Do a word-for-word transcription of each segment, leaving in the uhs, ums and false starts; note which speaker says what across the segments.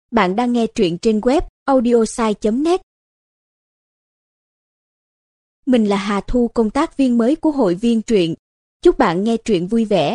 Speaker 1: Bạn đang nghe truyện trên web audiosai chấm net. Mình là Hà Thu, công tác viên mới của hội viên truyện. Chúc bạn nghe truyện vui vẻ.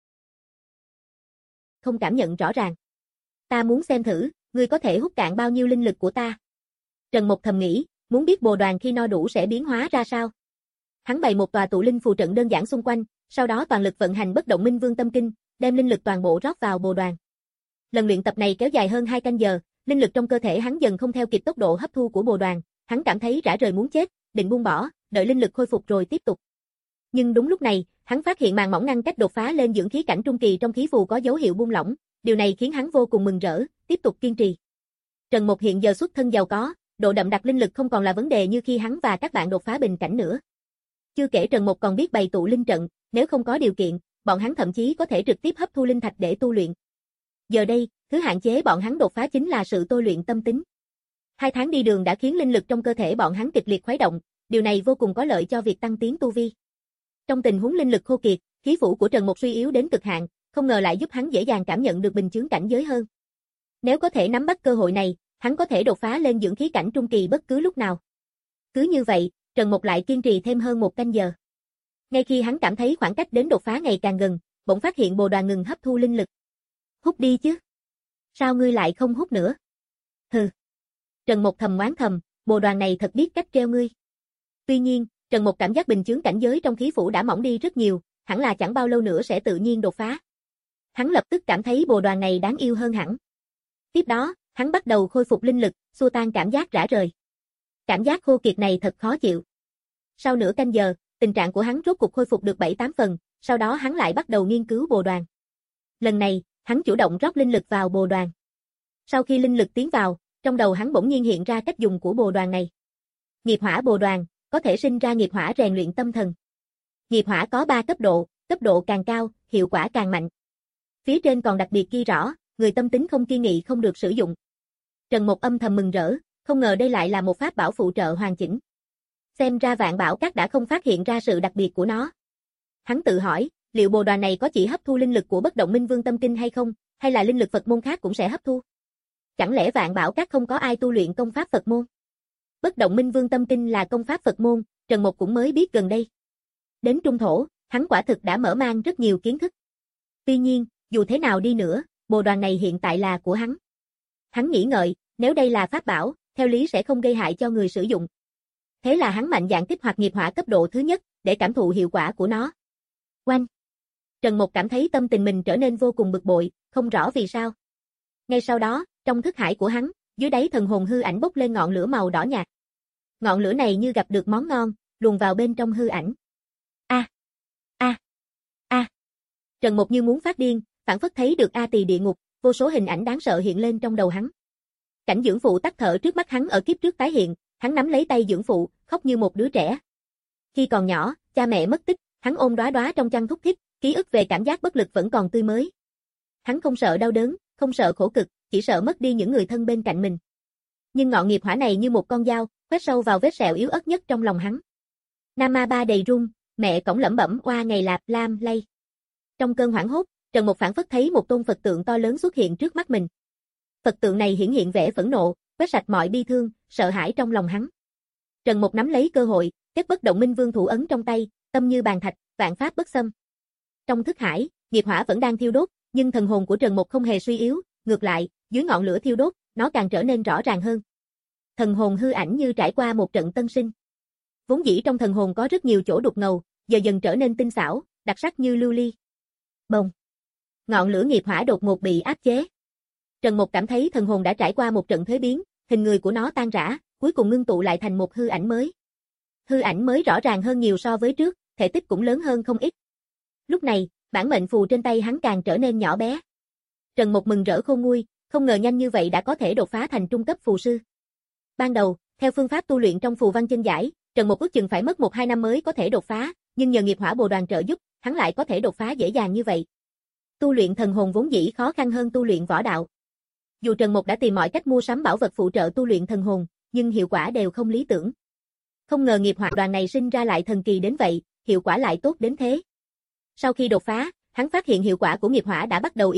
Speaker 2: Không cảm nhận rõ ràng. Ta muốn xem thử, ngươi có thể hút cạn bao nhiêu linh lực của ta. Trần Mộc thầm nghĩ, muốn biết bồ đoàn khi no đủ sẽ biến hóa ra sao. Hắn bày một tòa tụ linh phù trận đơn giản xung quanh, sau đó toàn lực vận hành bất động minh vương tâm kinh, đem linh lực toàn bộ rót vào bồ đoàn. Lần luyện tập này kéo dài hơn hai canh giờ, linh lực trong cơ thể hắn dần không theo kịp tốc độ hấp thu của bồ đoàn, hắn cảm thấy rã rời muốn chết, định buông bỏ, đợi linh lực khôi phục rồi tiếp tục. Nhưng đúng lúc này, hắn phát hiện màn mỏng ngăn cách đột phá lên dưỡng khí cảnh trung kỳ trong khí phù có dấu hiệu buông lỏng, điều này khiến hắn vô cùng mừng rỡ, tiếp tục kiên trì. Trần Mộc hiện giờ xuất thân giàu có, độ đậm đặc linh lực không còn là vấn đề như khi hắn và các bạn đột phá bình cảnh nữa. Chưa kể Trần Mộc còn biết bày tụ linh trận, nếu không có điều kiện, bọn hắn thậm chí có thể trực tiếp hấp thu linh thạch để tu luyện. Giờ đây, thứ hạn chế bọn hắn đột phá chính là sự tôi luyện tâm tính. Hai tháng đi đường đã khiến linh lực trong cơ thể bọn hắn kịch liệt khuấy động, điều này vô cùng có lợi cho việc tăng tiến tu vi. Trong tình huống linh lực khô kiệt, khí phủ của Trần Mộc suy yếu đến cực hạn, không ngờ lại giúp hắn dễ dàng cảm nhận được bình chướng cảnh giới hơn. Nếu có thể nắm bắt cơ hội này, hắn có thể đột phá lên dưỡng khí cảnh trung kỳ bất cứ lúc nào. Cứ như vậy, Trần Mộc lại kiên trì thêm hơn một canh giờ. Ngay khi hắn cảm thấy khoảng cách đến đột phá ngày càng gần, bỗng phát hiện bồ đoàn ngừng hấp thu linh lực. Hút đi chứ. Sao ngươi lại không hút nữa? Hừ. Trần Mộc thầm oán thầm, bồ đoàn này thật biết cách treo ngươi. Tuy nhiên, Trần Mộc cảm giác bình chướng cảnh giới trong khí phủ đã mỏng đi rất nhiều, hẳn là chẳng bao lâu nữa sẽ tự nhiên đột phá. Hắn lập tức cảm thấy bồ đoàn này đáng yêu hơn hẳn. Tiếp đó, hắn bắt đầu khôi phục linh lực, xua tan cảm giác rã rời. Cảm giác khô kiệt này thật khó chịu. Sau nửa canh giờ, tình trạng của hắn rốt cục khôi phục được bảy tám phần, sau đó hắn lại bắt đầu nghiên cứu bồ đoàn. Lần này, hắn chủ động rót linh lực vào bồ đoàn. Sau khi linh lực tiến vào, trong đầu hắn bỗng nhiên hiện ra cách dùng của bồ đoàn này. Nghiệp hỏa bồ đoàn, có thể sinh ra nghiệp hỏa rèn luyện tâm thần. Nghiệp hỏa có ba cấp độ, cấp độ càng cao, hiệu quả càng mạnh. Phía trên còn đặc biệt ghi rõ, người tâm tính không kiên nghị không được sử dụng. Trần Mộc âm thầm mừng rỡ, không ngờ đây lại là một pháp bảo phụ trợ hoàn chỉnh. Xem ra Vạn Bảo Các đã không phát hiện ra sự đặc biệt của nó. Hắn tự hỏi, liệu bồ đoàn này có chỉ hấp thu linh lực của bất động minh vương tâm kinh hay không, hay là linh lực Phật môn khác cũng sẽ hấp thu? Chẳng lẽ Vạn Bảo Các không có ai tu luyện công pháp Phật môn? Bất động minh vương tâm kinh là công pháp Phật môn, Trần Mộc cũng mới biết gần đây. Đến trung thổ, hắn quả thực đã mở mang rất nhiều kiến thức. Tuy nhiên, dù thế nào đi nữa, bồ đoàn này hiện tại là của hắn. Hắn nghĩ ngợi, nếu đây là pháp bảo, theo lý sẽ không gây hại cho người sử dụng. Thế là hắn mạnh dạn kích hoạt nghiệp hỏa cấp độ thứ nhất, để cảm thụ hiệu quả của nó. Oanh! Trần Mộc cảm thấy tâm tình mình trở nên vô cùng bực bội, không rõ vì sao. Ngay sau đó, trong thức hải của hắn, dưới đáy thần hồn hư ảnh bốc lên ngọn lửa màu đỏ nhạt. Ngọn lửa này như gặp được món ngon, luồn vào bên trong hư ảnh. A! A! A! Trần Mộc như muốn phát điên, phảng phất thấy được A Tỳ địa ngục, vô số hình ảnh đáng sợ hiện lên trong đầu hắn. Cảnh dưỡng phụ tắt thở trước mắt hắn ở kiếp trước tái hiện, hắn nắm lấy tay dưỡng phụ, khóc như một đứa trẻ. Khi còn nhỏ, cha mẹ mất tích, hắn ôm đóa đóa trong chăn thúc thích, ký ức về cảm giác bất lực vẫn còn tươi mới. Hắn không sợ đau đớn, không sợ khổ cực, chỉ sợ mất đi những người thân bên cạnh mình. Nhưng ngọn nghiệp hỏa này như một con dao, khoét sâu vào vết sẹo yếu ớt nhất trong lòng hắn. Nam Ma Ba đầy run, mẹ cổng lẩm bẩm oa ngày lạp lam lay. Trong cơn hoảng hốt, Trần Mộc phảng phất thấy một tôn Phật tượng to lớn xuất hiện trước mắt mình. Phật tượng này hiển hiện vẻ phẫn nộ, quét sạch mọi bi thương, sợ hãi trong lòng hắn. Trần Mộc nắm lấy cơ hội, kết bất động minh vương thủ ấn trong tay, tâm như bàn thạch, vạn pháp bất xâm. Trong thức hải, nghiệp hỏa vẫn đang thiêu đốt, nhưng thần hồn của Trần Mộc không hề suy yếu, ngược lại, dưới ngọn lửa thiêu đốt, nó càng trở nên rõ ràng hơn. Thần hồn hư ảnh như trải qua một trận tân sinh. Vốn dĩ trong thần hồn có rất nhiều chỗ đục ngầu, giờ dần trở nên tinh xảo, đặc sắc như lưu ly. Bồng. Ngọn lửa nghiệp hỏa đột ngột bị áp chế. Trần Mộc cảm thấy thần hồn đã trải qua một trận thuế biến, hình người của nó tan rã, cuối cùng ngưng tụ lại thành một hư ảnh mới. Hư ảnh mới rõ ràng hơn nhiều so với trước, thể tích cũng lớn hơn không ít. Lúc này, bản mệnh phù trên tay hắn càng trở nên nhỏ bé. Trần Mộc mừng rỡ khôn nguôi, không ngờ nhanh như vậy đã có thể đột phá thành trung cấp phù sư. Ban đầu, theo phương pháp tu luyện trong phù văn chân giải, Trần Mộc ước chừng phải mất một hai năm mới có thể đột phá, nhưng nhờ nghiệp hỏa bồ đoàn trợ giúp, hắn lại có thể đột phá dễ dàng như vậy. Tu luyện thần hồn vốn dĩ khó khăn hơn tu luyện võ đạo. Dù Trần Mộc đã tìm mọi cách mua sắm bảo vật phụ trợ tu luyện thần hồn, nhưng hiệu quả đều không lý tưởng. Không ngờ nghiệp hỏa đoàn này sinh ra lại thần kỳ đến vậy, hiệu quả lại tốt đến thế. Sau khi đột phá, hắn phát hiện hiệu quả của nghiệp hỏa đã bắt đầu yếu bớt,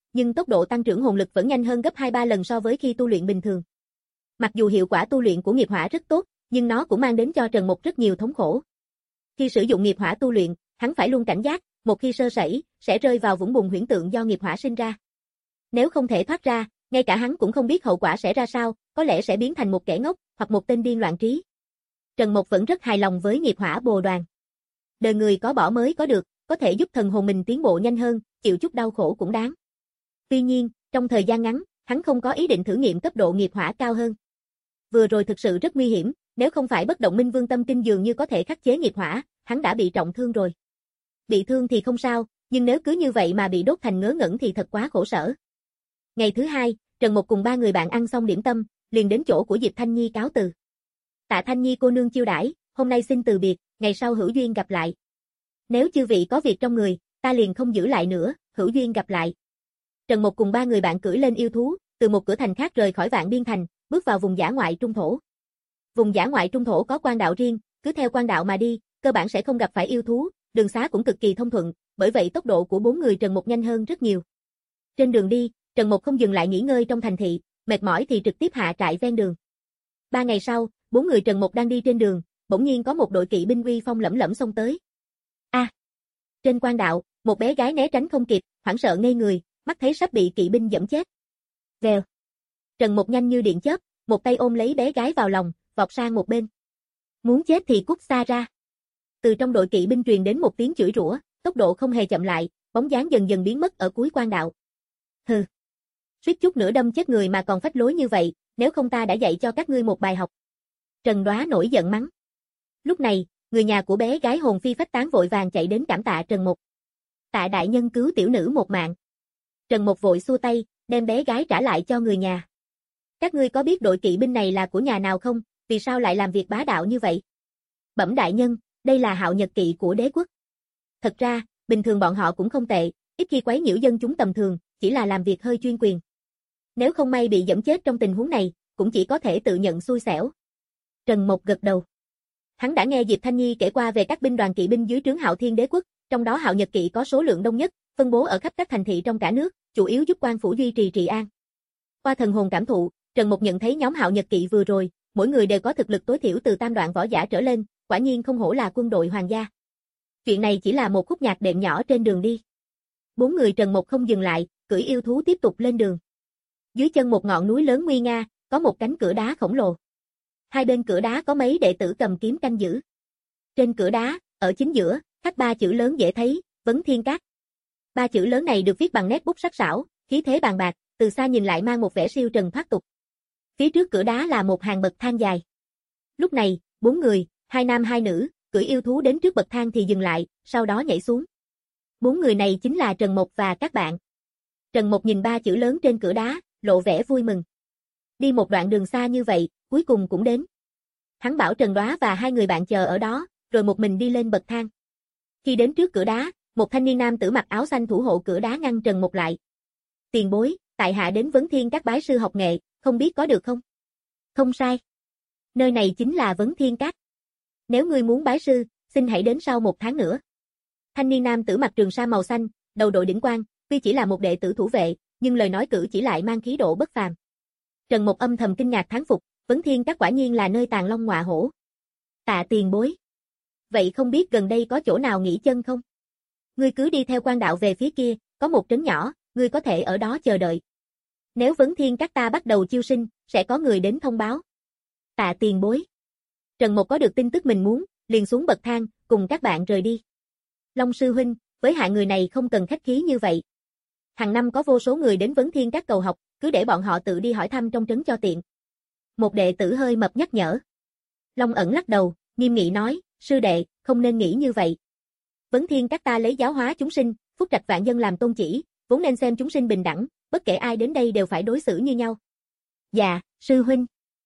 Speaker 2: nhưng tốc độ tăng trưởng hồn lực vẫn nhanh hơn gấp hai ba lần so với khi tu luyện bình thường. Mặc dù hiệu quả tu luyện của nghiệp hỏa rất tốt, nhưng nó cũng mang đến cho Trần Mục rất nhiều thống khổ. Khi sử dụng nghiệp hỏa tu luyện, hắn phải luôn cảnh giác, một khi sơ sẩy, sẽ rơi vào vũng bùn huyễn tượng do nghiệp hỏa sinh ra. Nếu không thể thoát ra, ngay cả hắn cũng không biết hậu quả sẽ ra sao, có lẽ sẽ biến thành một kẻ ngốc, hoặc một tên điên loạn trí. Trần Mục vẫn rất hài lòng với nghiệp hỏa bồ đoàn. Đời người có bỏ mới có được, có thể giúp thần hồn mình tiến bộ nhanh hơn, chịu chút đau khổ cũng đáng. Tuy nhiên, trong thời gian ngắn, hắn không có ý định thử nghiệm cấp độ nghiệp hỏa cao hơn. Vừa rồi thực sự rất nguy hiểm, nếu không phải bất động minh vương tâm kinh dường như có thể khắc chế nghiệp hỏa, hắn đã bị trọng thương rồi. Bị thương thì không sao, nhưng nếu cứ như vậy mà bị đốt thành ngớ ngẩn thì thật quá khổ sở. Ngày thứ hai, Trần Mục cùng ba người bạn ăn xong điểm tâm, liền đến chỗ của Diệp Thanh Nhi cáo từ. Tạ Thanh Nhi cô nương chiêu đãi, hôm nay xin từ biệt, ngày sau hữu duyên gặp lại. Nếu chư vị có việc trong người, ta liền không giữ lại nữa, hữu duyên gặp lại. Trần Mục cùng ba người bạn cưỡi lên yêu thú, từ một cửa thành khác rời khỏi Vạn Biên Thành, bước vào vùng dã ngoại trung thổ. Vùng dã ngoại trung thổ có quan đạo riêng, cứ theo quan đạo mà đi, cơ bản sẽ không gặp phải yêu thú, đường xá cũng cực kỳ thông thuận, bởi vậy tốc độ của bốn người Trần Mục nhanh hơn rất nhiều. Trên đường đi, Trần Mục không dừng lại nghỉ ngơi trong thành thị, mệt mỏi thì trực tiếp hạ trại ven đường. Ba ngày sau, bốn người Trần Mục đang đi trên đường, bỗng nhiên có một đội kỵ binh uy phong lẫm lẫm xông tới. A! À, trên quan đạo, một bé gái né tránh không kịp, hoảng sợ ngây người, mắt thấy sắp bị kỵ binh giẫm chết. Vèo! Trần Mục nhanh như điện chớp, một tay ôm lấy bé gái vào lòng, vọt sang một bên. Muốn chết thì cút xa ra. Từ trong đội kỵ binh truyền đến một tiếng chửi rủa, tốc độ không hề chậm lại, bóng dáng dần dần biến mất ở cuối quan đạo. Hừ. Suýt chút nữa đâm chết người mà còn phách lối như vậy, nếu không ta đã dạy cho các ngươi một bài học. Trần Đoá nổi giận mắng. Lúc này, người nhà của bé gái hồn phi phách tán vội vàng chạy đến cảm tạ Trần Mục. Tạ đại nhân cứu tiểu nữ một mạng. Trần Mục vội xua tay, đem bé gái trả lại cho người nhà. Các ngươi có biết đội kỵ binh này là của nhà nào không, vì sao lại làm việc bá đạo như vậy? Bẩm đại nhân, đây là Hạo Nhật kỵ của đế quốc. Thật ra, bình thường bọn họ cũng không tệ, ít khi quấy nhiễu dân chúng tầm thường, chỉ là làm việc hơi chuyên quyền. Nếu không may bị giẫm chết trong tình huống này, cũng chỉ có thể tự nhận xui xẻo. Trần Mục gật đầu. Hắn đã nghe Diệp Thanh Nhi kể qua về các binh đoàn kỵ binh dưới trướng Hạo Thiên đế quốc, trong đó Hạo Nhật kỵ có số lượng đông nhất, phân bố ở khắp các thành thị trong cả nước, chủ yếu giúp quan phủ duy trì trị an. Qua thần hồn cảm thụ, Trần Mục nhận thấy nhóm Hạo Nhật kỵ vừa rồi, mỗi người đều có thực lực tối thiểu từ tam đoạn võ giả trở lên, quả nhiên không hổ là quân đội hoàng gia. Chuyện này chỉ là một khúc nhạc đệm nhỏ trên đường đi. Bốn người Trần Mục không dừng lại, cưỡi yêu thú tiếp tục lên đường. Dưới chân một ngọn núi lớn nguy nga, có một cánh cửa đá khổng lồ. Hai bên cửa đá có mấy đệ tử cầm kiếm canh giữ. Trên cửa đá, ở chính giữa, khắc ba chữ lớn dễ thấy, Vấn Thiên Các. Ba chữ lớn này được viết bằng nét bút sắc sảo, khí thế bàn bạc, từ xa nhìn lại mang một vẻ siêu trần thoát tục. Phía trước cửa đá là một hàng bậc thang dài. Lúc này, bốn người, hai nam hai nữ, cưỡi yêu thú đến trước bậc thang thì dừng lại, sau đó nhảy xuống. Bốn người này chính là Trần Mục và các bạn. Trần Mục nhìn ba chữ lớn trên cửa đá, lộ vẻ vui mừng. Đi một đoạn đường xa như vậy, cuối cùng cũng đến. Hắn bảo Trần Đoá và hai người bạn chờ ở đó, rồi một mình đi lên bậc thang. Khi đến trước cửa đá, một thanh niên nam tử mặc áo xanh thủ hộ cửa đá ngăn Trần Mục lại. Tiền bối, tại hạ đến Vấn Thiên Các bái sư học nghệ, không biết có được không? Không sai. Nơi này chính là Vấn Thiên Các. Nếu ngươi muốn bái sư, xin hãy đến sau một tháng nữa. Thanh niên nam tử mặc trường sa màu xanh, đầu đội đỉnh quan, tuy chỉ là một đệ tử thủ vệ, nhưng lời nói cử chỉ lại mang khí độ bất phàm. Trần Mục âm thầm kinh ngạc thán phục, Vấn Thiên Các quả nhiên là nơi tàng long ngọa hổ. Tạ tiền bối. Vậy không biết gần đây có chỗ nào nghỉ chân không? Ngươi cứ đi theo quan đạo về phía kia, có một trấn nhỏ, ngươi có thể ở đó chờ đợi. Nếu Vấn Thiên Các ta bắt đầu chiêu sinh, sẽ có người đến thông báo. Tạ tiền bối. Trần Mục có được tin tức mình muốn, liền xuống bậc thang, cùng các bạn rời đi. Long sư huynh, với hạng người này không cần khách khí như vậy. Hàng năm có vô số người đến Vấn Thiên Các cầu học, cứ để bọn họ tự đi hỏi thăm trong trấn cho tiện. Một đệ tử hơi mập nhắc nhở. Long ẩn lắc đầu, nghiêm nghị nói, sư đệ, không nên nghĩ như vậy. Vấn Thiên Các ta lấy giáo hóa chúng sinh, phúc trạch vạn dân làm tôn chỉ, vốn nên xem chúng sinh bình đẳng, bất kể ai đến đây đều phải đối xử như nhau. Dạ, sư huynh.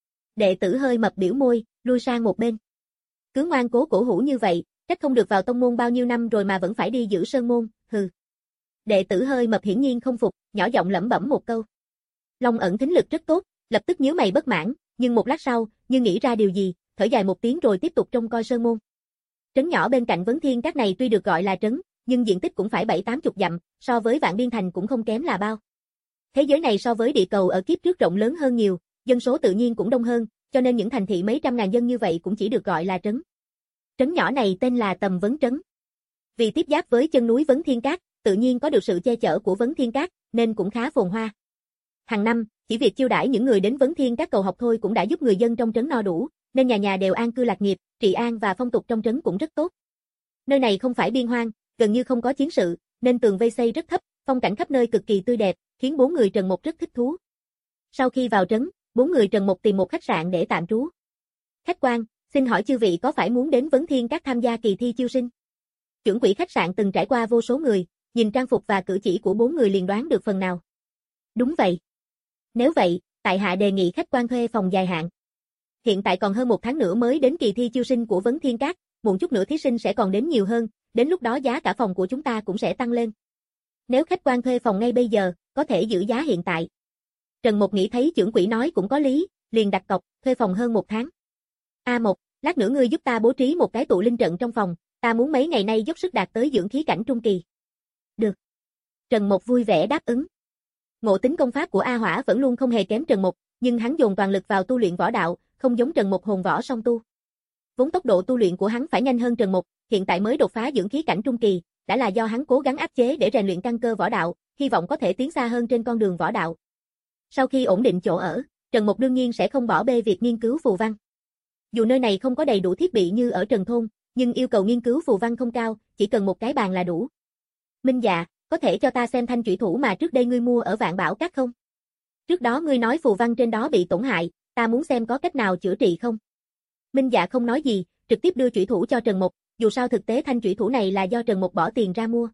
Speaker 2: Đệ tử hơi mập biểu môi, lui sang một bên. Cứ ngoan cố cổ hủ như vậy, trách không được vào tông môn bao nhiêu năm rồi mà vẫn phải đi giữ sơn môn, hừ. Đệ tử hơi mập hiển nhiên không phục, nhỏ giọng lẩm bẩm một câu. Long ẩn thính lực rất tốt, lập tức nhíu mày bất mãn, nhưng một lát sau, như nghĩ ra điều gì, thở dài một tiếng rồi tiếp tục trông coi sơn môn. Trấn nhỏ bên cạnh Vấn Thiên Các này tuy được gọi là trấn, nhưng diện tích cũng phải bảy tám chục dặm, so với Vạn Biên Thành cũng không kém là bao. Thế giới này so với địa cầu ở kiếp trước rộng lớn hơn nhiều, dân số tự nhiên cũng đông hơn, cho nên những thành thị mấy trăm ngàn dân như vậy cũng chỉ được gọi là trấn. Trấn nhỏ này tên là Tầm Vấn Trấn. Vì tiếp giáp với chân núi Vấn Thiên Các, tự nhiên có được sự che chở của Vấn Thiên Các, nên cũng khá phồn hoa. Hàng năm, chỉ việc chiêu đãi những người đến Vấn Thiên Các cầu học thôi cũng đã giúp người dân trong trấn no đủ, nên nhà nhà đều an cư lạc nghiệp, trị an và phong tục trong trấn cũng rất tốt. Nơi này không phải biên hoang, gần như không có chiến sự, nên tường vây xây rất thấp, phong cảnh khắp nơi cực kỳ tươi đẹp, khiến bốn người Trần Mộc rất thích thú. Sau khi vào trấn, bốn người Trần Mộc tìm một khách sạn để tạm trú. Khách quan, xin hỏi chư vị có phải muốn đến Vấn Thiên Các tham gia kỳ thi chiêu sinh? Trưởng quỹ khách sạn từng trải qua vô số người, nhìn trang phục và cử chỉ của bốn người liền đoán được phần nào. Đúng vậy. Nếu vậy, tại hạ đề nghị khách quan thuê phòng dài hạn. Hiện tại còn hơn một tháng nữa mới đến kỳ thi chiêu sinh của Vấn Thiên Các, muộn chút nữa thí sinh sẽ còn đến nhiều hơn, đến lúc đó giá cả phòng của chúng ta cũng sẽ tăng lên. Nếu khách quan thuê phòng ngay bây giờ, có thể giữ giá hiện tại. Trần Mộc nghĩ thấy trưởng quỹ nói cũng có lý, liền đặt cọc, thuê phòng hơn một tháng. A Mộc, lát nữa ngươi giúp ta bố trí một cái tụ linh trận trong phòng, ta muốn mấy ngày nay dốc sức đạt tới dưỡng khí cảnh trung kỳ. Được. Trần Mộc vui vẻ đáp ứng. Ngộ tính công pháp của A Hỏa vẫn luôn không hề kém Trần Mộc, nhưng hắn dồn toàn lực vào tu luyện võ đạo, không giống Trần Mộc hồn võ song tu. Vốn tốc độ tu luyện của hắn phải nhanh hơn Trần Mộc, hiện tại mới đột phá dưỡng khí cảnh trung kỳ, đã là do hắn cố gắng áp chế để rèn luyện căn cơ võ đạo, hy vọng có thể tiến xa hơn trên con đường võ đạo. Sau khi ổn định chỗ ở, Trần Mộc đương nhiên sẽ không bỏ bê việc nghiên cứu phù văn. Dù nơi này không có đầy đủ thiết bị như ở Trần Thôn, nhưng yêu cầu nghiên cứu phù văn không cao, chỉ cần một cái bàn là đủ. Minh Dạ, có thể cho ta xem thanh chủy thủ mà trước đây ngươi mua ở Vạn Bảo Các không? Trước đó ngươi nói phù văn trên đó bị tổn hại, ta muốn xem có cách nào chữa trị không? Minh Dạ không nói gì, trực tiếp đưa chủy thủ cho Trần Mộc, dù sao thực tế thanh chủy thủ này là do Trần Mộc bỏ tiền ra mua.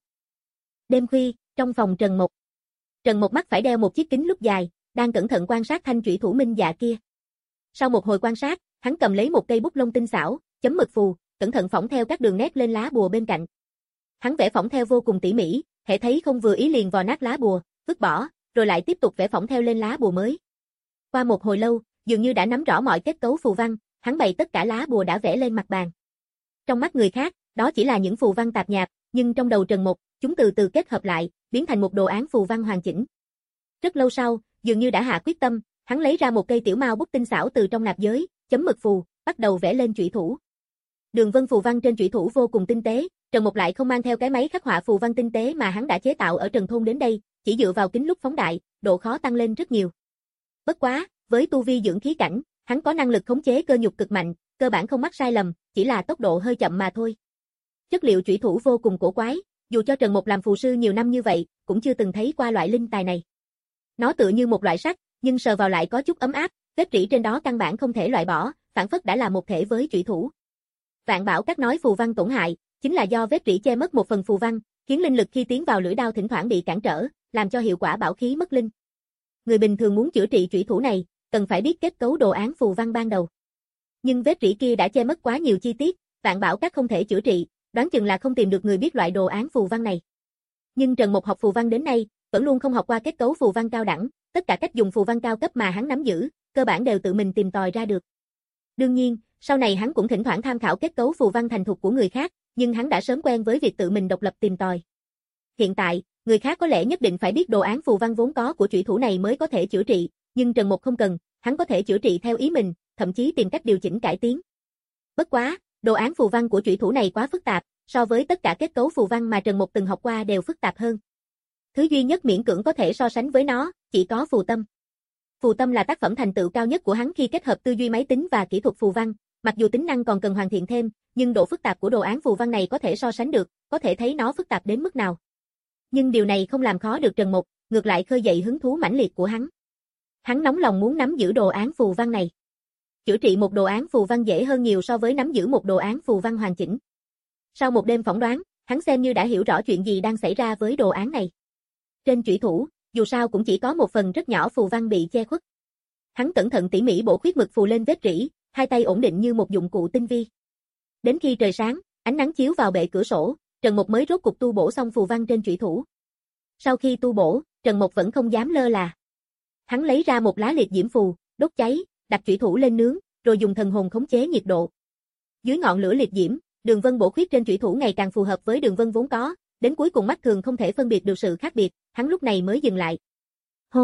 Speaker 2: Đêm khuya, trong phòng Trần Mộc. Trần Mộc mắt phải đeo một chiếc kính lúp dài, đang cẩn thận quan sát thanh chủy thủ Minh Dạ kia. Sau một hồi quan sát, hắn cầm lấy một cây bút lông tinh xảo, chấm mực phù, cẩn thận phỏng theo các đường nét lên lá bùa bên cạnh. Hắn vẽ phỏng theo vô cùng tỉ mỉ, hễ thấy không vừa ý liền vò nát lá bùa, vứt bỏ, rồi lại tiếp tục vẽ phỏng theo lên lá bùa mới. Qua một hồi lâu, dường như đã nắm rõ mọi kết cấu phù văn, hắn bày tất cả lá bùa đã vẽ lên mặt bàn. Trong mắt người khác, đó chỉ là những phù văn tạp nhạp, nhưng trong đầu Trần Mộc, chúng từ từ kết hợp lại, biến thành một đồ án phù văn hoàn chỉnh. Rất lâu sau, dường như đã hạ quyết tâm, hắn lấy ra một cây tiểu mao bút tinh xảo từ trong nạp giới, chấm mực phù, bắt đầu vẽ lên chủy thủ. Đường vân phù văn trên chủy thủ vô cùng tinh tế, Trần Mộc lại không mang theo cái máy khắc họa phù văn tinh tế mà hắn đã chế tạo ở Trần Thôn đến đây, chỉ dựa vào kính lúp phóng đại, độ khó tăng lên rất nhiều. Bất quá, với tu vi dưỡng khí cảnh, hắn có năng lực khống chế cơ nhục cực mạnh, cơ bản không mắc sai lầm, chỉ là tốc độ hơi chậm mà thôi. Chất liệu chủy thủ vô cùng cổ quái, dù cho Trần Mộc làm phù sư nhiều năm như vậy, cũng chưa từng thấy qua loại linh tài này. Nó tựa như một loại sắt, nhưng sờ vào lại có chút ấm áp, vết rỉ trên đó căn bản không thể loại bỏ, phản phất đã là một thể với chủy thủ. Vạn Bảo Các nói phù văn tổn hại, chính là do vết rỉ che mất một phần phù văn, khiến linh lực khi tiến vào lưỡi đao thỉnh thoảng bị cản trở, làm cho hiệu quả bảo khí mất linh. Người bình thường muốn chữa trị chủy thủ này, cần phải biết kết cấu đồ án phù văn ban đầu. Nhưng vết rỉ kia đã che mất quá nhiều chi tiết, Vạn Bảo Các không thể chữa trị, đoán chừng là không tìm được người biết loại đồ án phù văn này. Nhưng Trần Mộc học phù văn đến nay, vẫn luôn không học qua kết cấu phù văn cao đẳng, tất cả cách dùng phù văn cao cấp mà hắn nắm giữ, cơ bản đều tự mình tìm tòi ra được. Đương nhiên, sau này hắn cũng thỉnh thoảng tham khảo kết cấu phù văn thành thục của người khác, nhưng hắn đã sớm quen với việc tự mình độc lập tìm tòi. Hiện tại, người khác có lẽ nhất định phải biết đồ án phù văn vốn có của chủy thủ này mới có thể chữa trị, nhưng Trần Mộc không cần, hắn có thể chữa trị theo ý mình, thậm chí tìm cách điều chỉnh cải tiến. Bất quá, đồ án phù văn của chủy thủ này quá phức tạp, so với tất cả kết cấu phù văn mà Trần Mộc từng học qua đều phức tạp hơn. Thứ duy nhất miễn cưỡng có thể so sánh với nó, chỉ có phù tâm. Phù tâm là tác phẩm thành tựu cao nhất của hắn khi kết hợp tư duy máy tính và kỹ thuật phù văn, mặc dù tính năng còn cần hoàn thiện thêm, nhưng độ phức tạp của đồ án phù văn này có thể so sánh được, có thể thấy nó phức tạp đến mức nào. Nhưng điều này không làm khó được Trần Mộc, ngược lại khơi dậy hứng thú mãnh liệt của hắn. Hắn nóng lòng muốn nắm giữ đồ án phù văn này. Chữa trị một đồ án phù văn dễ hơn nhiều so với nắm giữ một đồ án phù văn hoàn chỉnh. Sau một đêm phỏng đoán, hắn xem như đã hiểu rõ chuyện gì đang xảy ra với đồ án này. Trên chủy thủ, dù sao cũng chỉ có một phần rất nhỏ phù văn bị che khuất. Hắn cẩn thận tỉ mỉ bổ khuyết mực phù lên vết rỉ, hai tay ổn định như một dụng cụ tinh vi. Đến khi trời sáng, ánh nắng chiếu vào bệ cửa sổ, Trần Mộc mới rốt cục tu bổ xong phù văn trên chủy thủ. Sau khi tu bổ, Trần Mộc vẫn không dám lơ là. Hắn lấy ra một lá liệt diễm phù, đốt cháy, đặt chủy thủ lên nướng, rồi dùng thần hồn khống chế nhiệt độ. Dưới ngọn lửa liệt diễm, đường vân bổ khuyết trên chủy thủ ngày càng phù hợp với đường vân vốn có, đến cuối cùng mắt thường không thể phân biệt được sự khác biệt, hắn lúc này mới dừng lại. Hô.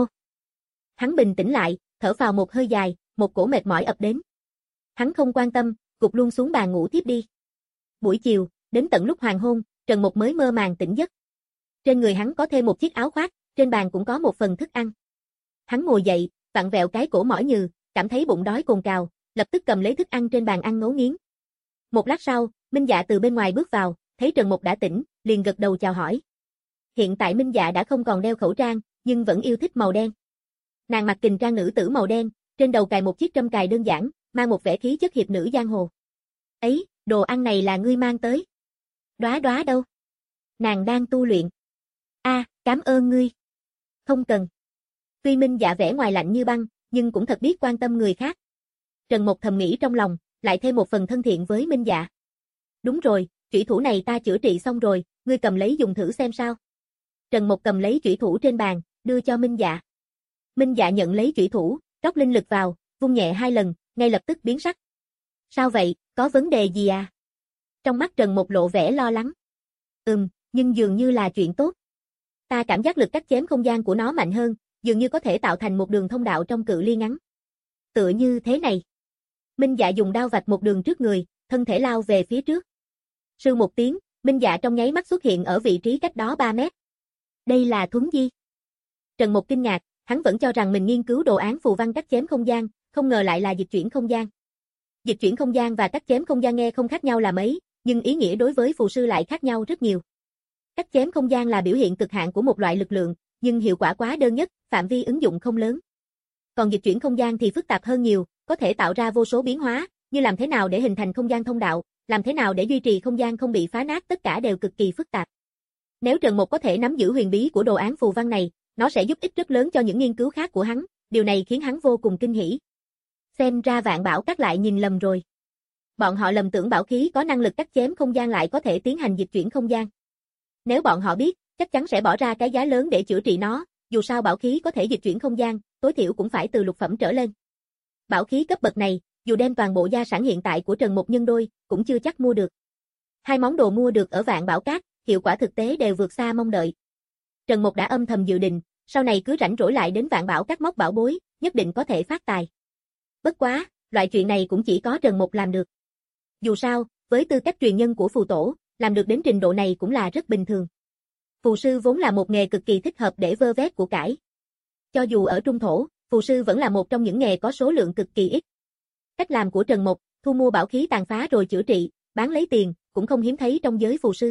Speaker 2: Hắn bình tĩnh lại, thở phào một hơi dài, một cổ mệt mỏi ập đến. Hắn không quan tâm, gục luôn xuống bàn ngủ tiếp đi. Buổi chiều, đến tận lúc hoàng hôn, Trần Mục mới mơ màng tỉnh giấc. Trên người hắn có thêm một chiếc áo khoác, trên bàn cũng có một phần thức ăn. Hắn ngồi dậy, vặn vẹo cái cổ mỏi nhừ, cảm thấy bụng đói cồn cào, lập tức cầm lấy thức ăn trên bàn ăn ngấu nghiến. Một lát sau, Minh Dạ từ bên ngoài bước vào, thấy Trần Mục đã tỉnh, liền gật đầu chào hỏi. Hiện tại Minh Dạ đã không còn đeo khẩu trang, nhưng vẫn yêu thích màu đen. Nàng mặc kình trang nữ tử màu đen, trên đầu cài một chiếc trâm cài đơn giản, mang một vẻ khí chất hiệp nữ giang hồ. Ấy, đồ ăn này là ngươi mang tới. Đóa Đóa đâu? Nàng đang tu luyện. A, à, cảm ơn ngươi. Không cần. Tuy Minh Dạ vẻ ngoài lạnh như băng, nhưng cũng thật biết quan tâm người khác. Trần Mục thầm nghĩ trong lòng, lại thêm một phần thân thiện với Minh Dạ. Đúng rồi, chủy thủ này ta chữa trị xong rồi, ngươi cầm lấy dùng thử xem sao. Trần Mục cầm lấy chủy thủ trên bàn, đưa cho Minh Dạ. Minh Dạ nhận lấy chủy thủ, rót linh lực vào, vung nhẹ hai lần, ngay lập tức biến sắc. Sao vậy, có vấn đề gì à? Trong mắt Trần Mục lộ vẻ lo lắng. Ừm, nhưng dường như là chuyện tốt. Ta cảm giác lực cắt chém không gian của nó mạnh hơn, dường như có thể tạo thành một đường thông đạo trong cự ly ngắn. Tựa như thế này. Minh Dạ dùng đao vạch một đường trước người, thân thể lao về phía trước. Sư một tiếng, Minh Dạ trong nháy mắt xuất hiện ở vị trí cách đó ba mét. Đây là thuấn di. Trần Mục kinh ngạc, hắn vẫn cho rằng mình nghiên cứu đồ án phù văn cắt chém không gian, không ngờ lại là dịch chuyển không gian. Dịch chuyển không gian và cắt chém không gian nghe không khác nhau là mấy, nhưng ý nghĩa đối với phù sư lại khác nhau rất nhiều. Cắt chém không gian là biểu hiện cực hạn của một loại lực lượng, nhưng hiệu quả quá đơn nhất, phạm vi ứng dụng không lớn. Còn dịch chuyển không gian thì phức tạp hơn nhiều, có thể tạo ra vô số biến hóa, như làm thế nào để hình thành không gian thông đạo, làm thế nào để duy trì không gian không bị phá nát, tất cả đều cực kỳ phức tạp. Nếu Trần Mục có thể nắm giữ huyền bí của đồ án phù văn này, nó sẽ giúp ích rất lớn cho những nghiên cứu khác của hắn, điều này khiến hắn vô cùng kinh hỉ. Xem ra Vạn Bảo Các lại nhìn lầm rồi. Bọn họ lầm tưởng bảo khí có năng lực cắt chém không gian lại có thể tiến hành dịch chuyển không gian. Nếu bọn họ biết, chắc chắn sẽ bỏ ra cái giá lớn để chữa trị nó, dù sao bảo khí có thể dịch chuyển không gian, tối thiểu cũng phải từ lục phẩm trở lên. Bảo khí cấp bậc này, dù đem toàn bộ gia sản hiện tại của Trần Mục nhân đôi, cũng chưa chắc mua được. Hai món đồ mua được ở Vạn Bảo Các, hiệu quả thực tế đều vượt xa mong đợi. Trần Mục đã âm thầm dự định, sau này cứ rảnh rỗi lại đến Vạn Bảo Các móc bảo bối, nhất định có thể phát tài. Bất quá, loại chuyện này cũng chỉ có Trần Mục làm được. Dù sao, với tư cách truyền nhân của phù tổ, làm được đến trình độ này cũng là rất bình thường. Phù sư vốn là một nghề cực kỳ thích hợp để vơ vét của cải. Cho dù ở trung thổ, phù sư vẫn là một trong những nghề có số lượng cực kỳ ít. Cách làm của Trần Mục, thu mua bảo khí tàn phá rồi chữa trị, bán lấy tiền, cũng không hiếm thấy trong giới phù sư.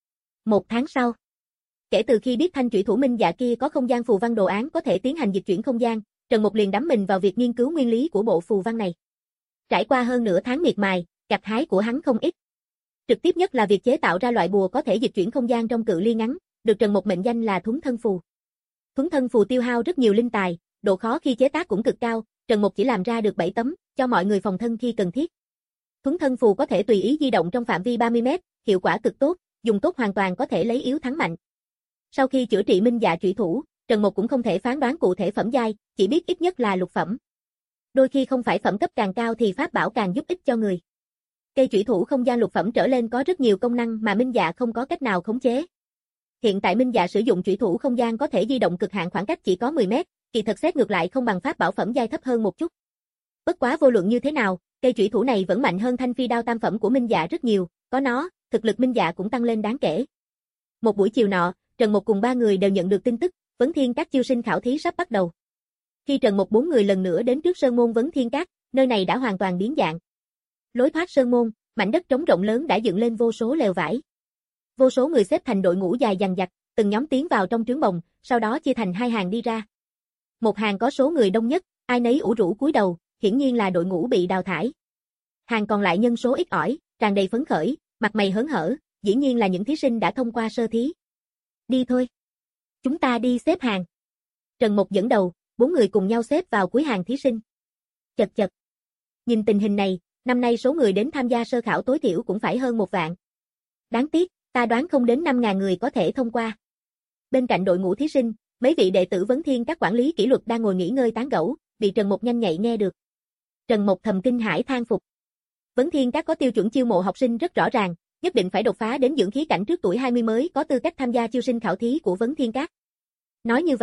Speaker 2: Một tháng sau, kể từ khi biết thanh chủy thủ Minh Dạ kia có không gian phù văn đồ án có thể tiến hành dịch chuyển không gian, Trần Mục liền đắm mình vào việc nghiên cứu nguyên lý của bộ phù văn này. Trải qua hơn nửa tháng miệt mài, gặt hái của hắn không ít. Trực tiếp nhất là việc chế tạo ra loại bùa có thể dịch chuyển không gian trong cự ly ngắn, được Trần Mục mệnh danh là Thuấn Thân Phù. Thuấn Thân Phù tiêu hao rất nhiều linh tài, độ khó khi chế tác cũng cực cao, Trần Mục chỉ làm ra được bảy tấm, cho mọi người phòng thân khi cần thiết. Thuấn Thân Phù có thể tùy ý di động trong phạm vi ba mươi mét, hiệu quả cực tốt, dùng tốt hoàn toàn có thể lấy yếu thắng mạnh. Sau khi chữa trị Minh Dạ chủy thủ, Trần Mục cũng không thể phán đoán cụ thể phẩm giai, chỉ biết ít nhất là lục phẩm. Đôi khi không phải phẩm cấp càng cao thì pháp bảo càng giúp ích cho người. Cây chủy thủ không gian lục phẩm trở lên có rất nhiều công năng mà Minh Dạ không có cách nào khống chế. Hiện tại Minh Dạ sử dụng chủy thủ không gian có thể di động cực hạn khoảng cách chỉ có mười mét, kỳ thật xét ngược lại không bằng pháp bảo phẩm giai thấp hơn một chút. Bất quá vô luận như thế nào, cây chủy thủ này vẫn mạnh hơn thanh phi đao tam phẩm của Minh Dạ rất nhiều, có nó, thực lực Minh Dạ cũng tăng lên đáng kể. Một buổi chiều nọ, Trần Mục cùng ba người đều nhận được tin tức, Vấn Thiên Các chiêu sinh khảo thí sắp bắt đầu. Khi Trần Mục bốn người lần nữa đến trước sơn môn Vấn Thiên Các, nơi này đã hoàn toàn biến dạng. Lối thoát sơn môn, mảnh đất trống rộng lớn đã dựng lên vô số lều vải. Vô số người xếp thành đội ngũ dài dằng dặc, từng nhóm tiến vào trong trướng bồng, sau đó chia thành hai hàng đi ra. Một hàng có số người đông nhất, ai nấy ủ rũ cúi đầu, hiển nhiên là đội ngũ bị đào thải. Hàng còn lại nhân số ít ỏi, tràn đầy phấn khởi, mặt mày hớn hở, dĩ nhiên là những thí sinh đã thông qua sơ thí. Đi thôi. Chúng ta đi xếp hàng. Trần Mục dẫn đầu, bốn người cùng nhau xếp vào cuối hàng thí sinh. Chật chật. Nhìn tình hình này, năm nay số người đến tham gia sơ khảo tối thiểu cũng phải hơn một vạn. Đáng tiếc, ta đoán không đến năm ngàn người có thể thông qua. Bên cạnh đội ngũ thí sinh, mấy vị đệ tử Vấn Thiên Các quản lý kỷ luật đang ngồi nghỉ ngơi tán gẫu, bị Trần Mục nhanh nhạy nghe được. Trần Mục thầm kinh hãi than phục. Vấn Thiên Các có tiêu chuẩn chiêu mộ học sinh rất rõ ràng, nhất định phải đột phá đến dưỡng khí cảnh trước tuổi hai mươi mới có tư cách tham gia chiêu sinh khảo thí của Vấn Thiên Các. Nói như vậy,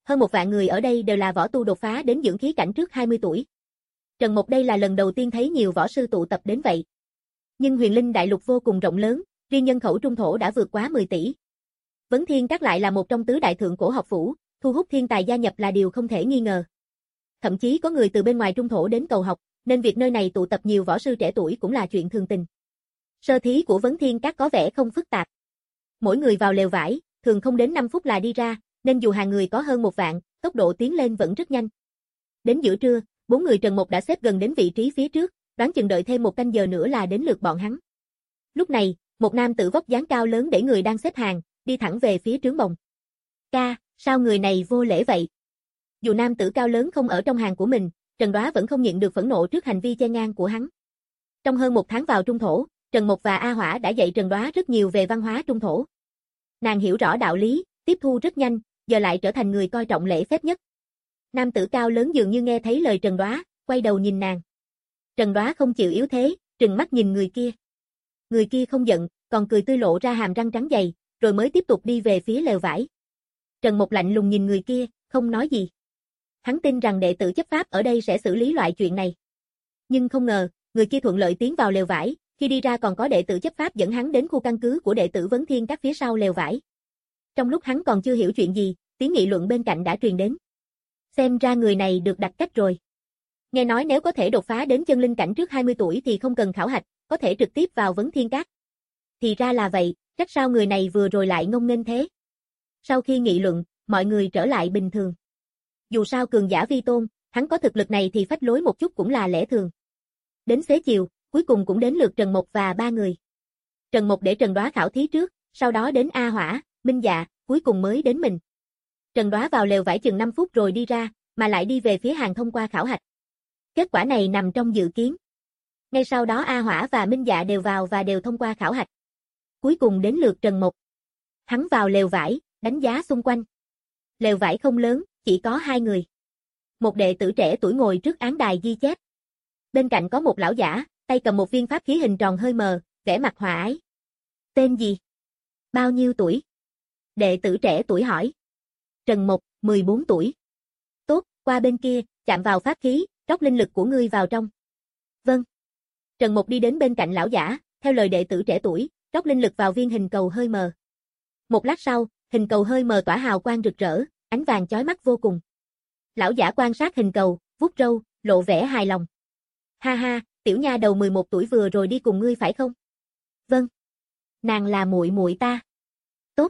Speaker 2: hơn một vạn người ở đây đều là võ tu đột phá đến dưỡng khí cảnh trước hai mươi tuổi. Trần Mộc đây là lần đầu tiên thấy nhiều võ sư tụ tập đến vậy. Nhưng huyền linh đại lục vô cùng rộng lớn, riêng nhân khẩu trung thổ đã vượt quá mười tỷ. Vấn Thiên Các lại là một trong tứ đại thượng cổ học phủ, thu hút thiên tài gia nhập là điều không thể nghi ngờ. Thậm chí có người từ bên ngoài trung thổ đến cầu học, nên việc nơi này tụ tập nhiều võ sư trẻ tuổi cũng là chuyện thường tình. Sơ thí của Vấn Thiên Các có vẻ không phức tạp. Mỗi người vào lều vải, thường không đến năm phút là đi ra, nên dù hàng người có hơn một vạn, tốc độ tiến lên vẫn rất nhanh. Đến giữa trưa, bốn người Trần Mộc đã xếp gần đến vị trí phía trước, đoán chừng đợi thêm một canh giờ nữa là đến lượt bọn hắn. Lúc này, một nam tử vóc dáng cao lớn để người đang xếp hàng, đi thẳng về phía trướng bồng. Ca, sao người này vô lễ vậy? Dù nam tử cao lớn không ở trong hàng của mình, Trần Đoá vẫn không nhịn được phẫn nộ trước hành vi chen ngang của hắn. Trong hơn một tháng vào trung thổ, Trần Mộc và A Hỏa đã dạy Trần Đoá rất nhiều về văn hóa trung thổ. Nàng hiểu rõ đạo lý, tiếp thu rất nhanh, giờ lại trở thành người coi trọng lễ phép nhất. Nam tử cao lớn dường như nghe thấy lời Trần Đoá, quay đầu nhìn nàng. Trần Đoá không chịu yếu thế, trừng mắt nhìn người kia. Người kia không giận, còn cười tươi lộ ra hàm răng trắng dày, rồi mới tiếp tục đi về phía lều vải. Trần Mộc lạnh lùng nhìn người kia, không nói gì. Hắn tin rằng đệ tử chấp pháp ở đây sẽ xử lý loại chuyện này. Nhưng không ngờ, người kia thuận lợi tiến vào lều vải, khi đi ra còn có đệ tử chấp pháp dẫn hắn đến khu căn cứ của đệ tử Vấn Thiên Các phía sau lều vải. Trong lúc hắn còn chưa hiểu chuyện gì, tiếng nghị luận bên cạnh đã truyền đến. Xem ra người này được đặt cách rồi. Nghe nói nếu có thể đột phá đến chân linh cảnh trước hai mươi tuổi thì không cần khảo hạch, có thể trực tiếp vào Vấn Thiên Các. Thì ra là vậy, trách sao người này vừa rồi lại ngông nghênh thế. Sau khi nghị luận, mọi người trở lại bình thường. Dù sao cường giả vi tôn, hắn có thực lực này thì phách lối một chút cũng là lẽ thường. Đến xế chiều, cuối cùng cũng đến lượt Trần Mộc và ba người. Trần Mộc để Trần Đoá khảo thí trước, sau đó đến A Hỏa, Minh Dạ, cuối cùng mới đến mình. Trần Đoá vào lều vải chừng năm phút rồi đi ra, mà lại đi về phía hàng thông qua khảo hạch. Kết quả này nằm trong dự kiến. Ngay sau đó A Hỏa và Minh Dạ đều vào và đều thông qua khảo hạch. Cuối cùng đến lượt Trần Mộc. Hắn vào lều vải, đánh giá xung quanh. Lều vải không lớn, chỉ có hai người. Một đệ tử trẻ tuổi ngồi trước án đài ghi chép. Bên cạnh có một lão giả, tay cầm một viên pháp khí hình tròn hơi mờ, vẻ mặt hòa ái. Tên gì? Bao nhiêu tuổi? Đệ tử trẻ tuổi hỏi. Trần Mộc, mười bốn tuổi. Tốt, qua bên kia, chạm vào pháp khí, rót linh lực của ngươi vào trong. Vâng. Trần Mộc đi đến bên cạnh lão giả, theo lời đệ tử trẻ tuổi, rót linh lực vào viên hình cầu hơi mờ. Một lát sau, hình cầu hơi mờ tỏa hào quang rực rỡ, ánh vàng chói mắt vô cùng. Lão giả quan sát hình cầu, vuốt râu, lộ vẻ hài lòng. Ha ha, tiểu nha đầu mười một tuổi vừa rồi đi cùng ngươi phải không? Vâng. Nàng là muội muội ta. Tốt.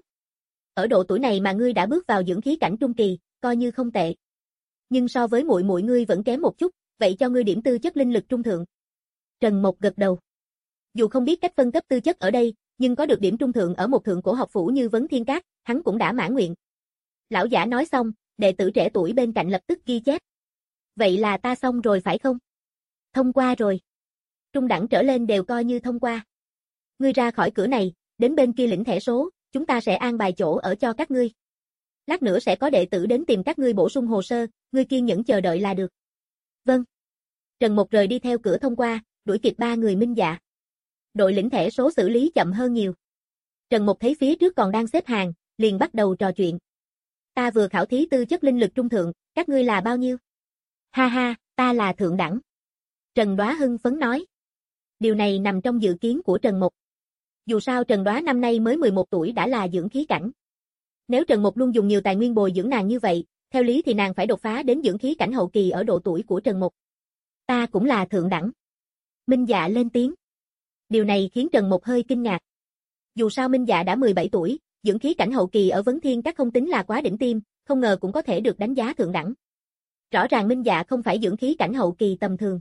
Speaker 2: Ở độ tuổi này mà ngươi đã bước vào dưỡng khí cảnh trung kỳ, coi như không tệ. Nhưng so với muội muội ngươi vẫn kém một chút, vậy cho ngươi điểm tư chất linh lực trung thượng. Trần Mộc gật đầu. Dù không biết cách phân cấp tư chất ở đây, nhưng có được điểm trung thượng ở một thượng cổ học phủ như Vấn Thiên Các, hắn cũng đã mãn nguyện. Lão giả nói xong, đệ tử trẻ tuổi bên cạnh lập tức ghi chép. Vậy là ta xong rồi phải không? Thông qua rồi. Trung đẳng trở lên đều coi như thông qua. Ngươi ra khỏi cửa này, đến bên kia lĩnh thẻ số, chúng ta sẽ an bài chỗ ở cho các ngươi. Lát nữa sẽ có đệ tử đến tìm các ngươi bổ sung hồ sơ, ngươi kiên nhẫn chờ đợi là được. Vâng. Trần Mộc rời đi theo cửa thông qua, đuổi kịp ba người Minh Dạ. Đội lĩnh thẻ số xử lý chậm hơn nhiều. Trần Mộc thấy phía trước còn đang xếp hàng, liền bắt đầu trò chuyện. Ta vừa khảo thí tư chất linh lực trung thượng, các ngươi là bao nhiêu? Ha ha, ta là thượng đẳng. Trần Đoá hưng phấn nói. Điều này nằm trong dự kiến của Trần Mộc. Dù sao Trần Đoá năm nay mới mười một tuổi đã là dưỡng khí cảnh. Nếu Trần Mộc luôn dùng nhiều tài nguyên bồi dưỡng nàng như vậy, theo lý thì nàng phải đột phá đến dưỡng khí cảnh hậu kỳ ở độ tuổi của Trần Mộc. Ta cũng là thượng đẳng. Minh Dạ lên tiếng. Điều này khiến Trần Mộc hơi kinh ngạc. Dù sao Minh Dạ đã mười bảy tuổi, dưỡng khí cảnh hậu kỳ ở Vấn Thiên Các không tính là quá đỉnh tiêm, không ngờ cũng có thể được đánh giá thượng đẳng. Rõ ràng Minh Dạ không phải dưỡng khí cảnh hậu kỳ tầm thường.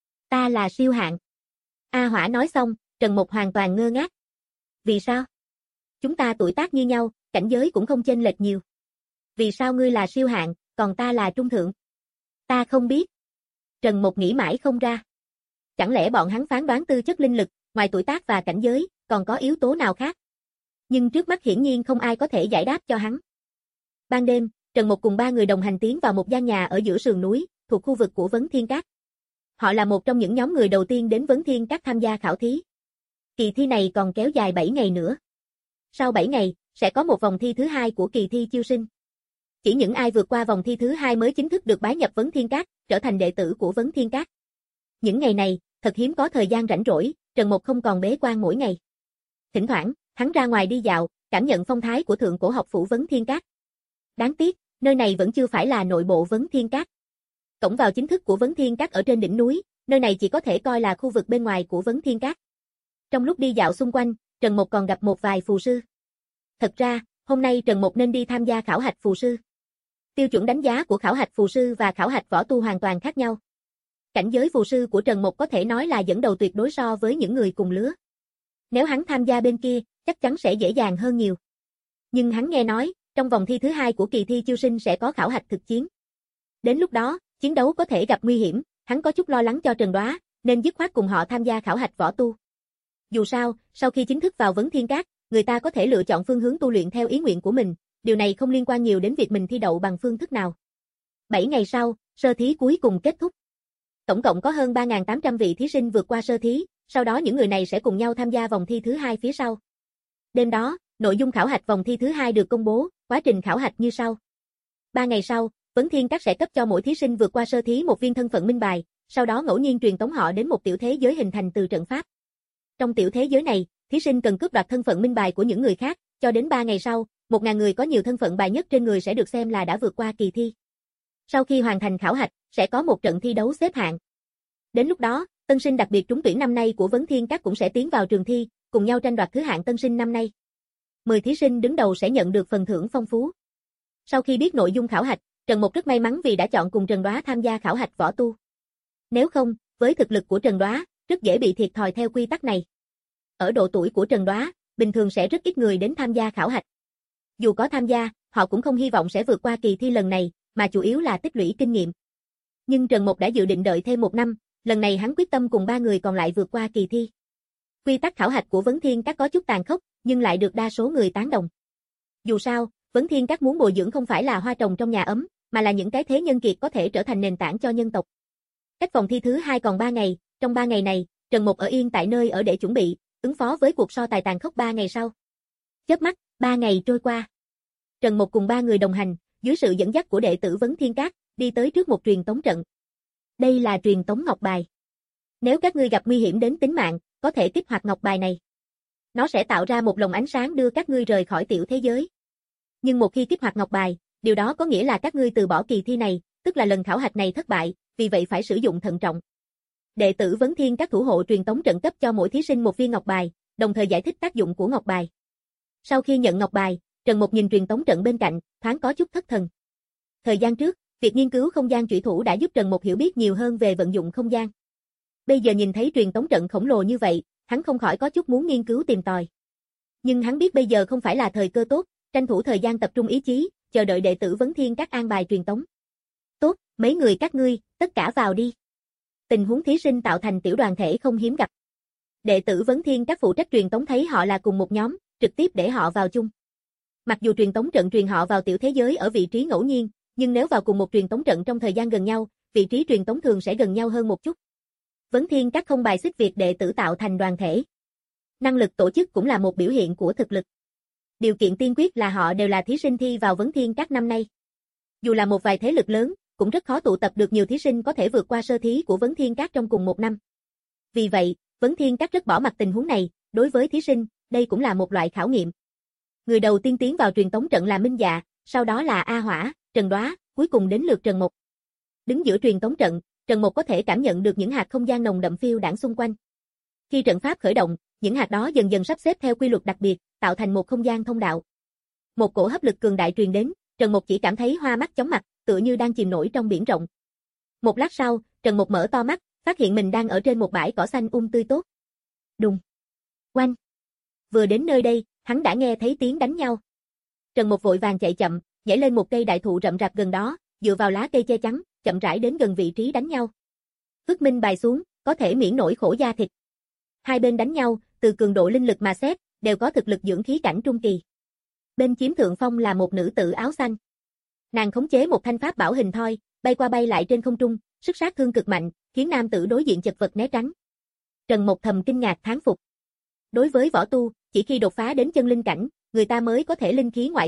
Speaker 2: Ta là siêu hạng. A Hỏa nói xong, Trần Mộc hoàn toàn ngơ ngác. Vì sao? Chúng ta tuổi tác như nhau, cảnh giới cũng không chênh lệch nhiều. Vì sao ngươi là siêu hạng, còn ta là trung thượng? Ta không biết. Trần Mộc nghĩ mãi không ra. Chẳng lẽ bọn hắn phán đoán tư chất linh lực, ngoài tuổi tác và cảnh giới, còn có yếu tố nào khác? Nhưng trước mắt hiển nhiên không ai có thể giải đáp cho hắn. Ban đêm, Trần Mộc cùng ba người đồng hành tiến vào một gian nhà ở giữa sườn núi, thuộc khu vực của Vấn Thiên Các. Họ là một trong những nhóm người đầu tiên đến Vấn Thiên Các tham gia khảo thí. Kỳ thi này còn kéo dài bảy ngày nữa. Sau bảy ngày, sẽ có một vòng thi thứ hai của kỳ thi chiêu sinh. Chỉ những ai vượt qua vòng thi thứ hai mới chính thức được bái nhập Vấn Thiên Các, trở thành đệ tử của Vấn Thiên Các. Những ngày này, thật hiếm có thời gian rảnh rỗi, Trần Mục không còn bế quan mỗi ngày. Thỉnh thoảng, hắn ra ngoài đi dạo, cảm nhận phong thái của thượng cổ học phủ Vấn Thiên Các. Đáng tiếc, nơi này vẫn chưa phải là nội bộ Vấn Thiên Các. Cổng vào chính thức của Vấn Thiên Các ở trên đỉnh núi, nơi này chỉ có thể coi là khu vực bên ngoài của Vấn Thiên Các. Trong lúc đi dạo xung quanh, Trần Mục còn gặp một vài phù sư. Thật ra, hôm nay Trần Mục nên đi tham gia khảo hạch phù sư. Tiêu chuẩn đánh giá của khảo hạch phù sư và khảo hạch võ tu hoàn toàn khác nhau. Cảnh giới phù sư của Trần Mục có thể nói là dẫn đầu tuyệt đối so với những người cùng lứa. Nếu hắn tham gia bên kia, chắc chắn sẽ dễ dàng hơn nhiều. Nhưng hắn nghe nói, trong vòng thi thứ hai của kỳ thi chiêu sinh sẽ có khảo hạch thực chiến. Đến lúc đó, chiến đấu có thể gặp nguy hiểm, hắn có chút lo lắng cho Trần Đoá, nên dứt khoát cùng họ tham gia khảo hạch võ tu. Dù sao, sau khi chính thức vào Vấn Thiên Các, người ta có thể lựa chọn phương hướng tu luyện theo ý nguyện của mình, điều này không liên quan nhiều đến việc mình thi đậu bằng phương thức nào. bảy ngày sau, sơ thí cuối cùng kết thúc. Tổng cộng có hơn ba nghìn tám trăm vị thí sinh vượt qua sơ thí, sau đó những người này sẽ cùng nhau tham gia vòng thi thứ hai phía sau. Đêm đó, nội dung khảo hạch vòng thi thứ hai được công bố, quá trình khảo hạch như sau. ba ngày sau, Vấn Thiên Các sẽ cấp cho mỗi thí sinh vượt qua sơ thí một viên thân phận minh bài, sau đó ngẫu nhiên truyền tống họ đến một tiểu thế giới hình thành từ trận pháp. Trong tiểu thế giới này, thí sinh cần cướp đoạt thân phận minh bài của những người khác, cho đến ba ngày sau, một nghìn người có nhiều thân phận bài nhất trên người sẽ được xem là đã vượt qua kỳ thi. Sau khi hoàn thành khảo hạch, sẽ có một trận thi đấu xếp hạng. Đến lúc đó, tân sinh đặc biệt trúng tuyển năm nay của Vấn Thiên Các cũng sẽ tiến vào trường thi, cùng nhau tranh đoạt thứ hạng tân sinh năm nay. mười thí sinh đứng đầu sẽ nhận được phần thưởng phong phú. Sau khi biết nội dung khảo hạch, Trần Mục rất may mắn vì đã chọn cùng Trần Đoá tham gia khảo hạch võ tu. Nếu không, với thực lực của Trần Đoá, rất dễ bị thiệt thòi theo quy tắc này. Ở độ tuổi của Trần Đoá, bình thường sẽ rất ít người đến tham gia khảo hạch. Dù có tham gia, họ cũng không hy vọng sẽ vượt qua kỳ thi lần này, mà chủ yếu là tích lũy kinh nghiệm. Nhưng Trần Mục đã dự định đợi thêm một năm, lần này hắn quyết tâm cùng ba người còn lại vượt qua kỳ thi. Quy tắc khảo hạch của Vấn Thiên Các có chút tàn khốc, nhưng lại được đa số người tán đồng. Dù sao, Vấn Thiên Các muốn bồi dưỡng không phải là hoa trồng trong nhà ấm, mà là những cái thế nhân kiệt có thể trở thành nền tảng cho nhân tộc. Cách vòng thi thứ hai còn ba ngày, trong ba ngày này, Trần Mục ở yên tại nơi ở để chuẩn bị, ứng phó với cuộc so tài tàn khốc ba ngày sau. Chớp mắt, ba ngày trôi qua. Trần Mục cùng ba người đồng hành, dưới sự dẫn dắt của đệ tử Vấn Thiên Các, đi tới trước một truyền tống trận. Đây là truyền tống ngọc bài. Nếu các ngươi gặp nguy hiểm đến tính mạng, có thể kích hoạt ngọc bài này. Nó sẽ tạo ra một lồng ánh sáng đưa các ngươi rời khỏi tiểu thế giới. Nhưng một khi kích hoạt ngọc bài, điều đó có nghĩa là các ngươi từ bỏ kỳ thi này, tức là lần khảo hạch này thất bại, vì vậy phải sử dụng thận trọng. Đệ tử Vấn Thiên Các thủ hộ truyền tống trận cấp cho mỗi thí sinh một viên ngọc bài, đồng thời giải thích tác dụng của ngọc bài. Sau khi nhận ngọc bài, Trần Mục nhìn truyền tống trận bên cạnh, thoáng có chút thất thần. Thời gian trước, việc nghiên cứu không gian chủy thủ đã giúp Trần Mục hiểu biết nhiều hơn về vận dụng không gian. Bây giờ nhìn thấy truyền tống trận khổng lồ như vậy, hắn không khỏi có chút muốn nghiên cứu tìm tòi. Nhưng hắn biết bây giờ không phải là thời cơ tốt, tranh thủ thời gian tập trung ý chí, chờ đợi đệ tử Vấn Thiên Các an bài truyền tống. Tốt, mấy người các ngươi, tất cả vào đi. Tình huống thí sinh tạo thành tiểu đoàn thể không hiếm gặp. Đệ tử Vấn Thiên Các phụ trách truyền tống thấy họ là cùng một nhóm, trực tiếp để họ vào chung. Mặc dù truyền tống trận truyền họ vào tiểu thế giới ở vị trí ngẫu nhiên, nhưng nếu vào cùng một truyền tống trận trong thời gian gần nhau, vị trí truyền tống thường sẽ gần nhau hơn một chút. Vấn Thiên Các không bài xích việc đệ tử tạo thành đoàn thể. Năng lực tổ chức cũng là một biểu hiện của thực lực. Điều kiện tiên quyết là họ đều là thí sinh thi vào Vấn Thiên Các năm nay. Dù là một vài thế lực lớn, cũng rất khó tụ tập được nhiều thí sinh có thể vượt qua sơ thí của Vấn Thiên Các trong cùng một năm. Vì vậy, Vấn Thiên Các rất bỏ mặc tình huống này, đối với thí sinh, đây cũng là một loại khảo nghiệm. Người đầu tiên tiến vào truyền tống trận là Minh Dạ, sau đó là A Hỏa, Trần Đoá, cuối cùng đến lượt Trần Mục. Đứng giữa truyền tống trận, Trần Mục có thể cảm nhận được những hạt không gian nồng đậm phiêu đãng xung quanh. Khi trận pháp khởi động, những hạt đó dần dần sắp xếp theo quy luật đặc biệt, tạo thành một không gian thông đạo. Một cổ hấp lực cường đại truyền đến, Trần Mục chỉ cảm thấy hoa mắt chóng mặt, tựa như đang chìm nổi trong biển rộng. Một lát sau, Trần Mục mở to mắt, phát hiện mình đang ở trên một bãi cỏ xanh um tươi tốt. Đùng, oanh. Vừa đến nơi đây, hắn đã nghe thấy tiếng đánh nhau. Trần Mục vội vàng chạy chậm, nhảy lên một cây đại thụ rậm rạp gần đó, dựa vào lá cây che chắn, chậm rãi đến gần vị trí đánh nhau. Phước minh bài xuống, có thể miễn nỗi khổ da thịt. Hai bên đánh nhau, từ cường độ linh lực mà xét, đều có thực lực dưỡng khí cảnh trung kỳ. Bên chiếm thượng phong là một nữ tử áo xanh. Nàng khống chế một thanh pháp bảo hình thoi, bay qua bay lại trên không trung, sức sát thương cực mạnh, khiến nam tử đối diện chật vật né tránh. Trần Mục thầm kinh ngạc thán phục. Đối với võ tu, chỉ khi đột phá đến chân linh cảnh, người ta mới có thể linh khí ngoại phóng,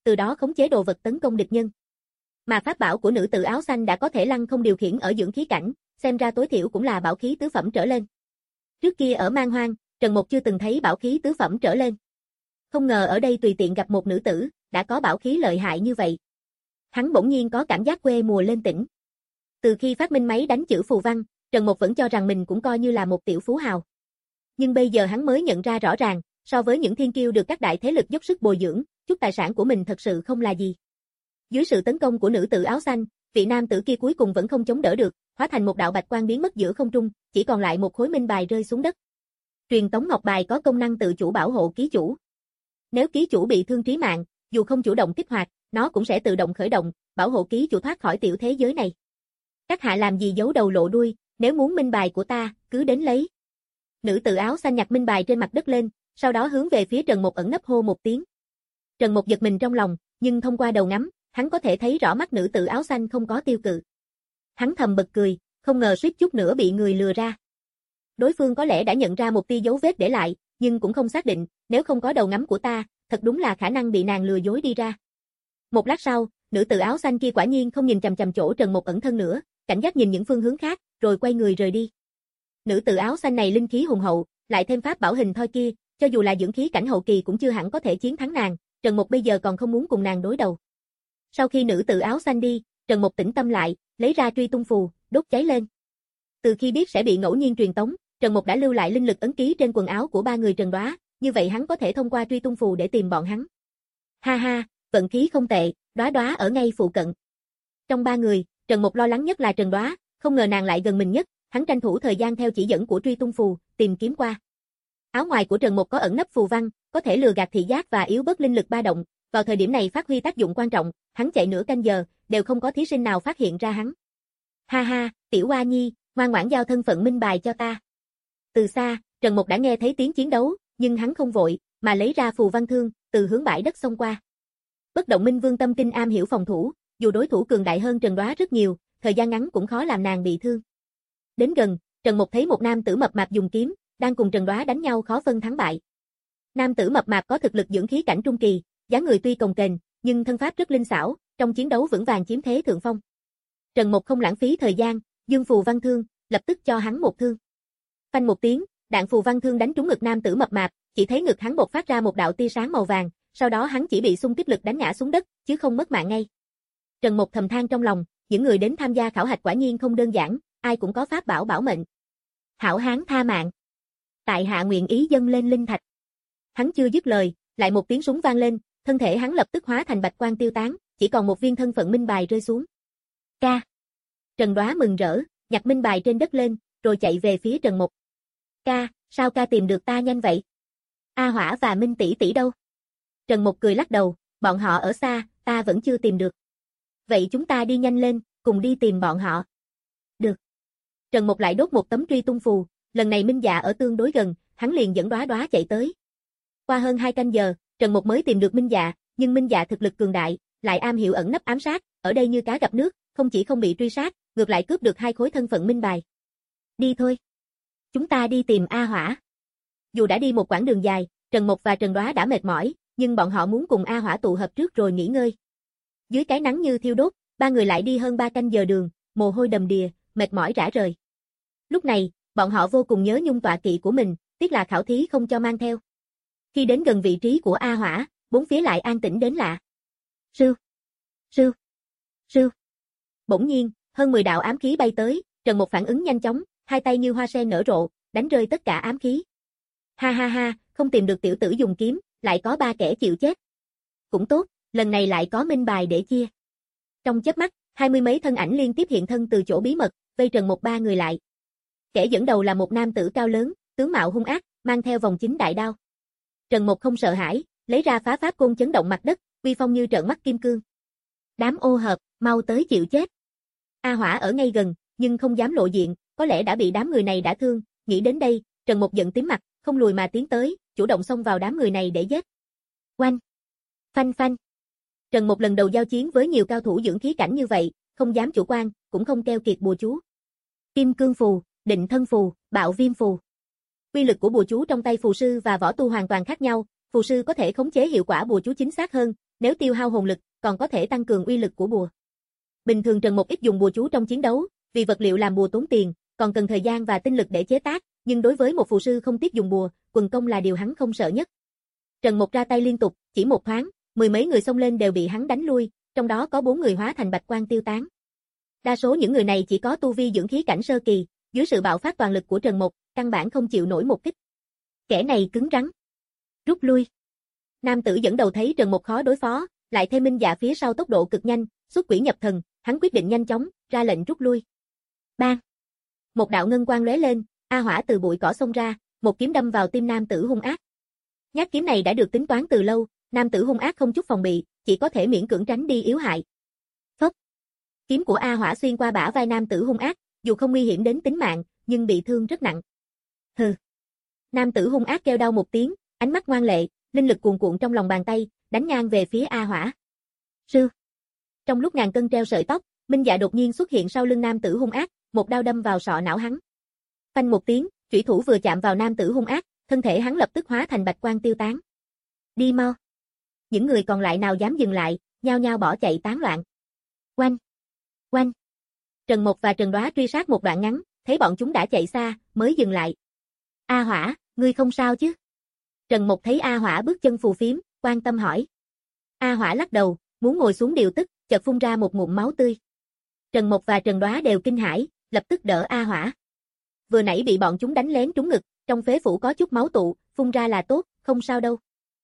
Speaker 2: từ đó khống chế đồ vật tấn công địch nhân. Mà pháp bảo của nữ tử áo xanh đã có thể lăng không điều khiển ở dưỡng khí cảnh, xem ra tối thiểu cũng là bảo khí tứ phẩm trở lên. Trước kia ở Man Hoang, Trần Mục chưa từng thấy bảo khí tứ phẩm trở lên. Không ngờ ở đây tùy tiện gặp một nữ tử, đã có bảo khí lợi hại như vậy. Hắn bỗng nhiên có cảm giác quê mùa lên tỉnh. Từ khi phát minh máy đánh chữ phù văn, Trần Mục vẫn cho rằng mình cũng coi như là một tiểu phú hào. Nhưng bây giờ hắn mới nhận ra rõ ràng, so với những thiên kiêu được các đại thế lực dốc sức bồi dưỡng, chút tài sản của mình thật sự không là gì. Dưới sự tấn công của nữ tử áo xanh, vị nam tử kia cuối cùng vẫn không chống đỡ được, hóa thành một đạo bạch quang biến mất giữa không trung, chỉ còn lại một khối minh bài rơi xuống đất. Truyền tống ngọc bài có công năng tự chủ bảo hộ ký chủ. Nếu ký chủ bị thương trí mạng, dù không chủ động kích hoạt, nó cũng sẽ tự động khởi động, bảo hộ ký chủ thoát khỏi tiểu thế giới này. Các hạ làm gì giấu đầu lộ đuôi, nếu muốn minh bài của ta, cứ đến lấy. Nữ tử áo xanh nhặt minh bài trên mặt đất lên, sau đó hướng về phía Trần Mục ẩn nấp hô một tiếng. Trần Mục giật mình trong lòng, nhưng thông qua đầu ngắm, hắn có thể thấy rõ mắt nữ tử áo xanh không có tiêu cự. Hắn thầm bật cười, không ngờ suýt chút nữa bị người lừa ra. Đối phương có lẽ đã nhận ra một tia dấu vết để lại, nhưng cũng không xác định, nếu không có đầu ngắm của ta, thật đúng là khả năng bị nàng lừa dối đi ra. Một lát sau, nữ tử áo xanh kia quả nhiên không nhìn chằm chằm chỗ Trần Mục ẩn thân nữa, cảnh giác nhìn những phương hướng khác, rồi quay người rời đi. Nữ tử áo xanh này linh khí hùng hậu, lại thêm pháp bảo hình thoi kia, cho dù là dưỡng khí cảnh hậu kỳ cũng chưa hẳn có thể chiến thắng nàng, Trần Mục bây giờ còn không muốn cùng nàng đối đầu. Sau khi nữ tử áo xanh đi, Trần Mục tĩnh tâm lại, lấy ra truy tung phù, đốt cháy lên. Từ khi biết sẽ bị ngẫu nhiên truyền tống, Trần Mục đã lưu lại linh lực ấn ký trên quần áo của ba người Trần Đóa, như vậy hắn có thể thông qua truy tung phù để tìm bọn hắn. Ha ha, vận khí không tệ, Đóa Đóa ở ngay phụ cận. Trong ba người, Trần Mục lo lắng nhất là Trần Đóa, không ngờ nàng lại gần mình nhất, hắn tranh thủ thời gian theo chỉ dẫn của truy tung phù, tìm kiếm qua. Áo ngoài của Trần Mục có ẩn nấp phù văn, có thể lừa gạt thị giác và yếu bớt linh lực ba động, vào thời điểm này phát huy tác dụng quan trọng, hắn chạy nửa canh giờ, đều không có thí sinh nào phát hiện ra hắn. Ha ha, tiểu Hoa Nhi, ngoan ngoãn giao thân phận minh bài cho ta. Từ xa, Trần Mục đã nghe thấy tiếng chiến đấu, nhưng hắn không vội, mà lấy ra phù văn thương, từ hướng bãi đất xông qua. Bất động minh vương tâm kinh am hiểu phòng thủ, dù đối thủ cường đại hơn Trần Đóa rất nhiều, thời gian ngắn cũng khó làm nàng bị thương. Đến gần, Trần Mục thấy một nam tử mập mạp dùng kiếm, đang cùng Trần Đóa đánh nhau khó phân thắng bại. Nam tử mập mạp có thực lực dưỡng khí cảnh trung kỳ, dáng người tuy cồng kềnh, nhưng thân pháp rất linh xảo, trong chiến đấu vững vàng chiếm thế thượng phong. Trần Mục không lãng phí thời gian, dương phù văn thương, lập tức cho hắn một thương. Phanh một tiếng, đạn phù văn thương đánh trúng ngực nam tử mập mạp, chỉ thấy ngực hắn bộc phát ra một đạo tia sáng màu vàng, sau đó hắn chỉ bị xung kích lực đánh ngã xuống đất, chứ không mất mạng ngay. Trần Mục thầm than trong lòng, những người đến tham gia khảo hạch quả nhiên không đơn giản, ai cũng có pháp bảo bảo mệnh. Hảo hán tha mạng. Tại hạ nguyện ý dâng lên linh thạch. Hắn chưa dứt lời, lại một tiếng súng vang lên, thân thể hắn lập tức hóa thành bạch quang tiêu tán, chỉ còn một viên thân phận minh bài rơi xuống. Ca. Trần Đóa mừng rỡ, nhặt minh bài trên đất lên, rồi chạy về phía Trần Mục. Ca, sao ca tìm được ta nhanh vậy? A Hỏa và Minh tỷ tỷ đâu? Trần Mục cười lắc đầu, bọn họ ở xa, ta vẫn chưa tìm được. Vậy chúng ta đi nhanh lên, cùng đi tìm bọn họ. Được. Trần Mục lại đốt một tấm truy tung phù, lần này Minh Dạ ở tương đối gần, hắn liền dẫn Đóa Đóa chạy tới. Qua hơn hai canh giờ, Trần Mục mới tìm được Minh Dạ, nhưng Minh Dạ thực lực cường đại, lại am hiểu ẩn nấp ám sát, ở đây như cá gặp nước, không chỉ không bị truy sát, ngược lại cướp được hai khối thân phận minh bài. Đi thôi. Chúng ta đi tìm A Hỏa. Dù đã đi một quãng đường dài, Trần Mục và Trần Đóa đã mệt mỏi, nhưng bọn họ muốn cùng A Hỏa tụ hợp trước rồi nghỉ ngơi. Dưới cái nắng như thiêu đốt, ba người lại đi hơn ba canh giờ đường, mồ hôi đầm đìa, mệt mỏi rã rời. Lúc này, bọn họ vô cùng nhớ nhung tọa kỵ của mình, tiếc là khảo thí không cho mang theo. Khi đến gần vị trí của A Hỏa, bốn phía lại an tĩnh đến lạ. Sưu, sưu, sưu. Bỗng nhiên, hơn mười đạo ám khí bay tới, Trần Mục phản ứng nhanh chóng, hai tay như hoa sen nở rộ, đánh rơi tất cả ám khí. Ha ha ha, không tìm được tiểu tử dùng kiếm, lại có ba kẻ chịu chết. Cũng tốt, lần này lại có minh bài để chia. Trong chớp mắt, hai mươi mấy thân ảnh liên tiếp hiện thân từ chỗ bí mật, vây Trần Mục ba người lại. Kẻ dẫn đầu là một nam tử cao lớn, tướng mạo hung ác, mang theo vòng chính đại đao. Trần Mục không sợ hãi, lấy ra phá pháp côn chấn động mặt đất, uy phong như trợn mắt kim cương. Đám ô hợp, mau tới chịu chết. A Hỏa ở ngay gần, nhưng không dám lộ diện, có lẽ đã bị đám người này đã thương, nghĩ đến đây, Trần Mục giận tím mặt, không lùi mà tiến tới, chủ động xông vào đám người này để giết. Oanh! Phanh phanh! Trần Mục lần đầu giao chiến với nhiều cao thủ dưỡng khí cảnh như vậy, không dám chủ quan, cũng không keo kiệt bùa chú. Kim cương phù, định thân phù, bạo viêm phù. Quy lực của bùa chú trong tay phù sư và võ tu hoàn toàn khác nhau, phù sư có thể khống chế hiệu quả bùa chú chính xác hơn, nếu tiêu hao hồn lực, còn có thể tăng cường uy lực của bùa. Bình thường Trần Mục ít dùng bùa chú trong chiến đấu, vì vật liệu làm bùa tốn tiền, còn cần thời gian và tinh lực để chế tác, nhưng đối với một phù sư không tiếc dùng bùa, quần công là điều hắn không sợ nhất. Trần Mục ra tay liên tục, chỉ một thoáng, mười mấy người xông lên đều bị hắn đánh lui, trong đó có bốn người hóa thành bạch quang tiêu tán. Đa số những người này chỉ có tu vi dưỡng khí cảnh sơ kỳ, dưới sự bạo phát toàn lực của Trần Mục, căn bản không chịu nổi một kích. Kẻ này cứng rắn. Rút lui. Nam tử dẫn đầu thấy Trần Mục khó đối phó, lại thêm Minh Dạ phía sau tốc độ cực nhanh, xuất quỷ nhập thần, hắn quyết định nhanh chóng, ra lệnh rút lui. Bang! Một đạo ngân quang lóe lên, A Hỏa từ bụi cỏ xông ra, một kiếm đâm vào tim nam tử hung ác. Nhát kiếm này đã được tính toán từ lâu, nam tử hung ác không chút phòng bị, chỉ có thể miễn cưỡng tránh đi yếu hại. Phốc! Kiếm của A Hỏa xuyên qua bả vai nam tử hung ác, dù không nguy hiểm đến tính mạng, nhưng bị thương rất nặng. Hừ! Nam tử hung ác kêu đau một tiếng, ánh mắt ngoan lệ, linh lực cuồn cuộn trong lòng bàn tay, đánh ngang về phía A Hỏa. Sư! Trong lúc ngàn cân treo sợi tóc, Minh Dạ đột nhiên xuất hiện sau lưng nam tử hung ác, một đao đâm vào sọ não hắn. Phanh một tiếng, chủy thủ vừa chạm vào nam tử hung ác, thân thể hắn lập tức hóa thành bạch quang tiêu tán. Đi mau! Những người còn lại nào dám dừng lại, nhao nhao bỏ chạy tán loạn. Oanh! Oanh! Trần Mục và Trần Đóa truy sát một đoạn ngắn, thấy bọn chúng đã chạy xa, mới dừng lại. A Hỏa, ngươi không sao chứ? Trần Mục thấy A Hỏa bước chân phù phiếm, quan tâm hỏi. A Hỏa lắc đầu, muốn ngồi xuống điều tức, chợt phun ra một ngụm máu tươi. Trần Mục và Trần Đóa đều kinh hãi, lập tức đỡ A Hỏa. Vừa nãy bị bọn chúng đánh lén trúng ngực, trong phế phủ có chút máu tụ, phun ra là tốt, không sao đâu.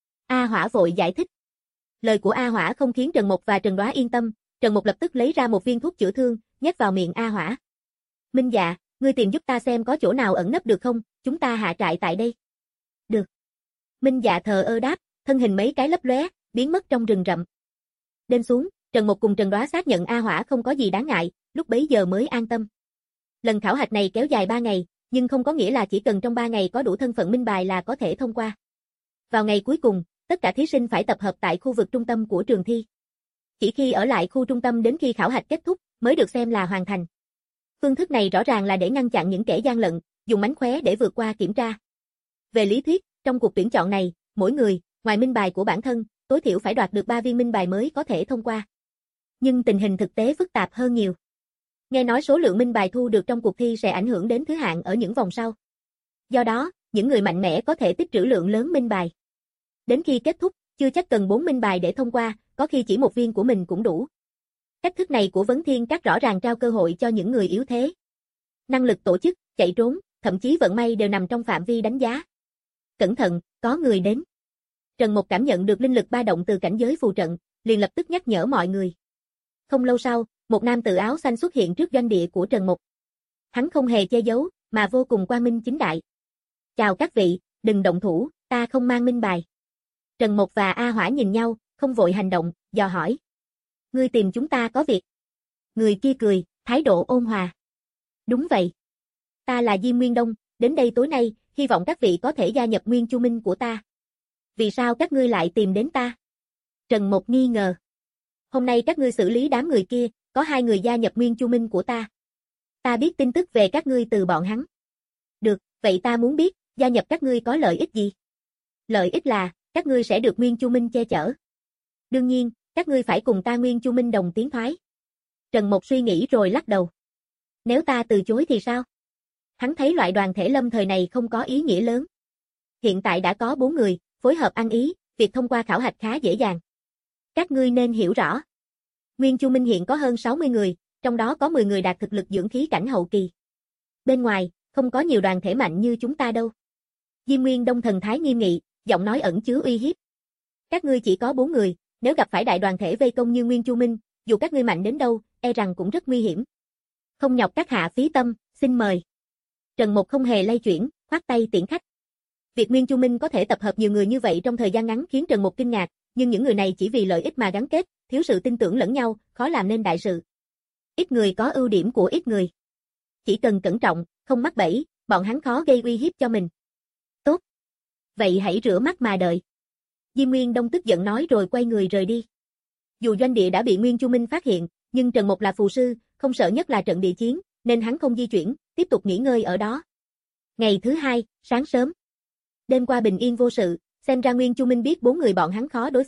Speaker 2: A Hỏa vội giải thích. Lời của A Hỏa không khiến Trần Mục và Trần Đóa yên tâm, Trần Mục lập tức lấy ra một viên thuốc chữa thương, nhét vào miệng A Hỏa. Minh Dạ, ngươi tìm giúp ta xem có chỗ nào ẩn nấp được không, chúng ta hạ trại tại đây. Được. Minh Dạ thờ ơ đáp, thân hình mấy cái lấp lóe, biến mất trong rừng rậm. Đêm xuống, Trần Mục cùng Trần Đóa xác nhận A Hỏa không có gì đáng ngại, lúc bấy giờ mới an tâm. Lần khảo hạch này kéo dài ba ngày, nhưng không có nghĩa là chỉ cần trong ba ngày có đủ thân phận minh bài là có thể thông qua. Vào ngày cuối cùng, tất cả thí sinh phải tập hợp tại khu vực trung tâm của trường thi. Chỉ khi ở lại khu trung tâm đến khi khảo hạch kết thúc, mới được xem là hoàn thành. Phương thức này rõ ràng là để ngăn chặn những kẻ gian lận, dùng mánh khóe để vượt qua kiểm tra. Về lý thuyết, trong cuộc tuyển chọn này, mỗi người, ngoài minh bài của bản thân, tối thiểu phải đoạt được ba viên minh bài mới có thể thông qua. Nhưng tình hình thực tế phức tạp hơn nhiều. Nghe nói số lượng minh bài thu được trong cuộc thi sẽ ảnh hưởng đến thứ hạng ở những vòng sau. Do đó, những người mạnh mẽ có thể tích trữ lượng lớn minh bài. Đến khi kết thúc, chưa chắc cần bốn minh bài để thông qua, có khi chỉ một viên của mình cũng đủ. Cách thức này của Vấn Thiên Các rõ ràng trao cơ hội cho những người yếu thế. Năng lực tổ chức, chạy trốn, thậm chí vận may đều nằm trong phạm vi đánh giá. Cẩn thận, có người đến. Trần Mục cảm nhận được linh lực ba động từ cảnh giới phù trận, liền lập tức nhắc nhở mọi người. Không lâu sau, một nam tử áo xanh xuất hiện trước doanh địa của Trần Mục. Hắn không hề che giấu, mà vô cùng quang minh chính đại. Chào các vị, đừng động thủ, ta không mang minh bài. Trần Mục và A Hỏa nhìn nhau, không vội hành động, dò hỏi. Ngươi tìm chúng ta có việc. Người kia cười, thái độ ôn hòa. Đúng vậy. Ta là Diêm Nguyên Đông, đến đây tối nay, hy vọng các vị có thể gia nhập Nguyên Chu Minh của ta. Vì sao các ngươi lại tìm đến ta? Trần Mục nghi ngờ. Hôm nay các ngươi xử lý đám người kia, có hai người gia nhập Nguyên Chu Minh của ta. Ta biết tin tức về các ngươi từ bọn hắn. Được, vậy ta muốn biết, gia nhập các ngươi có lợi ích gì? Lợi ích là, các ngươi sẽ được Nguyên Chu Minh che chở. Đương nhiên, các ngươi phải cùng ta Nguyên Chu Minh đồng tiến thoái. Trần Mục suy nghĩ rồi lắc đầu. Nếu ta từ chối thì sao? Hắn thấy loại đoàn thể lâm thời này không có ý nghĩa lớn. Hiện tại đã có bốn người, phối hợp ăn ý, việc thông qua khảo hạch khá dễ dàng. Các ngươi nên hiểu rõ. Nguyên Chu Minh hiện có hơn sáu mươi người, trong đó có mười người đạt thực lực dưỡng khí cảnh hậu kỳ. Bên ngoài, không có nhiều đoàn thể mạnh như chúng ta đâu. Diêm Nguyên Đông thần thái nghiêm nghị, giọng nói ẩn chứa uy hiếp. Các ngươi chỉ có bốn người, nếu gặp phải đại đoàn thể vây công như Nguyên Chu Minh, dù các ngươi mạnh đến đâu, e rằng cũng rất nguy hiểm. Không nhọc các hạ phí tâm, xin mời. Trần Mục không hề lay chuyển, khoát tay tiễn khách. Việc Nguyên Chu Minh có thể tập hợp nhiều người như vậy trong thời gian ngắn khiến Trần Mục kinh ngạc, nhưng những người này chỉ vì lợi ích mà gắn kết, thiếu sự tin tưởng lẫn nhau, khó làm nên đại sự. Ít người có ưu điểm của ít người. Chỉ cần cẩn trọng, không mắc bẫy, bọn hắn khó gây uy hiếp cho mình. Tốt. Vậy hãy rửa mắt mà đợi. Diêm Nguyên Đông tức giận nói rồi quay người rời đi. Dù doanh địa đã bị Nguyên Chu Minh phát hiện, nhưng Trần Mục là phù sư, không sợ nhất là trận địa chiến, nên hắn không di chuyển, tiếp tục nghỉ ngơi ở đó. Ngày thứ hai, sáng sớm. Đêm qua bình yên vô sự, xem ra Nguyên Chu Minh biết bốn người bọn hắn khó đối phó,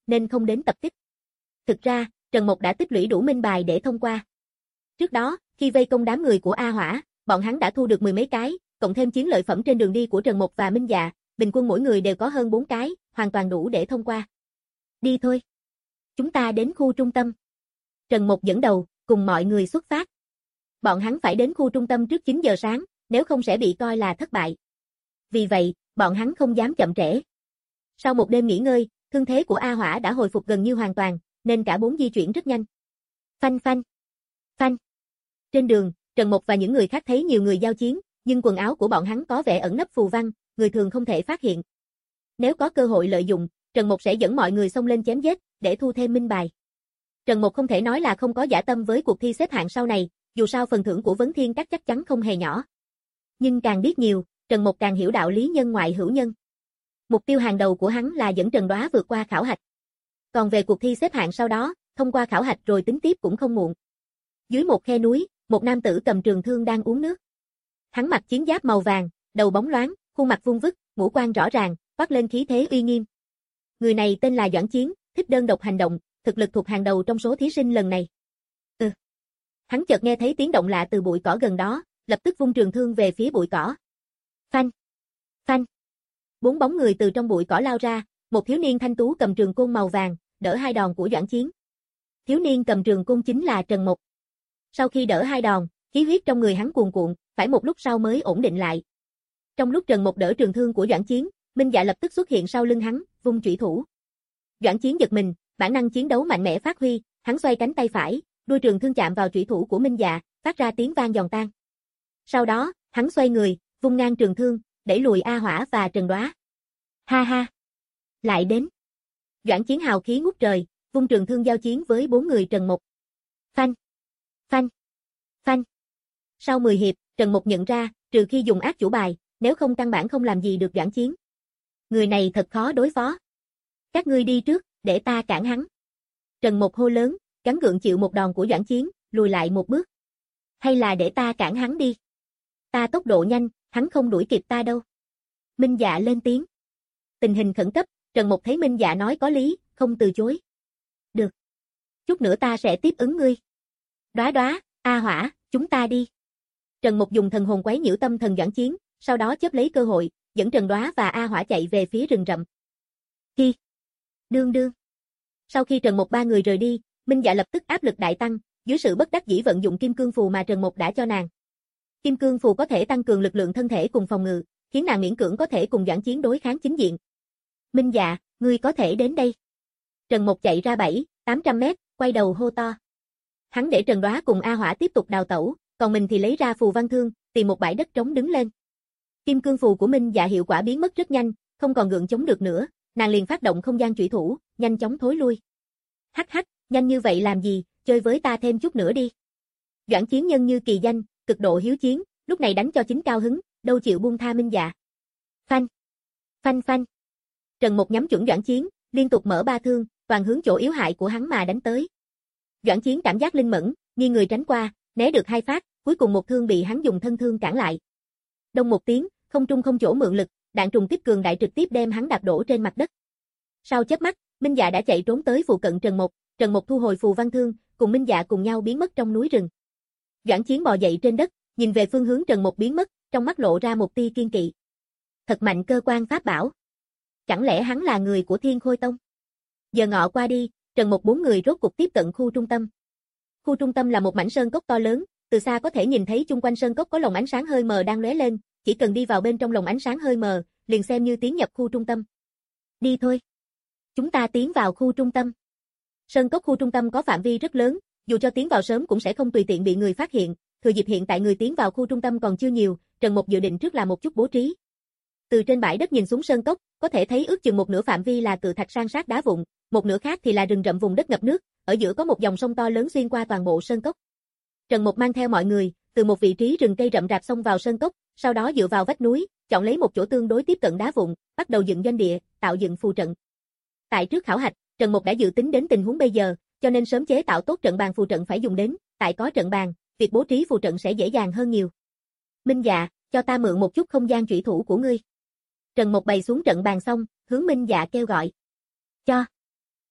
Speaker 2: nên không đến tập kích. Thực ra, Trần Mộc đã tích lũy đủ minh bài để thông qua. Trước đó, khi vây công đám người của A Hỏa, bọn hắn đã thu được mười mấy cái, cộng thêm chiến lợi phẩm trên đường đi của Trần Mộc và Minh Dạ, bình quân mỗi người đều có hơn bốn cái, hoàn toàn đủ để thông qua. Đi thôi. Chúng ta đến khu trung tâm. Trần Mộc dẫn đầu, cùng mọi người xuất phát. Bọn hắn phải đến khu trung tâm trước chín giờ sáng, nếu không sẽ bị coi là thất bại. Vì vậy, bọn hắn không dám chậm trễ. Sau một đêm nghỉ ngơi, thương thế của A Hỏa đã hồi phục gần như hoàn toàn, nên cả bốn di chuyển rất nhanh. Phanh phanh, phanh. Trên đường, Trần Mộc và những người khác thấy nhiều người giao chiến, nhưng quần áo của bọn hắn có vẻ ẩn nấp phù văn, người thường không thể phát hiện. Nếu có cơ hội lợi dụng, Trần Mộc sẽ dẫn mọi người xông lên chém giết, để thu thêm minh bài. Trần Mộc không thể nói là không có dã tâm với cuộc thi xếp hạng sau này, dù sao phần thưởng của Vấn Thiên Các chắc chắn không hề nhỏ. Nhưng càng biết nhiều, Trần Mộc càng hiểu đạo lý nhân ngoại hữu nhân. Mục tiêu hàng đầu của hắn là dẫn Trần Đoá vượt qua khảo hạch. Còn về cuộc thi xếp hạng sau đó, thông qua khảo hạch rồi tính tiếp cũng không muộn. Dưới một khe núi, một nam tử cầm trường thương đang uống nước. Hắn mặc chiến giáp màu vàng, đầu bóng loáng, khuôn mặt vuông vức, ngũ quan rõ ràng, toát lên khí thế uy nghiêm. Người này tên là Doãn Chiến, thích đơn độc hành động, thực lực thuộc hàng đầu trong số thí sinh lần này. Ừ. Hắn chợt nghe thấy tiếng động lạ từ bụi cỏ gần đó, lập tức vung trường thương về phía bụi cỏ. Phanh, phanh. Bốn bóng người từ trong bụi cỏ lao ra, một thiếu niên thanh tú cầm trường côn màu vàng, đỡ hai đòn của Doãn Chiến. Thiếu niên cầm trường côn chính là Trần Mộc. Sau khi đỡ hai đòn, khí huyết trong người hắn cuồn cuộn, phải một lúc sau mới ổn định lại. Trong lúc Trần Mộc đỡ trường thương của Doãn Chiến, Minh Dạ lập tức xuất hiện sau lưng hắn, vung chủy thủ. Doãn Chiến giật mình, bản năng chiến đấu mạnh mẽ phát huy, hắn xoay cánh tay phải, đuôi trường thương chạm vào chủy thủ của Minh Dạ, phát ra tiếng vang giòn tan. Sau đó, hắn xoay người, vung ngang trường thương, đẩy lùi A Hỏa và Trần Đoá. Ha ha! Lại đến! Doãn Chiến hào khí ngút trời, vung trường thương giao chiến với bốn người Trần Mộc. Phanh! Phanh! Phanh! Sau mười hiệp, Trần Mộc nhận ra, trừ khi dùng ác chủ bài, nếu không căn bản không làm gì được Doãn Chiến. Người này thật khó đối phó. Các ngươi đi trước, để ta cản hắn. Trần Mộc hô lớn, gắng gượng chịu một đòn của Doãn Chiến, lùi lại một bước. Hay là để ta cản hắn đi. Ta tốc độ nhanh, hắn không đuổi kịp ta đâu. Minh Dạ lên tiếng. Tình hình khẩn cấp, Trần Mộc thấy Minh Dạ nói có lý, không từ chối. Được. Chút nữa ta sẽ tiếp ứng ngươi. Đoá Đoá, A Hỏa, chúng ta đi. Trần Mộc dùng thần hồn quấy nhiễu tâm thần Doãn Chiến, sau đó chớp lấy cơ hội, dẫn Trần Đoá và A Hỏa chạy về phía rừng rậm. Khi Đương đương. Sau khi Trần Mộc ba người rời đi, Minh Dạ lập tức áp lực đại tăng, dưới sự bất đắc dĩ vận dụng kim cương phù mà Trần Mộc đã cho nàng. Kim cương phù có thể tăng cường lực lượng thân thể cùng phòng ngự, khiến nàng miễn cưỡng có thể cùng Doãn Chiến đối kháng chính diện. Minh Dạ, ngươi có thể đến đây. Trần Mộc chạy ra bảy, tám trăm mét, quay đầu hô to. Hắn để Trần Đoá cùng A Hỏa tiếp tục đào tẩu, còn mình thì lấy ra phù văn thương, tìm một bãi đất trống đứng lên. Kim cương phù của Minh Dạ hiệu quả biến mất rất nhanh, không còn gượng chống được nữa, nàng liền phát động không gian chủy thủ, nhanh chóng thối lui. Hắc hắc, nhanh như vậy làm gì, chơi với ta thêm chút nữa đi. Doãn Chiến nhân như kỳ danh, cực độ hiếu chiến, lúc này đánh cho chính cao hứng, đâu chịu buông tha Minh Dạ. Phanh, phanh phanh. Trần Mộc nhắm chuẩn Doãn Chiến, liên tục mở ba thương, toàn hướng chỗ yếu hại của hắn mà đánh tới. Doãn Chiến cảm giác linh mẫn, nghiêng người tránh qua, né được hai phát, cuối cùng một thương bị hắn dùng thân thương cản lại. Đông một tiếng, không trung không chỗ mượn lực, đạn trùng kích cường đại trực tiếp đem hắn đạp đổ trên mặt đất. Sau chớp mắt, Minh Dạ đã chạy trốn tới phụ cận Trần Mộc, Trần Mộc thu hồi phù văn thương, cùng Minh Dạ cùng nhau biến mất trong núi rừng. Doãn Chiến bò dậy trên đất, nhìn về phương hướng Trần Mộc biến mất, trong mắt lộ ra một tia kiên kỵ. Thật mạnh cơ quan pháp bảo. Chẳng lẽ hắn là người của Thiên Khôi Tông? Giờ ngọ qua đi, Trần Mộc bốn người rốt cục tiếp cận khu trung tâm. Khu trung tâm là một mảnh sơn cốc to lớn, từ xa có thể nhìn thấy chung quanh sơn cốc có lồng ánh sáng hơi mờ đang lóe lên, chỉ cần đi vào bên trong lồng ánh sáng hơi mờ, liền xem như tiến nhập khu trung tâm. Đi thôi. Chúng ta tiến vào khu trung tâm. Sơn cốc khu trung tâm có phạm vi rất lớn, dù cho tiến vào sớm cũng sẽ không tùy tiện bị người phát hiện, thừa dịp hiện tại người tiến vào khu trung tâm còn chưa nhiều, Trần Mộc dự định trước là một chút bố trí. Từ trên bãi đất nhìn xuống sơn cốc, có thể thấy ước chừng một nửa phạm vi là cự thạch san sát đá vụn, một nửa khác thì là rừng rậm vùng đất ngập nước, ở giữa có một dòng sông to lớn xuyên qua toàn bộ sơn cốc. Trần Mộc mang theo mọi người, từ một vị trí rừng cây rậm rạp xông vào sơn cốc, sau đó dựa vào vách núi, chọn lấy một chỗ tương đối tiếp cận đá vụn, bắt đầu dựng doanh địa, tạo dựng phù trận. Tại trước khảo hạch, Trần Mộc đã dự tính đến tình huống bây giờ, cho nên sớm chế tạo tốt trận bàn phù trận phải dùng đến, tại có trận bàn, việc bố trí phù trận sẽ dễ dàng hơn nhiều. Minh Dạ, cho ta mượn một chút không gian chủy thủ của ngươi. Trần Mộc bày xuống trận bàn xong, hướng Minh Dạ kêu gọi. Cho.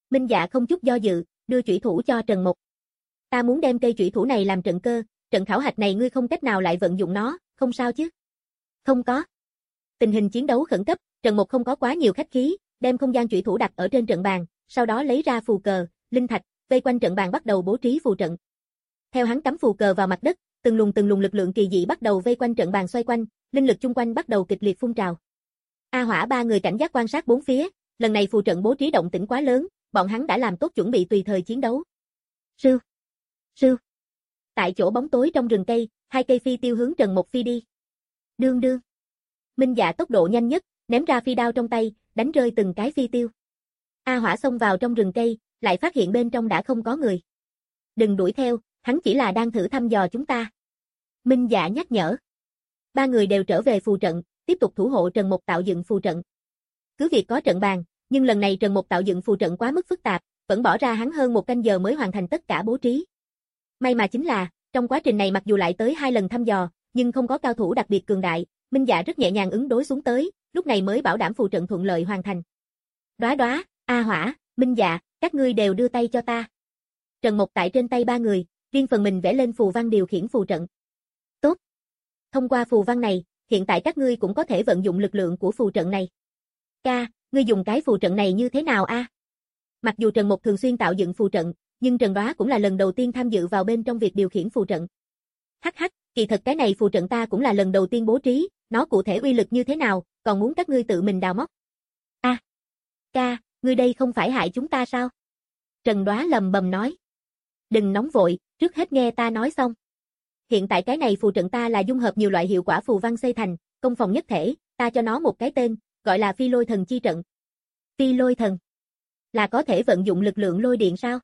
Speaker 2: Minh Dạ không chút do dự, đưa chủy thủ cho Trần Mộc. Ta muốn đem cây chủy thủ này làm trận cơ, trận khảo hạch này ngươi không cách nào lại vận dụng nó, không sao chứ? Không có. Tình hình chiến đấu khẩn cấp, Trần Mộc không có quá nhiều khách khí, đem không gian chủy thủ đặt ở trên trận bàn, sau đó lấy ra phù cờ, linh thạch, vây quanh trận bàn bắt đầu bố trí phù trận. Theo hắn cắm phù cờ vào mặt đất, từng luồng từng luồng lực lượng kỳ dị bắt đầu vây quanh trận bàn xoay quanh, linh lực chung quanh bắt đầu kịch liệt phun trào. A Hỏa ba người cảnh giác quan sát bốn phía, lần này phù trận bố trí động tĩnh quá lớn, bọn hắn đã làm tốt chuẩn bị tùy thời chiến đấu. Sư, sư. Tại chỗ bóng tối trong rừng cây, hai cây phi tiêu hướng Trần Mộc phi đi. Đương đương. Minh Dạ tốc độ nhanh nhất, ném ra phi đao trong tay, đánh rơi từng cái phi tiêu. A Hỏa xông vào trong rừng cây, lại phát hiện bên trong đã không có người. Đừng đuổi theo, hắn chỉ là đang thử thăm dò chúng ta. Minh Dạ nhắc nhở. Ba người đều trở về phù trận, tiếp tục thủ hộ Trần Mộc tạo dựng phù trận. Cứ việc có trận bàn, nhưng lần này Trần Mộc tạo dựng phù trận quá mức phức tạp, vẫn bỏ ra hắn hơn một canh giờ mới hoàn thành tất cả bố trí. May mà chính là, trong quá trình này mặc dù lại tới hai lần thăm dò, nhưng không có cao thủ đặc biệt cường đại, Minh Dạ rất nhẹ nhàng ứng đối xuống tới, lúc này mới bảo đảm phù trận thuận lợi hoàn thành. Đóa đóa, A Hỏa, Minh Dạ, các ngươi đều đưa tay cho ta. Trần Mộc tại trên tay ba người, riêng phần mình vẽ lên phù văn điều khiển phù trận. Tốt. Thông qua phù văn này, hiện tại các ngươi cũng có thể vận dụng lực lượng của phù trận này. Ca, ngươi dùng cái phù trận này như thế nào a? Mặc dù Trần Mộc thường xuyên tạo dựng phù trận, nhưng Trần Đóa cũng là lần đầu tiên tham dự vào bên trong việc điều khiển phù trận. Hắc hắc, kỳ thật cái này phù trận ta cũng là lần đầu tiên bố trí, nó cụ thể uy lực như thế nào, còn muốn các ngươi tự mình đào móc. A, ca, ngươi đây không phải hại chúng ta sao? Trần Đóa lầm bầm nói. Đừng nóng vội, trước hết nghe ta nói xong. Hiện tại cái này phù trận ta là dung hợp nhiều loại hiệu quả phù văn xây thành, công phòng nhất thể, ta cho nó một cái tên, gọi là Phi Lôi Thần chi trận. Phi Lôi Thần là có thể vận dụng lực lượng lôi điện sao?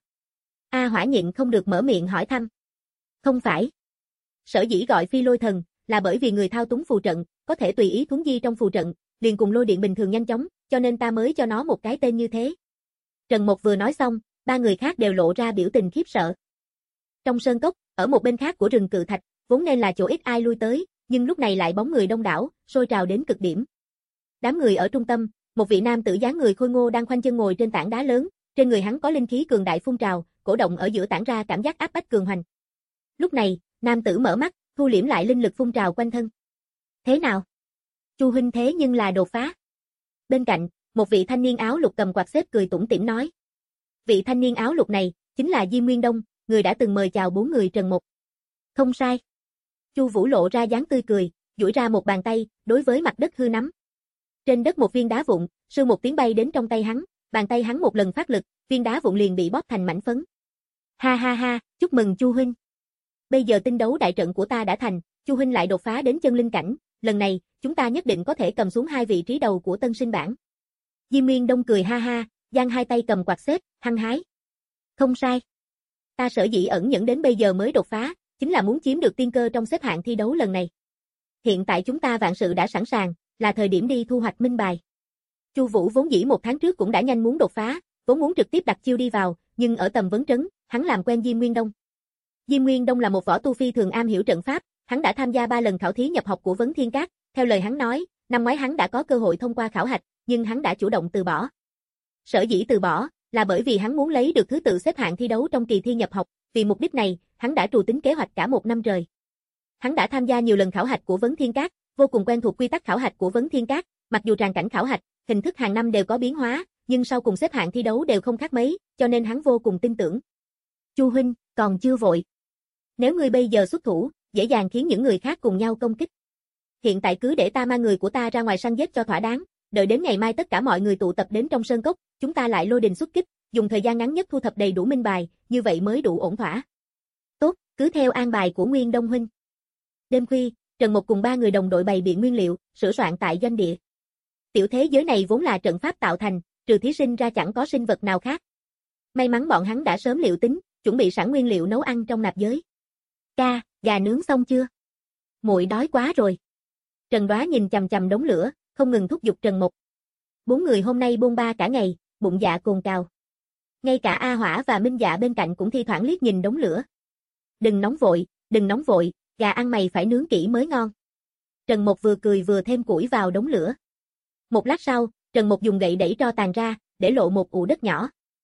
Speaker 2: A Hỏa nhịn không được mở miệng hỏi thăm. Không phải. Sở dĩ gọi Phi Lôi Thần là bởi vì người thao túng phù trận có thể tùy ý thuấn di trong phù trận, liền cùng lôi điện bình thường nhanh chóng, cho nên ta mới cho nó một cái tên như thế. Trần Mộc vừa nói xong, ba người khác đều lộ ra biểu tình khiếp sợ. Trong sơn cốc, ở một bên khác của rừng cự thạch, vốn nên là chỗ ít ai lui tới, nhưng lúc này lại bóng người đông đảo, sôi trào đến cực điểm. Đám người ở trung tâm, một vị nam tử dáng người khôi ngô đang khoanh chân ngồi trên tảng đá lớn, trên người hắn có linh khí cường đại phun trào, cổ động ở giữa tản ra cảm giác áp bách cường hoành. Lúc này, nam tử mở mắt, thu liễm lại linh lực phun trào quanh thân. Thế nào? Chu huynh thế nhưng là đột phá. Bên cạnh, một vị thanh niên áo lục cầm quạt xếp cười tủm tỉm nói. Vị thanh niên áo lục này chính là Diêm Nguyên Đông, người đã từng mời chào bốn người Trần Mộc. Không sai. Chu Vũ lộ ra dáng tươi cười, duỗi ra một bàn tay, đối với mặt đất hư nắm. Trên đất một viên đá vụn, sư một tiếng bay đến trong tay hắn, bàn tay hắn một lần phát lực, viên đá vụn liền bị bóp thành mảnh phấn. Ha ha ha, chúc mừng Chu huynh. Bây giờ tinh đấu đại trận của ta đã thành, Chu huynh lại đột phá đến chân linh cảnh, lần này, chúng ta nhất định có thể cầm xuống hai vị trí đầu của tân sinh bảng. Diêm Nguyên Đông cười ha ha, giang hai tay cầm quạt xếp, hăng hái. Không sai. Ta sở dĩ ẩn nhẫn đến bây giờ mới đột phá, chính là muốn chiếm được tiên cơ trong xếp hạng thi đấu lần này. Hiện tại chúng ta vạn sự đã sẵn sàng, là thời điểm đi thu hoạch minh bài. Chu Vũ vốn dĩ một tháng trước cũng đã nhanh muốn đột phá, vốn muốn trực tiếp đặt chiêu đi vào, nhưng ở tầm vấn trấn, hắn làm quen Diêm Nguyên Đông. Diêm Nguyên Đông là một võ tu phi thường am hiểu trận pháp, hắn đã tham gia ba lần khảo thí nhập học của Vấn Thiên Các, theo lời hắn nói, năm ngoái hắn đã có cơ hội thông qua khảo hạch, nhưng hắn đã chủ động từ bỏ. Sở dĩ từ bỏ, là bởi vì hắn muốn lấy được thứ tự xếp hạng thi đấu trong kỳ thi nhập học, vì mục đích này, hắn đã trù tính kế hoạch cả một năm trời. Hắn đã tham gia nhiều lần khảo hạch của Vấn Thiên Các, vô cùng quen thuộc quy tắc khảo hạch của Vấn Thiên Các, mặc dù tràng cảnh khảo hạch, hình thức hàng năm đều có biến hóa, nhưng sau cùng xếp hạng thi đấu đều không khác mấy, cho nên hắn vô cùng tin tưởng. Chu huynh, còn chưa vội. Nếu ngươi bây giờ xuất thủ, dễ dàng khiến những người khác cùng nhau công kích. Hiện tại cứ để ta mang người của ta ra ngoài săn giết cho thỏa đáng, đợi đến ngày mai tất cả mọi người tụ tập đến trong sơn cốc, chúng ta lại lôi đình xuất kích, dùng thời gian ngắn nhất thu thập đầy đủ minh bài, như vậy mới đủ ổn thỏa. Tốt, cứ theo an bài của Nguyên Đông huynh. Đêm khuya, Trần Mộc cùng ba người đồng đội bày biện nguyên liệu, sửa soạn tại doanh địa. Tiểu thế giới này vốn là trận pháp tạo thành, trừ thí sinh ra chẳng có sinh vật nào khác. May mắn bọn hắn đã sớm liệu tính, chuẩn bị sẵn nguyên liệu nấu ăn trong nạp giới. Ca, gà nướng xong chưa? Muội đói quá rồi. Trần Đóa nhìn chằm chằm đống lửa, không ngừng thúc giục Trần Mộc. Bốn người hôm nay bôn ba cả ngày, bụng dạ cồn cào. Ngay cả A Hỏa và Minh Dạ bên cạnh cũng thi thoảng liếc nhìn đống lửa. Đừng nóng vội, đừng nóng vội, gà ăn mày phải nướng kỹ mới ngon. Trần Mộc vừa cười vừa thêm củi vào đống lửa. Một lát sau, Trần Mộc dùng gậy đẩy tro tàn ra, để lộ một ụ đất nhỏ.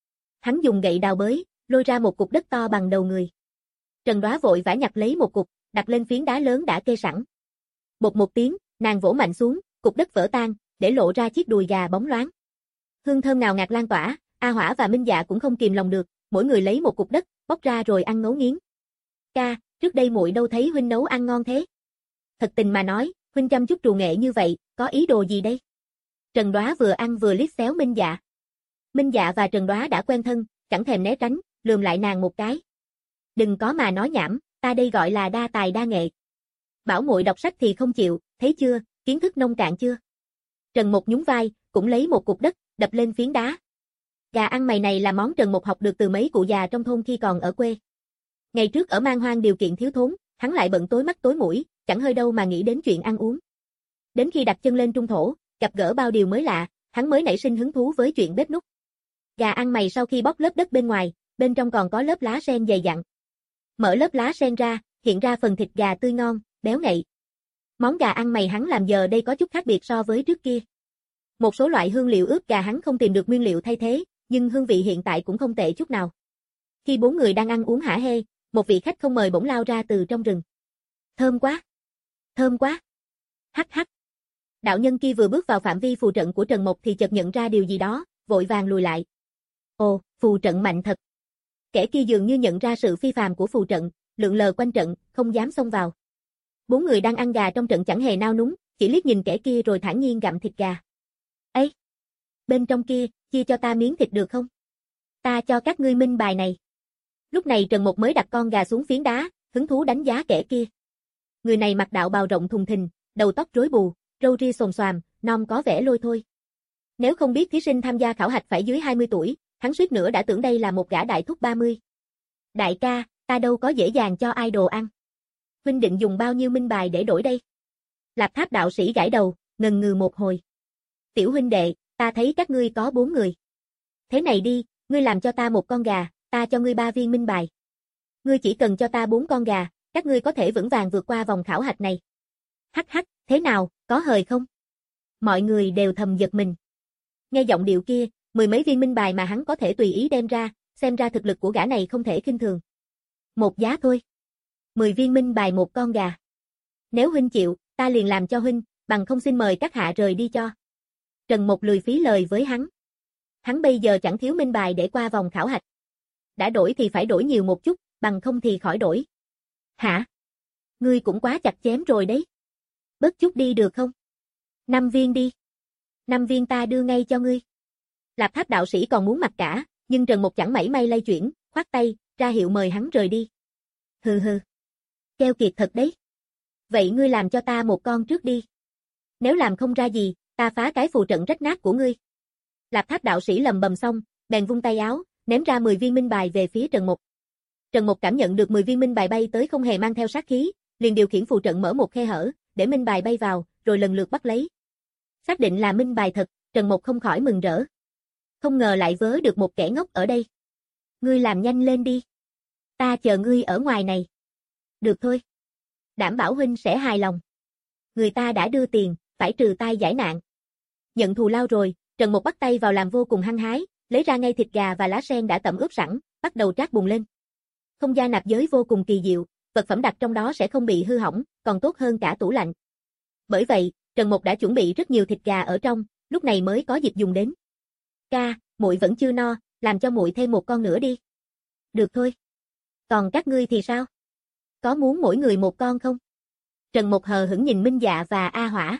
Speaker 2: Hắn dùng gậy đào bới, lôi ra một cục đất to bằng đầu người. Trần Đóa vội vã nhặt lấy một cục, đặt lên phiến đá lớn đã kê sẵn. Bột một tiếng, nàng vỗ mạnh xuống, cục đất vỡ tan, để lộ ra chiếc đùi gà bóng loáng. Hương thơm ngào ngạt lan tỏa, A Hỏa và Minh Dạ cũng không kìm lòng được, mỗi người lấy một cục đất, bóc ra rồi ăn ngấu nghiến. Ca, trước đây muội đâu thấy huynh nấu ăn ngon thế. Thật tình mà nói, huynh chăm chút trù nghệ như vậy, có ý đồ gì đây? Trần Đóa vừa ăn vừa liếc xéo Minh Dạ. Minh Dạ và Trần Đóa đã quen thân, chẳng thèm né tránh, lườm lại nàng một cái. Đừng có mà nói nhảm, ta đây gọi là đa tài đa nghệ. Bảo muội đọc sách thì không chịu, thấy chưa, kiến thức nông cạn chưa? Trần Mục nhún vai, cũng lấy một cục đất, đập lên phiến đá. Gà ăn mày này là món Trần Mục học được từ mấy cụ già trong thôn khi còn ở quê. Ngày trước ở Man Hoang điều kiện thiếu thốn, hắn lại bận tối mắt tối mũi, chẳng hơi đâu mà nghĩ đến chuyện ăn uống. Đến khi đặt chân lên trung thổ, gặp gỡ bao điều mới lạ, hắn mới nảy sinh hứng thú với chuyện bếp núc. Gà ăn mày sau khi bóc lớp đất bên ngoài, bên trong còn có lớp lá sen dày dặn. Mở lớp lá sen ra, hiện ra phần thịt gà tươi ngon, béo ngậy. Món gà ăn mày hắn làm giờ đây có chút khác biệt so với trước kia. Một số loại hương liệu ướp gà hắn không tìm được nguyên liệu thay thế, nhưng hương vị hiện tại cũng không tệ chút nào. Khi bốn người đang ăn uống hả hê, một vị khách không mời bỗng lao ra từ trong rừng. Thơm quá! Thơm quá! Hắc hắc! Đạo nhân kia vừa bước vào phạm vi phù trận của Trần Mộc thì chợt nhận ra điều gì đó, vội vàng lùi lại. Ồ, phù trận mạnh thật! Kẻ kia dường như nhận ra sự phi phàm của phù trận, lượn lờ quanh trận, không dám xông vào. Bốn người đang ăn gà trong trận chẳng hề nao núng, chỉ liếc nhìn kẻ kia rồi thản nhiên gặm thịt gà. Ấy! Bên trong kia, chia cho ta miếng thịt được không? Ta cho các ngươi minh bài này. Lúc này Trần Mộc mới đặt con gà xuống phiến đá, hứng thú đánh giá kẻ kia. Người này mặc đạo bào rộng thùng thình, đầu tóc rối bù, râu ria xồm xoàm, non có vẻ lôi thôi. Nếu không biết thí sinh tham gia khảo hạch phải dưới hai mươi tuổi, hắn suýt nữa đã tưởng đây là một gã đại thúc ba mươi. Đại ca, ta đâu có dễ dàng cho ai đồ ăn. Huynh định dùng bao nhiêu minh bài để đổi đây? Lạp Tháp đạo sĩ gãi đầu, ngần ngừ một hồi. Tiểu huynh đệ, ta thấy các ngươi có bốn người. Thế này đi, ngươi làm cho ta một con gà, ta cho ngươi ba viên minh bài. Ngươi chỉ cần cho ta bốn con gà, các ngươi có thể vững vàng vượt qua vòng khảo hạch này. Hắc hắc, thế nào, có hời không? Mọi người đều thầm giật mình. Nghe giọng điệu kia, mười mấy viên minh bài mà hắn có thể tùy ý đem ra, xem ra thực lực của gã này không thể khinh thường. Một giá thôi. Mười viên minh bài một con gà. Nếu huynh chịu, ta liền làm cho huynh, bằng không xin mời các hạ rời đi cho. Trần Mộc lười phí lời với hắn. Hắn bây giờ chẳng thiếu minh bài để qua vòng khảo hạch. Đã đổi thì phải đổi nhiều một chút, bằng không thì khỏi đổi. Hả? Ngươi cũng quá chặt chém rồi đấy. Bớt chút đi được không? Năm viên đi. Năm viên ta đưa ngay cho ngươi. Lạp Tháp đạo sĩ còn muốn mặc cả, nhưng Trần Mộc chẳng mảy may lay chuyển, khoát tay, ra hiệu mời hắn rời đi. Hừ hừ. Keo kiệt thật đấy. Vậy ngươi làm cho ta một con trước đi. Nếu làm không ra gì, ta phá cái phù trận rách nát của ngươi. Lạp Tháp đạo sĩ lầm bầm xong, bèn vung tay áo, ném ra mười viên minh bài về phía Trần Mộc. Trần Mộc cảm nhận được mười viên minh bài bay tới không hề mang theo sát khí, liền điều khiển phù trận mở một khe hở, để minh bài bay vào, rồi lần lượt bắt lấy. Xác định là minh bài thật, Trần Mộc không khỏi mừng rỡ. Không ngờ lại vớ được một kẻ ngốc ở đây. Ngươi làm nhanh lên đi. Ta chờ ngươi ở ngoài này. Được thôi. Đảm bảo huynh sẽ hài lòng. Người ta đã đưa tiền, phải trừ tai giải nạn. Nhận thù lao rồi, Trần Mộc bắt tay vào làm vô cùng hăng hái, lấy ra ngay thịt gà và lá sen đã tẩm ướp sẵn, bắt đầu trát bùng lên. Không gian nạp giới vô cùng kỳ diệu, vật phẩm đặt trong đó sẽ không bị hư hỏng, còn tốt hơn cả tủ lạnh. Bởi vậy, Trần Mộc đã chuẩn bị rất nhiều thịt gà ở trong, lúc này mới có dịp dùng đến. Ca, muội vẫn chưa no, làm cho muội thêm một con nữa đi. Được thôi. Còn các ngươi thì sao? Có muốn mỗi người một con không? Trần Mộc hờ hững nhìn Minh Dạ và A Hỏa.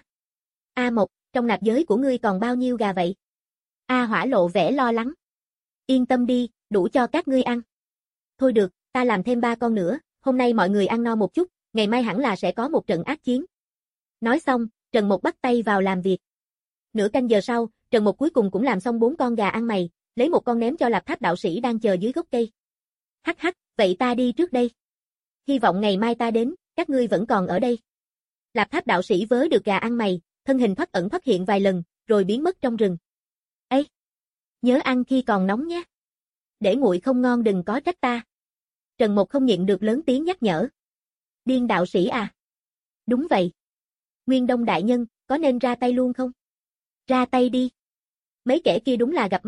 Speaker 2: A Mộc, trong nạp giới của ngươi còn bao nhiêu gà vậy? A Hỏa lộ vẻ lo lắng. Yên tâm đi, đủ cho các ngươi ăn. Thôi được, ta làm thêm ba con nữa, hôm nay mọi người ăn no một chút, ngày mai hẳn là sẽ có một trận ác chiến. Nói xong, Trần Mộc bắt tay vào làm việc. Nửa canh giờ sau, Trần Mộc cuối cùng cũng làm xong bốn con gà ăn mày, lấy một con ném cho Lạp Tháp đạo sĩ đang chờ dưới gốc cây. Hắc hắc, vậy ta đi trước đây. Hy vọng ngày mai ta đến, các ngươi vẫn còn ở đây. Lạp Tháp đạo sĩ vớ được gà ăn mày, thân hình thoát ẩn thoát hiện vài lần, rồi biến mất trong rừng. Ê! Nhớ ăn khi còn nóng nhé. Để nguội không ngon đừng có trách ta. Trần Mộc không nhịn được lớn tiếng nhắc nhở. Điên đạo sĩ à? Đúng vậy. Nguyên Đông đại nhân, có nên ra tay luôn không? Ra tay đi. Mấy kẻ kia đúng là gặp may,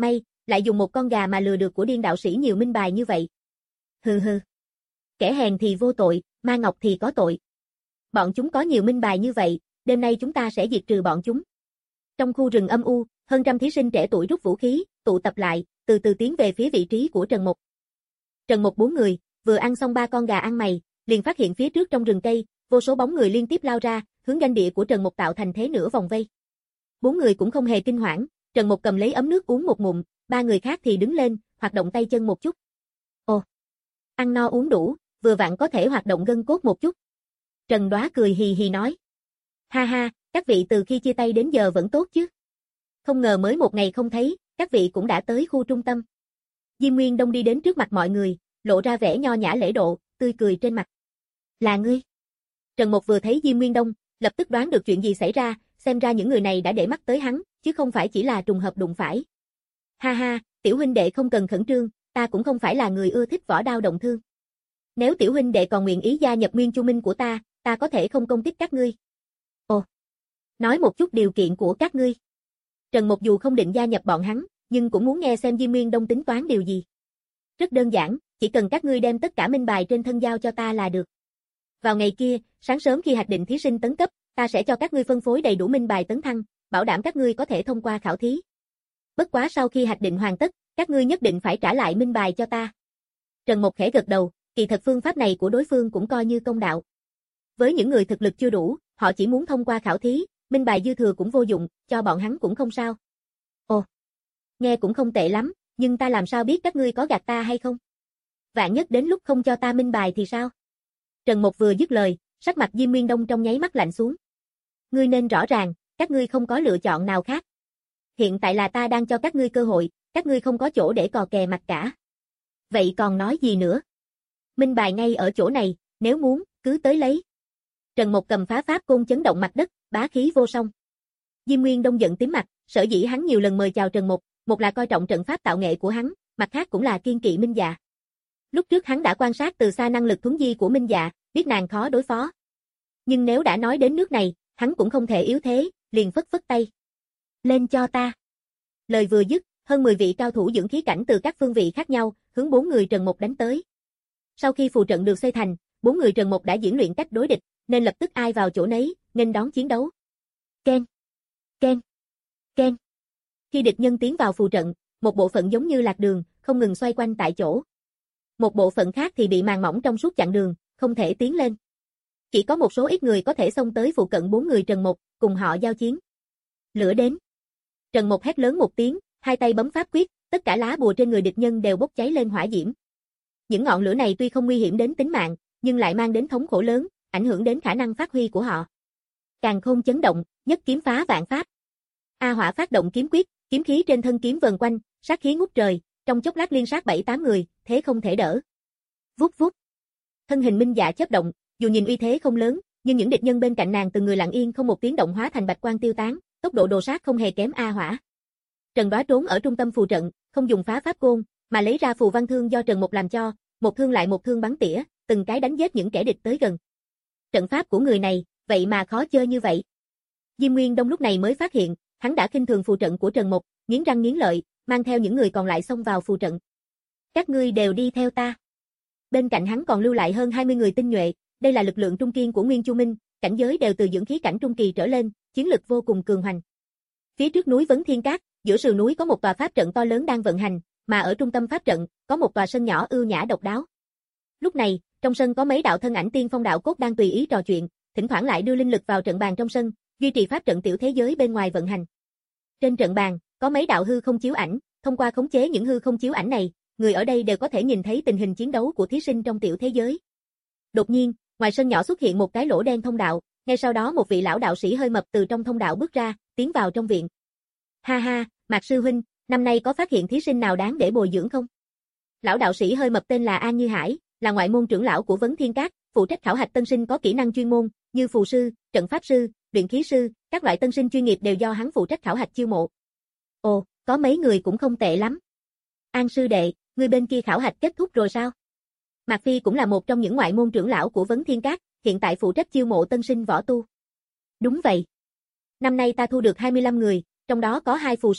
Speaker 2: lại dùng một con gà mà lừa được của điên đạo sĩ nhiều minh bài như vậy. Hừ hừ. Kẻ hèn thì vô tội, ma ngọc thì có tội. Bọn chúng có nhiều minh bài như vậy, đêm nay chúng ta sẽ diệt trừ bọn chúng. Trong khu rừng âm u, hơn trăm thí sinh trẻ tuổi rút vũ khí, tụ tập lại, từ từ tiến về phía vị trí của Trần Mục. Trần Mục bốn người, vừa ăn xong ba con gà ăn mày, liền phát hiện phía trước trong rừng cây, vô số bóng người liên tiếp lao ra, hướng doanh địa của Trần Mục tạo thành thế nửa vòng vây. Bốn người cũng không hề kinh hoảng, Trần Mục cầm lấy ấm nước uống một ngụm, ba người khác thì đứng lên, hoạt động tay chân một chút. Ồ, ăn no uống đủ, vừa vặn có thể hoạt động gân cốt một chút. Trần Đoá cười hì hì nói. Ha ha, các vị từ khi chia tay đến giờ vẫn tốt chứ. Không ngờ mới một ngày không thấy, các vị cũng đã tới khu trung tâm. Diêm Nguyên Đông đi đến trước mặt mọi người, lộ ra vẻ nho nhã lễ độ, tươi cười trên mặt. Là ngươi? Trần Mục vừa thấy Diêm Nguyên Đông, lập tức đoán được chuyện gì xảy ra, xem ra những người này đã để mắt tới hắn, chứ không phải chỉ là trùng hợp đụng phải. Ha ha, tiểu huynh đệ không cần khẩn trương, ta cũng không phải là người ưa thích võ đao động thương. Nếu tiểu huynh đệ còn nguyện ý gia nhập Nguyên Chu Minh của ta, ta có thể không công kích các ngươi. Ồ, nói một chút điều kiện của các ngươi. Trần Mục dù không định gia nhập bọn hắn, nhưng cũng muốn nghe xem Diêm Nguyên Đông tính toán điều gì. Rất đơn giản, chỉ cần các ngươi đem tất cả minh bài trên thân giao cho ta là được. Vào ngày kia, sáng sớm khi hạch định thí sinh tấn cấp, ta sẽ cho các ngươi phân phối đầy đủ minh bài tấn thăng, bảo đảm các ngươi có thể thông qua khảo thí. Bất quá sau khi hạch định hoàn tất, các ngươi nhất định phải trả lại minh bài cho ta. Trần Mục khẽ gật đầu, kỳ thật phương pháp này của đối phương cũng coi như công đạo. Với những người thực lực chưa đủ, họ chỉ muốn thông qua khảo thí, minh bài dư thừa cũng vô dụng, cho bọn hắn cũng không sao. Ồ, nghe cũng không tệ lắm, nhưng ta làm sao biết các ngươi có gạt ta hay không? Vạn nhất đến lúc không cho ta minh bài thì sao? Trần Mục vừa dứt lời, sắc mặt Diêm Nguyên Đông trong nháy mắt lạnh xuống. Ngươi nên rõ ràng, các ngươi không có lựa chọn nào khác. Hiện tại là ta đang cho các ngươi cơ hội, các ngươi không có chỗ để cò kè mặt cả. Vậy còn nói gì nữa? Minh bài ngay ở chỗ này, nếu muốn, cứ tới lấy. Trần Mục cầm phá pháp côn chấn động mặt đất, bá khí vô song. Diêm Nguyên Đông giận tím mặt, sở dĩ hắn nhiều lần mời chào Trần Mục, một là coi trọng trận pháp tạo nghệ của hắn, mặt khác cũng là kiên kỵ Minh Dạ. Lúc trước hắn đã quan sát từ xa năng lực thuấn di của Minh Dạ, biết nàng khó đối phó. Nhưng nếu đã nói đến nước này, hắn cũng không thể yếu thế, liền phất phất tay. Lên cho ta. Lời vừa dứt, hơn mười vị cao thủ dưỡng khí cảnh từ các phương vị khác nhau, hướng bốn người Trần Mục đánh tới. Sau khi phù trận được xây thành, bốn người Trần Mục đã diễn luyện cách đối địch, nên lập tức ai vào chỗ nấy, nghênh đón chiến đấu. Ken, ken, ken. Khi địch nhân tiến vào phù trận, một bộ phận giống như lạc đường, không ngừng xoay quanh tại chỗ. Một bộ phận khác thì bị màn mỏng trong suốt chặn đường, không thể tiến lên. Chỉ có một số ít người có thể xông tới phụ cận bốn người Trần Mục, cùng họ giao chiến. Lửa đến. Trần Mục hét lớn một tiếng, hai tay bấm pháp quyết, tất cả lá bùa trên người địch nhân đều bốc cháy lên hỏa diễm. Những ngọn lửa này tuy không nguy hiểm đến tính mạng, nhưng lại mang đến thống khổ lớn, ảnh hưởng đến khả năng phát huy của họ. Càn khôn chấn động, nhất kiếm phá vạn pháp. A Hỏa phát động kiếm quyết, kiếm khí trên thân kiếm vần quanh, sát khí ngút trời, trong chốc lát liên sát bảy tám người, thế không thể đỡ. Vút vút. Thân hình Minh Dạ chớp động, dù nhìn uy thế không lớn, nhưng những địch nhân bên cạnh nàng từng người lặng yên không một tiếng động hóa thành bạch quang tiêu tán, tốc độ đồ sát không hề kém A Hỏa. Trần Đoá trốn ở trung tâm phù trận, không dùng phá pháp côn, mà lấy ra phù văn thương do Trần Mục làm cho, một thương lại một thương bắn tỉa, từng cái đánh giết những kẻ địch tới gần. Trận pháp của người này, vậy mà khó chơi như vậy. Diêm Nguyên Đông lúc này mới phát hiện, hắn đã khinh thường phù trận của Trần Mục, nghiến răng nghiến lợi, mang theo những người còn lại xông vào phù trận. Các ngươi đều đi theo ta. Bên cạnh hắn còn lưu lại hơn hai mươi người tinh nhuệ, đây là lực lượng trung kiên của Nguyên Chu Minh, cảnh giới đều từ dưỡng khí cảnh trung kỳ trở lên, chiến lực vô cùng cường hoành. Phía trước núi Vấn Thiên Cát, giữa sườn núi có một tòa pháp trận to lớn đang vận hành, mà ở trung tâm pháp trận có một tòa sân nhỏ ưu nhã độc đáo. Lúc này, trong sân có mấy đạo thân ảnh tiên phong đạo cốt đang tùy ý trò chuyện, thỉnh thoảng lại đưa linh lực vào trận bàn trong sân, duy trì pháp trận tiểu thế giới bên ngoài vận hành. Trên trận bàn, có mấy đạo hư không chiếu ảnh, thông qua khống chế những hư không chiếu ảnh này, người ở đây đều có thể nhìn thấy tình hình chiến đấu của thí sinh trong tiểu thế giới. Đột nhiên, ngoài sân nhỏ xuất hiện một cái lỗ đen thông đạo, ngay sau đó một vị lão đạo sĩ hơi mập từ trong thông đạo bước ra, tiến vào trong viện. Ha ha, Mạc sư huynh, năm nay có phát hiện thí sinh nào đáng để bồi dưỡng không? Lão đạo sĩ hơi mập tên là An Như Hải, là ngoại môn trưởng lão của Vấn Thiên Cát, phụ trách khảo hạch tân sinh có kỹ năng chuyên môn, như phù sư, trận pháp sư, luyện khí sư, các loại tân sinh chuyên nghiệp đều do hắn phụ trách khảo hạch chiêu mộ. Ồ, có mấy người cũng không tệ lắm. An sư đệ, người bên kia khảo hạch kết thúc rồi sao? Mạc Phi cũng là một trong những ngoại môn trưởng lão của Vấn Thiên Cát, hiện tại phụ trách chiêu mộ tân sinh võ tu. Đúng vậy. Năm nay ta thu được hai mươi lăm người, trong đó có hai phù sư,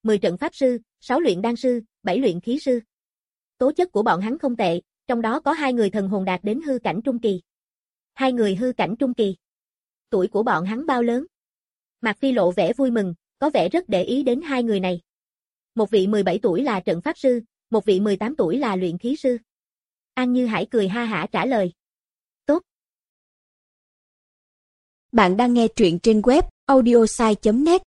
Speaker 2: mười trận pháp sư, sáu luyện đan sư, bảy luyện khí sư. Tố chất của bọn hắn không tệ, trong đó có hai người thần hồn đạt đến hư cảnh trung kỳ. Hai người hư cảnh trung kỳ. Tuổi của bọn hắn bao lớn? Mạc Phi lộ vẻ vui mừng, có vẻ rất để ý đến hai người này. Một vị mười bảy tuổi là trận pháp sư, một vị mười tám tuổi là luyện khí sư. An Như Hải cười ha hả trả lời. Tốt.
Speaker 1: Bạn đang nghe truyện trên web audiosai chấm net.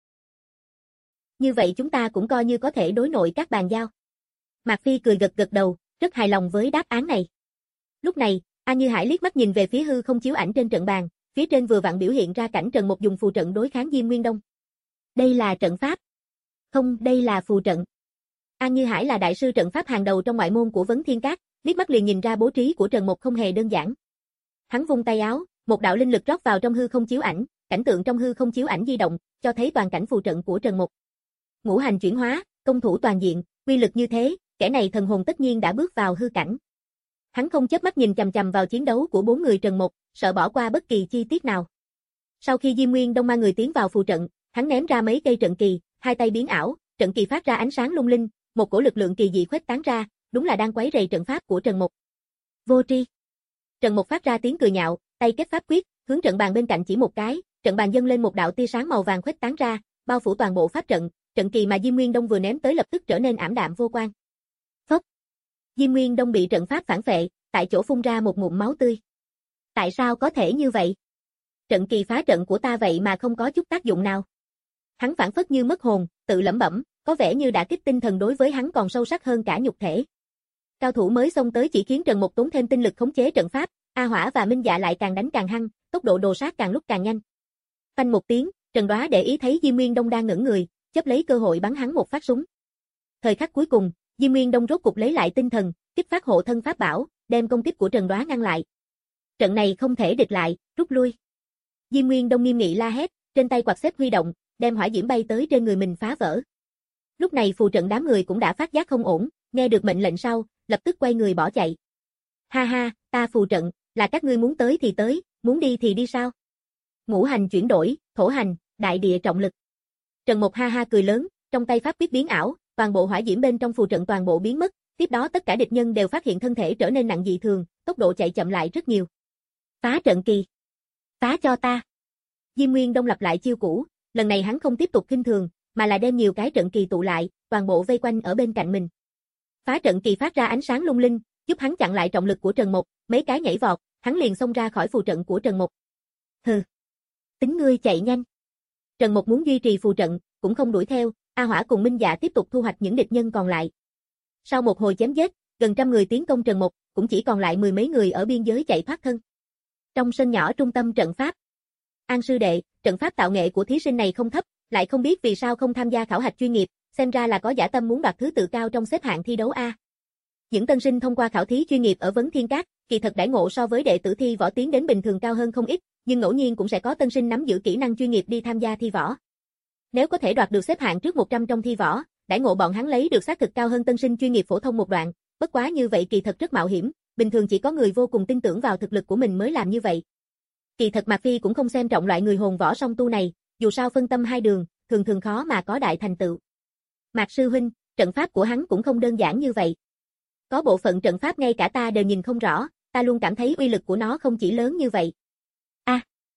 Speaker 2: Như vậy chúng ta cũng coi như có thể đối nội các bàn giao. Mạc Phi cười gật gật đầu, rất hài lòng với đáp án này. Lúc này, An Như Hải liếc mắt nhìn về phía hư không chiếu ảnh trên trận bàn, phía trên vừa vặn biểu hiện ra cảnh Trần Mục dùng phù trận đối kháng Diêm Nguyên Đông. Đây là trận pháp. Không, đây là phù trận. An Như Hải là đại sư trận pháp hàng đầu trong ngoại môn của Vấn Thiên Các, liếc mắt liền nhìn ra bố trí của Trần Mục không hề đơn giản. Hắn vung tay áo, một đạo linh lực rót vào trong hư không chiếu ảnh, cảnh tượng trong hư không chiếu ảnh di động, cho thấy toàn cảnh phù trận của Trần Mục. Ngũ hành chuyển hóa, công thủ toàn diện, uy lực như thế, kẻ này thần hồn tất nhiên đã bước vào hư cảnh. Hắn không chớp mắt nhìn chằm chằm vào chiến đấu của bốn người Trần Mục, sợ bỏ qua bất kỳ chi tiết nào. Sau khi Diêm Nguyên Đông mang người tiến vào phù trận, hắn ném ra mấy cây trận kỳ, hai tay biến ảo, trận kỳ phát ra ánh sáng lung linh, một cổ lực lượng kỳ dị khuếch tán ra, đúng là đang quấy rầy trận pháp của Trần Mục. Vô tri. Trần Mục phát ra tiếng cười nhạo, tay kết pháp quyết, hướng trận bàn bên cạnh chỉ một cái, trận bàn dâng lên một đạo tia sáng màu vàng khuếch tán ra, bao phủ toàn bộ pháp trận, trận kỳ mà Diêm Nguyên Đông vừa ném tới lập tức trở nên ảm đạm vô quang. Phốc. Diêm Nguyên Đông bị trận pháp phản phệ, tại chỗ phun ra một ngụm máu tươi. Tại sao có thể như vậy? Trận kỳ phá trận của ta vậy mà không có chút tác dụng nào. Hắn phản phất như mất hồn, tự lẩm bẩm, có vẻ như đã kích tinh thần đối với hắn còn sâu sắc hơn cả nhục thể. Cao thủ mới xông tới chỉ khiến Trần Mục tốn thêm tinh lực khống chế trận pháp, A Hỏa và Minh Dạ lại càng đánh càng hăng, tốc độ đồ sát càng lúc càng nhanh. Phanh một tiếng, Trần Đoá để ý thấy Diêm Nguyên Đông đang ngẩn người, chấp lấy cơ hội bắn hắn một phát súng. Thời khắc cuối cùng, Diêm Nguyên Đông rốt cục lấy lại tinh thần, kích phát hộ thân pháp bảo, đem công kích của Trần Đoá ngăn lại. Trận này không thể địch lại, rút lui. Diêm Nguyên Đông nghiêm nghị la hét, trên tay quạt xếp huy động, đem hỏa diễm bay tới trên người mình phá vỡ. Lúc này phù trận đám người cũng đã phát giác không ổn, nghe được mệnh lệnh sau, lập tức quay người bỏ chạy. Ha ha, ta phù trận, là các ngươi muốn tới thì tới, muốn đi thì đi sao? Ngũ hành chuyển đổi, thổ hành, đại địa trọng lực. Trần Mục ha ha cười lớn, trong tay pháp quyết biến ảo, toàn bộ hỏa diễm bên trong phù trận toàn bộ biến mất, tiếp đó tất cả địch nhân đều phát hiện thân thể trở nên nặng dị thường, tốc độ chạy chậm lại rất nhiều. Phá trận kỳ. Phá cho ta. Diêm Nguyên Đông lặp lại chiêu cũ, lần này hắn không tiếp tục khinh thường, mà là đem nhiều cái trận kỳ tụ lại, toàn bộ vây quanh ở bên cạnh mình. Phá trận kỳ phát ra ánh sáng lung linh, giúp hắn chặn lại trọng lực của Trần Mục, mấy cái nhảy vọt, hắn liền xông ra khỏi phù trận của Trần Mục. Hừ. Tính ngươi chạy nhanh. Trần Mục muốn duy trì phù trận, cũng không đuổi theo, A Hỏa cùng Minh Dạ tiếp tục thu hoạch những địch nhân còn lại. Sau một hồi chém giết, gần trăm người tiến công Trần Mục, cũng chỉ còn lại mười mấy người ở biên giới chạy thoát thân. Trong sân nhỏ trung tâm trận pháp. An sư đệ, trận pháp tạo nghệ của thí sinh này không thấp, lại không biết vì sao không tham gia khảo hạch chuyên nghiệp, xem ra là có dã tâm muốn đoạt thứ tự cao trong xếp hạng thi đấu A. Những tân sinh thông qua khảo thí chuyên nghiệp ở Vấn Thiên Các, kỳ thật đãi ngộ so với đệ tử thi võ tiến đến bình thường cao hơn không ít, nhưng ngẫu nhiên cũng sẽ có tân sinh nắm giữ kỹ năng chuyên nghiệp đi tham gia thi võ. Nếu có thể đoạt được xếp hạng trước một trăm trong thi võ, đãi ngộ bọn hắn lấy được xác thực cao hơn tân sinh chuyên nghiệp phổ thông một đoạn, bất quá như vậy kỳ thật rất mạo hiểm, bình thường chỉ có người vô cùng tin tưởng vào thực lực của mình mới làm như vậy. Kỳ thật Mạc Phi cũng không xem trọng loại người hồn võ song tu này, dù sao phân tâm hai đường, thường thường khó mà có đại thành tựu. Mạc sư huynh, trận pháp của hắn cũng không đơn giản như vậy. Có bộ phận trận pháp ngay cả ta đều nhìn không rõ, ta luôn cảm thấy uy lực của nó không chỉ lớn như vậy. A, à,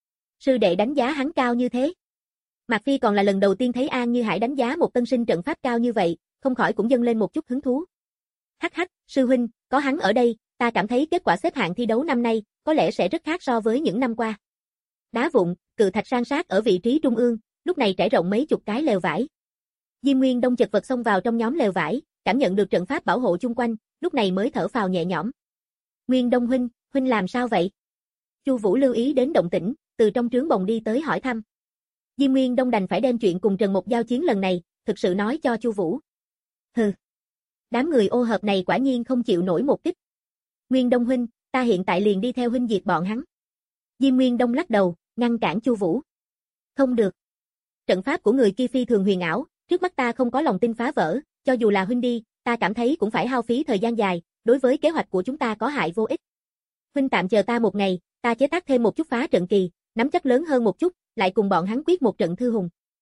Speaker 2: sư đệ đánh giá hắn cao như thế. Mạc Phi còn là lần đầu tiên thấy An Như Hải đánh giá một tân sinh trận pháp cao như vậy, không khỏi cũng dâng lên một chút hứng thú. Hắc hắc, sư huynh, có hắn ở đây, ta cảm thấy kết quả xếp hạng thi đấu năm nay có lẽ sẽ rất khác so với những năm qua. Đá vụn, cự thạch san sát ở vị trí trung ương, lúc này trải rộng mấy chục cái lều vải. Diêm Nguyên Đông chật vật xông vào trong nhóm lều vải, cảm nhận được trận pháp bảo hộ chung quanh, lúc này mới thở phào nhẹ nhõm. Nguyên Đông huynh, huynh làm sao vậy? Chu Vũ lưu ý đến động tĩnh, từ trong trướng bồng đi tới hỏi thăm. Diêm Nguyên Đông đành phải đem chuyện cùng Trần Mục giao chiến lần này, thực sự nói cho Chu Vũ. Hừ. Đám người ô hợp này quả nhiên không chịu nổi một kích. Nguyên Đông huynh, ta hiện tại liền đi theo huynh diệt bọn hắn. Diêm Nguyên Đông lắc đầu, ngăn cản Chu Vũ. Không được. Trận pháp của người kia phi thường huyền ảo, trước mắt ta không có lòng tin phá vỡ, cho dù là huynh đi, ta cảm thấy cũng phải hao phí thời gian dài, đối với kế hoạch của chúng ta có hại vô ích. Huynh tạm chờ ta một ngày, ta chế tác thêm một chút phá trận kỳ, nắm chắc lớn hơn một chút, lại cùng bọn hắn quyết một trận thư hùng.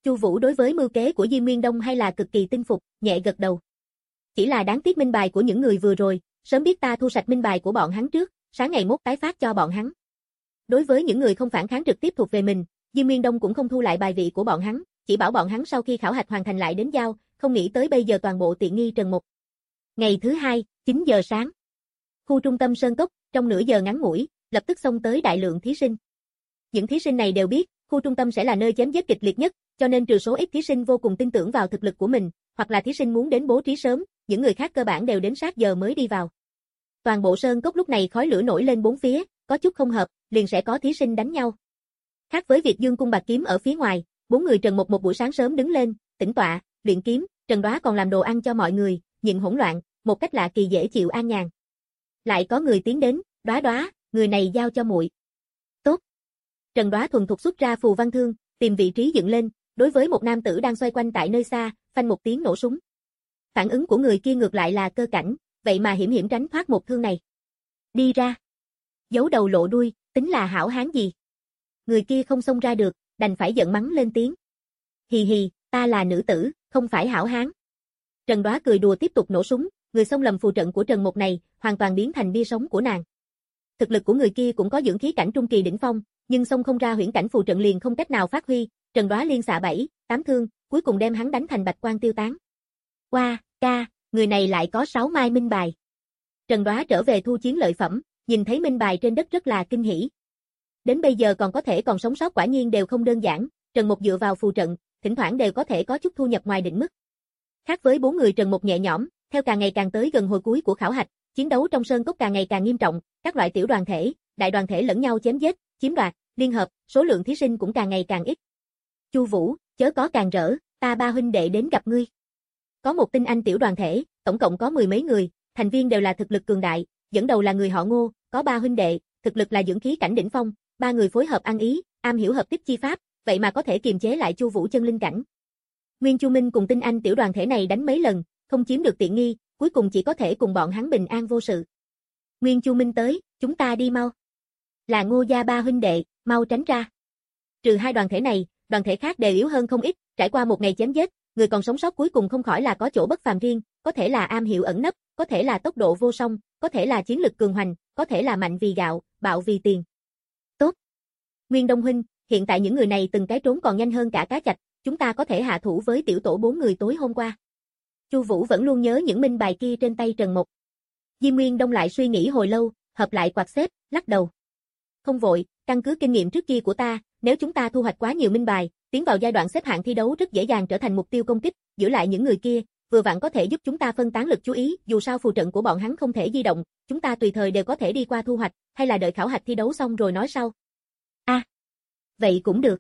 Speaker 2: Chu Vũ đối với mưu kế của Diêm Nguyên Đông hay là cực kỳ tin phục, nhẹ gật đầu. Chỉ là đáng tiếc minh bài của những người vừa rồi, sớm biết ta thu sạch minh bài của bọn hắn trước, sáng ngày mốt tái phát cho bọn hắn. Đối với những người không phản kháng trực tiếp thuộc về mình, Diêm Nguyên Đông cũng không thu lại bài vị của bọn hắn, chỉ bảo bọn hắn sau khi khảo hạch hoàn thành lại đến giao, không nghĩ tới bây giờ toàn bộ tiện nghi Trần Mục. Ngày thứ hai, chín giờ sáng. Khu trung tâm Sơn Cốc, trong nửa giờ ngắn ngủi, lập tức xông tới đại lượng thí sinh. Những thí sinh này đều biết, khu trung tâm sẽ là nơi chém giết kịch liệt nhất, cho nên trừ số ít thí sinh vô cùng tin tưởng vào thực lực của mình, hoặc là thí sinh muốn đến bố trí sớm, những người khác cơ bản đều đến sát giờ mới đi vào. Toàn bộ Sơn Cốc lúc này khói lửa nổi lên bốn phía, có chút không hợp, liền sẽ có thí sinh đánh nhau. Khác với việc dương cung bạc kiếm ở phía ngoài, bốn người Trần Mục một buổi sáng sớm đứng lên, tĩnh tọa, luyện kiếm, Trần Đóa còn làm đồ ăn cho mọi người, nhịn hỗn loạn, một cách lạ kỳ dễ chịu an nhàn. Lại có người tiến đến, Đóa Đóa, người này giao cho muội. Tốt. Trần Đóa thuần thục xuất ra phù văn thương, tìm vị trí dựng lên, đối với một nam tử đang xoay quanh tại nơi xa, phanh một tiếng nổ súng. Phản ứng của người kia ngược lại là cơ cảnh, vậy mà hiểm hiểm tránh thoát một thương này. Đi ra. Giấu đầu lộ đuôi, tính là hảo hán gì? Người kia không xông ra được, đành phải giận mắng lên tiếng. Hì hì, ta là nữ tử, không phải hảo hán. Trần Đóa cười đùa tiếp tục nổ súng, người xông lầm phù trận của Trần Mục này, hoàn toàn biến thành bia sống của nàng. Thực lực của người kia cũng có dưỡng khí cảnh trung kỳ đỉnh phong, nhưng xông không ra huyễn cảnh phù trận liền không cách nào phát huy, Trần Đóa liên xạ bảy, tám thương, cuối cùng đem hắn đánh thành bạch quang tiêu tán. Qua, ca, người này lại có sáu mai minh bài. Trần Đóa trở về thu chiến lợi phẩm, nhìn thấy minh bài trên đất rất là kinh hỉ. Đến bây giờ còn có thể còn sống sót quả nhiên đều không đơn giản, Trần Mục dựa vào phù trận, thỉnh thoảng đều có thể có chút thu nhập ngoài định mức. Khác với bốn người Trần Mục nhẹ nhõm, theo càng ngày càng tới gần hồi cuối của khảo hạch, chiến đấu trong Sơn Cốc càng ngày càng nghiêm trọng, các loại tiểu đoàn thể, đại đoàn thể lẫn nhau chém giết, chiếm đoạt, liên hợp, số lượng thí sinh cũng càng ngày càng ít. Chu Vũ, chớ có càng rỡ, ta ba huynh đệ đến gặp ngươi. Có một tinh anh tiểu đoàn thể, tổng cộng có mười mấy người, thành viên đều là thực lực cường đại, dẫn đầu là người họ Ngô, có ba huynh đệ, thực lực là dưỡng khí cảnh đỉnh phong, ba người phối hợp ăn ý, am hiểu hợp tích chi pháp, vậy mà có thể kiềm chế lại Chu Vũ chân linh cảnh. Nguyên Chu Minh cùng tinh anh tiểu đoàn thể này đánh mấy lần, không chiếm được tiện nghi, cuối cùng chỉ có thể cùng bọn hắn bình an vô sự. Nguyên Chu Minh tới, chúng ta đi mau. Là Ngô gia ba huynh đệ, mau tránh ra. Trừ hai đoàn thể này, đoàn thể khác đều yếu hơn không ít, trải qua một ngày chém giết, người còn sống sót cuối cùng không khỏi là có chỗ bất phàm riêng, có thể là am hiểu ẩn nấp, có thể là tốc độ vô song, có thể là chiến lực cường hoành, có thể là mạnh vì gạo, bạo vì tiền. Tốt. Nguyên Đông huynh, hiện tại những người này từng cái trốn còn nhanh hơn cả cá chạch, chúng ta có thể hạ thủ với tiểu tổ bốn người tối hôm qua. Chu Vũ vẫn luôn nhớ những minh bài kia trên tay Trần Mục. Diêm Nguyên Đông lại suy nghĩ hồi lâu, hợp lại quạt xếp, lắc đầu. Không vội, căn cứ kinh nghiệm trước kia của ta, nếu chúng ta thu hoạch quá nhiều minh bài, tiến vào giai đoạn xếp hạng thi đấu rất dễ dàng trở thành mục tiêu công kích, giữ lại những người kia, vừa vặn có thể giúp chúng ta phân tán lực chú ý, dù sao phù trận của bọn hắn không thể di động, chúng ta tùy thời đều có thể đi qua thu hoạch, hay là đợi khảo hạch thi đấu xong rồi nói sau. A, à, vậy cũng được.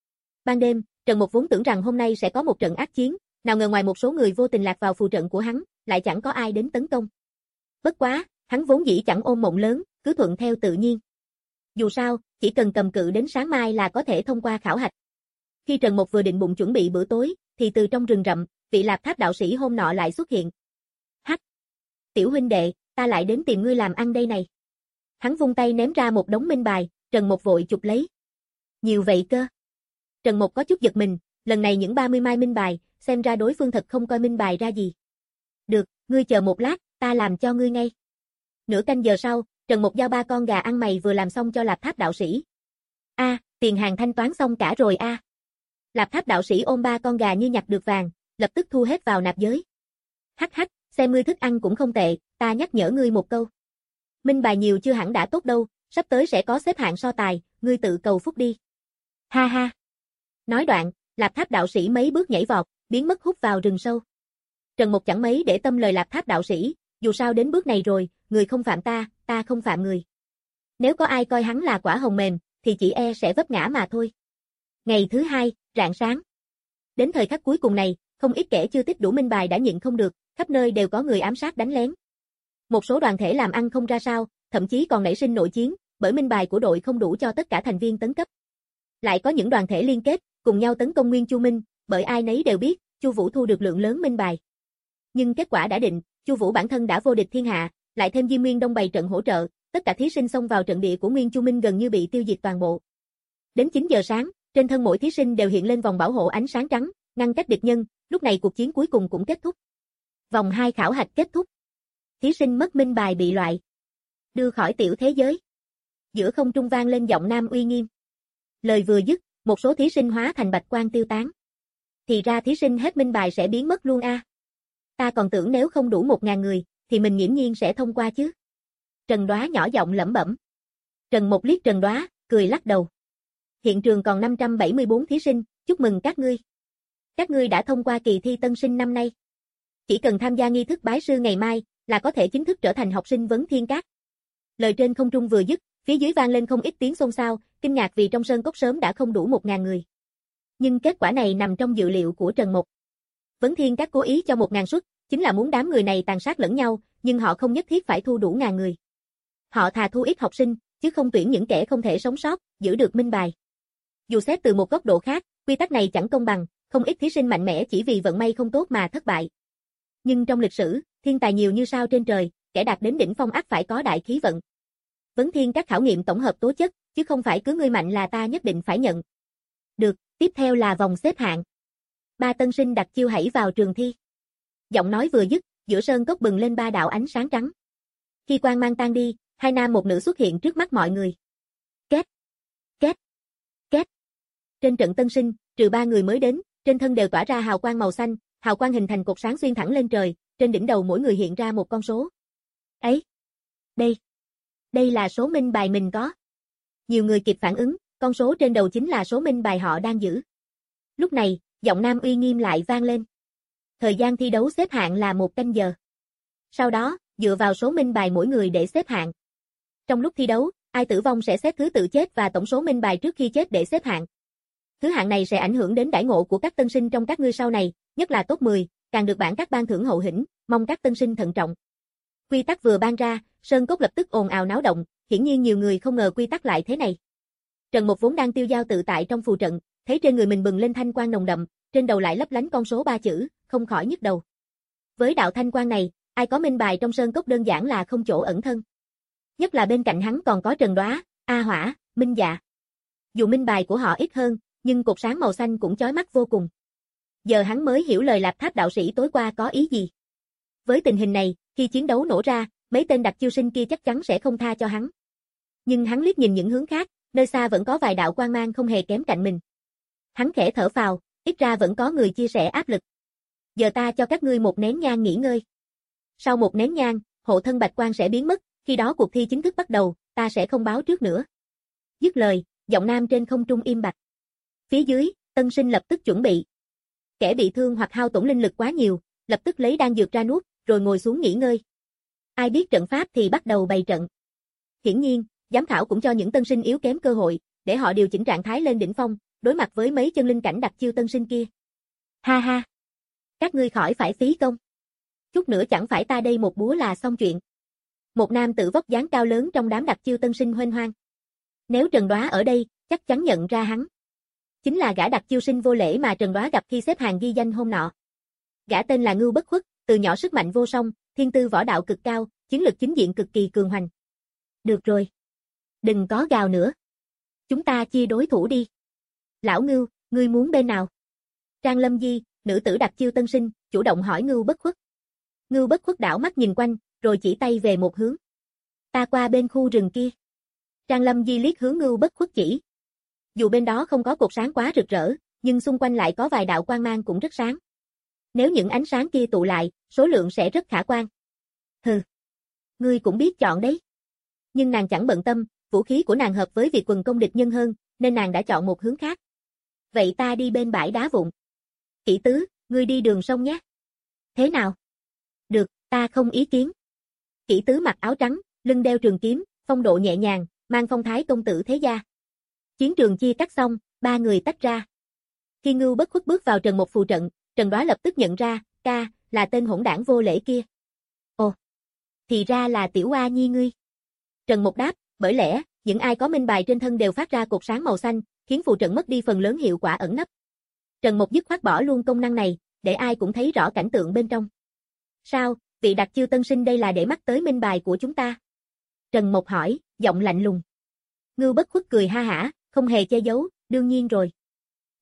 Speaker 2: Ban đêm, Trần Mục vốn tưởng rằng hôm nay sẽ có một trận ác chiến, nào ngờ ngoài một số người vô tình lạc vào phù trận của hắn, lại chẳng có ai đến tấn công. Bất quá, hắn vốn dĩ chẳng ôm mộng lớn, cứ thuận theo tự nhiên. Dù sao, chỉ cần cầm cự đến sáng mai là có thể thông qua khảo hạch. Khi Trần Mục vừa định bụng chuẩn bị bữa tối, thì từ trong rừng rậm, vị Lạp Tháp đạo sĩ hôm nọ lại xuất hiện. Hắc! Tiểu huynh đệ, ta lại đến tìm ngươi làm ăn đây này. Hắn vung tay ném ra một đống minh bài, Trần Mục vội chụp lấy. Nhiều vậy cơ. Trần Mục có chút giật mình, lần này những ba mươi mai minh bài, xem ra đối phương thật không coi minh bài ra gì. Được, ngươi chờ một lát, ta làm cho ngươi ngay. Nửa canh giờ sau, Trần Mục giao ba con gà ăn mày vừa làm xong cho Lạp Tháp đạo sĩ. A, à, tiền hàng thanh toán xong cả rồi a. À. Lạp Tháp đạo sĩ ôm ba con gà như nhặt được vàng, lập tức thu hết vào nạp giới. Hắc hắc, xem ngươi thức ăn cũng không tệ, ta nhắc nhở ngươi một câu. Minh bài nhiều chưa hẳn đã tốt đâu, sắp tới sẽ có xếp hạng so tài, ngươi tự cầu phúc đi. Ha ha. Nói đoạn, Lạp Tháp đạo sĩ mấy bước nhảy vọt, biến mất hút vào rừng sâu. Trần Mục chẳng mấy để tâm lời Lạp Tháp đạo sĩ, dù sao đến bước này rồi, người không phạm ta, ta không phạm người. Nếu có ai coi hắn là quả hồng mềm, thì chỉ e sẽ vấp ngã mà thôi. Ngày thứ hai, rạng sáng. Đến thời khắc cuối cùng này, không ít kẻ chưa tích đủ minh bài đã nhịn không được, khắp nơi đều có người ám sát đánh lén. Một số đoàn thể làm ăn không ra sao, thậm chí còn nảy sinh nội chiến, bởi minh bài của đội không đủ cho tất cả thành viên tấn cấp. Lại có những đoàn thể liên kết, cùng nhau tấn công Nguyên Chu Minh, bởi ai nấy đều biết, Chu Vũ thu được lượng lớn minh bài. Nhưng kết quả đã định, Chu Vũ bản thân đã vô địch thiên hạ, lại thêm Diêm Nguyên Đông bày trận hỗ trợ, tất cả thí sinh xông vào trận địa của Nguyên Chu Minh gần như bị tiêu diệt toàn bộ. Đến chín giờ sáng, Trên thân mỗi thí sinh đều hiện lên vòng bảo hộ ánh sáng trắng, ngăn cách địch nhân, lúc này cuộc chiến cuối cùng cũng kết thúc. Vòng hai khảo hạch kết thúc. Thí sinh mất minh bài bị loại. Đưa khỏi tiểu thế giới. Giữa không trung vang lên giọng nam uy nghiêm. Lời vừa dứt, một số thí sinh hóa thành bạch quang tiêu tán. Thì ra thí sinh hết minh bài sẽ biến mất luôn a. À. Ta còn tưởng nếu không đủ một ngàn người, thì mình nghiễm nhiên sẽ thông qua chứ. Trần Đoá nhỏ giọng lẩm bẩm. Trần Mộc liếc Trần Đoá, cười lắc đầu. Hiện trường còn năm trăm bảy mươi tư thí sinh, chúc mừng các ngươi. Các ngươi đã thông qua kỳ thi tân sinh năm nay. Chỉ cần tham gia nghi thức bái sư ngày mai, là có thể chính thức trở thành học sinh Vấn Thiên Các. Lời trên không trung vừa dứt, phía dưới vang lên không ít tiếng xôn xao, kinh ngạc vì trong sơn cốc sớm đã không đủ một ngàn người. Nhưng kết quả này nằm trong dự liệu của Trần Mộc. Vấn Thiên Các cố ý cho một ngàn suất, chính là muốn đám người này tàn sát lẫn nhau, nhưng họ không nhất thiết phải thu đủ ngàn người. Họ thà thu ít học sinh, chứ không tuyển những kẻ không thể sống sót, giữ được minh bài. Dù xét từ một góc độ khác, quy tắc này chẳng công bằng, không ít thí sinh mạnh mẽ chỉ vì vận may không tốt mà thất bại. Nhưng trong lịch sử, thiên tài nhiều như sao trên trời, kẻ đạt đến đỉnh phong ắt phải có đại khí vận. Vấn Thiên Các khảo nghiệm tổng hợp tố chất, chứ không phải cứ ngươi mạnh là ta nhất định phải nhận. Được, tiếp theo là vòng xếp hạng. Ba tân sinh đặt chiêu hãy vào trường thi. Giọng nói vừa dứt, giữa sơn cốc bừng lên ba đạo ánh sáng trắng. Khi quang mang tan đi, hai nam một nữ xuất hiện trước mắt mọi người. Két, két, két. Trên trận tân sinh, trừ ba người mới đến, trên thân đều tỏa ra hào quang màu xanh, hào quang hình thành cột sáng xuyên thẳng lên trời, trên đỉnh đầu mỗi người hiện ra một con số. Ấy, đây, đây là số minh bài mình có. Nhiều người kịp phản ứng, con số trên đầu chính là số minh bài họ đang giữ. Lúc này, giọng nam uy nghiêm lại vang lên. Thời gian thi đấu xếp hạng là một canh giờ. Sau đó, dựa vào số minh bài mỗi người để xếp hạng. Trong lúc thi đấu, ai tử vong sẽ xếp thứ tự chết và tổng số minh bài trước khi chết để xếp hạng. Thứ hạng này sẽ ảnh hưởng đến đãi ngộ của các tân sinh trong các ngươi sau này, nhất là top mười, càng được bảng các ban thưởng hậu hĩnh, mong các tân sinh thận trọng. Quy tắc vừa ban ra, sơn cốc lập tức ồn ào náo động, hiển nhiên nhiều người không ngờ quy tắc lại thế này. Trần Mộc vốn đang tiêu dao tự tại trong phù trận, thấy trên người mình bừng lên thanh quang nồng đậm, trên đầu lại lấp lánh con số ba chữ, không khỏi nhức đầu. Với đạo thanh quang này, ai có minh bài trong sơn cốc đơn giản là không chỗ ẩn thân. Nhất là bên cạnh hắn còn có Trần Đoá, A Hỏa, Minh Dạ. Dù minh bài của họ ít hơn, nhưng cột sáng màu xanh cũng chói mắt vô cùng. Giờ hắn mới hiểu lời Lạp Tháp đạo sĩ tối qua có ý gì. Với tình hình này, khi chiến đấu nổ ra, mấy tên đặc chiêu sinh kia chắc chắn sẽ không tha cho hắn. Nhưng hắn liếc nhìn những hướng khác, nơi xa vẫn có vài đạo quang mang không hề kém cạnh mình. Hắn khẽ thở phào, ít ra vẫn có người chia sẻ áp lực. Giờ ta cho các ngươi một nén nhang nghỉ ngơi. Sau một nén nhang, hộ thân bạch quang sẽ biến mất, khi đó cuộc thi chính thức bắt đầu, ta sẽ không báo trước nữa. Dứt lời, giọng nam trên không trung im bặt. Phía dưới, tân sinh lập tức chuẩn bị. Kẻ bị thương hoặc hao tổn linh lực quá nhiều, lập tức lấy đan dược ra nuốt, rồi ngồi xuống nghỉ ngơi. Ai biết trận pháp thì bắt đầu bày trận. Hiển nhiên, giám khảo cũng cho những tân sinh yếu kém cơ hội, để họ điều chỉnh trạng thái lên đỉnh phong, đối mặt với mấy chân linh cảnh đặc chiêu tân sinh kia. Ha ha! Các ngươi khỏi phải phí công. Chút nữa chẳng phải ta đây một búa là xong chuyện. Một nam tử vóc dáng cao lớn trong đám đặc chiêu tân sinh huênh hoang. Nếu Trần Đoá ở đây, chắc chắn nhận ra hắn. Chính là gã đặc chiêu sinh vô lễ mà Trần Đoá gặp khi xếp hàng ghi danh hôm nọ. Gã tên là Ngưu Bất Khuất, từ nhỏ sức mạnh vô song, thiên tư võ đạo cực cao, chiến lực chính diện cực kỳ cường hoành. Được rồi. Đừng có gào nữa. Chúng ta chia đối thủ đi. Lão Ngưu, ngươi muốn bên nào? Trang Lâm Di, nữ tử đặc chiêu tân sinh, chủ động hỏi Ngưu Bất Khuất. Ngưu Bất Khuất đảo mắt nhìn quanh, rồi chỉ tay về một hướng. Ta qua bên khu rừng kia. Trang Lâm Di liếc hướng Ngưu Bất Khuất chỉ. Dù bên đó không có cột sáng quá rực rỡ, nhưng xung quanh lại có vài đạo quang mang cũng rất sáng. Nếu những ánh sáng kia tụ lại, số lượng sẽ rất khả quan. Hừ. Ngươi cũng biết chọn đấy. Nhưng nàng chẳng bận tâm, vũ khí của nàng hợp với việc quần công địch nhân hơn, nên nàng đã chọn một hướng khác. Vậy ta đi bên bãi đá vụn. Kỷ Tứ, ngươi đi đường sông nhé. Thế nào? Được, ta không ý kiến. Kỷ Tứ mặc áo trắng, lưng đeo trường kiếm, phong độ nhẹ nhàng, mang phong thái công tử thế gia. Chiến trường chia cắt xong, ba người tách ra. Khi Ngưu Bất Khuất bước vào Trần Mộc phù trận, Trần Đoá lập tức nhận ra, ca, là tên hỗn đảng vô lễ kia. Ồ, thì ra là Tiểu Oa Nhi ngươi. Trần Mộc đáp, bởi lẽ, những ai có minh bài trên thân đều phát ra cột sáng màu xanh, khiến phù trận mất đi phần lớn hiệu quả ẩn nấp. Trần Mộc dứt khoát bỏ luôn công năng này, để ai cũng thấy rõ cảnh tượng bên trong. Sao, vị đặc chiêu tân sinh đây là để mắt tới minh bài của chúng ta? Trần Mộc hỏi, giọng lạnh lùng. Ngưu Bất Khuất cười ha hả, không hề che giấu, đương nhiên rồi.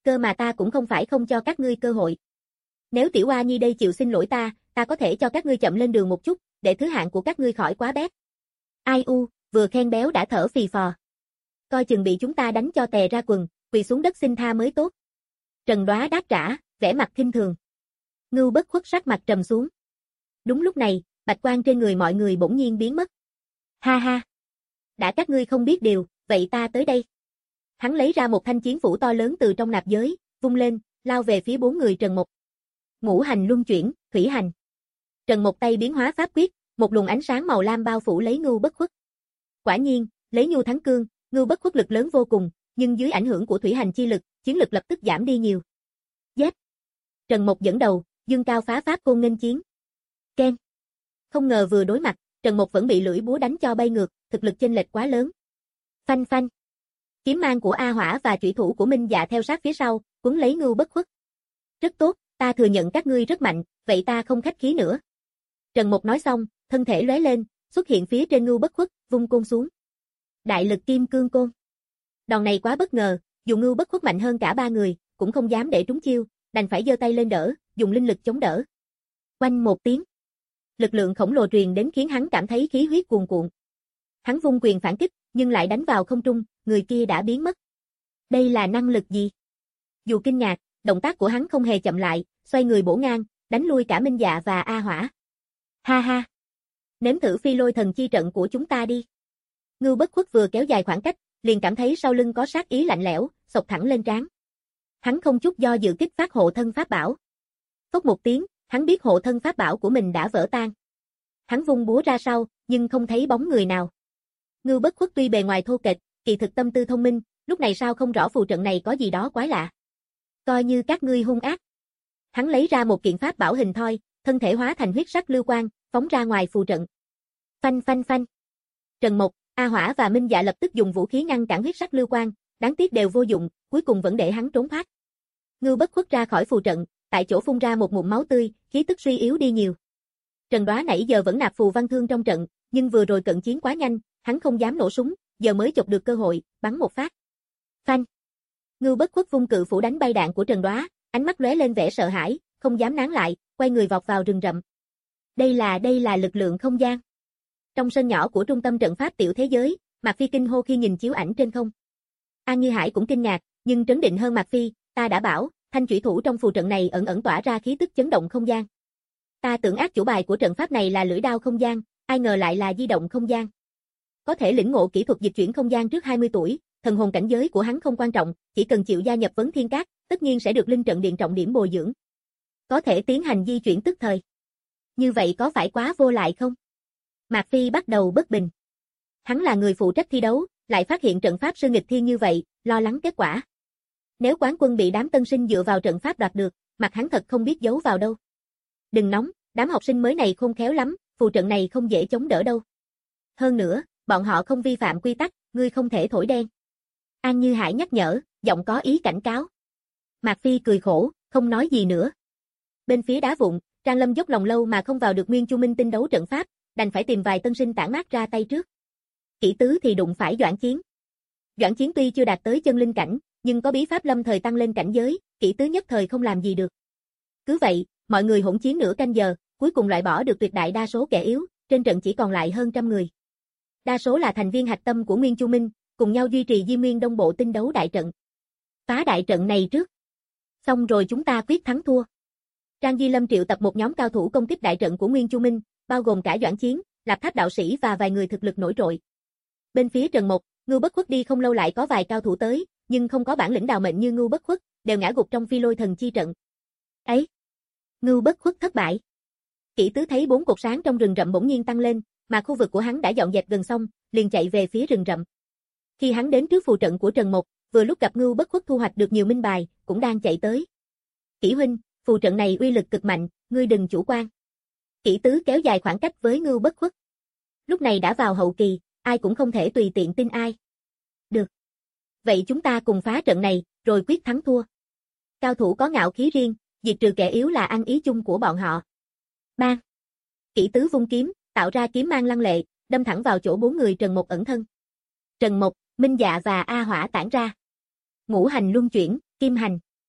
Speaker 2: cơ mà ta cũng không phải không cho các ngươi cơ hội. Nếu Tiểu Oa Nhi đây chịu xin lỗi ta, ta có thể cho các ngươi chậm lên đường một chút, để thứ hạng của các ngươi khỏi quá bét. Ai u, vừa khen béo đã thở phì phò. Coi chừng bị chúng ta đánh cho tè ra quần, quỳ xuống đất xin tha mới tốt. Trần Đoá đáp trả, vẻ mặt khinh thường. Ngưu Bất Khuất sắc mặt trầm xuống. Đúng lúc này, bạch quang trên người mọi người bỗng nhiên biến mất. Ha ha. Đã các ngươi không biết điều, vậy ta tới đây. Hắn lấy ra một thanh chiến phủ to lớn từ trong nạp giới, vung lên, lao về phía bốn người Trần Mộc. Ngũ hành luân chuyển, thủy hành. Trần Mộc tay biến hóa pháp quyết, một luồng ánh sáng màu lam bao phủ lấy Ngưu Bất Khuất. Quả nhiên, lấy nhu thắng cương, Ngưu Bất Khuất lực lớn vô cùng, nhưng dưới ảnh hưởng của thủy hành chi lực, chiến lực lập tức giảm đi nhiều. Giết! Trần Mộc dẫn đầu, dương cao phá pháp côn nghênh chiến. Ken! Không ngờ vừa đối mặt, Trần Mộc vẫn bị lưỡi búa đánh cho bay ngược, thực lực chênh lệch quá lớn. Phanh phanh! Kiếm mang của A Hỏa và chủy thủ của Minh Dạ theo sát phía sau, cuốn lấy Ngưu Bất Khuất. Rất tốt, ta thừa nhận các ngươi rất mạnh, vậy ta không khách khí nữa. Trần Mộc nói xong, thân thể lóe lên, xuất hiện phía trên Ngưu Bất Khuất, vung côn xuống. Đại lực kim cương côn. Đòn này quá bất ngờ, dù Ngưu Bất Khuất mạnh hơn cả ba người, cũng không dám để trúng chiêu, đành phải giơ tay lên đỡ, dùng linh lực chống đỡ. Oanh một tiếng. Lực lượng khổng lồ truyền đến khiến hắn cảm thấy khí huyết cuồn cuộn. Hắn vung quyền phản kích, nhưng lại đánh vào không trung, người kia đã biến mất. Đây là năng lực gì? Dù kinh ngạc, động tác của hắn không hề chậm lại, xoay người bổ ngang, đánh lui cả Minh Dạ và A Hỏa. Ha ha! Nếm thử phi lôi thần chi trận của chúng ta đi. Ngưu Bất Khuất vừa kéo dài khoảng cách, liền cảm thấy sau lưng có sát ý lạnh lẽo, xộc thẳng lên trán. Hắn không chút do dự kích phát hộ thân pháp bảo. Phốc một tiếng, hắn biết hộ thân pháp bảo của mình đã vỡ tan. Hắn vung búa ra sau, nhưng không thấy bóng người nào. Ngưu Bất Khuất tuy bề ngoài thô kệch, kỳ thực tâm tư thông minh, lúc này sao không rõ phù trận này có gì đó quái lạ. Coi như các ngươi hung ác. Hắn lấy ra một kiện pháp bảo hình thoi, thân thể hóa thành huyết sắc lưu quang, phóng ra ngoài phù trận. Phanh phanh phanh. Trần Mộc, A Hỏa và Minh Dạ lập tức dùng vũ khí ngăn cản huyết sắc lưu quang, đáng tiếc đều vô dụng, cuối cùng vẫn để hắn trốn thoát. Ngưu Bất Khuất ra khỏi phù trận, tại chỗ phun ra một ngụm máu tươi, khí tức suy yếu đi nhiều. Trần Đoá nãy giờ vẫn nạp phù văn thương trong trận, nhưng vừa rồi cận chiến quá nhanh, hắn không dám nổ súng, giờ mới chộp được cơ hội, bắn một phát. Phanh. Ngưu Bất Khuất vung cự phủ đánh bay đạn của Trần Đoá, ánh mắt lóe lên vẻ sợ hãi, không dám nán lại, quay người vọt vào rừng rậm. Đây là đây là lực lượng không gian. Trong sân nhỏ của trung tâm trận pháp tiểu thế giới, Mạc Phi kinh hô khi nhìn chiếu ảnh trên không. An Như Hải cũng kinh ngạc, nhưng trấn định hơn Mạc Phi, ta đã bảo, thanh chủy thủ trong phù trận này ẩn ẩn tỏa ra khí tức chấn động không gian. Ta tưởng ác chủ bài của trận pháp này là lưỡi đao không gian, ai ngờ lại là di động không gian. Có thể lĩnh ngộ kỹ thuật dịch chuyển không gian trước hai mươi tuổi, thần hồn cảnh giới của hắn không quan trọng, chỉ cần chịu gia nhập Vấn Thiên Các, tất nhiên sẽ được linh trận điện trọng điểm bồi dưỡng. Có thể tiến hành di chuyển tức thời. Như vậy có phải quá vô lại không? Mạc Phi bắt đầu bất bình. Hắn là người phụ trách thi đấu, lại phát hiện trận pháp sư nghịch thiên như vậy, lo lắng kết quả. Nếu quán quân bị đám tân sinh dựa vào trận pháp đoạt được, mặt hắn thật không biết giấu vào đâu. Đừng nóng, đám học sinh mới này khôn khéo lắm, phù trận này không dễ chống đỡ đâu. Hơn nữa, bọn họ không vi phạm quy tắc, ngươi không thể thổi đen. An Như Hải nhắc nhở, giọng có ý cảnh cáo. Mạc Phi cười khổ, không nói gì nữa. Bên phía đá vụn, Trang Lâm dốc lòng lâu mà không vào được Nguyên Chu Minh tinh đấu trận pháp, đành phải tìm vài tân sinh tản mát ra tay trước. Kỷ Tứ thì đụng phải Doãn Chiến. Doãn Chiến tuy chưa đạt tới chân linh cảnh, nhưng có bí pháp lâm thời tăng lên cảnh giới, Kỷ Tứ nhất thời không làm gì được. Cứ vậy, mọi người hỗn chiến nửa canh giờ, cuối cùng loại bỏ được tuyệt đại đa số kẻ yếu, trên trận chỉ còn lại hơn trăm người. Đa số là thành viên hạch tâm của Nguyên Chu Minh, cùng nhau duy trì Di Nguyên Đông Bộ tinh đấu đại trận. Phá đại trận này trước. Xong rồi chúng ta quyết thắng thua. Trang Di Lâm triệu tập một nhóm cao thủ công kích đại trận của Nguyên Chu Minh, bao gồm cả Doãn Chiến, Lạp Tháp đạo sĩ và vài người thực lực nổi trội. Bên phía Trần Mộc, Ngưu Bất Khuất đi không lâu lại có vài cao thủ tới, nhưng không có bản lĩnh đào mệnh như Ngưu Bất Khuất, đều ngã gục trong phi lôi thần chi trận. Ấy, Ngưu Bất Khuất thất bại. Kỷ Tứ thấy bốn cột sáng trong rừng rậm bỗng nhiên tăng lên, mà khu vực của hắn đã dọn dẹp gần xong, liền chạy về phía rừng rậm. Khi hắn đến trước phù trận của Trần Mộc, vừa lúc gặp Ngưu Bất Khuất thu hoạch được nhiều minh bài, cũng đang chạy tới. Kỷ huynh, phù trận này uy lực cực mạnh, ngươi đừng chủ quan. Kỷ Tứ kéo dài khoảng cách với Ngưu Bất Khuất. Lúc này đã vào hậu kỳ, ai cũng không thể tùy tiện tin ai. Được. Vậy chúng ta cùng phá trận này, rồi quyết thắng thua. Cao thủ có ngạo khí riêng, diệt trừ kẻ yếu là ăn ý chung của bọn họ. Bang. Kỷ Tứ vung kiếm, tạo ra kiếm mang lăng lệ, đâm thẳng vào chỗ bốn người Trần Mộc ẩn thân. Trần Mộc, Minh Dạ và A Hỏa tản ra. Ngũ hành luân chuyển, kim hành.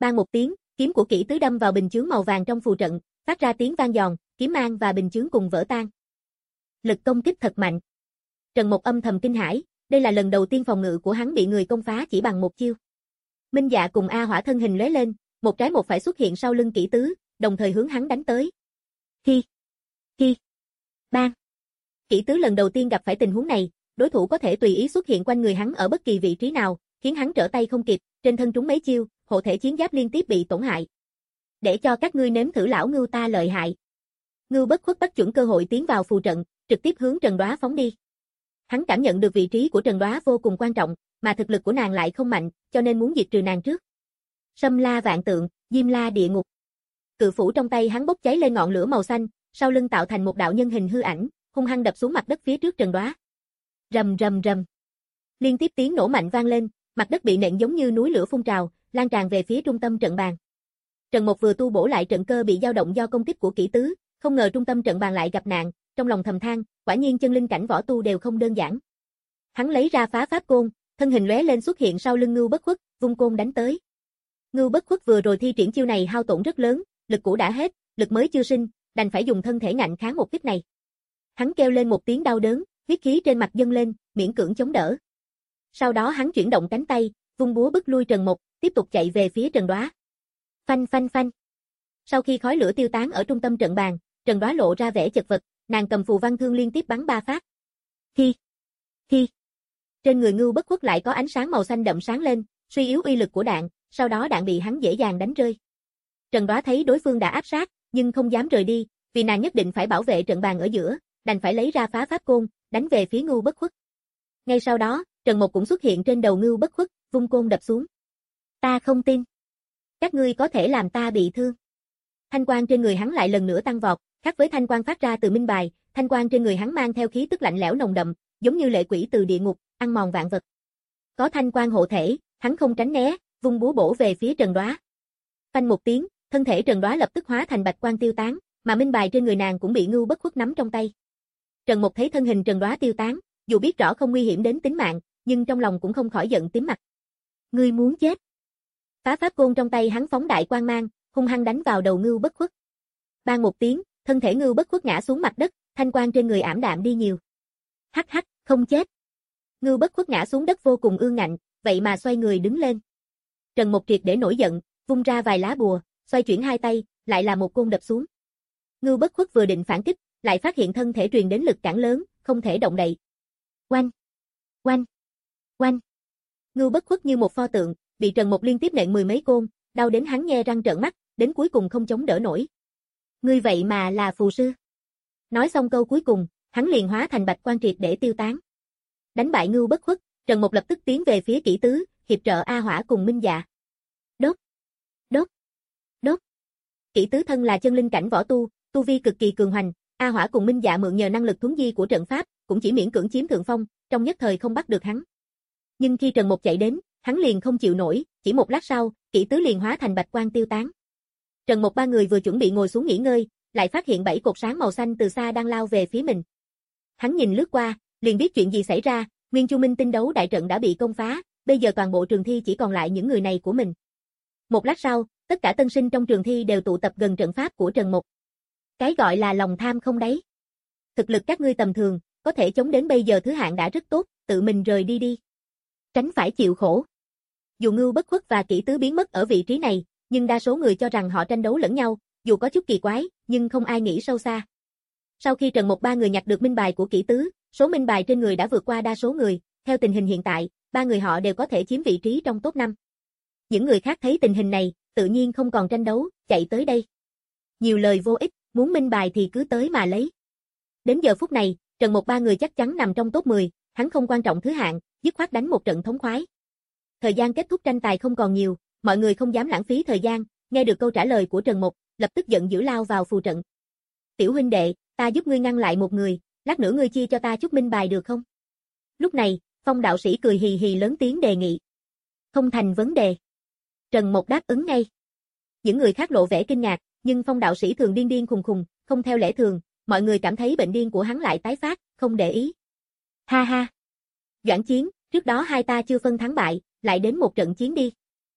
Speaker 2: Bang một tiếng, kiếm của Kỷ Tứ đâm vào bình chướng màu vàng trong phù trận, phát ra tiếng vang giòn, kiếm mang và bình chướng cùng vỡ tan. Lực công kích thật mạnh. Trần Mộc âm thầm kinh hãi, đây là lần đầu tiên phòng ngự của hắn bị người công phá chỉ bằng một chiêu. Minh Dạ cùng A Hỏa thân hình lóe lên, một trái một phải xuất hiện sau lưng Kỷ Tứ, đồng thời hướng hắn đánh tới. Hi, hi, bang. Kỷ Tứ lần đầu tiên gặp phải tình huống này, đối thủ có thể tùy ý xuất hiện quanh người hắn ở bất kỳ vị trí nào, khiến hắn trở tay không kịp, trên thân trúng mấy chiêu, hộ thể chiến giáp liên tiếp bị tổn hại. Để cho các ngươi nếm thử lão ngưu ta lợi hại. Ngưu Bất Khuất bắt chuẩn cơ hội tiến vào phù trận, trực tiếp hướng Trần Đoá phóng đi. Hắn cảm nhận được vị trí của Trần Đoá vô cùng quan trọng, mà thực lực của nàng lại không mạnh, cho nên muốn diệt trừ nàng trước. Sâm La Vạn Tượng, Diêm La Địa Ngục. Cự phủ trong tay hắn bốc cháy lên ngọn lửa màu xanh, sau lưng tạo thành một đạo nhân hình hư ảnh, hung hăng đập xuống mặt đất phía trước Trần Đoá. Rầm rầm rầm. Liên tiếp tiếng nổ mạnh vang lên, mặt đất bị nện giống như núi lửa phun trào, lan tràn về phía trung tâm trận bàn. Trần Mộc vừa tu bổ lại trận cơ bị dao động do công kích của Kỷ Tứ, không ngờ trung tâm trận bàn lại gặp nạn, trong lòng thầm than, quả nhiên chân linh cảnh võ tu đều không đơn giản. Hắn lấy ra phá pháp côn, thân hình lóe lên xuất hiện sau lưng Ngưu Bất Khuất, vung côn đánh tới. Ngưu Bất Khuất vừa rồi thi triển chiêu này hao tổn rất lớn, lực cũ đã hết, lực mới chưa sinh, đành phải dùng thân thể ngạnh kháng một kích này. Hắn kêu lên một tiếng đau đớn, huyết khí trên mặt dâng lên, miễn cưỡng chống đỡ. Sau đó hắn chuyển động cánh tay, vung búa bức lui Trần Mộc, tiếp tục chạy về phía Trần Đoá. Phanh phanh phanh. Sau khi khói lửa tiêu tán ở trung tâm trận bàn, Trần Đoá lộ ra vẻ chật vật, nàng cầm phù văn thương liên tiếp bắn ba phát. Hi, hi. Trên người Ngưu Bất Khuất lại có ánh sáng màu xanh đậm sáng lên, suy yếu uy lực của đạn, sau đó đạn bị hắn dễ dàng đánh rơi. Trần Đoá thấy đối phương đã áp sát, nhưng không dám rời đi, vì nàng nhất định phải bảo vệ trận bàn ở giữa, đành phải lấy ra phá pháp côn, đánh về phía Ngưu Bất Khuất. Ngay sau đó, Trần Mộc cũng xuất hiện trên đầu Ngưu Bất Khuất, vung côn đập xuống. Ta không tin. Các ngươi có thể làm ta bị thương. Thanh quang trên người hắn lại lần nữa tăng vọt, khác với thanh quang phát ra từ minh bài, thanh quang trên người hắn mang theo khí tức lạnh lẽo nồng đậm, giống như lệ quỷ từ địa ngục, ăn mòn vạn vật. Có thanh quang hộ thể, hắn không tránh né, vung búa bổ về phía Trần Đoá. Phanh một tiếng, thân thể Trần Đoá lập tức hóa thành bạch quang tiêu tán, mà minh bài trên người nàng cũng bị Ngưu Bất Khuất nắm trong tay. Trần Mộc thấy thân hình Trần Đoá tiêu tán, dù biết rõ không nguy hiểm đến tính mạng, nhưng trong lòng cũng không khỏi giận tím mặt. Ngươi muốn chết. Phá pháp côn trong tay hắn phóng đại quang mang, hung hăng đánh vào đầu Ngưu Bất Khuất. Bang một tiếng, thân thể Ngưu Bất Khuất ngã xuống mặt đất, thanh quang trên người ảm đạm đi nhiều. Hắc hắc, không chết. Ngưu Bất Khuất ngã xuống đất vô cùng ương ngạnh, vậy mà xoay người đứng lên. Trần Mộc triệt để nổi giận, vung ra vài lá bùa, xoay chuyển hai tay, lại là một côn đập xuống. Ngưu Bất Khuất vừa định phản kích, lại phát hiện thân thể truyền đến lực cản lớn, không thể động đậy. Oanh, oanh, oanh. Ngưu Bất Khuất như một pho tượng, bị Trần Mộc liên tiếp nện mười mấy côn, đau đến hắn nhe răng trợn mắt, đến cuối cùng không chống đỡ nổi. Ngươi vậy mà là phù sư. Nói xong câu cuối cùng, hắn liền hóa thành bạch quang triệt để tiêu tán. Đánh bại Ngưu Bất Khuất, Trần Mộc lập tức tiến về phía Kỷ Tứ, hiệp trợ A Hỏa cùng Minh Dạ. Đốt, đốt, đốt. Kỷ Tứ thân là chân linh cảnh võ tu, tu vi cực kỳ cường hoành, A Hỏa cùng Minh Dạ mượn nhờ năng lực thuấn di của trận pháp, cũng chỉ miễn cưỡng chiếm thượng phong, trong nhất thời không bắt được hắn. Nhưng khi Trần Mộc chạy đến, hắn liền không chịu nổi, chỉ một lát sau, Kỷ Tứ liền hóa thành bạch quang tiêu tán. Trần Mộc ba người vừa chuẩn bị ngồi xuống nghỉ ngơi, lại phát hiện bảy cột sáng màu xanh từ xa đang lao về phía mình. Hắn nhìn lướt qua, liền biết chuyện gì xảy ra, Nguyên Chu Minh tinh đấu đại trận đã bị công phá, bây giờ toàn bộ trường thi chỉ còn lại những người này của mình. Một lát sau, tất cả tân sinh trong trường thi đều tụ tập gần trận pháp của Trần Mộc. Cái gọi là lòng tham không đáy. Thực lực các ngươi tầm thường, có thể chống đến bây giờ thứ hạng đã rất tốt, tự mình rời đi đi. Tránh phải chịu khổ. Dù Ngưu Bất Khuất và Kỷ Tứ biến mất ở vị trí này, nhưng đa số người cho rằng họ tranh đấu lẫn nhau, dù có chút kỳ quái, nhưng không ai nghĩ sâu xa. Sau khi Trần Mộc ba người nhặt được minh bài của Kỷ Tứ, số minh bài trên người đã vượt qua đa số người, theo tình hình hiện tại, ba người họ đều có thể chiếm vị trí trong top năm. Những người khác thấy tình hình này, tự nhiên không còn tranh đấu, chạy tới đây. Nhiều lời vô ích, muốn minh bài thì cứ tới mà lấy. Đến giờ phút này, Trần Mộc ba người chắc chắn nằm trong top mười, hắn không quan trọng thứ hạng, dứt khoát đánh một trận thống khoái. Thời gian kết thúc tranh tài không còn nhiều, mọi người không dám lãng phí thời gian, nghe được câu trả lời của Trần Mộc, lập tức giận dữ lao vào phù trận. Tiểu huynh đệ, ta giúp ngươi ngăn lại một người, lát nữa ngươi chia cho ta chút minh bài được không? Lúc này, Phong đạo sĩ cười hì hì lớn tiếng đề nghị. Không thành vấn đề. Trần Mộc đáp ứng ngay. Những người khác lộ vẻ kinh ngạc, nhưng Phong đạo sĩ thường điên điên khùng khùng, không theo lẽ thường, mọi người cảm thấy bệnh điên của hắn lại tái phát, không để ý. Ha ha. Doãn Chiến, trước đó hai ta chưa phân thắng bại, lại đến một trận chiến đi.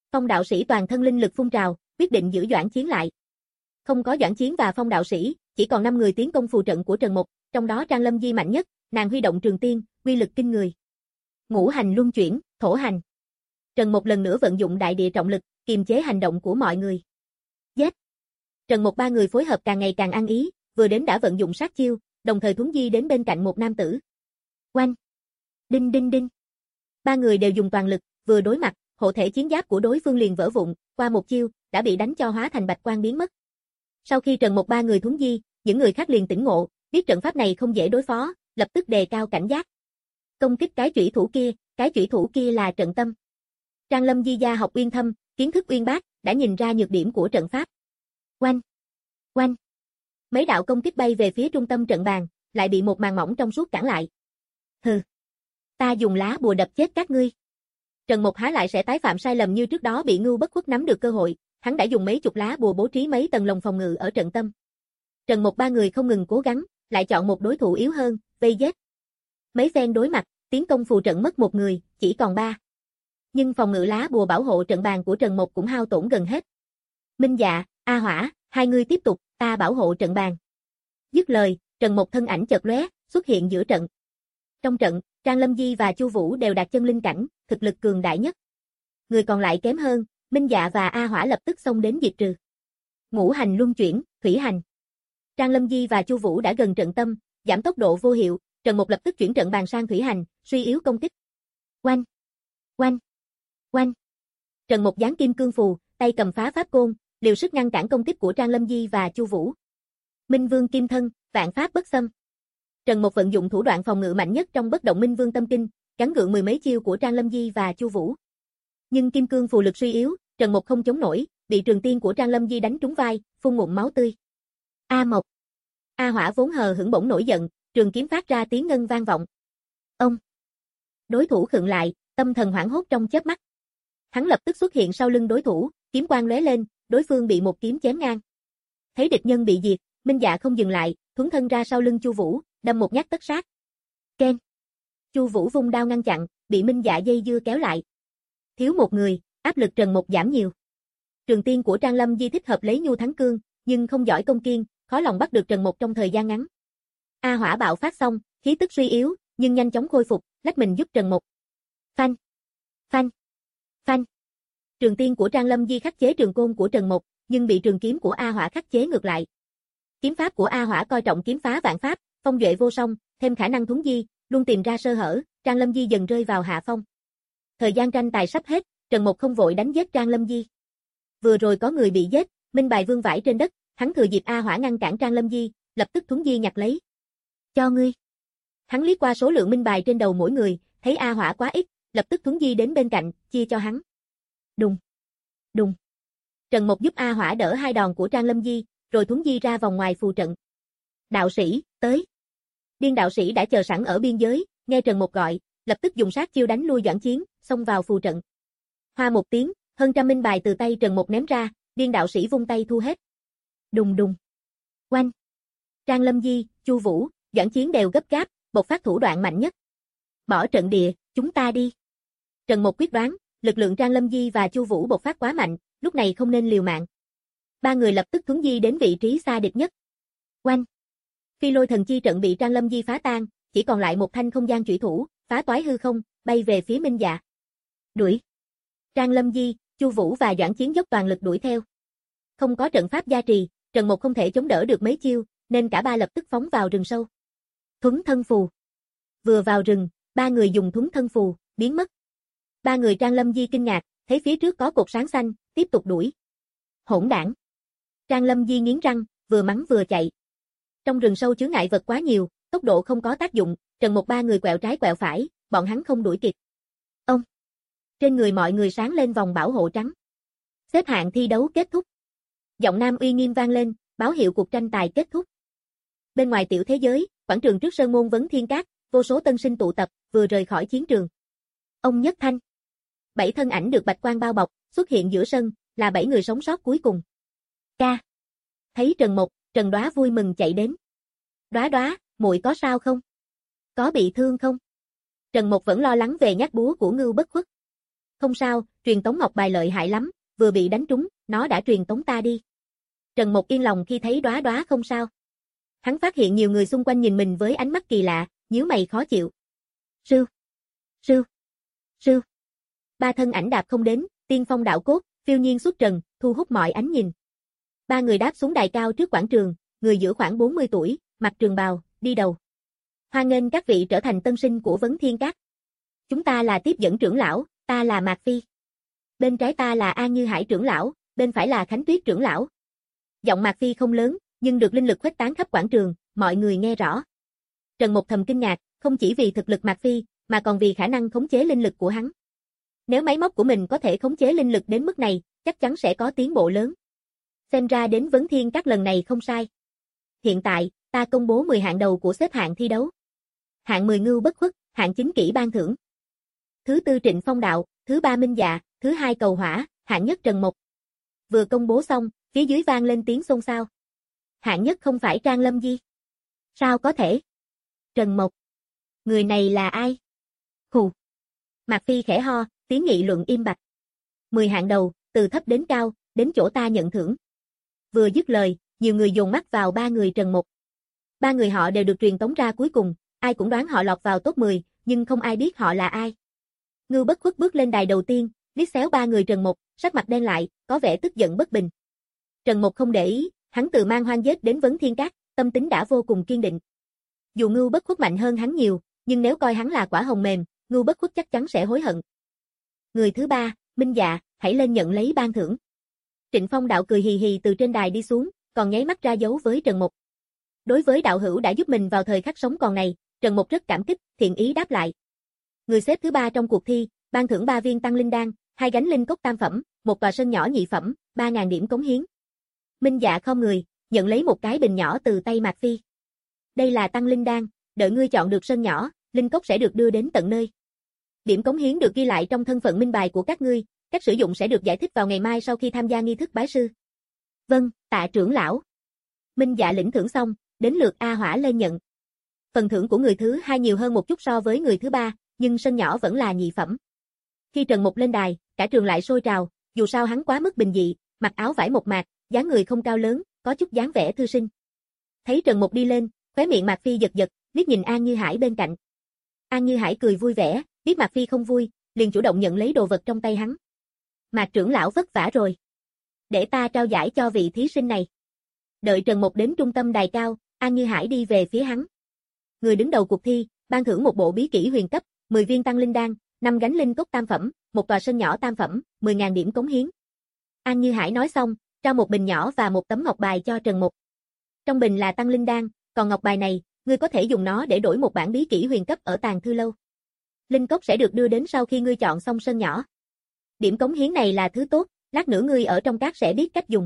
Speaker 2: Phong đạo sĩ toàn thân linh lực phun trào, quyết định giữ Doãn Chiến lại. Không có Doãn Chiến và Phong đạo sĩ, chỉ còn năm người tiến công phù trận của Trần Mục, trong đó Trang Lâm Di mạnh nhất, nàng huy động trường tiên, uy lực kinh người. Ngũ hành luân chuyển, thổ hành. Trần Mục lần nữa vận dụng đại địa trọng lực, kiềm chế hành động của mọi người. Giết! Trần Mục ba người phối hợp càng ngày càng ăn ý, vừa đến đã vận dụng sát chiêu, đồng thời thuấn di đến bên cạnh một nam tử. Oanh! Đinh đinh đinh! Ba người đều dùng toàn lực, vừa đối mặt, hộ thể chiến giáp của đối phương liền vỡ vụn, qua một chiêu, đã bị đánh cho hóa thành bạch quang biến mất. Sau khi Trần Mục ba người thuấn di, những người khác liền tỉnh ngộ, biết trận pháp này không dễ đối phó, lập tức đề cao cảnh giác. Công kích cái chủy thủ kia, cái chủy thủ kia là trận tâm. Trang Lâm Di gia học uyên thâm, kiến thức uyên bác, đã nhìn ra nhược điểm của trận pháp. Oanh! Oanh! Mấy đạo công kích bay về phía trung tâm trận bàn, lại bị một màn mỏng trong suốt cản lại. Hừ! Ta dùng lá bùa đập chết các ngươi. Trần Mục há lại sẽ tái phạm sai lầm như trước đó bị Ngưu Bất Khuất nắm được cơ hội, hắn đã dùng mấy chục lá bùa bố trí mấy tầng lồng phòng ngự ở trận tâm. Trần Mục ba người không ngừng cố gắng, lại chọn một đối thủ yếu hơn, vây giết. Mấy phen đối mặt, tiến công phù trận mất một người, chỉ còn ba. Nhưng phòng ngự lá bùa bảo hộ trận bàn của Trần Mục cũng hao tổn gần hết. Minh Dạ, A Hỏa, hai người tiếp tục, ta bảo hộ trận bàn. Dứt lời, Trần Mục thân ảnh chợt lóe, xuất hiện giữa trận. Trong trận, Trang Lâm Di và Chu Vũ đều đạt chân linh cảnh, thực lực cường đại nhất. Người còn lại kém hơn, Minh Dạ và A Hỏa lập tức xông đến diệt trừ. Ngũ hành luân chuyển, thủy hành. Trang Lâm Di và Chu Vũ đã gần trận tâm, giảm tốc độ vô hiệu, Trần Mục lập tức chuyển trận bàn sang thủy hành, suy yếu công kích. Oanh! Oanh! Oanh! Trần Mục giáng kim cương phù, tay cầm phá pháp côn, liều sức ngăn cản công kích của Trang Lâm Di và Chu Vũ. Minh Vương kim thân, vạn pháp bất xâm. Trần Mục vận dụng thủ đoạn phòng ngự mạnh nhất trong bất động Minh Vương tâm kinh, gắn gượng mười mấy chiêu của Trang Lâm Di và Chu Vũ. Nhưng kim cương phù lực suy yếu, Trần Mục không chống nổi, bị trường tiên của Trang Lâm Di đánh trúng vai, phun ngụm máu tươi. A Mộc! A Hỏa vốn hờ hững bỗng nổi giận, trường kiếm phát ra tiếng ngân vang vọng. Ông! Đối thủ khựng lại, tâm thần hoảng hốt trong chớp mắt. Hắn lập tức xuất hiện sau lưng đối thủ, kiếm quang lóe lên, đối phương bị một kiếm chém ngang. Thấy địch nhân bị diệt, Minh Dạ không dừng lại, thuấn thân ra sau lưng Chu Vũ, đâm một nhát tất sát. Ken! Chu Vũ vung đao ngăn chặn, bị Minh Dạ dây dưa kéo lại. Thiếu một người, áp lực Trần Mục giảm nhiều. Trường tiên của Trang Lâm Di thích hợp lấy nhu thắng cương, nhưng không giỏi công kiên, khó lòng bắt được Trần Mục trong thời gian ngắn. A Hỏa bạo phát xong, khí tức suy yếu, nhưng nhanh chóng khôi phục, lách mình giúp Trần Mục. Phanh! Phanh! Phanh! Trường tiên của Trang Lâm Di khắc chế trường côn của Trần Mục, nhưng bị trường kiếm của A Hỏa khắc chế ngược lại. Kiếm pháp của A Hỏa coi trọng kiếm phá vạn pháp, phong duệ vô song, thêm khả năng thuấn di, luôn tìm ra sơ hở, Trang Lâm Di dần rơi vào hạ phong. Thời gian tranh tài sắp hết, Trần Mục không vội đánh giết Trang Lâm Di. Vừa rồi có người bị giết, minh bài vương vãi trên đất, hắn thừa dịp A Hỏa ngăn cản Trang Lâm Di, lập tức thuấn di nhặt lấy. Cho ngươi. Hắn liếc qua số lượng minh bài trên đầu mỗi người, thấy A Hỏa quá ít, lập tức thuấn di đến bên cạnh, chia cho hắn. Đùng. Đùng. Trần Mục giúp A Hỏa đỡ hai đòn của Trang Lâm Di, rồi thuấn di ra vòng ngoài phù trận. Đạo sĩ, tới. Điên đạo sĩ đã chờ sẵn ở biên giới, nghe Trần Mục gọi, lập tức dùng sát chiêu đánh lui Doãn Chiến, xông vào phù trận. Hoa một tiếng, hơn trăm minh bài từ tay Trần Mục ném ra, điên đạo sĩ vung tay thu hết. Đùng đùng. Oanh. Trang Lâm Di, Chu Vũ, Doãn Chiến đều gấp gáp, bộc phát thủ đoạn mạnh nhất. Bỏ trận địa, chúng ta đi. Trần Mục quyết đoán, lực lượng Trang Lâm Di và Chu Vũ bộc phát quá mạnh, lúc này không nên liều mạng. Ba người lập tức thuấn di đến vị trí xa địch nhất. Oanh. Phi lôi thần chi trận bị Trang Lâm Di phá tan, chỉ còn lại một thanh không gian chủy thủ, phá toái hư không, bay về phía Minh Dạ. Đuổi. Trang Lâm Di, Chu Vũ và Doãn Chiến dốc toàn lực đuổi theo. Không có trận pháp gia trì, Trần Mục không thể chống đỡ được mấy chiêu, nên cả ba lập tức phóng vào rừng sâu. Thuấn thân phù. Vừa vào rừng, ba người dùng thuấn thân phù, biến mất. Ba người Trang Lâm Di kinh ngạc, thấy phía trước có cột sáng xanh, tiếp tục đuổi. Hỗn đảng. Trang Lâm Di nghiến răng, vừa mắng vừa chạy. Trong rừng sâu chướng ngại vật quá nhiều, tốc độ không có tác dụng, Trần Mục ba người quẹo trái quẹo phải, bọn hắn không đuổi kịp. Ông. Trên người mọi người sáng lên vòng bảo hộ trắng. Xếp hạng thi đấu kết thúc. Giọng nam uy nghiêm vang lên, báo hiệu cuộc tranh tài kết thúc. Bên ngoài tiểu thế giới, quảng trường trước sơn môn Vấn Thiên Các, vô số tân sinh tụ tập, vừa rời khỏi chiến trường. Ông Nhất Thanh. Bảy thân ảnh được bạch quang bao bọc, xuất hiện giữa sân, là bảy người sống sót cuối cùng. Ca. Thấy Trần Mục, Trần Đóa vui mừng chạy đến. Đóa Đóa, muội có sao không? Có bị thương không? Trần Mục vẫn lo lắng về nhát búa của Ngưu Bất Khuất. Không sao, truyền tống ngọc bài lợi hại lắm, vừa bị đánh trúng, nó đã truyền tống ta đi. Trần Mộc yên lòng khi thấy Đóa Đóa không sao. Hắn phát hiện nhiều người xung quanh nhìn mình với ánh mắt kỳ lạ, nhíu mày khó chịu. Sư, sư, sư. Ba thân ảnh đạp không đến, tiên phong đạo cốt, phiêu nhiên xuất trần, thu hút mọi ánh nhìn. Ba người đáp xuống đài cao trước quảng trường, người giữa khoảng bốn mươi tuổi, mặc trường bào, đi đầu. Hoan nghênh các vị trở thành tân sinh của Vấn Thiên Các. Chúng ta là tiếp dẫn trưởng lão, ta là Mạc Phi. Bên trái ta là An Như Hải trưởng lão, bên phải là Khánh Tuyết trưởng lão. Giọng Mạc Phi không lớn, nhưng được linh lực khuếch tán khắp quảng trường, mọi người nghe rõ. Trần Mộc thầm kinh ngạc, không chỉ vì thực lực Mạc Phi, mà còn vì khả năng khống chế linh lực của hắn. Nếu máy móc của mình có thể khống chế linh lực đến mức này, chắc chắn sẽ có tiến bộ lớn. Xem ra đến Vấn Thiên Các lần này không sai. Hiện tại, ta công bố mười hạng đầu của xếp hạng thi đấu. Hạng mười Ngưu Bất Khuất, hạng chín Kỷ Ban Thưởng. Thứ tư Trịnh Phong Đạo, thứ ba Minh Dạ, thứ hai Cầu Hỏa, hạng nhất Trần Mộc. Vừa công bố xong, phía dưới vang lên tiếng xôn xao. Hạng nhất không phải Trang Lâm Di. Sao có thể? Trần Mộc. Người này là ai? Hù. Mạc Phi khẽ ho, tiếng nghị luận im bặt. Mười hạng đầu, từ thấp đến cao, đến chỗ ta nhận thưởng. Vừa dứt lời, nhiều người dồn mắt vào ba người Trần Mộc. Ba người họ đều được truyền tống ra cuối cùng, ai cũng đoán họ lọt vào top mười, nhưng không ai biết họ là ai. Ngưu Bất Khuất bước lên đài đầu tiên, liếc xéo ba người Trần Mộc, sắc mặt đen lại, có vẻ tức giận bất bình. Trần Mộc không để ý, hắn từ Man Hoang giết đến Vấn Thiên Các, tâm tính đã vô cùng kiên định. Dù Ngưu Bất Khuất mạnh hơn hắn nhiều, nhưng nếu coi hắn là quả hồng mềm, Ngưu Bất Khuất chắc chắn sẽ hối hận. Người thứ ba, Minh Dạ, hãy lên nhận lấy ban thưởng. Trịnh Phong Đạo cười hì hì từ trên đài đi xuống, còn nháy mắt ra dấu với Trần Mộc. Đối với đạo hữu đã giúp mình vào thời khắc sống còn này, Trần Mộc rất cảm kích, thiện ý đáp lại. Người xếp thứ ba trong cuộc thi, ban thưởng ba viên tăng linh đan, hai gánh linh cốc tam phẩm, một tòa sân nhỏ nhị phẩm, ba nghìn điểm cống hiến. Minh Dạ không người, nhận lấy một cái bình nhỏ từ tay Mạc Phi. Đây là tăng linh đan, đợi ngươi chọn được sân nhỏ, linh cốc sẽ được đưa đến tận nơi. Điểm cống hiến được ghi lại trong thân phận minh bài của các ngươi, cách sử dụng sẽ được giải thích vào ngày mai sau khi tham gia nghi thức bái sư. Vâng, tạ trưởng lão. Minh Dạ lĩnh thưởng xong, đến lượt A Hỏa lên nhận. Phần thưởng của người thứ hai nhiều hơn một chút so với người thứ ba, nhưng sân nhỏ vẫn là nhị phẩm. Khi Trần Mộc lên đài, cả trường lại sôi trào, dù sao hắn quá mức bình dị, mặc áo vải mộc mạc, dáng người không cao lớn, có chút dáng vẻ thư sinh. Thấy Trần Mộc đi lên, khóe miệng Mạc Phi giật giật, liếc nhìn An Như Hải bên cạnh. An Như Hải cười vui vẻ, biết Mạc Phi không vui, liền chủ động nhận lấy đồ vật trong tay hắn. Mạc trưởng lão vất vả rồi. Để ta trao giải cho vị thí sinh này. Đợi Trần Mộc đến trung tâm đài cao, An Như Hải đi về phía hắn. Người đứng đầu cuộc thi, ban thưởng một bộ bí kỹ huyền cấp, mười viên tăng linh đan, năm gánh linh cốc tam phẩm, một tòa sân nhỏ tam phẩm, mười nghìn điểm cống hiến. An Như Hải nói xong, trao một bình nhỏ và một tấm ngọc bài cho Trần Mộc. Trong bình là tăng linh đan, còn ngọc bài này, ngươi có thể dùng nó để đổi một bản bí kỹ huyền cấp ở tàng thư lâu. Linh cốc sẽ được đưa đến sau khi ngươi chọn xong sân nhỏ. Điểm cống hiến này là thứ tốt, lát nữa ngươi ở trong các sẽ biết cách dùng.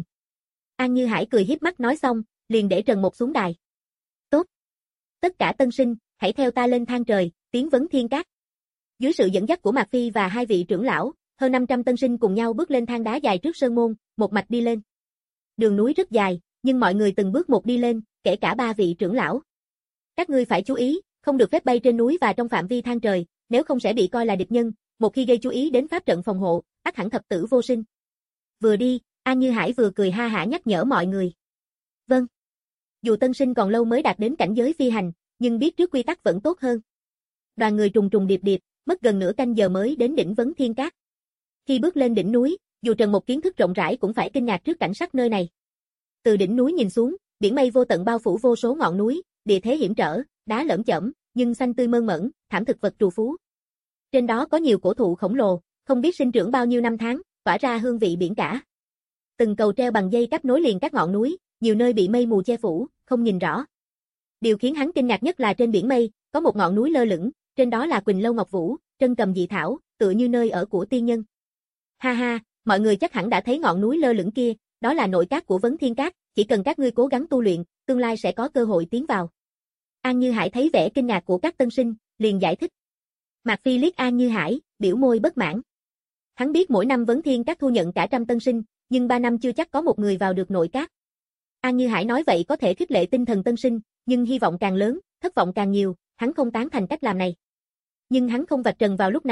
Speaker 2: An Như Hải cười hiếp mắt nói xong, liền để Trần Mộc xuống đài. Tốt. Tất cả tân sinh, hãy theo ta lên thang trời, tiến Vấn Thiên Các. Dưới sự dẫn dắt của Mạc Phi và hai vị trưởng lão, hơn năm trăm tân sinh cùng nhau bước lên thang đá dài trước sơn môn, một mạch đi lên. Đường núi rất dài, nhưng mọi người từng bước một đi lên, kể cả ba vị trưởng lão. Các ngươi phải chú ý, không được phép bay trên núi và trong phạm vi thang trời, nếu không sẽ bị coi là địch nhân, một khi gây chú ý đến pháp trận phòng hộ, ắt hẳn thập tử vô sinh. Vừa đi, An Như Hải vừa cười ha hả nhắc nhở mọi người. Vâng. Dù tân sinh còn lâu mới đạt đến cảnh giới phi hành, nhưng biết trước quy tắc vẫn tốt hơn. Đoàn người trùng trùng điệp điệp, mất gần nửa canh giờ mới đến đỉnh Vấn Thiên Các. Khi bước lên đỉnh núi, dù Trần Mộc kiến thức rộng rãi cũng phải kinh ngạc trước cảnh sắc nơi này. Từ đỉnh núi nhìn xuống, biển mây vô tận bao phủ vô số ngọn núi, địa thế hiểm trở, đá lởm chởm, nhưng xanh tươi mơn mởn, thảm thực vật trù phú. Trên đó có nhiều cổ thụ khổng lồ, không biết sinh trưởng bao nhiêu năm tháng, tỏa ra hương vị biển cả. Từng cầu treo bằng dây cáp nối liền các ngọn núi, nhiều nơi bị mây mù che phủ, không nhìn rõ. Điều khiến hắn kinh ngạc nhất là trên biển mây, có một ngọn núi lơ lửng, trên đó là Quỳnh Lâu Ngọc Vũ, Trân Cầm Dị Thảo, tựa như nơi ở của tiên nhân. Ha ha, mọi người chắc hẳn đã thấy ngọn núi lơ lửng kia, đó là nội các của Vấn Thiên Các, chỉ cần các ngươi cố gắng tu luyện, tương lai sẽ có cơ hội tiến vào. An Như Hải thấy vẻ kinh ngạc của các tân sinh, liền giải thích. Mạc Phi liếc An Như Hải, biểu môi bất mãn. Hắn biết mỗi năm Vấn Thiên Các thu nhận cả trăm tân sinh, nhưng ba năm chưa chắc có một người vào được nội các. An Như Hải nói vậy có thể khích lệ tinh thần tân sinh, nhưng hy vọng càng lớn, thất vọng càng nhiều, hắn không tán thành cách làm này. Nhưng hắn không vạch trần vào lúc này,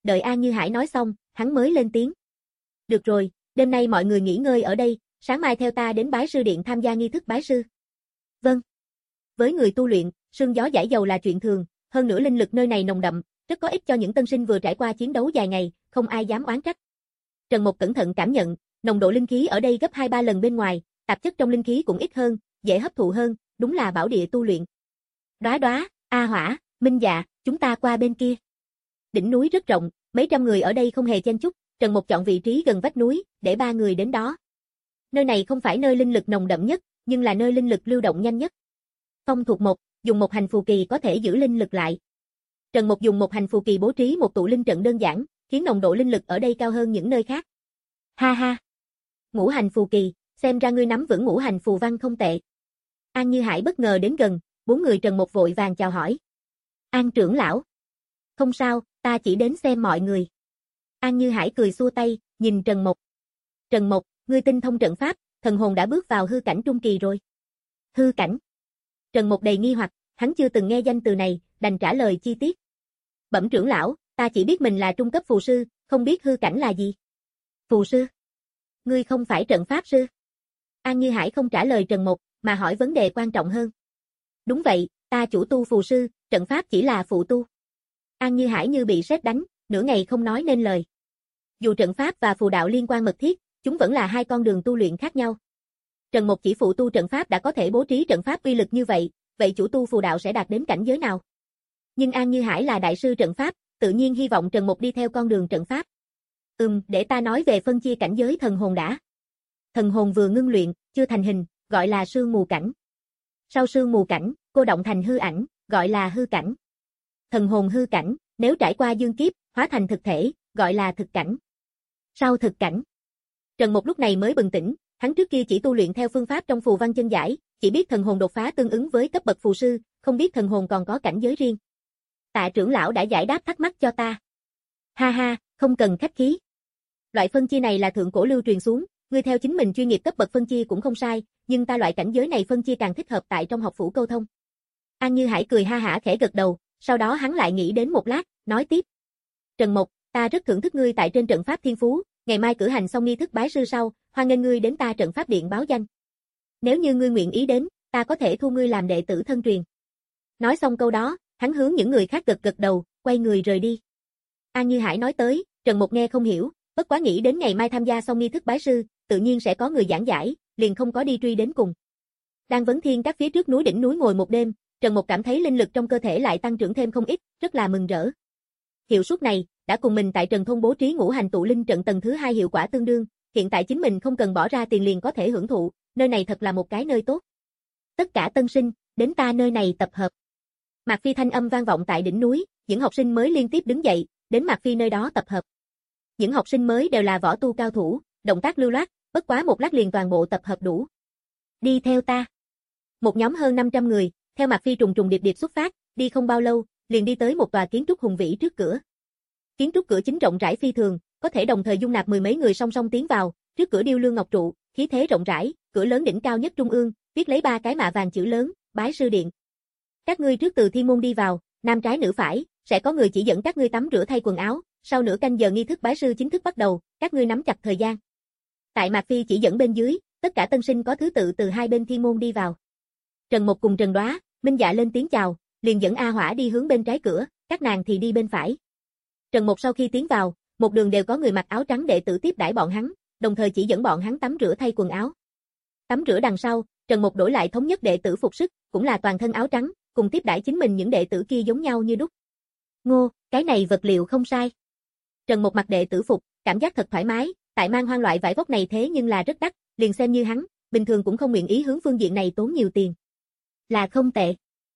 Speaker 2: đợi An Như Hải nói xong, hắn mới lên tiếng. Được rồi, đêm nay mọi người nghỉ ngơi ở đây, sáng mai theo ta đến bái sư điện tham gia nghi thức bái sư. Vâng. Với người tu luyện, sương gió giải dầu là chuyện thường, hơn nữa linh lực nơi này nồng đậm, rất có ích cho những tân sinh vừa trải qua chiến đấu dài ngày, không ai dám oán trách. Trần Mộc cẩn thận cảm nhận, nồng độ linh khí ở đây gấp hai ba lần bên ngoài, tạp chất trong linh khí cũng ít hơn, dễ hấp thụ hơn, đúng là bảo địa tu luyện. Đóa đóa, A Hỏa, Minh Dạ, chúng ta qua bên kia. Đỉnh núi rất rộng, mấy trăm người ở đây không hề chen chúc, Trần Mộc chọn vị trí gần vách núi, để ba người đến đó. Nơi này không phải nơi linh lực nồng đậm nhất, nhưng là nơi linh lực lưu động nhanh nhất. Phong thuộc một, dùng một hành phù kỳ có thể giữ linh lực lại. Trần Mộc dùng một hành phù kỳ bố trí một tụ linh trận đơn giản, khiến nồng độ linh lực ở đây cao hơn những nơi khác. Ha ha. Ngũ hành phù kỳ, xem ra ngươi nắm vững ngũ hành phù văn không tệ. An Như Hải bất ngờ đến gần, bốn người Trần Mộc vội vàng chào hỏi. An trưởng lão. Không sao, ta chỉ đến xem mọi người. An Như Hải cười xua tay, nhìn Trần Mộc. Trần Mộc, ngươi tinh thông trận pháp, thần hồn đã bước vào hư cảnh trung kỳ rồi. Hư cảnh. Trần Mộc đầy nghi hoặc, hắn chưa từng nghe danh từ này, đành trả lời chi tiết. Bẩm trưởng lão, ta chỉ biết mình là trung cấp phù sư, không biết hư cảnh là gì. Phù sư? Ngươi không phải trận pháp sư? An Như Hải không trả lời Trần Mộc, mà hỏi vấn đề quan trọng hơn. Đúng vậy, ta chủ tu phù sư, trận pháp chỉ là phụ tu. An Như Hải như bị sét đánh, nửa ngày không nói nên lời. Dù trận pháp và phù đạo liên quan mật thiết, chúng vẫn là hai con đường tu luyện khác nhau. Trần Mộc chỉ phụ tu trận pháp đã có thể bố trí trận pháp uy lực như vậy, vậy chủ tu phù đạo sẽ đạt đến cảnh giới nào? Nhưng An Như Hải là đại sư trận pháp, tự nhiên hy vọng Trần Mộc đi theo con đường trận pháp. Ừm, để ta nói về phân chia cảnh giới thần hồn đã. Thần hồn vừa ngưng luyện, chưa thành hình, gọi là sương mù cảnh. Sau sương mù cảnh, cô động thành hư ảnh, gọi là hư cảnh. Thần hồn hư cảnh, nếu trải qua dương kiếp, hóa thành thực thể, gọi là thực cảnh. Sau thực cảnh. Trần Mộc lúc này mới bừng tỉnh, hắn trước kia chỉ tu luyện theo phương pháp trong phù văn chân giải, chỉ biết thần hồn đột phá tương ứng với cấp bậc phù sư, không biết thần hồn còn có cảnh giới riêng. Tạ trưởng lão đã giải đáp thắc mắc cho ta. Ha ha, không cần khách khí. Loại phân chia này là thượng cổ lưu truyền xuống, ngươi theo chính mình chuyên nghiệp cấp bậc phân chia cũng không sai, nhưng ta loại cảnh giới này phân chia càng thích hợp tại trong học phủ câu thông. An Như Hải cười ha hả khẽ gật đầu, sau đó hắn lại nghĩ đến một lát, nói tiếp. Trần Mộc, ta rất thưởng thức ngươi tại trên trận pháp thiên phú, ngày mai cử hành xong nghi thức bái sư sau, hoan nghênh ngươi đến ta trận pháp điện báo danh. Nếu như ngươi nguyện ý đến, ta có thể thu ngươi làm đệ tử thân truyền. Nói xong câu đó, hắn hướng những người khác gật gật đầu, quay người rời đi. An Như Hải nói tới, Trần Mộc nghe không hiểu, bất quá nghĩ đến ngày mai tham gia xong nghi thức bái sư, tự nhiên sẽ có người giảng giải, liền không có đi truy đến cùng. Đang vấn thiên các phía trước núi đỉnh núi ngồi một đêm, Trần Mộc cảm thấy linh lực trong cơ thể lại tăng trưởng thêm không ít, rất là mừng rỡ. Hiệu suất này, đã cùng mình tại Trần Thôn bố trí ngũ hành tụ linh trận tầng thứ hai hiệu quả tương đương, hiện tại chính mình không cần bỏ ra tiền liền có thể hưởng thụ, nơi này thật là một cái nơi tốt. Tất cả tân sinh, đến ta nơi này tập hợp. Mạc Phi thanh âm vang vọng tại đỉnh núi, những học sinh mới liên tiếp đứng dậy, đến Mạc Phi nơi đó tập hợp. Những học sinh mới đều là võ tu cao thủ, động tác lưu loát, bất quá một lát liền toàn bộ tập hợp đủ. Đi theo ta. Một nhóm hơn năm trăm người, theo Mạc Phi trùng trùng điệp điệp xuất phát, đi không bao lâu, liền đi tới một tòa kiến trúc hùng vĩ trước cửa. Kiến trúc cửa chính rộng rãi phi thường, có thể đồng thời dung nạp mười mấy người song song tiến vào, trước cửa điêu lương ngọc trụ, khí thế rộng rãi, cửa lớn đỉnh cao nhất trung ương, viết lấy ba cái mạ vàng chữ lớn, bái sư điện. Các ngươi trước từ thiên môn đi vào, nam trái nữ phải, sẽ có người chỉ dẫn các ngươi tắm rửa thay quần áo, sau nửa canh giờ nghi thức bái sư chính thức bắt đầu, các ngươi nắm chặt thời gian. Tại Mạc Phi chỉ dẫn bên dưới, tất cả tân sinh có thứ tự từ hai bên thiên môn đi vào. Trần Mộc cùng Trần Đóa, Minh Dạ lên tiếng chào, liền dẫn A Hỏa đi hướng bên trái cửa, các nàng thì đi bên phải. Trần Mộc sau khi tiến vào, một đường đều có người mặc áo trắng đệ tử tiếp đãi bọn hắn, đồng thời chỉ dẫn bọn hắn tắm rửa thay quần áo. Tắm rửa đằng sau, Trần Mộc đổi lại thống nhất đệ tử phục sức, cũng là toàn thân áo trắng, cùng tiếp đãi chính mình những đệ tử kia giống nhau như đúc. Ngô, cái này vật liệu không sai. Trần Mộc mặc đệ tử phục, cảm giác thật thoải mái, tại Mang Hoang loại vải vóc này thế nhưng là rất đắt, liền xem như hắn, bình thường cũng không nguyện ý hướng phương diện này tốn nhiều tiền. Là không tệ.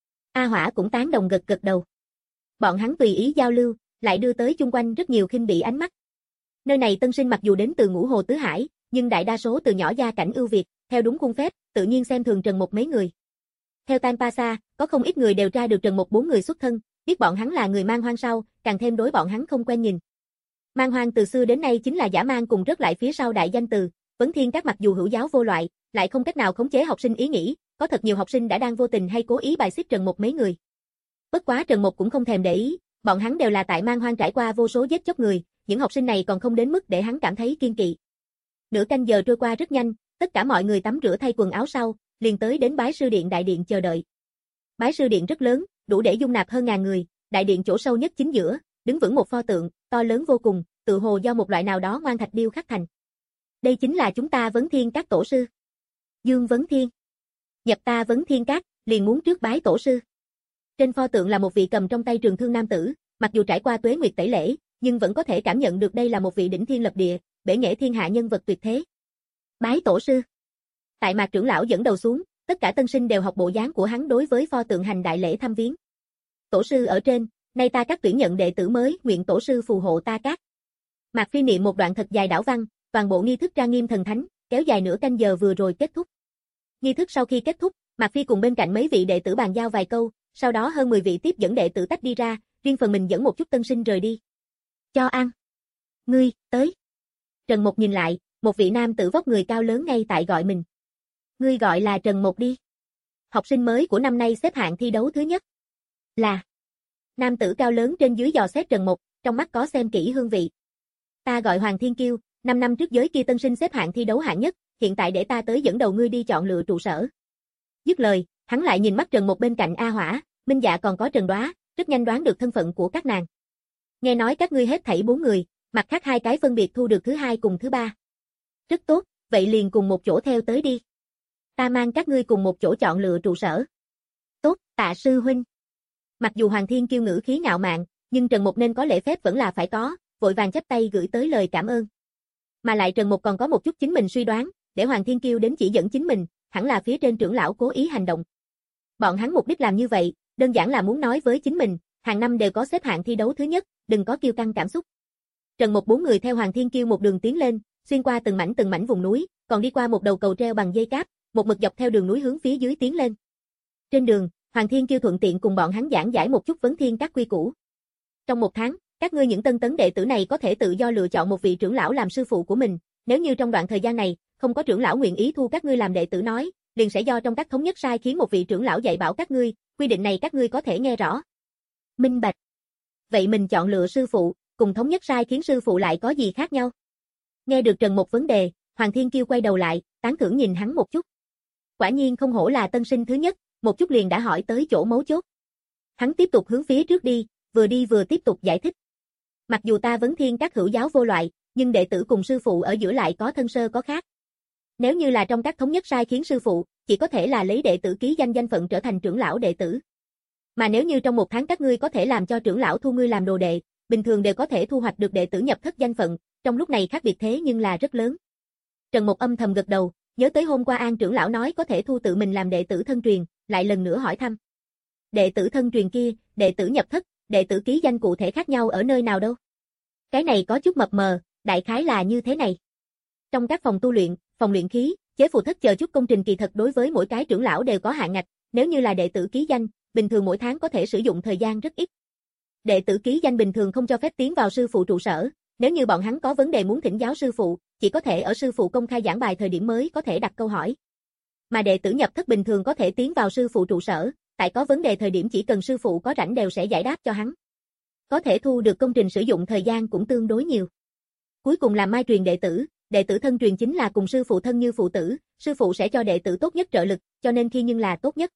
Speaker 2: A Hỏa cũng tán đồng gật gật đầu. Bọn hắn tùy ý giao lưu, lại đưa tới chung quanh rất nhiều khinh bỉ ánh mắt. Nơi này tân sinh mặc dù đến từ Ngũ Hồ Tứ Hải, nhưng đại đa số từ nhỏ gia cảnh ưu việt, theo đúng khuôn phép, tự nhiên xem thường Trần Mộc mấy người. Theo Tam Pa Sa, có không ít người đều tra được Trần Mộc bốn người xuất thân, biết bọn hắn là người Mang Hoang sau, càng thêm đối bọn hắn không quen nhìn. Mang Hoang từ xưa đến nay chính là giả mang cùng rất lại phía sau đại danh từ, Vấn Thiên Các mặc dù hữu giáo vô loại, lại không cách nào khống chế học sinh ý nghĩ, có thật nhiều học sinh đã đang vô tình hay cố ý bài xích Trần Mộc mấy người. Bất quá Trần Mộc cũng không thèm để ý, Bọn hắn đều là tại Man Hoang trải qua vô số giết chóc người, những học sinh này còn không đến mức để hắn cảm thấy kiên kỵ. Nửa canh giờ trôi qua rất nhanh, tất cả mọi người tắm rửa thay quần áo sau, liền tới đến Bái sư điện đại điện chờ đợi. Bái sư điện rất lớn, đủ để dung nạp hơn ngàn người, đại điện chỗ sâu nhất chính giữa, đứng vững một pho tượng, to lớn vô cùng, tự hồ do một loại nào đó ngoan thạch điêu khắc thành. Đây chính là chúng ta Vấn Thiên Các tổ sư. Dương Vấn Thiên. Nhập ta Vấn Thiên Các, liền muốn trước bái tổ sư. Trên pho tượng là một vị cầm trong tay trường thương nam tử, mặc dù trải qua tuế nguyệt tẩy lễ, nhưng vẫn có thể cảm nhận được đây là một vị đỉnh thiên lập địa, bể nghệ thiên hạ nhân vật tuyệt thế. Bái tổ sư. Tại Mạc trưởng lão dẫn đầu xuống, tất cả tân sinh đều học bộ dáng của hắn đối với pho tượng hành đại lễ thăm viếng. Tổ sư ở trên, nay ta các tuyển nhận đệ tử mới, nguyện tổ sư phù hộ ta các. Mạc Phi niệm một đoạn thật dài đảo văn, toàn bộ nghi thức trang nghiêm thần thánh, kéo dài nửa canh giờ vừa rồi kết thúc. Nghi thức sau khi kết thúc, Mạc Phi cùng bên cạnh mấy vị đệ tử bàn giao vài câu, sau đó hơn mười vị tiếp dẫn đệ tử tách đi ra, riêng phần mình dẫn một chút tân sinh rời đi. Cho ăn. Ngươi, tới. Trần Mục nhìn lại, một vị nam tử vóc người cao lớn ngay tại gọi mình. Ngươi gọi là Trần Mục đi. Học sinh mới của năm nay xếp hạng thi đấu thứ nhất. Là. Nam tử cao lớn trên dưới dò xét Trần Mục, trong mắt có xem kỹ hương vị. Ta gọi Hoàng Thiên Kiêu, năm năm trước giới kia tân sinh xếp hạng thi đấu hạng nhất, hiện tại để ta tới dẫn đầu ngươi đi chọn lựa trụ sở. Dứt lời, hắn lại nhìn mắt Trần Mục bên cạnh A Hỏa, Minh Dạ còn có Trần Đoá, rất nhanh đoán được thân phận của các nàng. Nghe nói các ngươi hết thảy bốn người, mặt khác hai cái phân biệt thu được thứ hai cùng thứ ba. Rất tốt, vậy liền cùng một chỗ theo tới đi. Ta mang các ngươi cùng một chỗ chọn lựa trụ sở. Tốt, Tạ sư huynh. Mặc dù Hoàng Thiên Kiêu ngữ khí ngạo mạn, nhưng Trần Mục nên có lễ phép vẫn là phải có, vội vàng chắp tay gửi tới lời cảm ơn. Mà lại Trần Mục còn có một chút chính mình suy đoán, để Hoàng Thiên Kiêu đến chỉ dẫn chính mình, hẳn là phía trên trưởng lão cố ý hành động. Bọn hắn mục đích làm như vậy, đơn giản là muốn nói với chính mình, hàng năm đều có xếp hạng thi đấu thứ nhất, đừng có kiêu căng cảm xúc. Trần Mục bốn người theo Hoàng Thiên Kiêu một đường tiến lên, xuyên qua từng mảnh từng mảnh vùng núi, còn đi qua một đầu cầu treo bằng dây cáp, một mực dọc theo đường núi hướng phía dưới tiến lên. Trên đường, Hoàng Thiên Kiêu thuận tiện cùng bọn hắn giảng giải một chút Vấn Thiên Các quy củ. Trong một tháng, các ngươi những tân tấn đệ tử này có thể tự do lựa chọn một vị trưởng lão làm sư phụ của mình, nếu như trong đoạn thời gian này, không có trưởng lão nguyện ý thu các ngươi làm đệ tử nói, liền sẽ do trong các thống nhất sai khiến một vị trưởng lão dạy bảo các ngươi, quy định này các ngươi có thể nghe rõ. Minh bạch. Vậy mình chọn lựa sư phụ, cùng thống nhất sai khiến sư phụ lại có gì khác nhau? Nghe được Trần Mục vấn đề, Hoàng Thiên Kiêu quay đầu lại, tán thưởng nhìn hắn một chút. Quả nhiên không hổ là tân sinh thứ nhất, một chút liền đã hỏi tới chỗ mấu chốt. Hắn tiếp tục hướng phía trước đi, vừa đi vừa tiếp tục giải thích. Mặc dù ta Vấn Thiên Các hữu giáo vô loại, nhưng đệ tử cùng sư phụ ở giữa lại có thân sơ có khác. Nếu như là trong các thống nhất sai khiến sư phụ, chỉ có thể là lấy đệ tử ký danh danh phận trở thành trưởng lão đệ tử. Mà nếu như trong một tháng các ngươi có thể làm cho trưởng lão thu ngươi làm đồ đệ, bình thường đều có thể thu hoạch được đệ tử nhập thất danh phận, trong lúc này khác biệt thế nhưng là rất lớn. Trần Mục âm thầm gật đầu, nhớ tới hôm qua An trưởng lão nói có thể thu tự mình làm đệ tử thân truyền, lại lần nữa hỏi thăm. Đệ tử thân truyền kia, đệ tử nhập thất, đệ tử ký danh cụ thể khác nhau ở nơi nào đâu? Cái này có chút mập mờ, đại khái là như thế này. Trong các phòng tu luyện, phòng luyện khí, chế phù thất chờ chút công trình kỳ thật đối với mỗi cái trưởng lão đều có hạn ngạch, nếu như là đệ tử ký danh, bình thường mỗi tháng có thể sử dụng thời gian rất ít. Đệ tử ký danh bình thường không cho phép tiến vào sư phụ trụ sở, nếu như bọn hắn có vấn đề muốn thỉnh giáo sư phụ, chỉ có thể ở sư phụ công khai giảng bài thời điểm mới có thể đặt câu hỏi. Mà đệ tử nhập thất bình thường có thể tiến vào sư phụ trụ sở, tại có vấn đề thời điểm chỉ cần sư phụ có rảnh đều sẽ giải đáp cho hắn. Có thể thu được công trình sử dụng thời gian cũng tương đối nhiều. Cuối cùng là mai truyền đệ tử, đệ tử thân truyền chính là cùng sư phụ thân như phụ tử, sư phụ sẽ cho đệ tử tốt nhất trợ lực, cho nên khi nhưng là tốt nhất.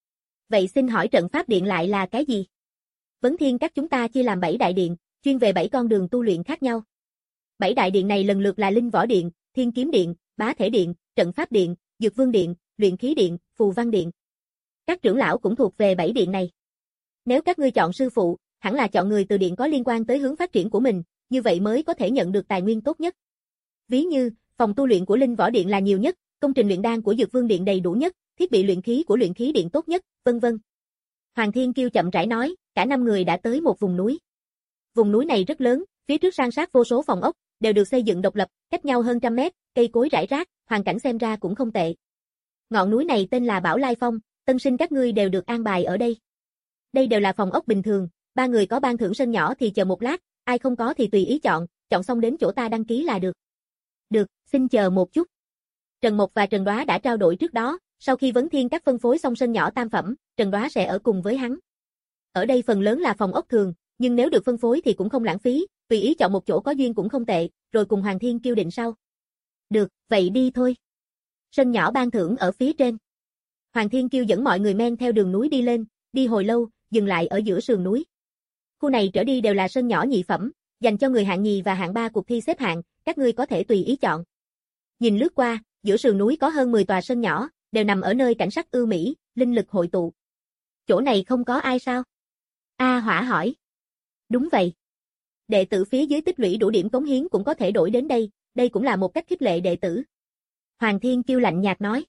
Speaker 2: Vậy xin hỏi trận pháp điện lại là cái gì? Vấn Thiên Các chúng ta chia làm bảy đại điện, chuyên về bảy con đường tu luyện khác nhau. Bảy đại điện này lần lượt là Linh Võ Điện, Thiên Kiếm Điện, Bá Thể Điện, Trận Pháp Điện, Dược Vương Điện, Luyện Khí Điện, Phù Văn Điện. Các trưởng lão cũng thuộc về bảy điện này. Nếu các ngươi chọn sư phụ, hẳn là chọn người từ điện có liên quan tới hướng phát triển của mình, như vậy mới có thể nhận được tài nguyên tốt nhất. Ví như, phòng tu luyện của Linh Võ Điện là nhiều nhất, công trình luyện đan của Dược Vương Điện đầy đủ nhất, thiết bị luyện khí của Luyện Khí Điện tốt nhất, vân vân. Hoàng Thiên Kiêu chậm rãi nói, cả năm người đã tới một vùng núi. Vùng núi này rất lớn, phía trước san sát vô số phòng ốc, đều được xây dựng độc lập, cách nhau hơn trăm mét, cây cối rải rác, hoàn cảnh xem ra cũng không tệ. Ngọn núi này tên là Bảo Lai Phong, tân sinh các ngươi đều được an bài ở đây. Đây đều là phòng ốc bình thường, ba người có ban thưởng sân nhỏ thì chờ một lát, ai không có thì tùy ý chọn, chọn xong đến chỗ ta đăng ký là được. Được, xin chờ một chút. Trần Mục và Trần Đoá đã trao đổi trước đó, sau khi Vấn Thiên Các phân phối xong sân nhỏ tam phẩm, Trần Đoá sẽ ở cùng với hắn. Ở đây phần lớn là phòng ốc thường, nhưng nếu được phân phối thì cũng không lãng phí, tùy ý chọn một chỗ có duyên cũng không tệ, rồi cùng Hoàng Thiên Kiêu định sau. Được, vậy đi thôi. Sân nhỏ ban thưởng ở phía trên. Hoàng Thiên Kiêu dẫn mọi người men theo đường núi đi lên, đi hồi lâu, dừng lại ở giữa sườn núi. Khu này trở đi đều là sân nhỏ nhị phẩm, dành cho người hạng nhì và hạng ba cuộc thi xếp hạng, các ngươi có thể tùy ý chọn. Nhìn lướt qua, giữa sườn núi có hơn mười tòa sân nhỏ, đều nằm ở nơi cảnh sắc ưu mỹ, linh lực hội tụ. Chỗ này không có ai sao? A Hỏa hỏi. Đúng vậy. Đệ tử phía dưới tích lũy đủ điểm cống hiến cũng có thể đổi đến đây, đây cũng là một cách khích lệ đệ tử. Hoàng Thiên Kiêu lạnh nhạt nói.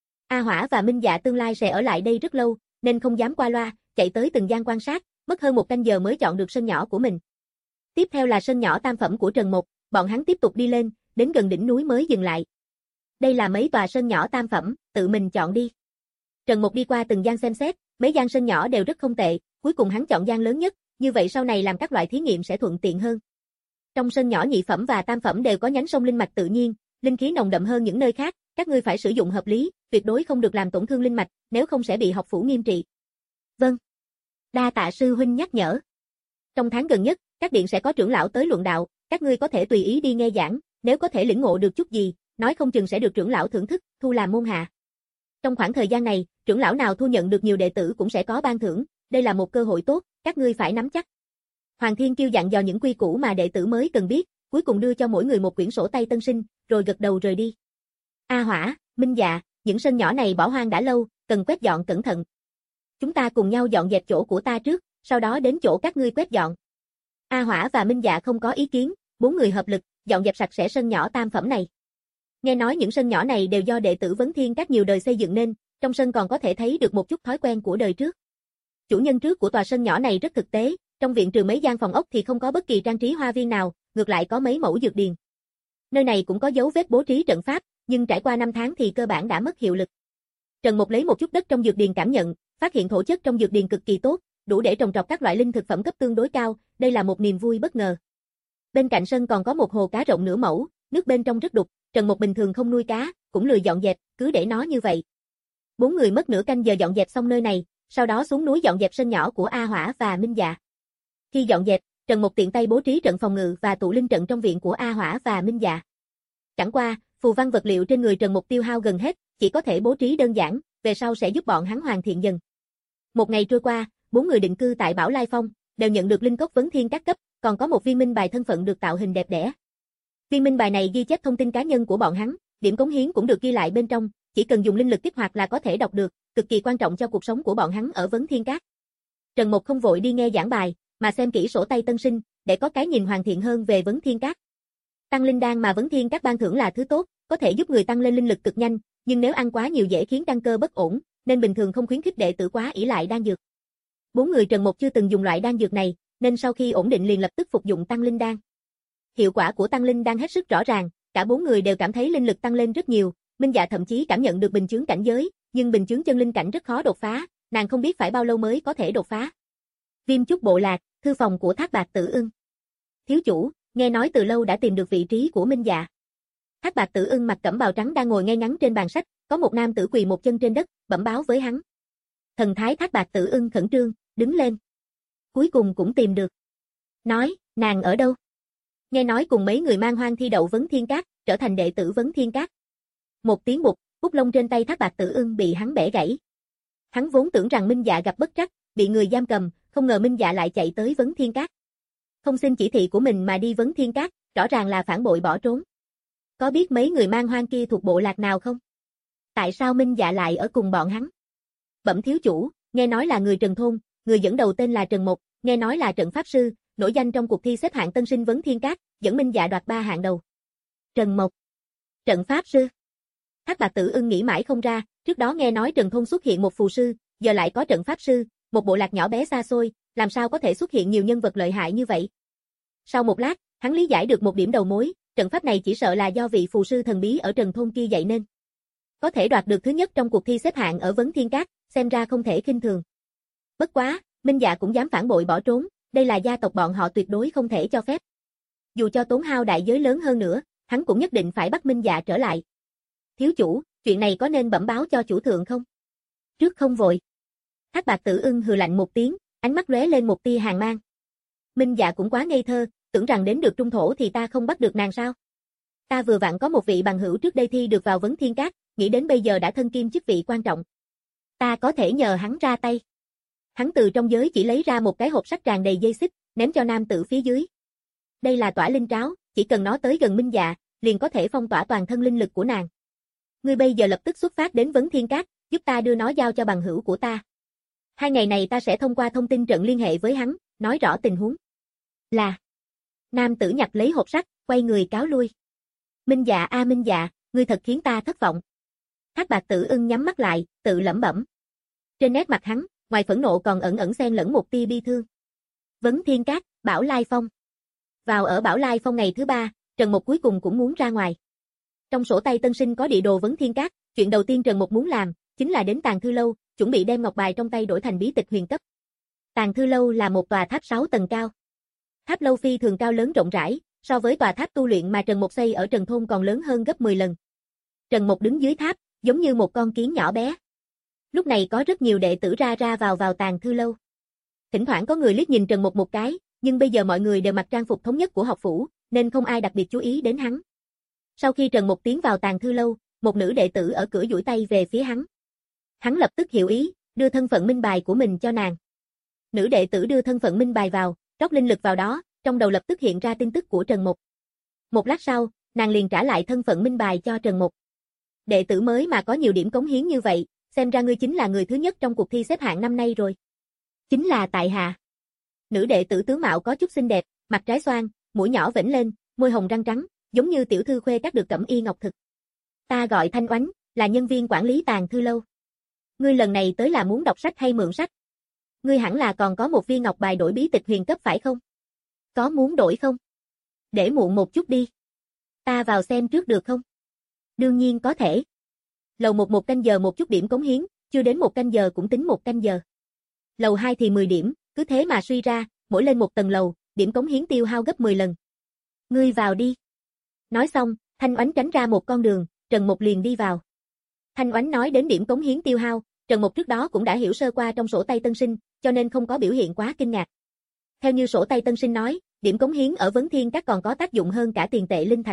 Speaker 2: A Hỏa và Minh Dạ tương lai sẽ ở lại đây rất lâu, nên không dám qua loa, chạy tới từng gian quan sát, mất hơn một canh giờ mới chọn được sân nhỏ của mình. Tiếp theo là sân nhỏ tam phẩm của Trần Mục, bọn hắn tiếp tục đi lên, đến gần đỉnh núi mới dừng lại. Đây là mấy tòa sân nhỏ tam phẩm, tự mình chọn đi. Trần Mục đi qua từng gian xem xét, mấy gian sân nhỏ đều rất không tệ, cuối cùng hắn chọn gian lớn nhất, như vậy sau này làm các loại thí nghiệm sẽ thuận tiện hơn. Trong sân nhỏ nhị phẩm và tam phẩm đều có nhánh sông linh mạch tự nhiên, linh khí nồng đậm hơn những nơi khác, các ngươi phải sử dụng hợp lý, tuyệt đối không được làm tổn thương linh mạch, nếu không sẽ bị học phủ nghiêm trị. Vâng. Đa tạ sư huynh nhắc nhở. Trong tháng gần nhất, các điện sẽ có trưởng lão tới luận đạo, các ngươi có thể tùy ý đi nghe giảng, nếu có thể lĩnh ngộ được chút gì, nói không chừng sẽ được trưởng lão thưởng thức, thu làm môn hạ. Trong khoảng thời gian này, trưởng lão nào thu nhận được nhiều đệ tử cũng sẽ có ban thưởng, đây là một cơ hội tốt, các ngươi phải nắm chắc. Hoàng Thiên Kiêu dặn dò những quy củ mà đệ tử mới cần biết, cuối cùng đưa cho mỗi người một quyển sổ tay tân sinh, rồi gật đầu rời đi. A Hỏa, Minh Dạ, những sân nhỏ này bỏ hoang đã lâu, cần quét dọn cẩn thận. Chúng ta cùng nhau dọn dẹp chỗ của ta trước, sau đó đến chỗ các ngươi quét dọn. A Hỏa và Minh Dạ không có ý kiến, bốn người hợp lực, dọn dẹp sạch sẽ sân nhỏ tam phẩm này. Nghe nói những sân nhỏ này đều do đệ tử Vấn Thiên các nhiều đời xây dựng nên, trong sân còn có thể thấy được một chút thói quen của đời trước. Chủ nhân trước của tòa sân nhỏ này rất thực tế, trong viện trừ mấy gian phòng ốc thì không có bất kỳ trang trí hoa viên nào, ngược lại có mấy mẫu dược điền. Nơi này cũng có dấu vết bố trí trận pháp, nhưng trải qua năm tháng thì cơ bản đã mất hiệu lực. Trần Mục lấy một chút đất trong dược điền cảm nhận, phát hiện thổ chất trong dược điền cực kỳ tốt, đủ để trồng trọt các loại linh thực phẩm cấp tương đối cao, đây là một niềm vui bất ngờ. Bên cạnh sân còn có một hồ cá rộng nửa mẫu, nước bên trong rất đục, Trần Mục bình thường không nuôi cá, cũng lười dọn dẹp, cứ để nó như vậy. Bốn người mất nửa canh giờ dọn dẹp xong nơi này, sau đó xuống núi dọn dẹp sân nhỏ của A Hỏa và Minh Dạ. Khi dọn dẹp, Trần Mục tiện tay bố trí trận phòng ngự và tụ linh trận trong viện của A Hỏa và Minh Dạ. Chẳng qua, phù văn vật liệu trên người Trần Mục tiêu hao gần hết, chỉ có thể bố trí đơn giản, về sau sẽ giúp bọn hắn hoàn thiện dần. Một ngày trôi qua, bốn người định cư tại Bảo Lai Phong, đều nhận được linh cốc Vấn Thiên các cấp, còn có một viên minh bài thân phận được tạo hình đẹp đẽ. Viên minh bài này ghi chép thông tin cá nhân của bọn hắn, điểm cống hiến cũng được ghi lại bên trong, chỉ cần dùng linh lực kích hoạt là có thể đọc được, cực kỳ quan trọng cho cuộc sống của bọn hắn ở Vấn Thiên các. Trần Mục không vội đi nghe giảng bài, mà xem kỹ sổ tay tân sinh, để có cái nhìn hoàn thiện hơn về Vấn Thiên các. Tăng linh đan mà Vấn Thiên các ban thưởng là thứ tốt, có thể giúp người tăng lên linh lực cực nhanh, nhưng nếu ăn quá nhiều dễ khiến căn cơ bất ổn, nên bình thường không khuyến khích đệ tử quá ỷ lại đan dược. Bốn người Trần Mục chưa từng dùng loại đan dược này, nên sau khi ổn định liền lập tức phục dụng tăng linh đan. Hiệu quả của tăng linh đan hết sức rõ ràng, cả bốn người đều cảm thấy linh lực tăng lên rất nhiều, Minh Dạ thậm chí cảm nhận được bình chướng cảnh giới, nhưng bình chướng chân linh cảnh rất khó đột phá, nàng không biết phải bao lâu mới có thể đột phá. Viêm Chúc bộ lạc, thư phòng của Thác Bạt Tử Ưng. Thiếu chủ, nghe nói từ lâu đã tìm được vị trí của Minh Dạ. Thác Bạt Tử Ưng mặc cẩm bào trắng đang ngồi ngay ngắn trên bàn sách, có một nam tử quỳ một chân trên đất, bẩm báo với hắn. Thần thái Thác Bạt Tử Ưng khẩn trương, đứng lên. Cuối cùng cũng tìm được. Nói, nàng ở đâu? Nghe nói cùng mấy người mang hoang thi đậu Vấn Thiên các, trở thành đệ tử Vấn Thiên các. Một tiếng bụt, bút lông trên tay Thác Bạt Tử Ưng bị hắn bẻ gãy. Hắn vốn tưởng rằng Minh Dạ gặp bất trắc, bị người giam cầm, không ngờ Minh Dạ lại chạy tới Vấn Thiên các. Không xin chỉ thị của mình mà đi Vấn Thiên các, rõ ràng là phản bội bỏ trốn. Có biết mấy người mang hoang kia thuộc bộ lạc nào không? Tại sao Minh Dạ lại ở cùng bọn hắn? Bẩm thiếu chủ, nghe nói là người Trần thôn, người dẫn đầu tên là Trần Mộc, nghe nói là trận pháp sư, nổi danh trong cuộc thi xếp hạng tân sinh Vấn Thiên các, dẫn Minh Dạ đoạt ba hạng đầu. Trần Mộc, trận pháp sư. Thác Bạt Tử Ưng nghĩ mãi không ra, trước đó nghe nói Trần thôn xuất hiện một phù sư, giờ lại có trận pháp sư, một bộ lạc nhỏ bé xa xôi, làm sao có thể xuất hiện nhiều nhân vật lợi hại như vậy? Sau một lát, hắn lý giải được một điểm đầu mối, trận pháp này chỉ sợ là do vị phù sư thần bí ở Trần thôn kia dạy nên. Có thể đoạt được thứ nhất trong cuộc thi xếp hạng ở Vấn Thiên các, xem ra không thể khinh thường. Bất quá, Minh Dạ cũng dám phản bội bỏ trốn, đây là gia tộc bọn họ tuyệt đối không thể cho phép. Dù cho tốn hao đại giới lớn hơn nữa, hắn cũng nhất định phải bắt Minh Dạ trở lại. Thiếu chủ, chuyện này có nên bẩm báo cho chủ thượng không? Trước không vội. Thác Bạt Tử Ưng hừ lạnh một tiếng, ánh mắt lóe lên một tia hàn mang. Minh Dạ cũng quá ngây thơ, tưởng rằng đến được trung thổ thì ta không bắt được nàng sao? Ta vừa vặn có một vị bằng hữu trước đây thi được vào Vấn Thiên Các, nghĩ đến bây giờ đã thân kim chức vị quan trọng. Ta có thể nhờ hắn ra tay. Hắn từ trong giới chỉ lấy ra một cái hộp sắt tràn đầy dây xích, ném cho nam tử phía dưới. Đây là tỏa linh tráo, chỉ cần nó tới gần Minh Dạ, liền có thể phong tỏa toàn thân linh lực của nàng. Ngươi bây giờ lập tức xuất phát đến Vấn Thiên Các, giúp ta đưa nó giao cho bằng hữu của ta. Hai ngày này ta sẽ thông qua thông tin trận liên hệ với hắn, nói rõ tình huống. Là. Nam tử nhặt lấy hộp sắt, quay người cáo lui. Minh Dạ a Minh Dạ, ngươi thật khiến ta thất vọng. Thác Bạt Tử Ưng nhắm mắt lại, tự lẩm bẩm. Trên nét mặt hắn, ngoài phẫn nộ còn ẩn ẩn xen lẫn một tia bi thương. Vấn Thiên Các, Bảo Lai Phong. Vào ở Bảo Lai Phong ngày thứ ba, Trần Mục cuối cùng cũng muốn ra ngoài. Trong sổ tay tân sinh có địa đồ Vấn Thiên Các, chuyện đầu tiên Trần Mục muốn làm, chính là đến Tàng Thư Lâu, chuẩn bị đem ngọc bài trong tay đổi thành bí tịch huyền cấp. Tàng Thư Lâu là một tòa tháp sáu tầng cao. Tháp lâu phi thường cao lớn rộng rãi, so với tòa tháp tu luyện mà Trần Mục xây ở Trần Thôn còn lớn hơn gấp mười lần. Trần Mục đứng dưới tháp, giống như một con kiến nhỏ bé. Lúc này có rất nhiều đệ tử ra ra vào vào Tàng Thư Lâu. Thỉnh thoảng có người liếc nhìn Trần Mục một cái, nhưng bây giờ mọi người đều mặc trang phục thống nhất của học phủ, nên không ai đặc biệt chú ý đến hắn. Sau khi Trần Mục tiến vào Tàng Thư Lâu, một nữ đệ tử ở cửa duỗi tay về phía hắn. Hắn lập tức hiểu ý, đưa thân phận minh bài của mình cho nàng. Nữ đệ tử đưa thân phận minh bài vào, rót linh lực vào đó, trong đầu lập tức hiện ra tin tức của Trần Mục. Một lát sau, nàng liền trả lại thân phận minh bài cho Trần Mục. Đệ tử mới mà có nhiều điểm cống hiến như vậy, xem ra ngươi chính là người thứ nhất trong cuộc thi xếp hạng năm nay rồi. Chính là tại hạ. Nữ đệ tử tướng mạo có chút xinh đẹp, mặt trái xoan, mũi nhỏ vểnh lên, môi hồng răng trắng, giống như tiểu thư khuê các được cẩm y ngọc thực. Ta gọi Thanh Oánh, là nhân viên quản lý Tàng Thư Lâu. Ngươi lần này tới là muốn đọc sách hay mượn sách? Ngươi hẳn là còn có một viên ngọc bài đổi bí tịch huyền cấp phải không? Có muốn đổi không? Để muộn một chút đi. Ta vào xem trước được không? Đương nhiên có thể. Lầu một một canh giờ một chút điểm cống hiến, chưa đến một canh giờ cũng tính một canh giờ. Lầu hai thì mười điểm, cứ thế mà suy ra, mỗi lên một tầng lầu, điểm cống hiến tiêu hao gấp mười lần. Ngươi vào đi. Nói xong, Thanh Oánh tránh ra một con đường, Trần Mục liền đi vào. Thanh Oánh nói đến điểm cống hiến tiêu hao, Trần Mục trước đó cũng đã hiểu sơ qua trong sổ tay tân sinh, cho nên không có biểu hiện quá kinh ngạc. Theo như sổ tay tân sinh nói, điểm cống hiến ở Vấn Thiên Các còn có tác dụng hơn cả tiền tệ linh thạch.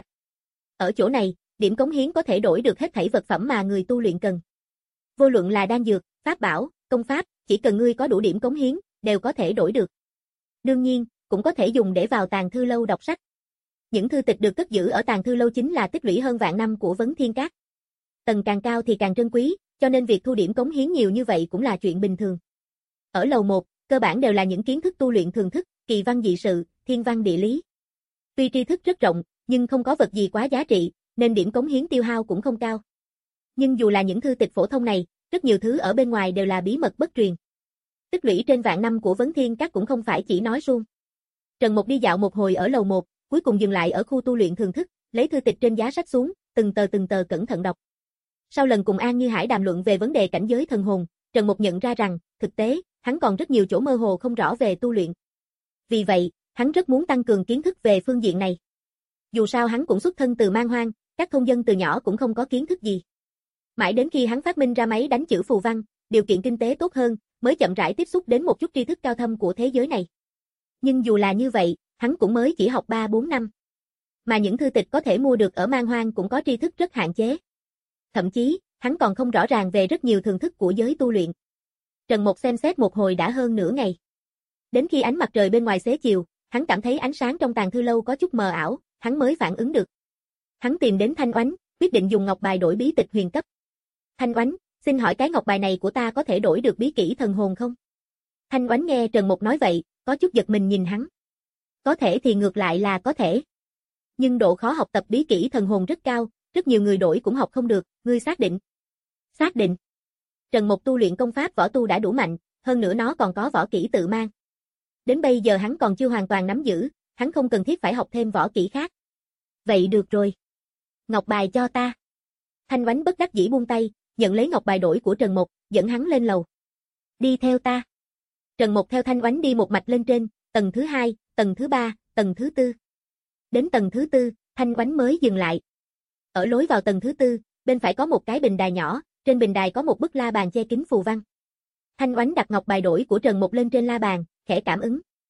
Speaker 2: Ở chỗ này, điểm cống hiến có thể đổi được hết thảy vật phẩm mà người tu luyện cần. Vô luận là đan dược, pháp bảo, công pháp, chỉ cần ngươi có đủ điểm cống hiến, đều có thể đổi được. Đương nhiên, cũng có thể dùng để vào Tàng Thư Lâu đọc sách. Những thư tịch được cất giữ ở Tàng Thư Lâu chính là tích lũy hơn vạn năm của Vấn Thiên Các. Tầng càng cao thì càng trân quý, cho nên việc thu điểm cống hiến nhiều như vậy cũng là chuyện bình thường. Ở lầu một, cơ bản đều là những kiến thức tu luyện thường thức, kỳ văn dị sự, thiên văn địa lý. Tuy tri thức rất rộng, nhưng không có vật gì quá giá trị, nên điểm cống hiến tiêu hao cũng không cao. Nhưng dù là những thư tịch phổ thông này, rất nhiều thứ ở bên ngoài đều là bí mật bất truyền. Tích lũy trên vạn năm của Vấn Thiên Các cũng không phải chỉ nói suông. Trần Mục đi dạo một hồi ở lầu một, cuối cùng dừng lại ở khu tu luyện thường thức, lấy thư tịch trên giá sách xuống, từng tờ từng tờ cẩn thận đọc. Sau lần cùng An Như Hải đàm luận về vấn đề cảnh giới thần hồn, Trần Mục nhận ra rằng, thực tế, hắn còn rất nhiều chỗ mơ hồ không rõ về tu luyện. Vì vậy, hắn rất muốn tăng cường kiến thức về phương diện này. Dù sao hắn cũng xuất thân từ man hoang, các thôn dân từ nhỏ cũng không có kiến thức gì. Mãi đến khi hắn phát minh ra máy đánh chữ phù văn, điều kiện kinh tế tốt hơn, mới chậm rãi tiếp xúc đến một chút tri thức cao thâm của thế giới này. Nhưng dù là như vậy, hắn cũng mới chỉ học ba bốn năm. Mà những thư tịch có thể mua được ở man hoang cũng có tri thức rất hạn chế. Thậm chí, hắn còn không rõ ràng về rất nhiều thường thức của giới tu luyện. Trần Mục xem xét một hồi đã hơn nửa ngày. Đến khi ánh mặt trời bên ngoài xế chiều, hắn cảm thấy ánh sáng trong Tàng Thư Lâu có chút mờ ảo, hắn mới phản ứng được. Hắn tìm đến Thanh Oánh, quyết định dùng ngọc bài đổi bí tịch huyền cấp. Thanh Oánh, xin hỏi cái ngọc bài này của ta có thể đổi được bí kỹ thần hồn không? Thanh Oánh nghe Trần Mục nói vậy, có chút giật mình nhìn hắn. Có thể thì ngược lại là có thể. Nhưng độ khó học tập bí kỹ thần hồn rất cao, rất nhiều người đổi cũng học không được, ngươi xác định? Xác định. Trần Mục tu luyện công pháp võ tu đã đủ mạnh, hơn nữa nó còn có võ kỹ tự mang. Đến bây giờ hắn còn chưa hoàn toàn nắm giữ, hắn không cần thiết phải học thêm võ kỹ khác. Vậy được rồi. Ngọc bài cho ta. Thanh Oánh bất đắc dĩ buông tay, nhận lấy ngọc bài đổi của Trần Mục, dẫn hắn lên lầu. Đi theo ta. Trần Mục theo Thanh Oánh đi một mạch lên trên, tầng thứ hai, tầng thứ ba, tầng thứ tư. Đến tầng thứ tư, Thanh Oánh mới dừng lại. Ở lối vào tầng thứ tư, bên phải có một cái bình đài nhỏ, trên bình đài có một bức la bàn che kín phù văn. Thanh Oánh đặt ngọc bài đổi của Trần Mục lên trên la bàn, khẽ cảm ứng.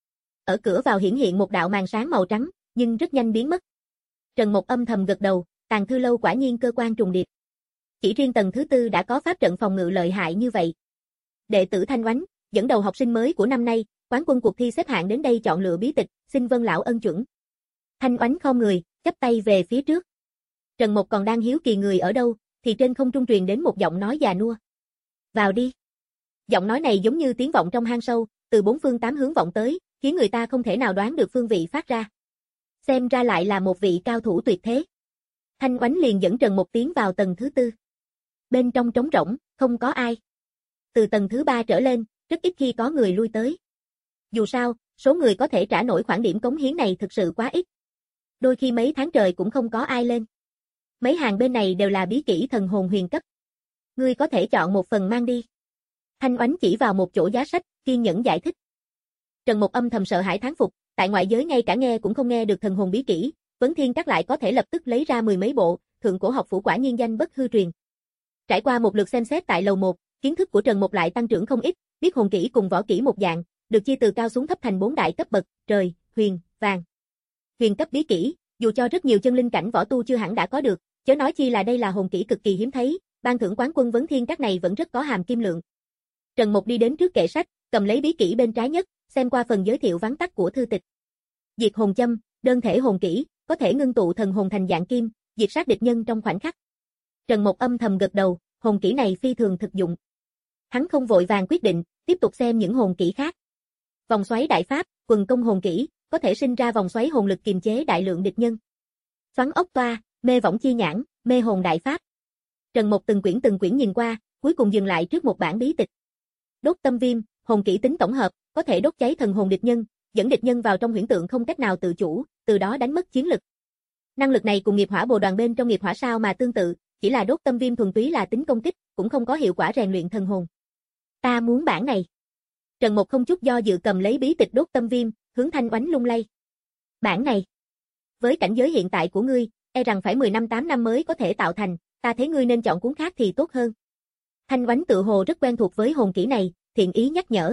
Speaker 2: Ở cửa vào hiển hiện một đạo màn sáng màu trắng, nhưng rất nhanh biến mất. Trần Mộc âm thầm gật đầu, Tàng Thư lâu quả nhiên cơ quan trùng điệp. Chỉ riêng tầng thứ tư đã có pháp trận phòng ngự lợi hại như vậy. Đệ tử Thanh Oánh, dẫn đầu học sinh mới của năm nay, quán quân cuộc thi xếp hạng đến đây chọn lựa bí tịch, xin Vân lão ân chuẩn. Thanh Oánh khom người, chắp tay về phía trước. Trần Mộc còn đang hiếu kỳ người ở đâu, thì trên không trung truyền đến một giọng nói già nua. Vào đi. Giọng nói này giống như tiếng vọng trong hang sâu, từ bốn phương tám hướng vọng tới, khiến người ta không thể nào đoán được phương vị phát ra. Xem ra lại là một vị cao thủ tuyệt thế. Thanh Oánh liền dẫn Trần Mộc tiến vào tầng thứ tư. Bên trong trống rỗng, không có ai. Từ tầng thứ ba trở lên, rất ít khi có người lui tới. Dù sao, số người có thể trả nổi khoản điểm cống hiến này thực sự quá ít. Đôi khi mấy tháng trời cũng không có ai lên. Mấy hàng bên này đều là bí kỹ thần hồn huyền cấp. Ngươi có thể chọn một phần mang đi. Thanh Oánh chỉ vào một chỗ giá sách, kiên nhẫn giải thích. Trần Mộc âm thầm sợ hãi thán phục, tại ngoại giới ngay cả nghe cũng không nghe được thần hồn bí kỹ, Vấn Thiên Các lại có thể lập tức lấy ra mười mấy bộ, thượng cổ học phủ quả nhiên danh bất hư truyền. Trải qua một lượt xem xét tại lầu một, kiến thức của Trần Mộc lại tăng trưởng không ít, biết hồn kỹ cùng võ kỹ một dạng, được chia từ cao xuống thấp thành bốn đại cấp bậc, trời, huyền, vàng. Huyền cấp bí kỹ, dù cho rất nhiều chân linh cảnh võ tu chưa hẳn đã có được, chớ nói chi là đây là hồn kỹ cực kỳ hiếm thấy, ban thưởng quán quân Vấn Thiên Các này vẫn rất có hàm kim lượng. Trần Mộc đi đến trước kệ sách, cầm lấy bí kỹ bên trái nhất, xem qua phần giới thiệu vắn tắt của thư tịch. Diệt hồn châm, đơn thể hồn kỹ, có thể ngưng tụ thần hồn thành dạng kim, diệt sát địch nhân trong khoảnh khắc. Trần Mộc âm thầm gật đầu, hồn kỹ này phi thường thực dụng. Hắn không vội vàng quyết định, tiếp tục xem những hồn kỹ khác. Vòng xoáy đại pháp, quần công hồn kỹ, có thể sinh ra vòng xoáy hồn lực kiềm chế đại lượng địch nhân. Xoắn ốc toa, mê võng chi nhãn, mê hồn đại pháp. Trần Mộc từng quyển từng quyển nhìn qua, cuối cùng dừng lại trước một bản bí tịch. Đốt tâm viêm, hồn kỹ tính tổng hợp, có thể đốt cháy thần hồn địch nhân, dẫn địch nhân vào trong huyễn tượng không cách nào tự chủ, từ đó đánh mất chiến lực. Năng lực này cùng nghiệp hỏa bồ đoàn bên trong nghiệp hỏa sao mà tương tự, chỉ là đốt tâm viêm thuần túy là tính công kích, cũng không có hiệu quả rèn luyện thần hồn. Ta muốn bản này. Trần Mộc không chút do dự cầm lấy bí tịch đốt tâm viêm, hướng Thanh Oánh lung lay. Bản này. Với cảnh giới hiện tại của ngươi, e rằng phải mười năm tám năm mới có thể tạo thành, ta thấy ngươi nên chọn cuốn khác thì tốt hơn. Thanh Oánh tự hồ rất quen thuộc với hồn kỹ này, thiện ý nhắc nhở.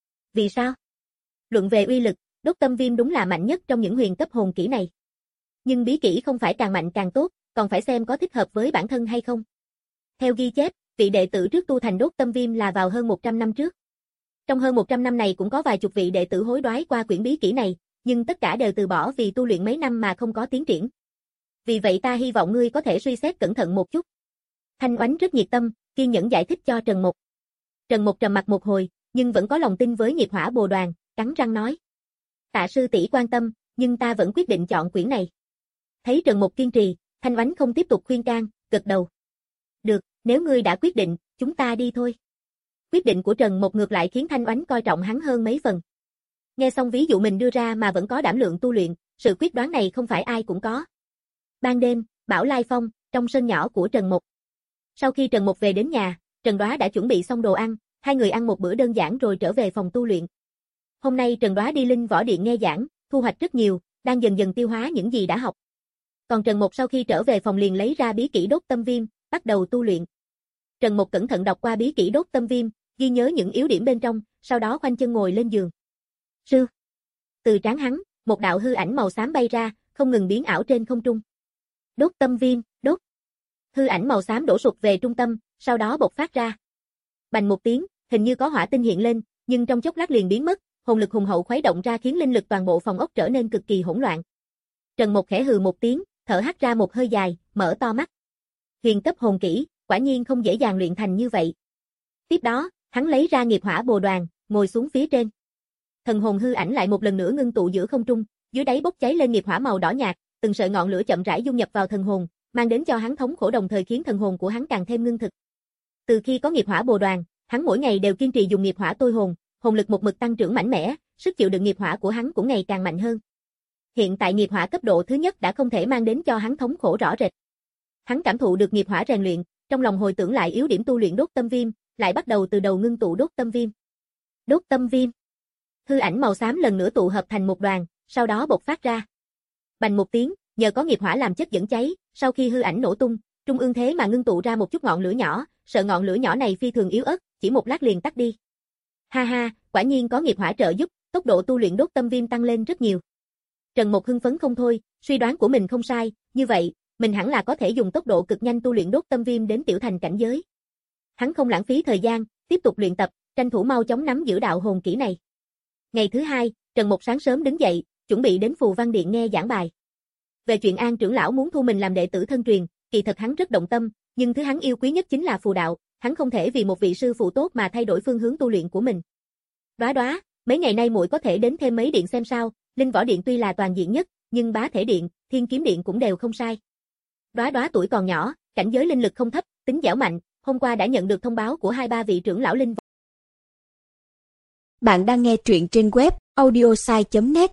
Speaker 2: Vì sao? Luận về uy lực, đốt tâm viêm đúng là mạnh nhất trong những huyền cấp hồn kỹ này. Nhưng bí kỹ không phải càng mạnh càng tốt, còn phải xem có thích hợp với bản thân hay không. Theo ghi chép, vị đệ tử trước tu thành đốt tâm viêm là vào hơn một trăm năm trước. Trong hơn một trăm năm này cũng có vài chục vị đệ tử hối đoái qua quyển bí kỹ này, nhưng tất cả đều từ bỏ vì tu luyện mấy năm mà không có tiến triển. Vì vậy ta hy vọng ngươi có thể suy xét cẩn thận một chút. Thanh Oánh rất nhiệt tâm, kiên nhẫn giải thích cho Trần Mộc. Trần Mộc trầm mặc một hồi, nhưng vẫn có lòng tin với nghiệp hỏa bồ đoàn, cắn răng nói. Tạ sư tỷ quan tâm, nhưng ta vẫn quyết định chọn quyển này. Thấy Trần Mộc kiên trì, Thanh Oánh không tiếp tục khuyên can, gật đầu. Được, nếu ngươi đã quyết định, chúng ta đi thôi. Quyết định của Trần Mộc ngược lại khiến Thanh Oánh coi trọng hắn hơn mấy phần. Nghe xong ví dụ mình đưa ra mà vẫn có đảm lượng tu luyện, sự quyết đoán này không phải ai cũng có. Ban đêm, Bảo Lai Phong, trong sân nhỏ của Trần Mộc. Sau khi Trần Mộc về đến nhà, Trần Đoá đã chuẩn bị xong đồ ăn, hai người ăn một bữa đơn giản rồi trở về phòng tu luyện. Hôm nay Trần Đoá đi Linh Võ Điện nghe giảng, thu hoạch rất nhiều, đang dần dần tiêu hóa những gì đã học. Còn Trần Mộc sau khi trở về phòng liền lấy ra bí kỹ đốt tâm viêm, bắt đầu tu luyện. Trần Mộc cẩn thận đọc qua bí kỹ đốt tâm viêm, ghi nhớ những yếu điểm bên trong, sau đó khoanh chân ngồi lên giường. Sư. Từ trán hắn, một đạo hư ảnh màu xám bay ra, không ngừng biến ảo trên không trung. Đốt tâm viêm, đốt. Hư ảnh màu xám đổ sụt về trung tâm, sau đó bộc phát ra. Bành một tiếng, hình như có hỏa tinh hiện lên, nhưng trong chốc lát liền biến mất, hồn lực hùng hậu khuấy động ra khiến linh lực toàn bộ phòng ốc trở nên cực kỳ hỗn loạn. Trần Mộc khẽ hừ một tiếng, thở hắt ra một hơi dài, mở to mắt. Huyền cấp hồn kỹ, quả nhiên không dễ dàng luyện thành như vậy. Tiếp đó, hắn lấy ra nghiệp hỏa bồ đoàn, ngồi xuống phía trên. Thần hồn hư ảnh lại một lần nữa ngưng tụ giữa không trung, dưới đáy bốc cháy lên nghiệp hỏa màu đỏ nhạt, từng sợi ngọn lửa chậm rãi dung nhập vào thần hồn, mang đến cho hắn thống khổ đồng thời khiến thần hồn của hắn càng thêm ngưng thực. Từ khi có nghiệp hỏa bồ đoàn, hắn mỗi ngày đều kiên trì dùng nghiệp hỏa tôi hồn, hồn lực một mực tăng trưởng mạnh mẽ, sức chịu đựng nghiệp hỏa của hắn cũng ngày càng mạnh hơn. Hiện tại nghiệp hỏa cấp độ thứ nhất đã không thể mang đến cho hắn thống khổ rõ rệt. Hắn cảm thụ được nghiệp hỏa rèn luyện, trong lòng hồi tưởng lại yếu điểm tu luyện đốt tâm viêm, lại bắt đầu từ đầu ngưng tụ đốt tâm viêm. Đốt tâm viêm. Hư ảnh màu xám lần nữa tụ hợp thành một đoàn, sau đó bộc phát ra. Bành một tiếng, nhờ có nghiệp hỏa làm chất dẫn cháy, sau khi hư ảnh nổ tung, trung ương thế mà ngưng tụ ra một chút ngọn lửa nhỏ, sợ ngọn lửa nhỏ này phi thường yếu ớt, chỉ một lát liền tắt đi. Ha ha, quả nhiên có nghiệp hỏa trợ giúp, tốc độ tu luyện đốt tâm viêm tăng lên rất nhiều. Trần Mục hưng phấn không thôi, suy đoán của mình không sai, như vậy, mình hẳn là có thể dùng tốc độ cực nhanh tu luyện đốt tâm viêm đến tiểu thành cảnh giới. Hắn không lãng phí thời gian, tiếp tục luyện tập, tranh thủ mau chóng nắm giữ đạo hồn kỹ này. Ngày thứ hai, Trần Mục sáng sớm đứng dậy, chuẩn bị đến Phù Văn Điện nghe giảng bài. Về chuyện An trưởng lão muốn thu mình làm đệ tử thân truyền, kỳ thật hắn rất động tâm, nhưng thứ hắn yêu quý nhất chính là phù đạo, hắn không thể vì một vị sư phụ tốt mà thay đổi phương hướng tu luyện của mình. Đóa Đóa, mấy ngày nay muội có thể đến thêm mấy điện xem sao, Linh Võ Điện tuy là toàn diện nhất, nhưng Bá Thể Điện, Thiên Kiếm Điện cũng đều không sai. Đóa Đóa tuổi còn nhỏ, cảnh giới linh lực không thấp, tính dẻo mạnh, hôm qua đã nhận được thông báo của hai ba vị trưởng lão linh.
Speaker 1: Bạn đang nghe truyện trên web audiosai chấm net.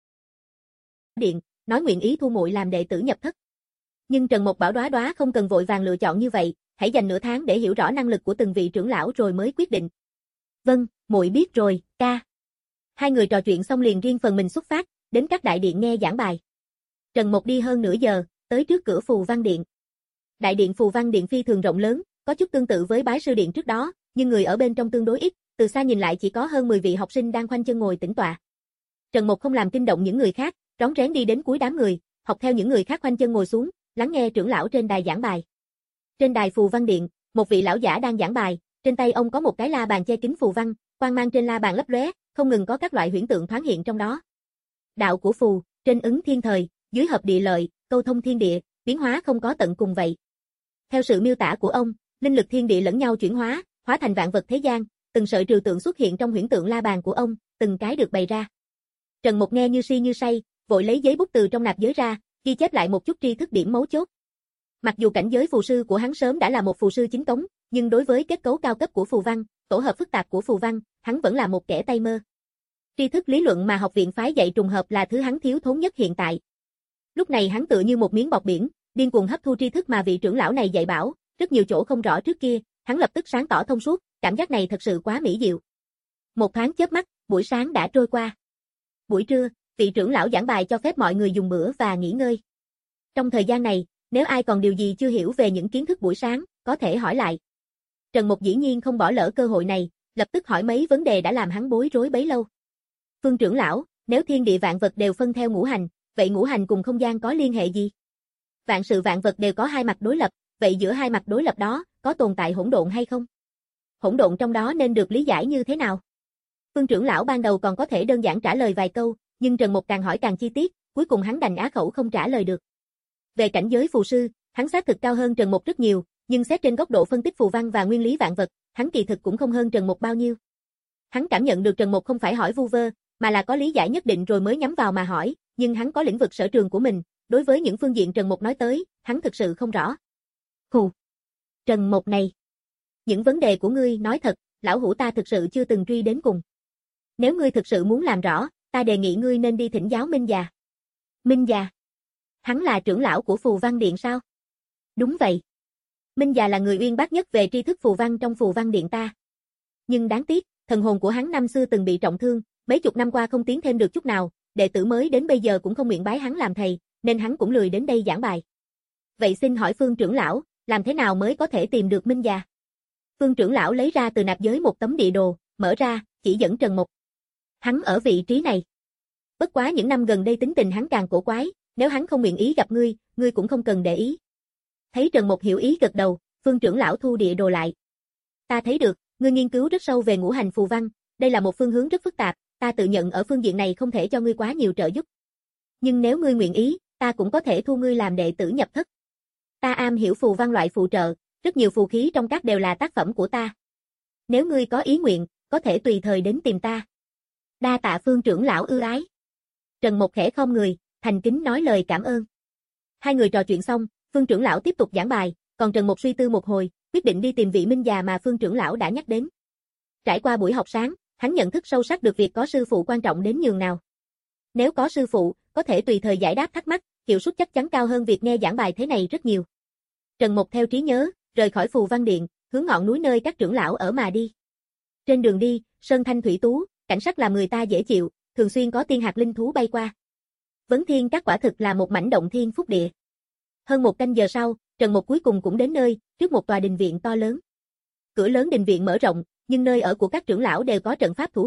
Speaker 2: Điện, nói nguyện ý thu muội làm đệ tử nhập thất. Nhưng Trần Mục bảo Đóa Đóa không cần vội vàng lựa chọn như vậy, hãy dành nửa tháng để hiểu rõ năng lực của từng vị trưởng lão rồi mới quyết định. Vâng, muội biết rồi, ca. Hai người trò chuyện xong liền riêng phần mình xuất phát, đến các đại điện nghe giảng bài. Trần Mục đi hơn nửa giờ, tới trước cửa Phù Văn Điện. Đại điện Phù Văn Điện phi thường rộng lớn, có chút tương tự với Bái Sư Điện trước đó, nhưng người ở bên trong tương đối ít, từ xa nhìn lại chỉ có hơn mười vị học sinh đang khoanh chân ngồi tĩnh tọa. Trần Mục không làm kinh động những người khác, rón rén đi đến cuối đám người, học theo những người khác khoanh chân ngồi xuống, lắng nghe trưởng lão trên đài giảng bài. Trên đài Phù Văn Điện, một vị lão giả đang giảng bài, trên tay ông có một cái la bàn che kín phù văn, quang mang trên la bàn lấp lóe, không ngừng có các loại huyễn tượng thoáng hiện trong đó. Đạo của phù, trên ứng thiên thời, dưới hợp địa lợi, câu thông thiên địa, biến hóa không có tận cùng vậy. Theo sự miêu tả của ông, linh lực thiên địa lẫn nhau chuyển hóa, hóa thành vạn vật thế gian, từng sợi trừu tượng xuất hiện trong huyễn tượng la bàn của ông, từng cái được bày ra. Trần Mục nghe như si như say, vội lấy giấy bút từ trong nạp giới ra, ghi chép lại một chút tri thức điểm mấu chốt. Mặc dù cảnh giới phù sư của hắn sớm đã là một phù sư chính cống, nhưng đối với kết cấu cao cấp của phù văn, tổ hợp phức tạp của phù văn, hắn vẫn là một kẻ tay mơ. Tri thức lý luận mà học viện phái dạy trùng hợp là thứ hắn thiếu thốn nhất hiện tại. Lúc này hắn tựa như một miếng bọt biển, điên cuồng hấp thu tri thức mà vị trưởng lão này dạy bảo, rất nhiều chỗ không rõ trước kia, hắn lập tức sáng tỏ thông suốt, cảm giác này thật sự quá mỹ diệu. Một thoáng chớp mắt, buổi sáng đã trôi qua. Buổi trưa, vị trưởng lão giảng bài cho phép mọi người dùng bữa và nghỉ ngơi. Trong thời gian này, nếu ai còn điều gì chưa hiểu về những kiến thức buổi sáng, có thể hỏi lại. Trần Mục dĩ nhiên không bỏ lỡ cơ hội này, lập tức hỏi mấy vấn đề đã làm hắn bối rối bấy lâu. Phương trưởng lão, nếu thiên địa vạn vật đều phân theo ngũ hành, vậy ngũ hành cùng không gian có liên hệ gì? Vạn sự vạn vật đều có hai mặt đối lập, vậy giữa hai mặt đối lập đó, có tồn tại hỗn độn hay không? Hỗn độn trong đó nên được lý giải như thế nào? Phương trưởng lão ban đầu còn có thể đơn giản trả lời vài câu, nhưng Trần Mục càng hỏi càng chi tiết, cuối cùng hắn đành á khẩu không trả lời được. Về cảnh giới phù sư, hắn xác thực cao hơn Trần Mục rất nhiều, nhưng xét trên góc độ phân tích phù văn và nguyên lý vạn vật, hắn kỳ thực cũng không hơn Trần Mục bao nhiêu. Hắn cảm nhận được Trần Mục không phải hỏi vu vơ, mà là có lý giải nhất định rồi mới nhắm vào mà hỏi, nhưng hắn có lĩnh vực sở trường của mình, đối với những phương diện Trần Mục nói tới, hắn thực sự không rõ. Hù! Trần Mục này! Những vấn đề của ngươi nói thật, lão hủ ta thực sự chưa từng truy đến cùng. Nếu ngươi thực sự muốn làm rõ, ta đề nghị ngươi nên đi thỉnh giáo Minh già. Minh già? Hắn là trưởng lão của Phù Văn Điện sao? Đúng vậy. Minh già là người uyên bác nhất về tri thức phù văn trong Phù Văn Điện ta. Nhưng đáng tiếc, thần hồn của hắn năm xưa từng bị trọng thương, mấy chục năm qua không tiến thêm được chút nào, đệ tử mới đến bây giờ cũng không nguyện bái hắn làm thầy, nên hắn cũng lười đến đây giảng bài. Vậy xin hỏi Phương trưởng lão, làm thế nào mới có thể tìm được Minh già? Phương trưởng lão lấy ra từ nạp giới một tấm địa đồ, mở ra, chỉ dẫn Trần Mục. Hắn ở vị trí này. Bất quá những năm gần đây tính tình hắn càng cổ quái, nếu hắn không nguyện ý gặp ngươi, ngươi cũng không cần để ý. Thấy Trần Mục hiểu ý gật đầu, Phương trưởng lão thu địa đồ lại. Ta thấy được, ngươi nghiên cứu rất sâu về ngũ hành phù văn, đây là một phương hướng rất phức tạp, ta tự nhận ở phương diện này không thể cho ngươi quá nhiều trợ giúp. Nhưng nếu ngươi nguyện ý, ta cũng có thể thu ngươi làm đệ tử nhập thất. Ta am hiểu phù văn loại phụ trợ, rất nhiều phù khí trong các đều là tác phẩm của ta. Nếu ngươi có ý nguyện, có thể tùy thời đến tìm ta. Đa tạ Phương trưởng lão ưu ái. Trần Mục khẽ khom người, thành kính nói lời cảm ơn. Hai người trò chuyện xong, Phương trưởng lão tiếp tục giảng bài, còn Trần Mục suy tư một hồi, quyết định đi tìm vị Minh già mà Phương trưởng lão đã nhắc đến. Trải qua buổi học sáng, hắn nhận thức sâu sắc được việc có sư phụ quan trọng đến nhường nào. Nếu có sư phụ, có thể tùy thời giải đáp thắc mắc, hiệu suất chắc chắn cao hơn việc nghe giảng bài thế này rất nhiều. Trần Mục theo trí nhớ, rời khỏi Phù Văn Điện, hướng ngọn núi nơi các trưởng lão ở mà đi. Trên đường đi, sơn thanh thủy tú, cảnh sắc làm người ta dễ chịu, thường xuyên có tiên hạt linh thú bay qua. Vấn Thiên Các quả thực là một mảnh động thiên phúc địa. Hơn một canh giờ sau, Trần Mục cuối cùng cũng đến nơi, trước một tòa đình viện to lớn. Cửa lớn đình viện mở rộng, nhưng nơi ở của các trưởng lão đều có trận pháp thủ hộ,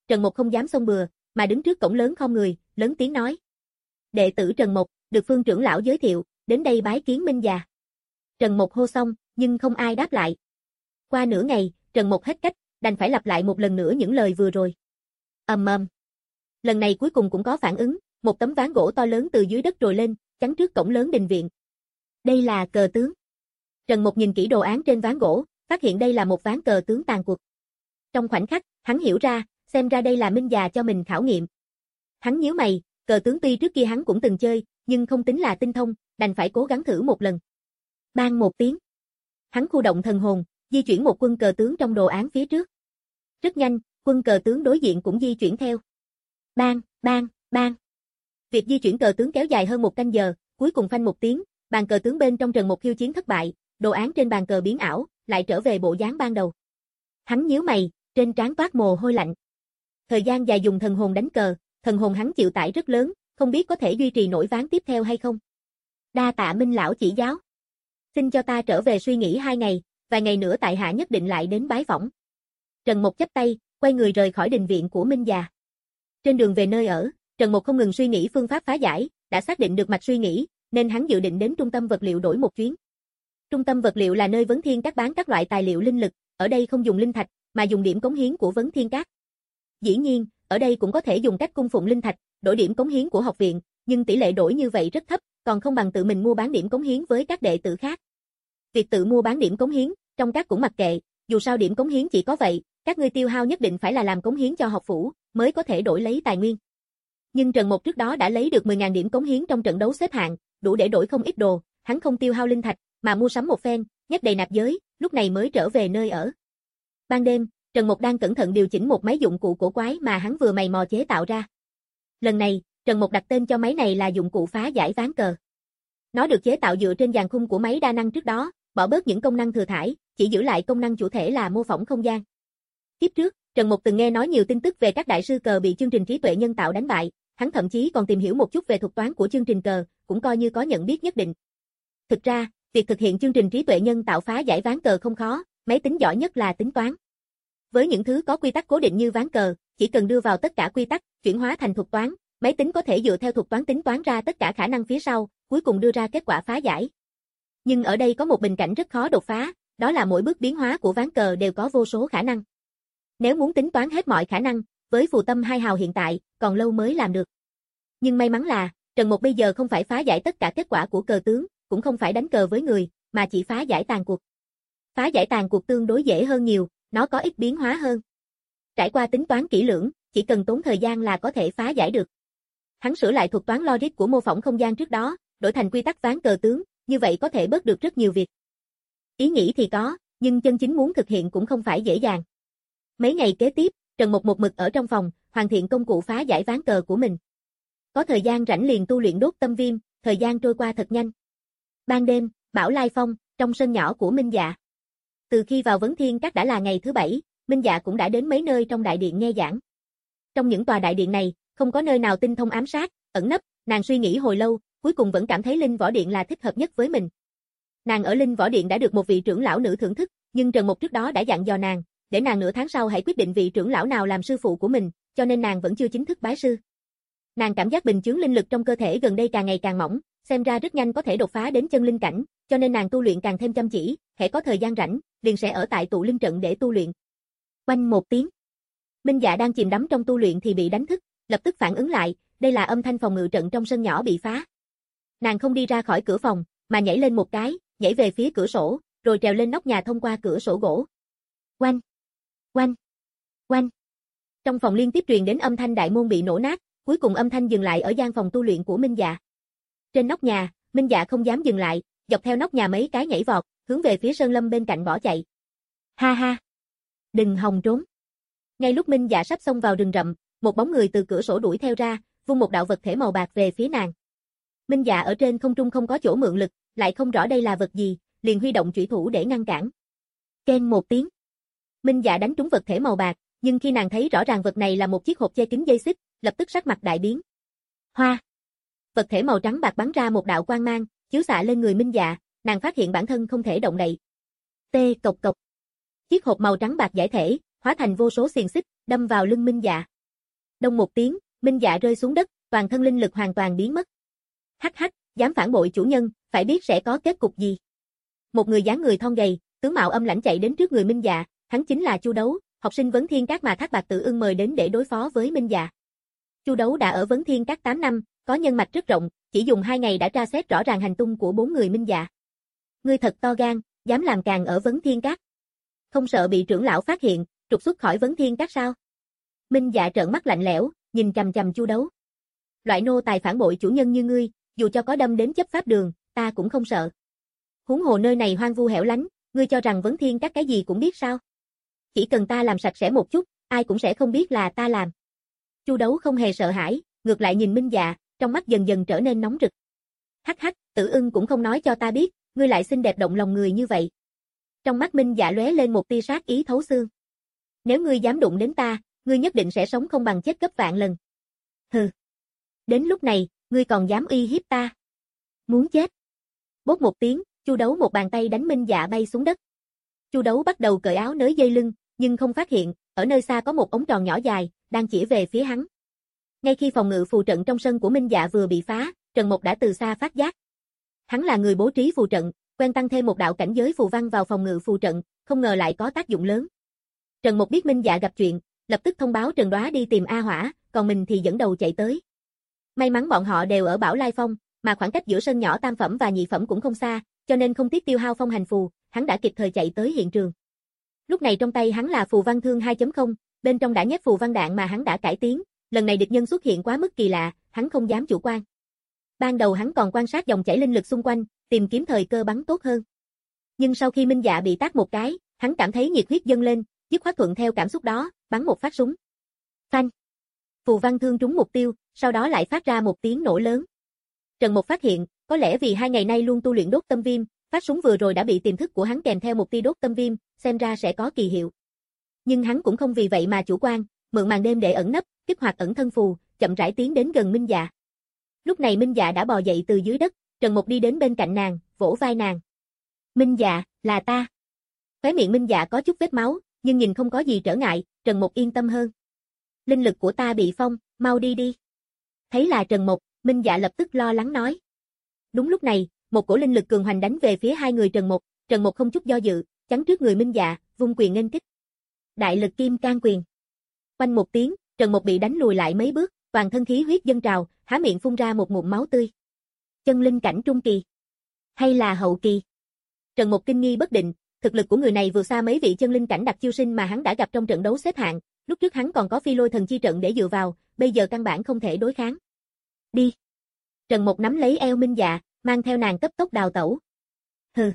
Speaker 2: Trần Mộc không dám xông bừa, mà đứng trước cổng lớn khom người, lớn tiếng nói. Đệ tử Trần Mộc, được Phương trưởng lão giới thiệu, đến đây bái kiến Minh già. Trần Mộc hô xong, nhưng không ai đáp lại. Qua nửa ngày, Trần Mộc hết cách, đành phải lặp lại một lần nữa những lời vừa rồi. Ầm ầm. Lần này cuối cùng cũng có phản ứng, một tấm ván gỗ to lớn từ dưới đất trồi lên, chắn trước cổng lớn đình viện. Đây là cờ tướng. Trần Mộc nhìn kỹ đồ án trên ván gỗ, phát hiện đây là một ván cờ tướng tàn cuộc. Trong khoảnh khắc, hắn hiểu ra, xem ra đây là Minh già cho mình khảo nghiệm. Hắn nhíu mày, cờ tướng tuy trước kia hắn cũng từng chơi, nhưng không tính là tinh thông, đành phải cố gắng thử một lần. Bang một tiếng. Hắn khu động thần hồn, di chuyển một quân cờ tướng trong đồ án phía trước. Rất nhanh, quân cờ tướng đối diện cũng di chuyển theo. Bang, bang, bang. Việc di chuyển cờ tướng kéo dài hơn một canh giờ, cuối cùng phanh một tiếng, bàn cờ tướng bên trong Trần Mộc khiêu chiến thất bại, đồ án trên bàn cờ biến ảo, lại trở về bộ dáng ban đầu. Hắn nhíu mày, trên trán toát mồ hôi lạnh. Thời gian dài dùng thần hồn đánh cờ, thần hồn hắn chịu tải rất lớn, không biết có thể duy trì nổi ván tiếp theo hay không. Đa tạ Minh lão chỉ giáo. Xin cho ta trở về suy nghĩ hai ngày, vài ngày nữa tại hạ nhất định lại đến bái phỏng. Trần Mộc chắp tay, quay người rời khỏi đình viện của Minh già. Trên đường về nơi ở, Trần Mộc không ngừng suy nghĩ phương pháp phá giải, đã xác định được mạch suy nghĩ, nên hắn dự định đến trung tâm vật liệu đổi một chuyến. Trung tâm vật liệu là nơi Vấn Thiên Các bán các loại tài liệu linh lực, ở đây không dùng linh thạch, mà dùng điểm cống hiến của Vấn Thiên Các. Dĩ nhiên, ở đây cũng có thể dùng cách cung phụng linh thạch, đổi điểm cống hiến của học viện, nhưng tỷ lệ đổi như vậy rất thấp, còn không bằng tự mình mua bán điểm cống hiến với các đệ tử khác. Việc tự mua bán điểm cống hiến, trong các cũng mặc kệ, dù sao điểm cống hiến chỉ có vậy, các ngươi tiêu hao nhất định phải là làm cống hiến cho học phủ, mới có thể đổi lấy tài nguyên. Nhưng Trần Mộc trước đó đã lấy được mười nghìn điểm cống hiến trong trận đấu xếp hạng, đủ để đổi không ít đồ, hắn không tiêu hao linh thạch, mà mua sắm một phen, nhét đầy nạp giới, lúc này mới trở về nơi ở. Ban đêm, Trần Mộc đang cẩn thận điều chỉnh một máy dụng cụ cổ quái mà hắn vừa mày mò chế tạo ra. Lần này, Trần Mộc đặt tên cho máy này là dụng cụ phá giải ván cờ. Nó được chế tạo dựa trên dàn khung của máy đa năng trước đó, bỏ bớt những công năng thừa thãi, chỉ giữ lại công năng chủ thể là mô phỏng không gian. Tiếp trước, Trần Mộc từng nghe nói nhiều tin tức về các đại sư cờ bị chương trình trí tuệ nhân tạo đánh bại, hắn thậm chí còn tìm hiểu một chút về thuật toán của chương trình cờ, cũng coi như có nhận biết nhất định. Thực ra, việc thực hiện chương trình trí tuệ nhân tạo phá giải ván cờ không khó, máy tính giỏi nhất là tính toán. Với những thứ có quy tắc cố định như ván cờ, chỉ cần đưa vào tất cả quy tắc, chuyển hóa thành thuật toán, máy tính có thể dựa theo thuật toán tính toán ra tất cả khả năng phía sau, cuối cùng đưa ra kết quả phá giải. Nhưng ở đây có một bình cảnh rất khó đột phá, đó là mỗi bước biến hóa của ván cờ đều có vô số khả năng. Nếu muốn tính toán hết mọi khả năng, với phù tâm hai hào hiện tại, còn lâu mới làm được. Nhưng may mắn là, Trần Mộc bây giờ không phải phá giải tất cả kết quả của cờ tướng, cũng không phải đánh cờ với người, mà chỉ phá giải tàn cuộc. Phá giải tàn cuộc tương đối dễ hơn nhiều, nó có ít biến hóa hơn. Trải qua tính toán kỹ lưỡng, chỉ cần tốn thời gian là có thể phá giải được. Hắn sửa lại thuật toán logic của mô phỏng không gian trước đó, đổi thành quy tắc ván cờ tướng, như vậy có thể bớt được rất nhiều việc. Ý nghĩ thì có, nhưng chân chính muốn thực hiện cũng không phải dễ dàng. Mấy ngày kế tiếp, Trần Mộc một mực ở trong phòng, hoàn thiện công cụ phá giải ván cờ của mình. Có thời gian rảnh liền tu luyện đốt tâm viêm, thời gian trôi qua thật nhanh. Ban đêm, Bảo Lai Phong, trong sân nhỏ của Minh Dạ. Từ khi vào Vấn Thiên Các đã là ngày thứ bảy, Minh Dạ cũng đã đến mấy nơi trong đại điện nghe giảng. Trong những tòa đại điện này, không có nơi nào tinh thông ám sát, ẩn nấp, nàng suy nghĩ hồi lâu, cuối cùng vẫn cảm thấy Linh Võ Điện là thích hợp nhất với mình. Nàng ở Linh Võ Điện đã được một vị trưởng lão nữ thưởng thức, nhưng Trần Mộc trước đó đã dặn dò nàng, để nàng nửa tháng sau hãy quyết định vị trưởng lão nào làm sư phụ của mình, cho nên nàng vẫn chưa chính thức bái sư. Nàng cảm giác bình chướng linh lực trong cơ thể gần đây càng ngày càng mỏng, xem ra rất nhanh có thể đột phá đến chân linh cảnh, cho nên nàng tu luyện càng thêm chăm chỉ, hễ có thời gian rảnh, liền sẽ ở tại tụ linh trận để tu luyện. Oanh một tiếng. Minh Dạ đang chìm đắm trong tu luyện thì bị đánh thức, lập tức phản ứng lại, đây là âm thanh phòng ngự trận trong sân nhỏ bị phá. Nàng không đi ra khỏi cửa phòng, mà nhảy lên một cái, nhảy về phía cửa sổ, rồi trèo lên nóc nhà thông qua cửa sổ gỗ. Oanh, oanh, oanh. Trong phòng liên tiếp truyền đến âm thanh đại môn bị nổ nát, cuối cùng âm thanh dừng lại ở gian phòng tu luyện của Minh Dạ. Trên nóc nhà, Minh Dạ không dám dừng lại, dọc theo nóc nhà mấy cái nhảy vọt, hướng về phía sơn lâm bên cạnh bỏ chạy. Ha ha, đừng hòng trốn. Ngay lúc Minh Dạ sắp xông vào rừng rậm, một bóng người từ cửa sổ đuổi theo ra, vung một đạo vật thể màu bạc về phía nàng. Minh Dạ ở trên không trung không có chỗ mượn lực, lại không rõ đây là vật gì, liền huy động chủy thủ để ngăn cản. Keng một tiếng. Minh Dạ đánh trúng vật thể màu bạc, nhưng khi nàng thấy rõ ràng vật này là một chiếc hộp che kín dây xích, lập tức sắc mặt đại biến. Hoa. Vật thể màu trắng bạc bắn ra một đạo quang mang, chiếu xạ lên người Minh Dạ, nàng phát hiện bản thân không thể động đậy. Tê cộc cộc. Chiếc hộp màu trắng bạc giải thể, hóa thành vô số xiềng xích, đâm vào lưng Minh Dạ. Đông một tiếng, Minh Dạ rơi xuống đất, toàn thân linh lực hoàn toàn biến mất. Hắc hắc, dám phản bội chủ nhân, phải biết sẽ có kết cục gì. Một người dáng người thon gầy, tướng mạo âm lãnh chạy đến trước người Minh Dạ, hắn chính là Chu Đấu, học sinh Vấn Thiên Các mà Thác Bạt Tự Ưng mời đến để đối phó với Minh Dạ. Chu Đấu đã ở Vấn Thiên Các tám năm, có nhân mạch rất rộng, chỉ dùng hai ngày đã tra xét rõ ràng hành tung của bốn người Minh Dạ. Ngươi thật to gan, dám làm càn ở Vấn Thiên Các. Không sợ bị trưởng lão phát hiện, trục xuất khỏi Vấn Thiên Các sao? Minh Dạ trợn mắt lạnh lẽo, nhìn chằm chằm Chu Đấu. Loại nô tài phản bội chủ nhân như ngươi, dù cho có đâm đến chấp pháp đường, ta cũng không sợ. Huống hồ nơi này hoang vu hẻo lánh, ngươi cho rằng Vấn Thiên Các cái gì cũng biết sao? Chỉ cần ta làm sạch sẽ một chút, ai cũng sẽ không biết là ta làm. Chu Đấu không hề sợ hãi, ngược lại nhìn Minh Dạ, trong mắt dần dần trở nên nóng rực. Hắc hắc, Tử Ưng cũng không nói cho ta biết, ngươi lại xinh đẹp động lòng người như vậy. Trong mắt Minh Dạ lóe lên một tia sát ý thấu xương. Nếu ngươi dám đụng đến ta, ngươi nhất định sẽ sống không bằng chết gấp vạn lần. Hừ. Đến lúc này, ngươi còn dám uy hiếp ta? Muốn chết. Bốp một tiếng, Chu Đấu một bàn tay đánh Minh Dạ bay xuống đất. Chu Đấu bắt đầu cởi áo nới dây lưng, nhưng không phát hiện, ở nơi xa có một ống tròn nhỏ dài, đang chỉ về phía hắn. Ngay khi phòng ngự phù trận trong sân của Minh Dạ vừa bị phá, Trần Mộc đã từ xa phát giác. Hắn là người bố trí phù trận, quen tăng thêm một đạo cảnh giới phù văn vào phòng ngự phù trận, không ngờ lại có tác dụng lớn. Trần Mộc biết Minh Dạ gặp chuyện, lập tức thông báo Trần Đoá đi tìm A Hỏa, còn mình thì dẫn đầu chạy tới. May mắn bọn họ đều ở Bảo Lai Phong, mà khoảng cách giữa sân nhỏ tam phẩm và nhị phẩm cũng không xa, cho nên không tiếc tiêu hao phong hành phù, hắn đã kịp thời chạy tới hiện trường. Lúc này trong tay hắn là phù văn thương hai chấm không, bên trong đã nhét phù văn đạn mà hắn đã cải tiến, lần này địch nhân xuất hiện quá mức kỳ lạ, hắn không dám chủ quan. Ban đầu hắn còn quan sát dòng chảy linh lực xung quanh, tìm kiếm thời cơ bắn tốt hơn. Nhưng sau khi Minh Dạ bị tát một cái, hắn cảm thấy nhiệt huyết dâng lên, dứt khoát thuận theo cảm xúc đó, bắn một phát súng. Phanh! Phù văn thương trúng mục tiêu, sau đó lại phát ra một tiếng nổ lớn. Trần Mộc phát hiện, có lẽ vì hai ngày nay luôn tu luyện đốt tâm viêm, phát súng vừa rồi đã bị tiềm thức của hắn kèm theo một tia đốt tâm viêm, xem ra sẽ có kỳ hiệu. Nhưng hắn cũng không vì vậy mà chủ quan, mượn màn đêm để ẩn nấp, kích hoạt ẩn thân phù, chậm rãi tiến đến gần Minh Dạ. Lúc này Minh Dạ đã bò dậy từ dưới đất, Trần Mộc đi đến bên cạnh nàng, vỗ vai nàng. Minh Dạ, là ta. Khóe miệng Minh Dạ có chút vết máu, nhưng nhìn không có gì trở ngại, Trần Mộc yên tâm hơn. Linh lực của ta bị phong, mau đi đi. Thấy là Trần Mộc, Minh Dạ lập tức lo lắng nói. Đúng lúc này, một cổ linh lực cường hoành đánh về phía hai người Trần Mộc, Trần Mộc không chút do dự, chắn trước người Minh Dạ, vung quyền nghênh kích. Đại lực kim can quyền. Quanh một tiếng, Trần Mộc bị đánh lùi lại mấy bước, toàn thân khí huyết dâng trào, há miệng phun ra một ngụm máu tươi. Chân linh cảnh trung kỳ, hay là hậu kỳ? Trần Mộc kinh nghi bất định, thực lực của người này vượt xa mấy vị chân linh cảnh đặc chiêu sinh mà hắn đã gặp trong trận đấu xếp hạng, lúc trước hắn còn có phi lôi thần chi trận để dựa vào, bây giờ căn bản không thể đối kháng. Đi. Trần Mộc nắm lấy eo Minh Dạ, mang theo nàng cấp tốc đào tẩu. Hừ.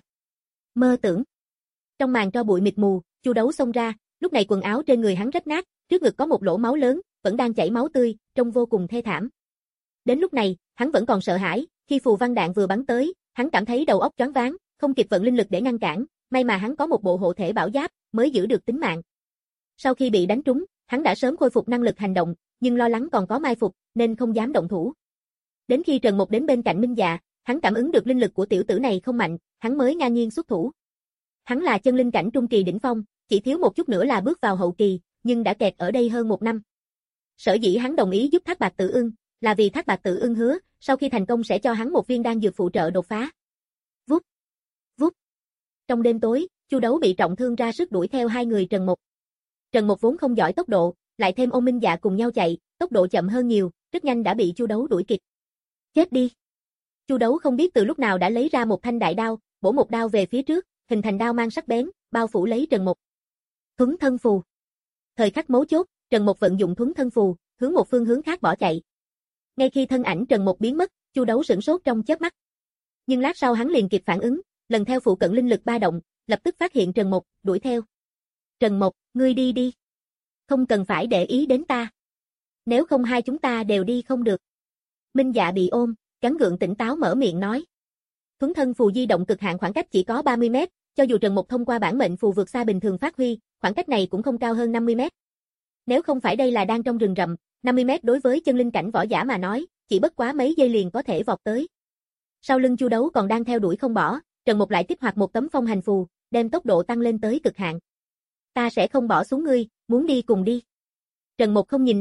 Speaker 2: Mơ tưởng. Trong màn tro bụi mịt mù, Chu Đấu xông ra, lúc này quần áo trên người hắn rách nát, trước ngực có một lỗ máu lớn, vẫn đang chảy máu tươi, trông vô cùng thê thảm. Đến lúc này, hắn vẫn còn sợ hãi, khi phù văn đạn vừa bắn tới, hắn cảm thấy đầu óc choáng váng, không kịp vận linh lực để ngăn cản, may mà hắn có một bộ hộ thể bảo giáp, mới giữ được tính mạng. Sau khi bị đánh trúng, hắn đã sớm khôi phục năng lực hành động, nhưng lo lắng còn có mai phục, nên không dám động thủ. Đến khi Trần Mộc đến bên cạnh Minh Dạ, hắn cảm ứng được linh lực của tiểu tử này không mạnh, hắn mới ngang nhiên xuất thủ. Hắn là chân linh cảnh trung kỳ đỉnh phong, chỉ thiếu một chút nữa là bước vào hậu kỳ, nhưng đã kẹt ở đây hơn một năm. Sở dĩ hắn đồng ý giúp Thác Bạt Tự Ưng, là vì Thác Bạt Tự Ưng hứa, sau khi thành công sẽ cho hắn một viên đan dược phụ trợ đột phá. Vút, vút. Trong đêm tối, Chu Đấu bị trọng thương ra sức đuổi theo hai người Trần Mộc. Trần Mộc vốn không giỏi tốc độ, lại thêm ôm Minh Dạ cùng nhau chạy, tốc độ chậm hơn nhiều, rất nhanh đã bị Chu Đấu đuổi kịp. Chết đi. Chu Đấu không biết từ lúc nào đã lấy ra một thanh đại đao, bổ một đao về phía trước, hình thành đao mang sắc bén, bao phủ lấy Trần Mộc. Thuấn thân phù. Thời khắc mấu chốt, Trần Mộc vận dụng thuấn thân phù, hướng một phương hướng khác bỏ chạy. Ngay khi thân ảnh Trần Mộc biến mất, Chu Đấu sửng sốt trong chớp mắt. Nhưng lát sau hắn liền kịp phản ứng, lần theo phụ cận linh lực ba động, lập tức phát hiện Trần Mộc, đuổi theo. Trần Mộc, ngươi đi đi. Không cần phải để ý đến ta. Nếu không hai chúng ta đều đi không được. Minh Dạ bị ôm, gắng gượng tỉnh táo mở miệng nói. Thuấn thân phù di động cực hạn khoảng cách chỉ có ba mươi mét, cho dù Trần Mộc thông qua bản mệnh phù vượt xa bình thường phát huy, khoảng cách này cũng không cao hơn năm mươi mét. Nếu không phải đây là đang trong rừng rậm, năm mươi mét đối với chân linh cảnh võ giả mà nói, chỉ bất quá mấy giây liền có thể vọt tới. Sau lưng Chu Đấu còn đang theo đuổi không bỏ, Trần Mộc lại kích hoạt một tấm phong hành phù, đem tốc độ tăng lên tới cực hạn. Ta sẽ không bỏ xuống ngươi, muốn đi cùng đi. Trần Mộc không nhìn nàng,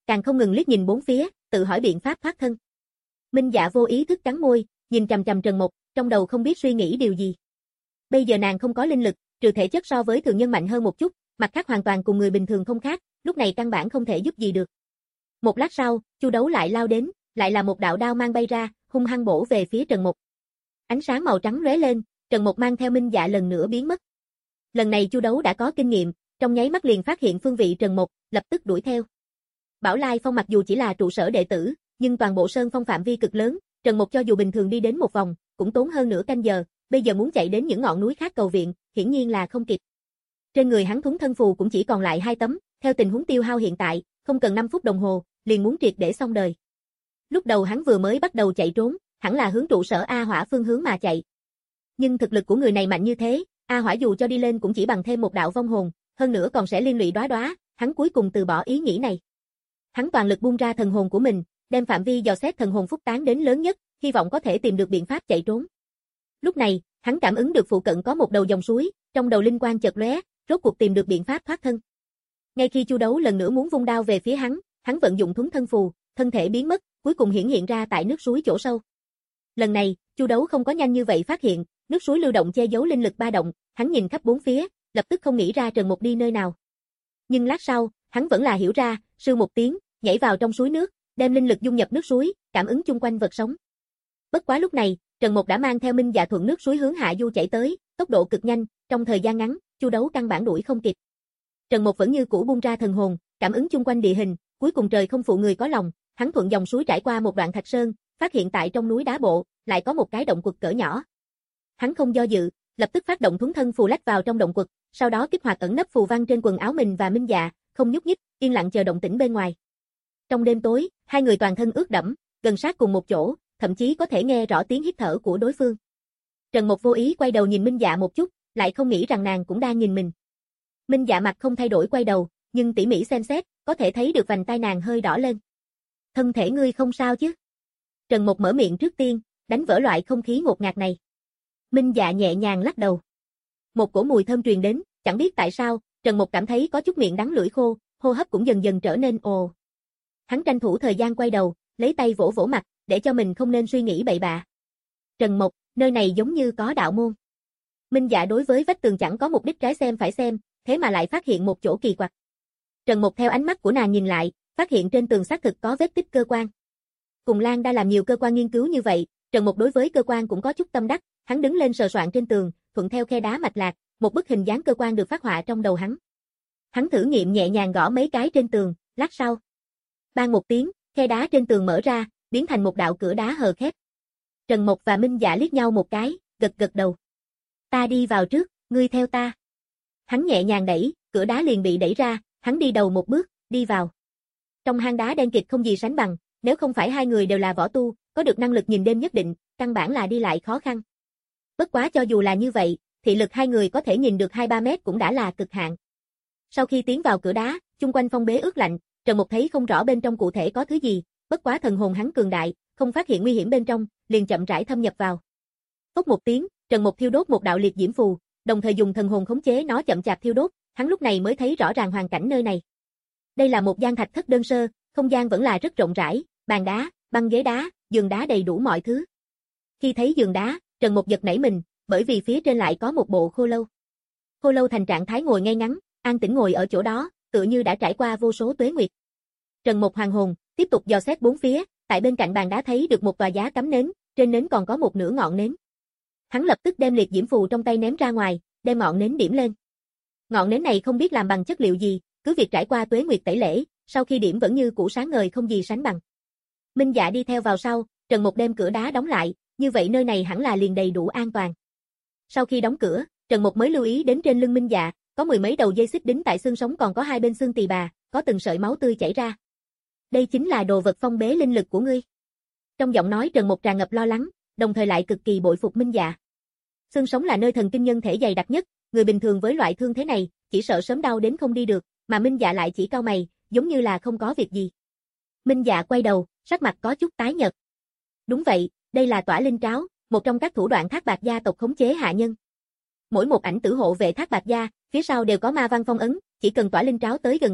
Speaker 2: càng không ngừng liếc nhìn bốn phía, tự hỏi biện pháp thoát thân. Minh Dạ vô ý thức cắn môi, nhìn chằm chằm Trần Mộc, trong đầu không biết suy nghĩ điều gì. Bây giờ nàng không có linh lực, trừ thể chất so với thường nhân mạnh hơn một chút, mặt khác hoàn toàn cùng người bình thường không khác, lúc này căn bản không thể giúp gì được. Một lát sau, Chu Đấu lại lao đến, lại là một đạo đao mang bay ra, hung hăng bổ về phía Trần Mộc. Ánh sáng màu trắng lóe lên, Trần Mộc mang theo Minh Dạ lần nữa biến mất. Lần này Chu Đấu đã có kinh nghiệm, trong nháy mắt liền phát hiện phương vị Trần Mộc, lập tức đuổi theo. Bảo Lai Phong mặc dù chỉ là trụ sở đệ tử, nhưng toàn bộ sơn phong phạm vi cực lớn, Trần Mộc cho dù bình thường đi đến một vòng, cũng tốn hơn nửa canh giờ, bây giờ muốn chạy đến những ngọn núi khác cầu viện, hiển nhiên là không kịp. Trên người hắn thuấn thân phù cũng chỉ còn lại hai tấm, theo tình huống tiêu hao hiện tại, không cần năm phút đồng hồ, liền muốn triệt để xong đời. Lúc đầu hắn vừa mới bắt đầu chạy trốn, hẳn là hướng trụ sở A Hỏa phương hướng mà chạy. Nhưng thực lực của người này mạnh như thế, A Hỏa dù cho đi lên cũng chỉ bằng thêm một đạo vong hồn, hơn nữa còn sẽ liên lụy Đóa Đóa, hắn cuối cùng từ bỏ ý nghĩ này. Hắn toàn lực buông ra thần hồn của mình, đem phạm vi dò xét thần hồn phúc tán đến lớn nhất, hy vọng có thể tìm được biện pháp chạy trốn. Lúc này, hắn cảm ứng được phụ cận có một đầu dòng suối, trong đầu linh quang chợt lóe, rốt cuộc tìm được biện pháp thoát thân. Ngay khi Chu Đấu lần nữa muốn vung đao về phía hắn, hắn vận dụng thuấn thân phù, thân thể biến mất, cuối cùng hiển hiện ra tại nước suối chỗ sâu. Lần này, Chu Đấu không có nhanh như vậy phát hiện, nước suối lưu động che giấu linh lực ba động, hắn nhìn khắp bốn phía, lập tức không nghĩ ra Trần Mộc đi nơi nào. Nhưng lát sau, hắn vẫn là hiểu ra, sư một tiếng, nhảy vào trong suối nước, đem linh lực dung nhập nước suối, cảm ứng chung quanh vật sống. Bất quá lúc này, Trần Mộc đã mang theo Minh Dạ thuận nước suối hướng hạ du chạy tới, tốc độ cực nhanh, trong thời gian ngắn, Chu Đấu căn bản đuổi không kịp. Trần Mộc vẫn như cũ buông ra thần hồn, cảm ứng chung quanh địa hình, cuối cùng trời không phụ người có lòng, hắn thuận dòng suối trải qua một đoạn thạch sơn, phát hiện tại trong núi đá bộ, lại có một cái động quật cỡ nhỏ. Hắn không do dự, lập tức phát động thuấn thân phù lách vào trong động quật, sau đó kích hoạt ẩn nấp phù văn trên quần áo mình và Minh Dạ, không nhúc nhích, yên lặng chờ động tĩnh bên ngoài. Trong đêm tối, hai người toàn thân ướt đẫm, gần sát cùng một chỗ, thậm chí có thể nghe rõ tiếng hít thở của đối phương. Trần Mộc vô ý quay đầu nhìn Minh Dạ một chút, lại không nghĩ rằng nàng cũng đang nhìn mình. Minh Dạ mặt không thay đổi quay đầu, nhưng tỉ mỉ xem xét, có thể thấy được vành tai nàng hơi đỏ lên. Thân thể ngươi không sao chứ? Trần Mộc mở miệng trước tiên, đánh vỡ loại không khí ngột ngạt này. Minh Dạ nhẹ nhàng lắc đầu. Một cổ mùi thơm truyền đến, chẳng biết tại sao, Trần Mộc cảm thấy có chút miệng đắng lưỡi khô, hô hấp cũng dần dần trở nên ồ. Hắn tranh thủ thời gian quay đầu, lấy tay vỗ vỗ mặt, để cho mình không nên suy nghĩ bậy bạ. Trần Mộc, nơi này giống như có đạo môn. Minh Dạ đối với vách tường chẳng có mục đích trái xem phải xem, thế mà lại phát hiện một chỗ kỳ quặc. Trần Mộc theo ánh mắt của nàng nhìn lại, phát hiện trên tường xác thực có vết tích cơ quan. Cùng Lan đã làm nhiều cơ quan nghiên cứu như vậy, Trần Mộc đối với cơ quan cũng có chút tâm đắc, hắn đứng lên sờ soạn trên tường, thuận theo khe đá mạch lạc, một bức hình dáng cơ quan được phát họa trong đầu hắn. Hắn thử nghiệm nhẹ nhàng gõ mấy cái trên tường, lát sau, bang một tiếng, khe đá trên tường mở ra, biến thành một đạo cửa đá hờ khép. Trần Mộc và Minh Dạ liếc nhau một cái, gật gật đầu. Ta đi vào trước, ngươi theo ta. Hắn nhẹ nhàng đẩy, cửa đá liền bị đẩy ra, hắn đi đầu một bước, đi vào. Trong hang đá đen kịt không gì sánh bằng, nếu không phải hai người đều là võ tu, có được năng lực nhìn đêm nhất định, căn bản là đi lại khó khăn. Bất quá cho dù là như vậy, thị lực hai người có thể nhìn được hai ba mét cũng đã là cực hạn. Sau khi tiến vào cửa đá, chung quanh phong bế ướt lạnh, Trần Mộc thấy không rõ bên trong cụ thể có thứ gì, bất quá thần hồn hắn cường đại, không phát hiện nguy hiểm bên trong, liền chậm rãi thâm nhập vào. Phốc một tiếng, Trần Mộc thiêu đốt một đạo liệt diễm phù, đồng thời dùng thần hồn khống chế nó chậm chạp thiêu đốt, hắn lúc này mới thấy rõ ràng hoàn cảnh nơi này. Đây là một gian thạch thất đơn sơ, không gian vẫn là rất rộng rãi, bàn đá, băng ghế đá, giường đá đầy đủ mọi thứ. Khi thấy giường đá, Trần Mộc giật nảy mình, bởi vì phía trên lại có một bộ khô lâu. Khô lâu thành trạng thái ngồi ngay ngắn, an tĩnh ngồi ở chỗ đó, tựa như đã trải qua vô số tuế nguyệt. Trần Mộc hoàng hồn, tiếp tục dò xét bốn phía, tại bên cạnh bàn đá thấy được một tòa giá cắm nến, trên nến còn có một nửa ngọn nến. Hắn lập tức đem liệt diễm phù trong tay ném ra ngoài, đem ngọn nến điểm lên. Ngọn nến này không biết làm bằng chất liệu gì, cứ việc trải qua tuế nguyệt tẩy lễ, sau khi điểm vẫn như cũ sáng ngời không gì sánh bằng. Minh Dạ đi theo vào sau, Trần Mộc đem cửa đá đóng lại, như vậy nơi này hẳn là liền đầy đủ an toàn. Sau khi đóng cửa, Trần Mộc mới lưu ý đến trên lưng Minh Dạ, có mười mấy đầu dây xích đính tại xương sống, còn có hai bên xương tỳ bà, có từng sợi máu tươi chảy ra. Đây chính là đồ vật phong bế linh lực của ngươi. Trong giọng nói Trần Mộc tràn ngập lo lắng, đồng thời lại cực kỳ bội phục Minh Dạ. Xương sống là nơi thần kinh nhân thể dày đặc nhất, người bình thường với loại thương thế này, chỉ sợ sớm đau đến không đi được, mà Minh Dạ lại chỉ cau mày, giống như là không có việc gì. Minh Dạ quay đầu, sắc mặt có chút tái nhợt. Đúng vậy, đây là tỏa linh tráo, một trong các thủ đoạn Thác Bạt gia tộc khống chế hạ nhân. Mỗi một ảnh tử hộ vệ Thác Bạt gia, phía sau đều có ma văn phong ấn, chỉ cần tỏa linh tráo tới gần ta,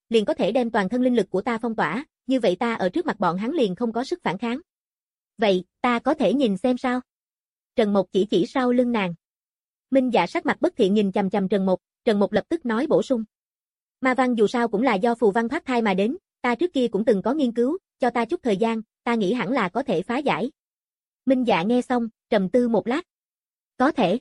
Speaker 2: liền có thể đem toàn thân linh lực của ta phong tỏa, như vậy ta ở trước mặt bọn hắn liền không có sức phản kháng. Vậy, ta có thể nhìn xem sao? Trần Mộc chỉ chỉ sau lưng nàng. Minh Dạ sắc mặt bất thiện nhìn chằm chằm Trần Mộc, Trần Mộc lập tức nói bổ sung. Ma văn dù sao cũng là do phù văn thoát thai mà đến, ta trước kia cũng từng có nghiên cứu, cho ta chút thời gian, ta nghĩ hẳn là có thể phá giải. Minh Dạ nghe xong, trầm tư một lát. Có thể.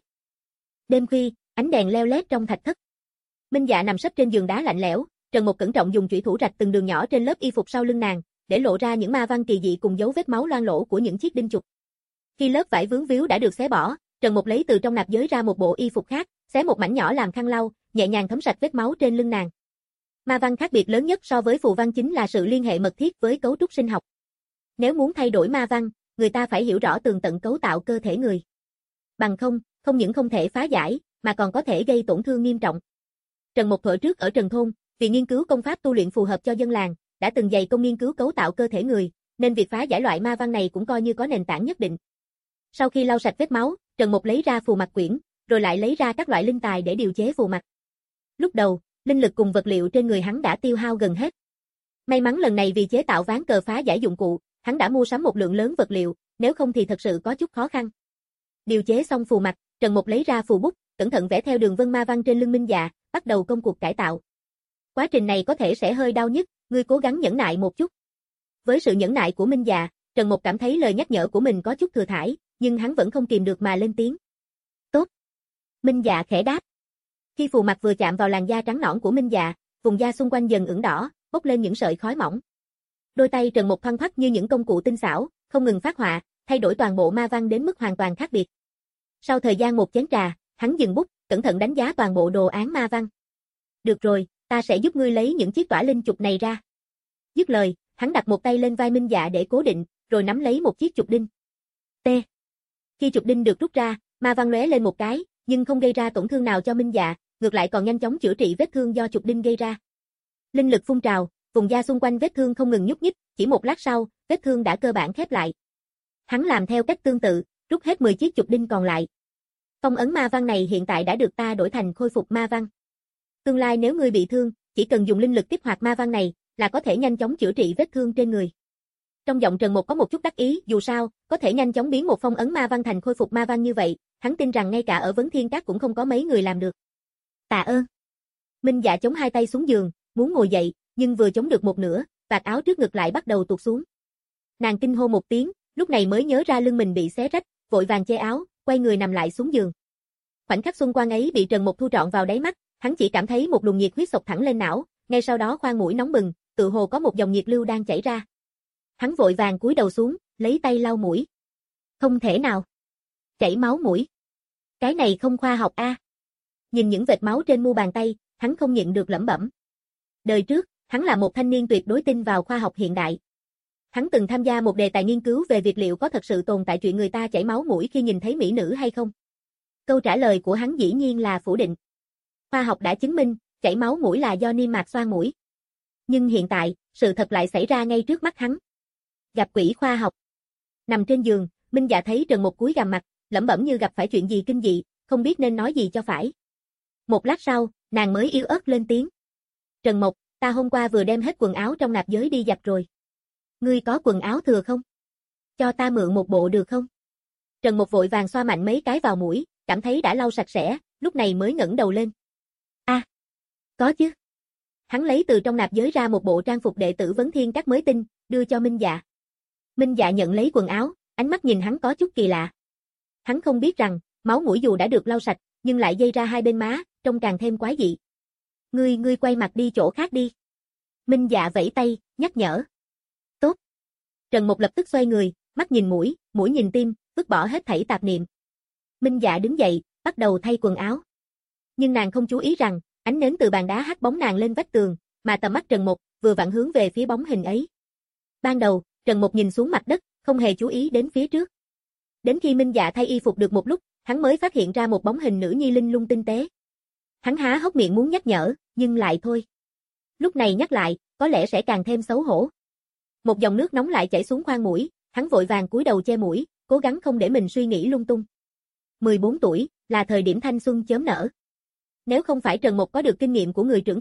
Speaker 2: Đêm khuya, ánh đèn leo lét trong thạch thất. Minh Dạ nằm sấp trên giường đá lạnh lẽo, Trần Mộc cẩn trọng dùng chủy thủ rạch từng đường nhỏ trên lớp y phục sau lưng nàng, để lộ ra những ma văn kỳ dị cùng dấu vết máu loang lổ của những chiếc đinh chụp. Khi lớp vải vướng víu đã được xé bỏ, Trần Mộc lấy từ trong nạp giới ra một bộ y phục khác, xé một mảnh nhỏ làm khăn lau, nhẹ nhàng thấm sạch vết máu trên lưng nàng. Ma văn khác biệt lớn nhất so với phù văn chính là sự liên hệ mật thiết với cấu trúc sinh học. Nếu muốn thay đổi ma văn, người ta phải hiểu rõ tường tận cấu tạo cơ thể người. Bằng không, không những không thể phá giải, mà còn có thể gây tổn thương nghiêm trọng. Trần Mộc thuở trước ở Trần Thôn, vì nghiên cứu công pháp tu luyện phù hợp cho dân làng, đã từng dày công nghiên cứu cấu tạo cơ thể người, nên việc phá giải loại ma văn này cũng coi như có nền tảng nhất định. Sau khi lau sạch vết máu, Trần Mộc lấy ra phù mặc quyển, rồi lại lấy ra các loại linh tài để điều chế phù mặc. Lúc đầu, linh lực cùng vật liệu trên người hắn đã tiêu hao gần hết. May mắn lần này vì chế tạo ván cờ phá giải dụng cụ, hắn đã mua sắm một lượng lớn vật liệu, nếu không thì thật sự có chút khó khăn. Điều chế xong phù mặc, Trần Mộc lấy ra phù bút, cẩn thận vẽ theo đường vân ma văn trên lưng Minh Dạ, bắt đầu công cuộc cải tạo. Quá trình này có thể sẽ hơi đau nhức, ngươi cố gắng nhẫn nại một chút. Với sự nhẫn nại của Minh Dạ, Trần Mộc cảm thấy lời nhắc nhở của mình có chút thừa thãi, nhưng hắn vẫn không kìm được mà lên tiếng. Tốt. Minh Dạ khẽ đáp. Khi phù mặc vừa chạm vào làn da trắng nõn của Minh Dạ, vùng da xung quanh dần ửng đỏ, bốc lên những sợi khói mỏng. Đôi tay Trần Mộc thoăn thoắt như những công cụ tinh xảo, không ngừng phát họa, thay đổi toàn bộ ma văn đến mức hoàn toàn khác biệt. Sau thời gian một chén trà, hắn dừng bút, cẩn thận đánh giá toàn bộ đồ án ma văn. Được rồi, ta sẽ giúp ngươi lấy những chiếc tỏa linh chụp này ra. Dứt lời, hắn đặt một tay lên vai Minh Dạ để cố định, rồi nắm lấy một chiếc chụp đinh. T. Khi chụp đinh được rút ra, ma văn lóe lên một cái, nhưng không gây ra tổn thương nào cho Minh Dạ, ngược lại còn nhanh chóng chữa trị vết thương do chụp đinh gây ra. Linh lực phun trào, vùng da xung quanh vết thương không ngừng nhúc nhích, chỉ một lát sau, vết thương đã cơ bản khép lại. Hắn làm theo cách tương tự, rút hết mười chiếc chụp đinh còn lại. Phong ấn ma văn này hiện tại đã được ta đổi thành khôi phục ma văn. Tương lai nếu ngươi bị thương, chỉ cần dùng linh lực kích hoạt ma văn này, là có thể nhanh chóng chữa trị vết thương trên người. Trong giọng Trần Mộc có một chút đắc ý, dù sao, có thể nhanh chóng biến một phong ấn ma văn thành khôi phục ma văn như vậy, hắn tin rằng ngay cả ở Vấn Thiên Các cũng không có mấy người làm được. Tạ ơn. Minh Dạ chống hai tay xuống giường, muốn ngồi dậy, nhưng vừa chống được một nửa, vạt áo trước ngực lại bắt đầu tuột xuống. Nàng kinh hô một tiếng, lúc này mới nhớ ra lưng mình bị xé rách, vội vàng che áo, quay người nằm lại xuống giường. Khoảnh khắc xuân quang ấy bị Trần Mộc thu trọn vào đáy mắt, hắn chỉ cảm thấy một luồng nhiệt huyết xộc thẳng lên não, ngay sau đó khoang mũi nóng bừng, tự hồ có một dòng nhiệt lưu đang chảy ra. Hắn vội vàng cúi đầu xuống, lấy tay lau mũi. Không thể nào. Chảy máu mũi. Cái này không khoa học a. Nhìn những vệt máu trên mu bàn tay, hắn không nhịn được lẩm bẩm. Đời trước, hắn là một thanh niên tuyệt đối tin vào khoa học hiện đại. Hắn từng tham gia một đề tài nghiên cứu về việc liệu có thật sự tồn tại chuyện người ta chảy máu mũi khi nhìn thấy mỹ nữ hay không. Câu trả lời của hắn dĩ nhiên là phủ định. Khoa học đã chứng minh, chảy máu mũi là do niêm mạc xoang mũi. Nhưng hiện tại, sự thật lại xảy ra ngay trước mắt hắn. Gặp quỷ khoa học. Nằm trên giường, Minh Dạ thấy Trần Mộc cúi gằm mặt, lẩm bẩm như gặp phải chuyện gì kinh dị, không biết nên nói gì cho phải. Một lát sau, nàng mới yếu ớt lên tiếng. Trần Mộc, ta hôm qua vừa đem hết quần áo trong nạp giới đi giặt rồi. Ngươi có quần áo thừa không? Cho ta mượn một bộ được không? Trần Mộc vội vàng xoa mạnh mấy cái vào mũi, cảm thấy đã lau sạch sẽ, lúc này mới ngẩng đầu lên. A, à, có chứ. Hắn lấy từ trong nạp giới ra một bộ trang phục đệ tử Vấn Thiên Các mới tinh, đưa cho Minh Dạ. Minh Dạ nhận lấy quần áo, ánh mắt nhìn hắn có chút kỳ lạ. Hắn không biết rằng, máu mũi dù đã được lau sạch, nhưng lại dây ra hai bên má, trông càng thêm quái dị. Ngươi, ngươi quay mặt đi chỗ khác đi. Minh Dạ vẫy tay, nhắc nhở. Tốt. Trần Mộc lập tức xoay người, mắt nhìn mũi, mũi nhìn tim, vứt bỏ hết thảy tạp niệm. Minh Dạ đứng dậy, bắt đầu thay quần áo. Nhưng nàng không chú ý rằng, ánh nến từ bàn đá hắt bóng nàng lên vách tường, mà tầm mắt Trần Mộc vừa vặn hướng về phía bóng hình ấy. Ban đầu, Trần Mộc nhìn xuống mặt đất, không hề chú ý đến phía trước. Đến khi Minh Dạ thay y phục được một lúc, hắn mới phát hiện ra một bóng hình nữ nhi linh lung tinh tế. Hắn há hốc miệng muốn nhắc nhở, nhưng lại thôi. Lúc này nhắc lại, có lẽ sẽ càng thêm xấu hổ. Một dòng nước nóng lại chảy xuống khoang mũi, hắn vội vàng cúi đầu che mũi, cố gắng không để mình suy nghĩ lung tung. mười bốn tuổi, là thời điểm thanh xuân chớm nở. Nếu không phải Trần Mộc có được kinh nghiệm của người trưởng thành,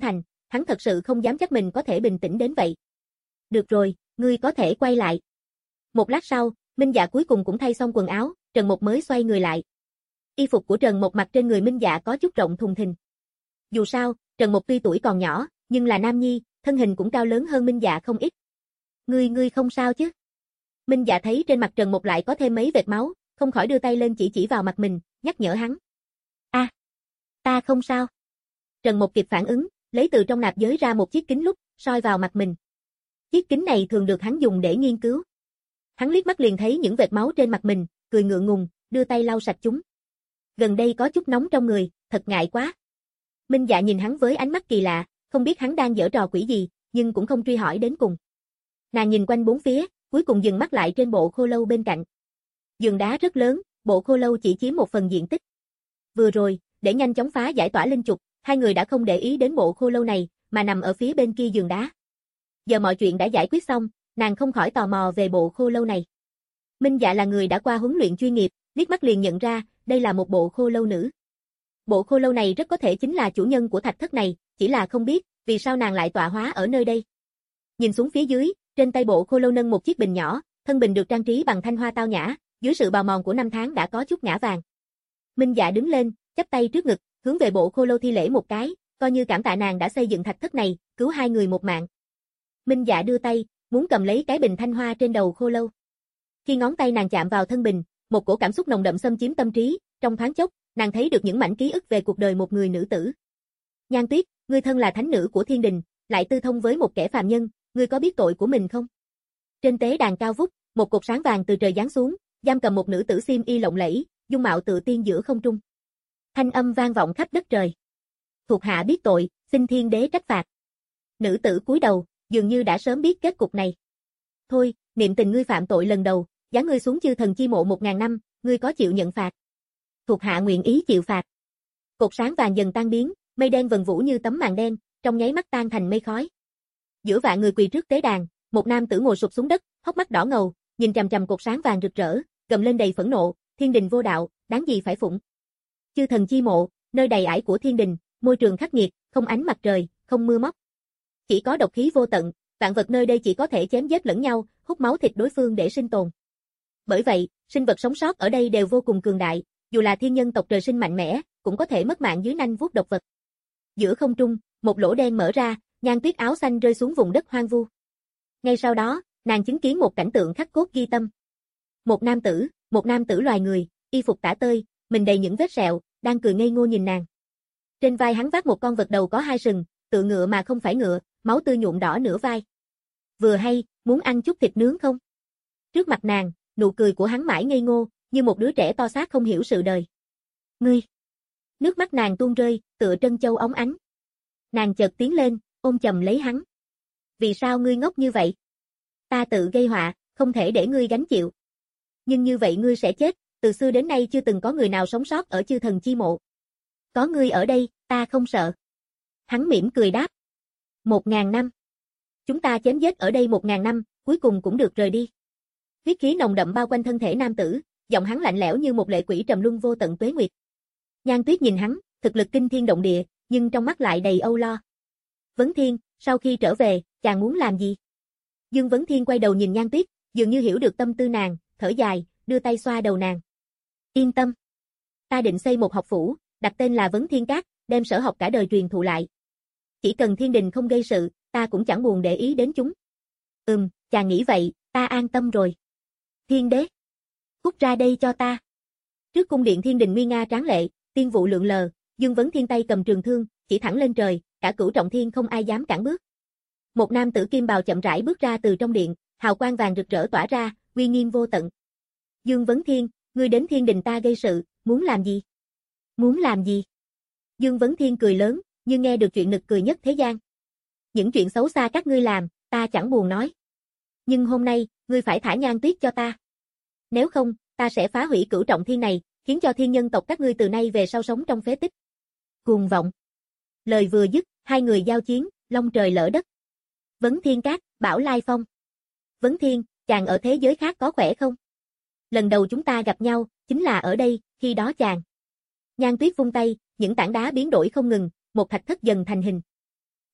Speaker 2: hắn thật sự không dám chắc mình có thể bình tĩnh đến vậy. Được rồi, ngươi có thể quay lại. Một lát sau, Minh Dạ cuối cùng cũng thay xong quần áo, Trần Mộc mới xoay người lại. Y phục của Trần Mộc mặc trên người Minh Dạ có chút rộng thùng thình. Dù sao, Trần Mộc tuy tuổi còn nhỏ, nhưng là nam nhi, thân hình cũng cao lớn hơn Minh Dạ không ít. Ngươi ngươi không sao chứ? Minh Dạ thấy trên mặt Trần Mộc lại có thêm mấy vệt máu, không khỏi đưa tay lên chỉ chỉ vào mặt mình, nhắc nhở hắn. A, à, ta không sao. Trần Mộc kịp phản ứng, lấy từ trong nạp giới ra một chiếc kính lúp, soi vào mặt mình. Chiếc kính này thường được hắn dùng để nghiên cứu. Hắn liếc mắt liền thấy những vệt máu trên mặt mình, cười ngượng ngùng, đưa tay lau sạch chúng. Gần đây có chút nóng trong người, thật ngại quá. Minh Dạ nhìn hắn với ánh mắt kỳ lạ, không biết hắn đang giở trò quỷ gì, nhưng cũng không truy hỏi đến cùng. Nàng nhìn quanh bốn phía, cuối cùng dừng mắt lại trên bộ khô lâu bên cạnh. Giường đá rất lớn, bộ khô lâu chỉ chiếm một phần diện tích. Vừa rồi, để nhanh chóng phá giải tỏa linh trục, hai người đã không để ý đến bộ khô lâu này, mà nằm ở phía bên kia giường đá. Giờ mọi chuyện đã giải quyết xong, nàng không khỏi tò mò về bộ khô lâu này. Minh Dạ là người đã qua huấn luyện chuyên nghiệp, liếc mắt liền nhận ra, đây là một bộ khô lâu nữ. Bộ khô lâu này rất có thể chính là chủ nhân của thạch thất này, chỉ là không biết, vì sao nàng lại tọa hóa ở nơi đây. Nhìn xuống phía dưới, trên tay bộ khô lâu nâng một chiếc bình nhỏ, thân bình được trang trí bằng thanh hoa tao nhã, dưới sự bào mòn của năm tháng đã có chút ngã vàng. Minh Dạ đứng lên, chắp tay trước ngực, hướng về bộ khô lâu thi lễ một cái, coi như cảm tạ nàng đã xây dựng thạch thất này, cứu hai người một mạng. Minh Dạ đưa tay, muốn cầm lấy cái bình thanh hoa trên đầu khô lâu. Khi ngón tay nàng chạm vào thân bình, một cổ cảm xúc nồng đậm xâm chiếm tâm trí, trong thoáng chốc, nàng thấy được những mảnh ký ức về cuộc đời một người nữ tử. Nhan Tuyết, ngươi thân là thánh nữ của thiên đình, lại tư thông với một kẻ phàm nhân, ngươi có biết tội của mình không? Trên tế đàn cao vút, một cột sáng vàng từ trời giáng xuống, giam cầm một nữ tử xiêm y lộng lẫy, dung mạo tự tiên giữa không trung. Thanh âm vang vọng khắp đất trời. Thuộc hạ biết tội, xin thiên đế trách phạt. Nữ tử cúi đầu, dường như đã sớm biết kết cục này. Thôi, niệm tình ngươi phạm tội lần đầu, giáng ngươi xuống chư thần chi mộ một ngàn năm, ngươi có chịu nhận phạt? Thuộc hạ nguyện ý chịu phạt. Cột sáng vàng dần tan biến, mây đen vần vũ như tấm màn đen, trong nháy mắt tan thành mây khói. Giữa vạn người quỳ trước tế đàn, một nam tử ngồi sụp xuống đất, hốc mắt đỏ ngầu, nhìn chằm chằm cột sáng vàng rực rỡ, gầm lên đầy phẫn nộ, thiên đình vô đạo, đáng gì phải phụng. Chư thần chi mộ, nơi đầy ải của thiên đình, môi trường khắc nghiệt, không ánh mặt trời, không mưa móc. Chỉ có độc khí vô tận, vạn vật nơi đây chỉ có thể chém giết lẫn nhau, hút máu thịt đối phương để sinh tồn. Bởi vậy, sinh vật sống sót ở đây đều vô cùng cường đại, dù là thiên nhân tộc trời sinh mạnh mẽ, cũng có thể mất mạng dưới nanh vuốt độc vật. Giữa không trung, một lỗ đen mở ra, Nhan Tuyết áo xanh rơi xuống vùng đất hoang vu. Ngay sau đó, nàng chứng kiến một cảnh tượng khắc cốt ghi tâm. Một nam tử, một nam tử loài người, y phục tả tơi, mình đầy những vết sẹo, đang cười ngây ngô nhìn nàng. Trên vai hắn vác một con vật đầu có hai sừng, tựa ngựa mà không phải ngựa, máu tươi nhuộm đỏ nửa vai. Vừa hay, muốn ăn chút thịt nướng không? Trước mặt nàng, nụ cười của hắn mãi ngây ngô, như một đứa trẻ to xác không hiểu sự đời. Ngươi! Nước mắt nàng tuôn rơi, tựa trân châu óng ánh. Nàng chợt tiến lên, ôm chầm lấy hắn. Vì sao ngươi ngốc như vậy? Ta tự gây họa, không thể để ngươi gánh chịu. Nhưng như vậy ngươi sẽ chết, từ xưa đến nay chưa từng có người nào sống sót ở chư thần chi mộ. Có ngươi ở đây, ta không sợ. Hắn mỉm cười đáp. Một ngàn năm. Chúng ta chém giết ở đây một ngàn năm, cuối cùng cũng được rời đi. Huyết khí nồng đậm bao quanh thân thể nam tử, giọng hắn lạnh lẽo như một lệ quỷ trầm luân vô tận tuế nguyệt. Nhan Tuyết nhìn hắn, thực lực kinh thiên động địa, nhưng trong mắt lại đầy âu lo. Vấn Thiên, sau khi trở về, chàng muốn làm gì? Dương Vấn Thiên quay đầu nhìn Nhan Tuyết, dường như hiểu được tâm tư nàng, thở dài, đưa tay xoa đầu nàng. Yên tâm. Ta định xây một học phủ, đặt tên là Vấn Thiên Các, đem sở học cả đời truyền thụ lại. Chỉ cần thiên đình không gây sự, ta cũng chẳng buồn để ý đến chúng. Ừm, chàng nghĩ vậy, ta an tâm rồi. Thiên đế. Cút ra đây cho ta. Trước cung điện thiên đình nguy nga tráng lệ, tiên vụ lượn lờ, Dương Vấn Thiên tay cầm trường thương, chỉ thẳng lên trời, cả cửu trọng thiên không ai dám cản bước. Một nam tử kim bào chậm rãi bước ra từ trong điện, hào quang vàng rực rỡ tỏa ra, uy nghiêm vô tận. Dương Vấn Thiên, ngươi đến thiên đình ta gây sự, muốn làm gì? Muốn làm gì? Dương Vấn Thiên cười lớn, như nghe được chuyện nực cười nhất thế gian. Những chuyện xấu xa các ngươi làm, ta chẳng buồn nói. Nhưng hôm nay, ngươi phải thả Nhan Tuyết cho ta. Nếu không, ta sẽ phá hủy cửu trọng thiên này, khiến cho thiên nhân tộc các ngươi từ nay về sau sống trong phế tích. Cuồng vọng. Lời vừa dứt, hai người giao chiến, long trời lỡ đất. Vấn Thiên Các, Bảo Lai Phong. Vấn Thiên, chàng ở thế giới khác có khỏe không? Lần đầu chúng ta gặp nhau, chính là ở đây, khi đó chàng. Nhan Tuyết vung tay, những tảng đá biến đổi không ngừng, một thạch thất dần thành hình.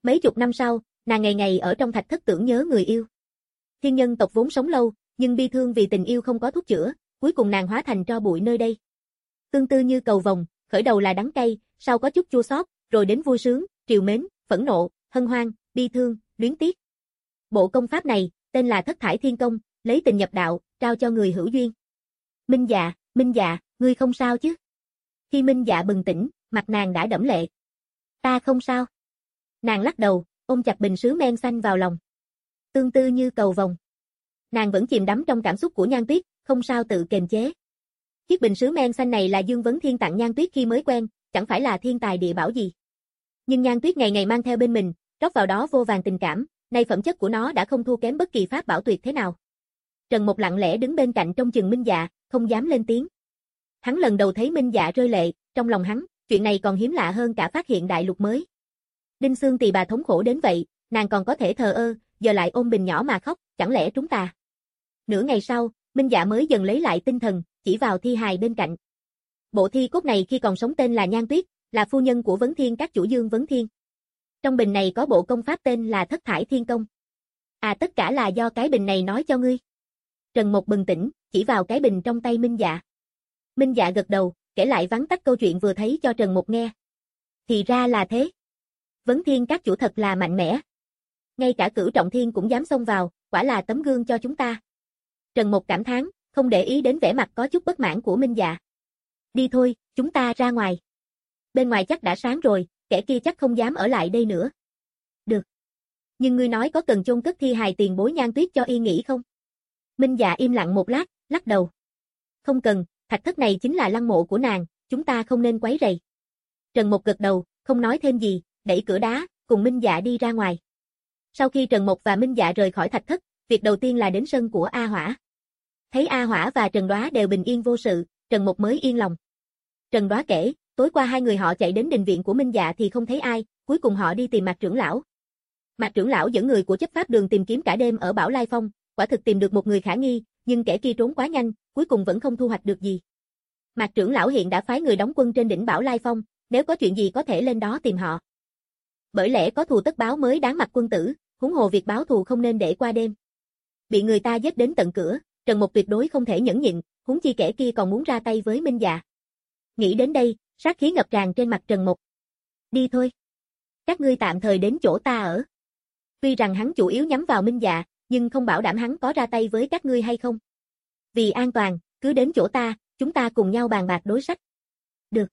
Speaker 2: Mấy chục năm sau, nàng ngày ngày ở trong thạch thất tưởng nhớ người yêu. Thiên nhân tộc vốn sống lâu, nhưng bi thương vì tình yêu không có thuốc chữa, cuối cùng nàng hóa thành tro bụi nơi đây. Tương tư như cầu vồng, khởi đầu là đắng cay, sau có chút chua xót, rồi đến vui sướng, trìu mến, phẫn nộ, hân hoan, bi thương, luyến tiếc. Bộ công pháp này, tên là Thất Thải Thiên Công, lấy tình nhập đạo, trao cho người hữu duyên. Minh Dạ, Minh Dạ, ngươi không sao chứ? Khi Minh Dạ bừng tỉnh, mặt nàng đã đẫm lệ. Ta không sao. Nàng lắc đầu, ôm chặt bình sứ men xanh vào lòng. Tương tư như cầu vồng. Nàng vẫn chìm đắm trong cảm xúc của Nhan Tuyết, không sao tự kiềm chế. Chiếc bình sứ men xanh này là Dương Vấn Thiên tặng Nhan Tuyết khi mới quen, chẳng phải là thiên tài địa bảo gì. Nhưng Nhan Tuyết ngày ngày mang theo bên mình, rót vào đó vô vàn tình cảm, nay phẩm chất của nó đã không thua kém bất kỳ pháp bảo tuyệt thế nào. Trần Mộc lặng lẽ đứng bên cạnh trông chừng Minh Dạ, không dám lên tiếng. Hắn lần đầu thấy Minh Dạ rơi lệ, trong lòng hắn, chuyện này còn hiếm lạ hơn cả phát hiện đại lục mới. Đinh Xương Tỳ bà thống khổ đến vậy, nàng còn có thể thờ ơ, giờ lại ôm bình nhỏ mà khóc, chẳng lẽ trúng tà. Nửa ngày sau, Minh Dạ mới dần lấy lại tinh thần, chỉ vào thi hài bên cạnh. Bộ thi cốt này khi còn sống tên là Nhan Tuyết, là phu nhân của Vấn Thiên các chủ Dương Vấn Thiên. Trong bình này có bộ công pháp tên là Thất Thải Thiên Công. À, tất cả là do cái bình này nói cho ngươi. Trần Mộc bừng tỉnh, chỉ vào cái bình trong tay Minh Dạ. Minh Dạ gật đầu, kể lại vắn tắt câu chuyện vừa thấy cho Trần Mộc nghe. Thì ra là thế. Vấn Thiên các chủ thật là mạnh mẽ. Ngay cả Cửu Trọng Thiên cũng dám xông vào, quả là tấm gương cho chúng ta. Trần Mộc cảm thán, không để ý đến vẻ mặt có chút bất mãn của Minh Dạ. Đi thôi, chúng ta ra ngoài. Bên ngoài chắc đã sáng rồi, kẻ kia chắc không dám ở lại đây nữa. Được. Nhưng ngươi nói có cần chôn cất thi hài tiền bối Nhan Tuyết cho yên nghỉ không? Minh Dạ im lặng một lát, lắc đầu. Không cần, thạch thất này chính là lăng mộ của nàng, chúng ta không nên quấy rầy. Trần Mộc gật đầu, không nói thêm gì, đẩy cửa đá, cùng Minh Dạ đi ra ngoài. Sau khi Trần Mộc và Minh Dạ rời khỏi thạch thất, việc đầu tiên là đến sân của A Hỏa. Thấy A Hỏa và Trần Đoá đều bình yên vô sự, Trần Mộc mới yên lòng. Trần Đoá kể, tối qua hai người họ chạy đến đình viện của Minh Dạ thì không thấy ai, cuối cùng họ đi tìm Mạc trưởng lão. Mạc trưởng lão dẫn người của chấp pháp đường tìm kiếm cả đêm ở Bảo Lai Phong, quả thực tìm được một người khả nghi, nhưng kẻ kia trốn quá nhanh, cuối cùng vẫn không thu hoạch được gì. Mạc trưởng lão hiện đã phái người đóng quân trên đỉnh Bảo Lai Phong, nếu có chuyện gì có thể lên đó tìm họ. Bởi lẽ có thù tất báo mới đáng mặt quân tử, huống hồ việc báo thù không nên để qua đêm. Bị người ta giết đến tận cửa, Trần Mộc tuyệt đối không thể nhẫn nhịn, huống chi kẻ kia còn muốn ra tay với Minh Dạ. Nghĩ đến đây, sát khí ngập tràn trên mặt Trần Mộc. Đi thôi. Các ngươi tạm thời đến chỗ ta ở. Tuy rằng hắn chủ yếu nhắm vào Minh Dạ, nhưng không bảo đảm hắn có ra tay với các ngươi hay không. Vì an toàn, cứ đến chỗ ta, chúng ta cùng nhau bàn bạc đối sách. Được.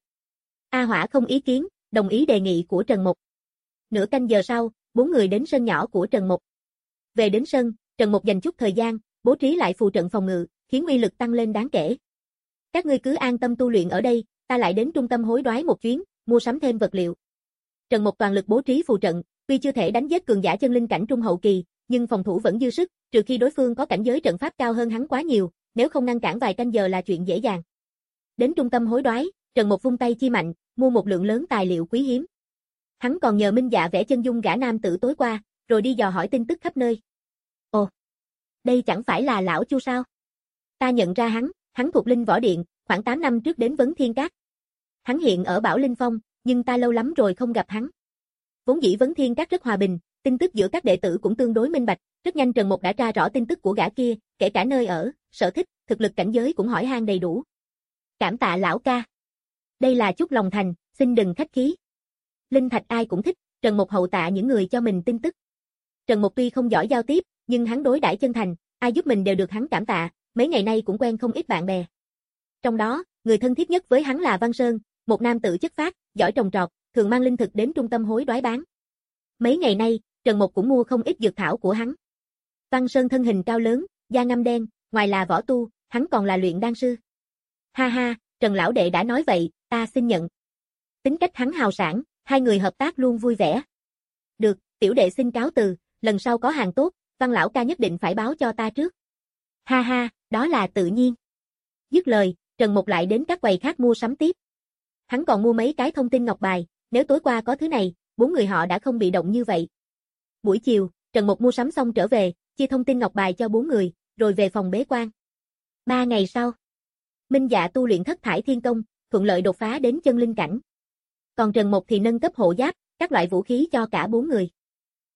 Speaker 2: A Hỏa không ý kiến, đồng ý đề nghị của Trần Mộc. Nửa canh giờ sau, bốn người đến sân nhỏ của Trần Mộc. Về đến sân, Trần Mộc dành chút thời gian, bố trí lại phù trận phòng ngự, khiến uy lực tăng lên đáng kể. Các ngươi cứ an tâm tu luyện ở đây, ta lại đến trung tâm hối đoái một chuyến, mua sắm thêm vật liệu. Trần Mộc toàn lực bố trí phù trận, tuy chưa thể đánh giết cường giả chân linh cảnh trung hậu kỳ, nhưng phòng thủ vẫn dư sức, trừ khi đối phương có cảnh giới trận pháp cao hơn hắn quá nhiều, nếu không ngăn cản vài canh giờ là chuyện dễ dàng. Đến trung tâm hối đoái, Trần Mộc vung tay chi mạnh, mua một lượng lớn tài liệu quý hiếm. Hắn còn nhờ Minh Dạ vẽ chân dung gã nam tử tối qua, rồi đi dò hỏi tin tức khắp nơi. Ồ, đây chẳng phải là lão Chu sao? Ta nhận ra hắn, hắn thuộc Linh Võ Điện, khoảng tám năm trước đến Vấn Thiên Các. Hắn hiện ở Bảo Linh Phong, nhưng ta lâu lắm rồi không gặp hắn. Vốn dĩ Vấn Thiên Các rất hòa bình, tin tức giữa các đệ tử cũng tương đối minh bạch, rất nhanh Trần Mộc đã tra rõ tin tức của gã kia, kể cả nơi ở, sở thích, thực lực cảnh giới cũng hỏi han đầy đủ. Cảm tạ lão ca. Đây là chút lòng thành, xin đừng khách khí. Linh thạch ai cũng thích, Trần Mộc hậu tạ những người cho mình tin tức. Trần Mộc tuy không giỏi giao tiếp, nhưng hắn đối đãi chân thành, ai giúp mình đều được hắn cảm tạ, mấy ngày nay cũng quen không ít bạn bè. Trong đó, người thân thiết nhất với hắn là Văn Sơn, một nam tử chất phác, giỏi trồng trọt, thường mang linh thực đến trung tâm hối đoái bán. Mấy ngày nay, Trần Mộc cũng mua không ít dược thảo của hắn. Văn Sơn thân hình cao lớn, da ngăm đen, ngoài là võ tu, hắn còn là luyện đan sư. Ha ha, Trần lão đệ đã nói vậy, ta xin nhận. Tính cách hắn hào sảng, hai người hợp tác luôn vui vẻ. Được, tiểu đệ xin cáo từ, lần sau có hàng tốt, Văn lão ca nhất định phải báo cho ta trước. Ha ha, đó là tự nhiên. Dứt lời, Trần Mộc lại đến các quầy khác mua sắm tiếp. Hắn còn mua mấy cái thông tin ngọc bài, nếu tối qua có thứ này, bốn người họ đã không bị động như vậy. Buổi chiều, Trần Mộc mua sắm xong trở về, chia thông tin ngọc bài cho bốn người, rồi về phòng bế quan. Ba ngày sau, Minh Dạ tu luyện Thất Thải Thiên Công, thuận lợi đột phá đến chân linh cảnh. Còn Trần Mộc thì nâng cấp hộ giáp, các loại vũ khí cho cả bốn người.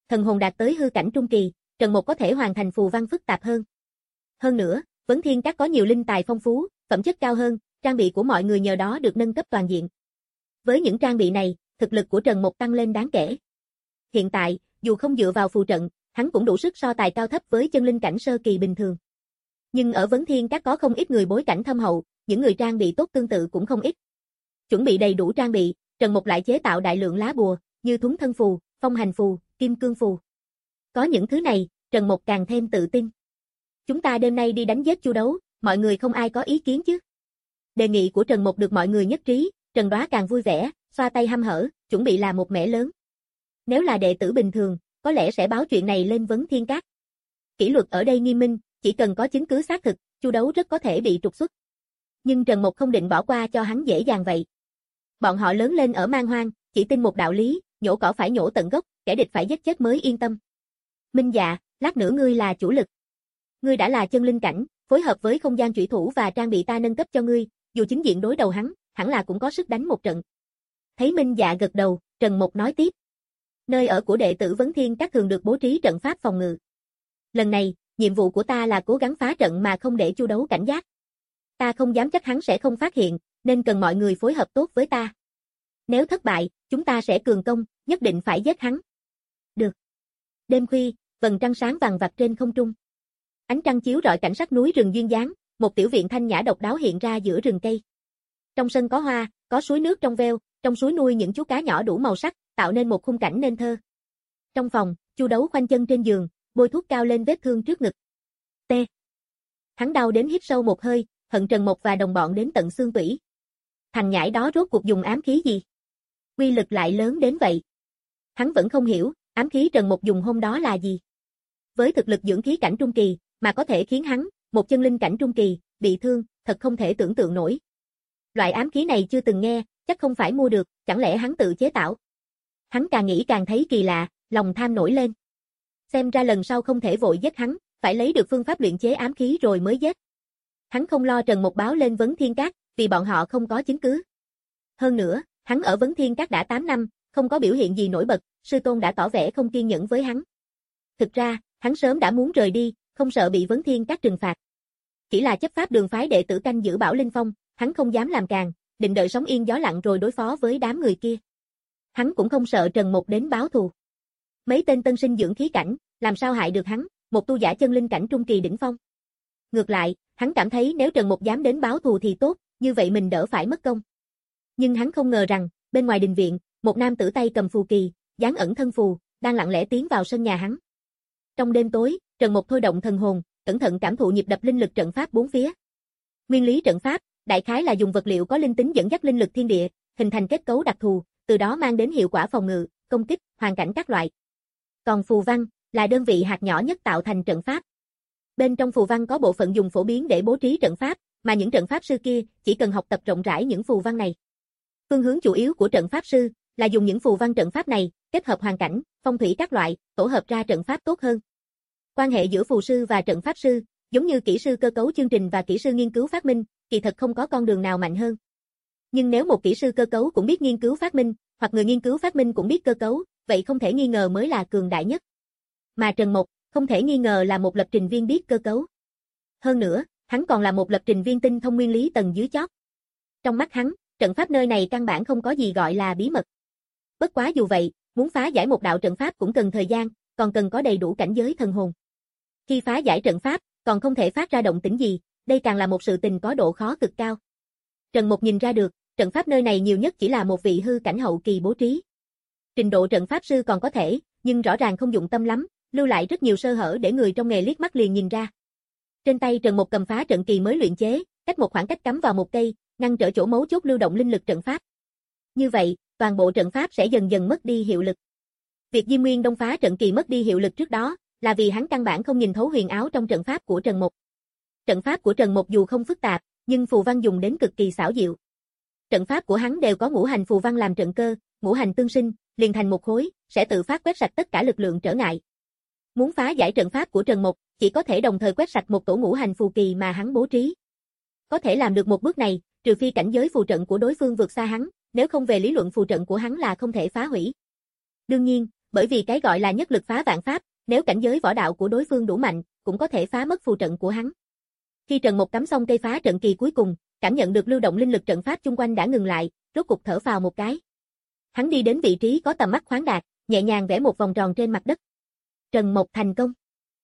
Speaker 2: Thần hồn đạt tới hư cảnh trung kỳ, Trần Mục có thể hoàn thành phù văn phức tạp hơn. Hơn nữa, Vấn Thiên Các có nhiều linh tài phong phú, phẩm chất cao hơn, trang bị của mọi người nhờ đó được nâng cấp toàn diện. Với những trang bị này, thực lực của Trần Mục tăng lên đáng kể. Hiện tại, dù không dựa vào phù trận, hắn cũng đủ sức so tài cao thấp với chân linh cảnh sơ kỳ bình thường. Nhưng ở Vấn Thiên Các có không ít người bối cảnh thâm hậu, những người trang bị tốt tương tự cũng không ít. Chuẩn bị đầy đủ trang bị, Trần Mục lại chế tạo đại lượng lá bùa, như Thuấn Thân Phù, Phong Hành Phù, Kim Cương Phù. Có những thứ này, Trần Mục càng thêm tự tin. Chúng ta đêm nay đi đánh giết Chu Đấu, mọi người không ai có ý kiến chứ? Đề nghị của Trần Mục được mọi người nhất trí, Trần Đoá càng vui vẻ, xoa tay hăm hở, chuẩn bị làm một mẻ lớn. Nếu là đệ tử bình thường, có lẽ sẽ báo chuyện này lên Vấn Thiên Các. Kỷ luật ở đây nghiêm minh, chỉ cần có chứng cứ xác thực, Chu Đấu rất có thể bị trục xuất. Nhưng Trần Mục không định bỏ qua cho hắn dễ dàng vậy. Bọn họ lớn lên ở Man Hoang, chỉ tin một đạo lý, nhổ cỏ phải nhổ tận gốc, kẻ địch phải giết chết mới yên tâm. Minh Dạ, lát nữa ngươi là chủ lực. Ngươi đã là chân linh cảnh, phối hợp với không gian chủy thủ và trang bị ta nâng cấp cho ngươi, dù chính diện đối đầu hắn, hẳn là cũng có sức đánh một trận. Thấy Minh Dạ gật đầu, Trần Mục nói tiếp. Nơi ở của đệ tử Vấn Thiên Các thường được bố trí trận pháp phòng ngự. Lần này, nhiệm vụ của ta là cố gắng phá trận mà không để Chu Đấu cảnh giác. Ta không dám chắc hắn sẽ không phát hiện, nên cần mọi người phối hợp tốt với ta. Nếu thất bại, chúng ta sẽ cường công, nhất định phải giết hắn. Được. Đêm khuya, vầng trăng sáng vàng vặc trên không trung. Ánh trăng chiếu rọi cảnh sắc núi rừng duyên dáng, một tiểu viện thanh nhã độc đáo hiện ra giữa rừng cây. Trong sân có hoa, có suối nước trong veo, trong suối nuôi những chú cá nhỏ đủ màu sắc, tạo nên một khung cảnh nên thơ. Trong phòng, Chu Đấu khoanh chân trên giường, bôi thuốc cao lên vết thương trước ngực. T. Hắn đau đến hít sâu một hơi, hận Trần Mục và đồng bọn đến tận xương tủy. Thằng nhãi đó rốt cuộc dùng ám khí gì? Quy lực lại lớn đến vậy. Hắn vẫn không hiểu, ám khí Trần Mục dùng hôm đó là gì. Với thực lực dưỡng khí cảnh trung kỳ, mà có thể khiến hắn, một chân linh cảnh trung kỳ, bị thương, thật không thể tưởng tượng nổi. Loại ám khí này chưa từng nghe, chắc không phải mua được, chẳng lẽ hắn tự chế tạo. Hắn càng nghĩ càng thấy kỳ lạ, lòng tham nổi lên. Xem ra lần sau không thể vội giết hắn, phải lấy được phương pháp luyện chế ám khí rồi mới giết. Hắn không lo Trần Mục báo lên Vấn Thiên Các, vì bọn họ không có chứng cứ. Hơn nữa, hắn ở Vấn Thiên Các đã tám năm, không có biểu hiện gì nổi bật, sư tôn đã tỏ vẻ không kiên nhẫn với hắn. Thực ra, hắn sớm đã muốn rời đi, không sợ bị Vấn Thiên Các trừng phạt. Chỉ là chấp pháp đường phái đệ tử canh giữ Bảo Linh Phong, hắn không dám làm càng, định đợi sóng yên gió lặng rồi đối phó với đám người kia. Hắn cũng không sợ Trần Mục đến báo thù. Mấy tên tân sinh dưỡng khí cảnh, làm sao hại được hắn, một tu giả chân linh cảnh trung kỳ đỉnh phong. Ngược lại, hắn cảm thấy nếu Trần Mục dám đến báo thù thì tốt, như vậy mình đỡ phải mất công. Nhưng hắn không ngờ rằng, bên ngoài đình viện, một nam tử tay cầm phù kỳ, dáng ẩn thân phù, đang lặng lẽ tiến vào sân nhà hắn. Trong đêm tối, Trần Mục thôi động thần hồn, cẩn thận cảm thụ nhịp đập linh lực trận pháp bốn phía. Nguyên lý trận pháp, đại khái là dùng vật liệu có linh tính dẫn dắt linh lực thiên địa, hình thành kết cấu đặc thù, từ đó mang đến hiệu quả phòng ngự, công kích, hoàn cảnh các loại. Còn phù văn là đơn vị hạt nhỏ nhất tạo thành trận pháp. Bên trong phù văn có bộ phận dùng phổ biến để bố trí trận pháp, mà những trận pháp sư kia chỉ cần học tập rộng rãi những phù văn này. Phương hướng chủ yếu của trận pháp sư là dùng những phù văn trận pháp này, kết hợp hoàn cảnh, phong thủy các loại, tổ hợp ra trận pháp tốt hơn. Quan hệ giữa phù sư và trận pháp sư, giống như kỹ sư cơ cấu chương trình và kỹ sư nghiên cứu phát minh, kỳ thật không có con đường nào mạnh hơn. Nhưng nếu một kỹ sư cơ cấu cũng biết nghiên cứu phát minh, hoặc người nghiên cứu phát minh cũng biết cơ cấu, vậy không thể nghi ngờ mới là cường đại nhất. Mà Trần Mục, không thể nghi ngờ là một lập trình viên biết cơ cấu. Hơn nữa, hắn còn là một lập trình viên tinh thông nguyên lý tầng dưới chót. Trong mắt hắn, trận pháp nơi này căn bản không có gì gọi là bí mật. Bất quá dù vậy, muốn phá giải một đạo trận pháp cũng cần thời gian, còn cần có đầy đủ cảnh giới thần hồn. Khi phá giải trận pháp, còn không thể phát ra động tĩnh gì, đây càng là một sự tình có độ khó cực cao. Trần Mục nhìn ra được, trận pháp nơi này nhiều nhất chỉ là một vị hư cảnh hậu kỳ bố trí. Trình độ trận pháp sư còn có thể, nhưng rõ ràng không dụng tâm lắm, lưu lại rất nhiều sơ hở để người trong nghề liếc mắt liền nhìn ra. Trên tay Trần Mục cầm phá trận kỳ mới luyện chế, cách một khoảng cách cắm vào một cây, ngăn trở chỗ mấu chốt lưu động linh lực trận pháp. Như vậy, toàn bộ trận pháp sẽ dần dần mất đi hiệu lực. Việc Diêm Nguyên Đông phá trận kỳ mất đi hiệu lực trước đó, là vì hắn căn bản không nhìn thấu huyền áo trong trận pháp của Trần Mục. Trận pháp của Trần Mục dù không phức tạp, nhưng phù văn dùng đến cực kỳ xảo diệu. Trận pháp của hắn đều có ngũ hành phù văn làm trận cơ, ngũ hành tương sinh, liền thành một khối, sẽ tự phát quét sạch tất cả lực lượng trở ngại. Muốn phá giải trận pháp của Trần Mục, chỉ có thể đồng thời quét sạch một tổ ngũ hành phù kỳ mà hắn bố trí. Có thể làm được một bước này, trừ phi cảnh giới phù trận của đối phương vượt xa hắn, nếu không về lý luận phù trận của hắn là không thể phá hủy. Đương nhiên, bởi vì cái gọi là nhất lực phá vạn pháp, nếu cảnh giới võ đạo của đối phương đủ mạnh, cũng có thể phá mất phù trận của hắn. Khi Trần Mộc cắm xong cây phá trận kỳ cuối cùng, cảm nhận được lưu động linh lực trận pháp chung quanh đã ngừng lại, rốt cục thở phào một cái. Hắn đi đến vị trí có tầm mắt khoáng đạt, nhẹ nhàng vẽ một vòng tròn trên mặt đất. Trần Mộc thành công.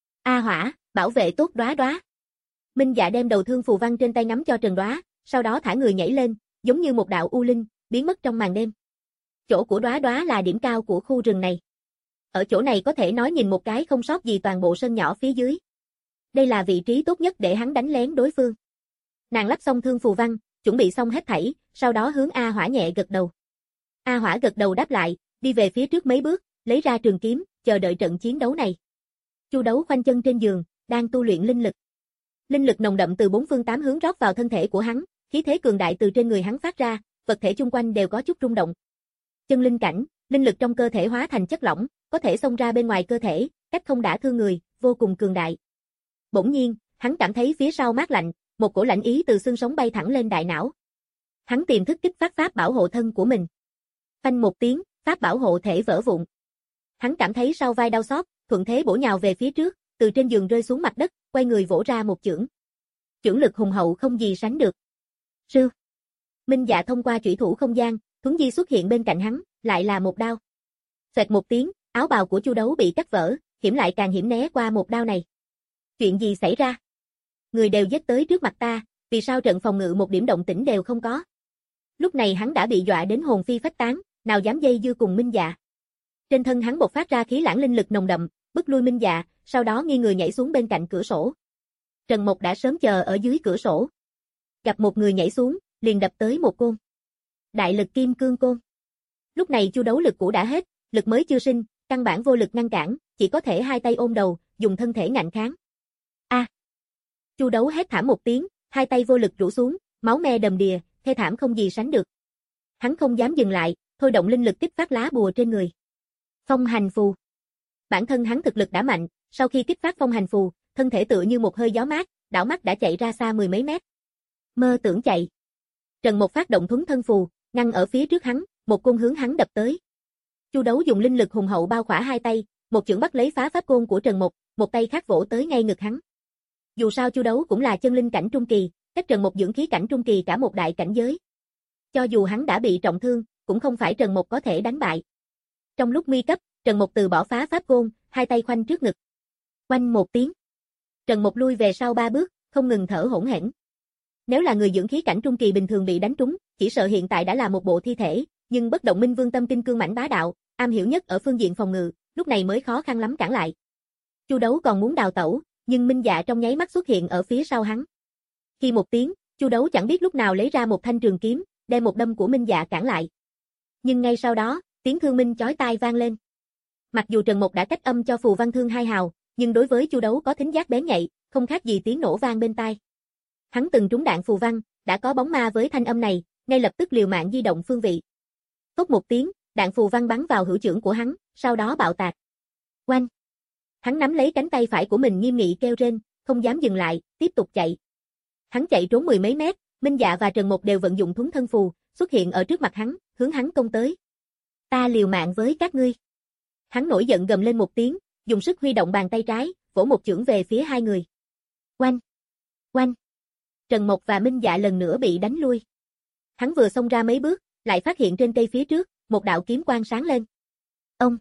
Speaker 2: A Hỏa, bảo vệ tốt Đóa Đóa. Minh Dạ đem đầu thương phù văn trên tay nắm cho Trần Đóa, sau đó thả người nhảy lên, giống như một đạo u linh, biến mất trong màn đêm. Chỗ của Đóa Đóa là điểm cao của khu rừng này. Ở chỗ này có thể nói nhìn một cái không sót gì toàn bộ sân nhỏ phía dưới. Đây là vị trí tốt nhất để hắn đánh lén đối phương. Nàng lắp xong thương phù văn, chuẩn bị xong hết thảy, sau đó hướng A Hỏa nhẹ gật đầu. A Hỏa gật đầu đáp lại, đi về phía trước mấy bước, lấy ra trường kiếm, chờ đợi trận chiến đấu này. Chu Đấu khoanh chân trên giường, đang tu luyện linh lực. Linh lực nồng đậm từ bốn phương tám hướng rót vào thân thể của hắn, khí thế cường đại từ trên người hắn phát ra, vật thể chung quanh đều có chút rung động. Chân linh cảnh, linh lực trong cơ thể hóa thành chất lỏng, có thể xông ra bên ngoài cơ thể, cách không đả thương người, vô cùng cường đại. Bỗng nhiên, hắn cảm thấy phía sau mát lạnh, một cổ lạnh ý từ xương sống bay thẳng lên đại não. Hắn tiềm thức kích phát pháp bảo hộ thân của mình. Phanh một tiếng, pháp bảo hộ thể vỡ vụn. Hắn cảm thấy sau vai đau xót, thuận thế bổ nhào về phía trước, từ trên giường rơi xuống mặt đất, quay người vỗ ra một chưởng. Chưởng lực hùng hậu không gì sánh được. Sư. Minh Dạ thông qua chủy thủ không gian, thuấn di xuất hiện bên cạnh hắn, lại là một đao. Xoẹt một tiếng, áo bào của Chu Đấu bị cắt vỡ, hiểm lại càng hiểm né qua một đao này. Chuyện gì xảy ra? Người đều giết tới trước mặt ta, vì sao trận phòng ngự một điểm động tĩnh đều không có? Lúc này hắn đã bị dọa đến hồn phi phách tán, nào dám dây dưa cùng Minh Dạ. Trên thân hắn bộc phát ra khí lãng linh lực nồng đậm, bức lui Minh Dạ, sau đó nghiêng người nhảy xuống bên cạnh cửa sổ. Trần Mộc đã sớm chờ ở dưới cửa sổ. Gặp một người nhảy xuống, liền đập tới một côn. Đại lực kim cương côn. Lúc này Chu Đấu lực cũ đã hết, lực mới chưa sinh, căn bản vô lực ngăn cản, chỉ có thể hai tay ôm đầu, dùng thân thể ngạnh kháng. A! À. Chu Đấu hét thảm một tiếng, hai tay vô lực rũ xuống, máu me đầm đìa, thê thảm không gì sánh được. Hắn không dám dừng lại, thôi động linh lực kích phát lá bùa trên người. Phong hành phù. Bản thân hắn thực lực đã mạnh, sau khi kích phát phong hành phù, thân thể tựa như một hơi gió mát, đảo mắt đã chạy ra xa mười mấy mét. Mơ tưởng chạy. Trần Mộc phát động thuấn thân phù, ngăn ở phía trước hắn, một côn hướng hắn đập tới. Chu Đấu dùng linh lực hùng hậu bao khỏa hai tay, một chưởng bắt lấy phá pháp côn của Trần Mộc, một tay khác vỗ tới ngay ngực hắn. Dù sao Chu Đấu cũng là chân linh cảnh trung kỳ, cách Trần Mộc dưỡng khí cảnh trung kỳ cả một đại cảnh giới. Cho dù hắn đã bị trọng thương, cũng không phải Trần Mộc có thể đánh bại. Trong lúc nguy cấp, Trần Mộc từ bỏ phá pháp côn, hai tay khoanh trước ngực. Oanh một tiếng. Trần Mộc lui về sau ba bước, không ngừng thở hổn hển. Nếu là người dưỡng khí cảnh trung kỳ bình thường bị đánh trúng, chỉ sợ hiện tại đã là một bộ thi thể, nhưng Bất Động Minh Vương tâm kinh cương mãnh bá đạo, am hiểu nhất ở phương diện phòng ngự, lúc này mới khó khăn lắm cản lại. Chu Đấu còn muốn đào tẩu, nhưng Minh Dạ trong nháy mắt xuất hiện ở phía sau hắn. Khi một tiếng, Chu Đấu chẳng biết lúc nào lấy ra một thanh trường kiếm, đem một đâm của Minh Dạ cản lại. Nhưng ngay sau đó, tiếng thương minh chói tai vang lên. Mặc dù Trần Mộc đã cách âm cho phù văn thương hai hào, nhưng đối với Chu Đấu có thính giác bén nhạy, không khác gì tiếng nổ vang bên tai. Hắn từng trúng đạn phù văn, đã có bóng ma với thanh âm này, ngay lập tức liều mạng di động phương vị. Phốc một tiếng, đạn phù văn bắn vào hữu chưởng của hắn, sau đó bạo tạc. Oanh! Hắn nắm lấy cánh tay phải của mình nghiêm nghị kêu rên, không dám dừng lại, tiếp tục chạy. Hắn chạy trốn mười mấy mét, Minh Dạ và Trần Mộc đều vận dụng thuấn thân phù, xuất hiện ở trước mặt hắn, hướng hắn công tới. Ta liều mạng với các ngươi. Hắn nổi giận gầm lên một tiếng, dùng sức huy động bàn tay trái, vỗ một chưởng về phía hai người. Oanh! Oanh! Trần Mộc và Minh Dạ lần nữa bị đánh lui. Hắn vừa xông ra mấy bước, lại phát hiện trên cây phía trước, một đạo kiếm quang sáng lên. Ông!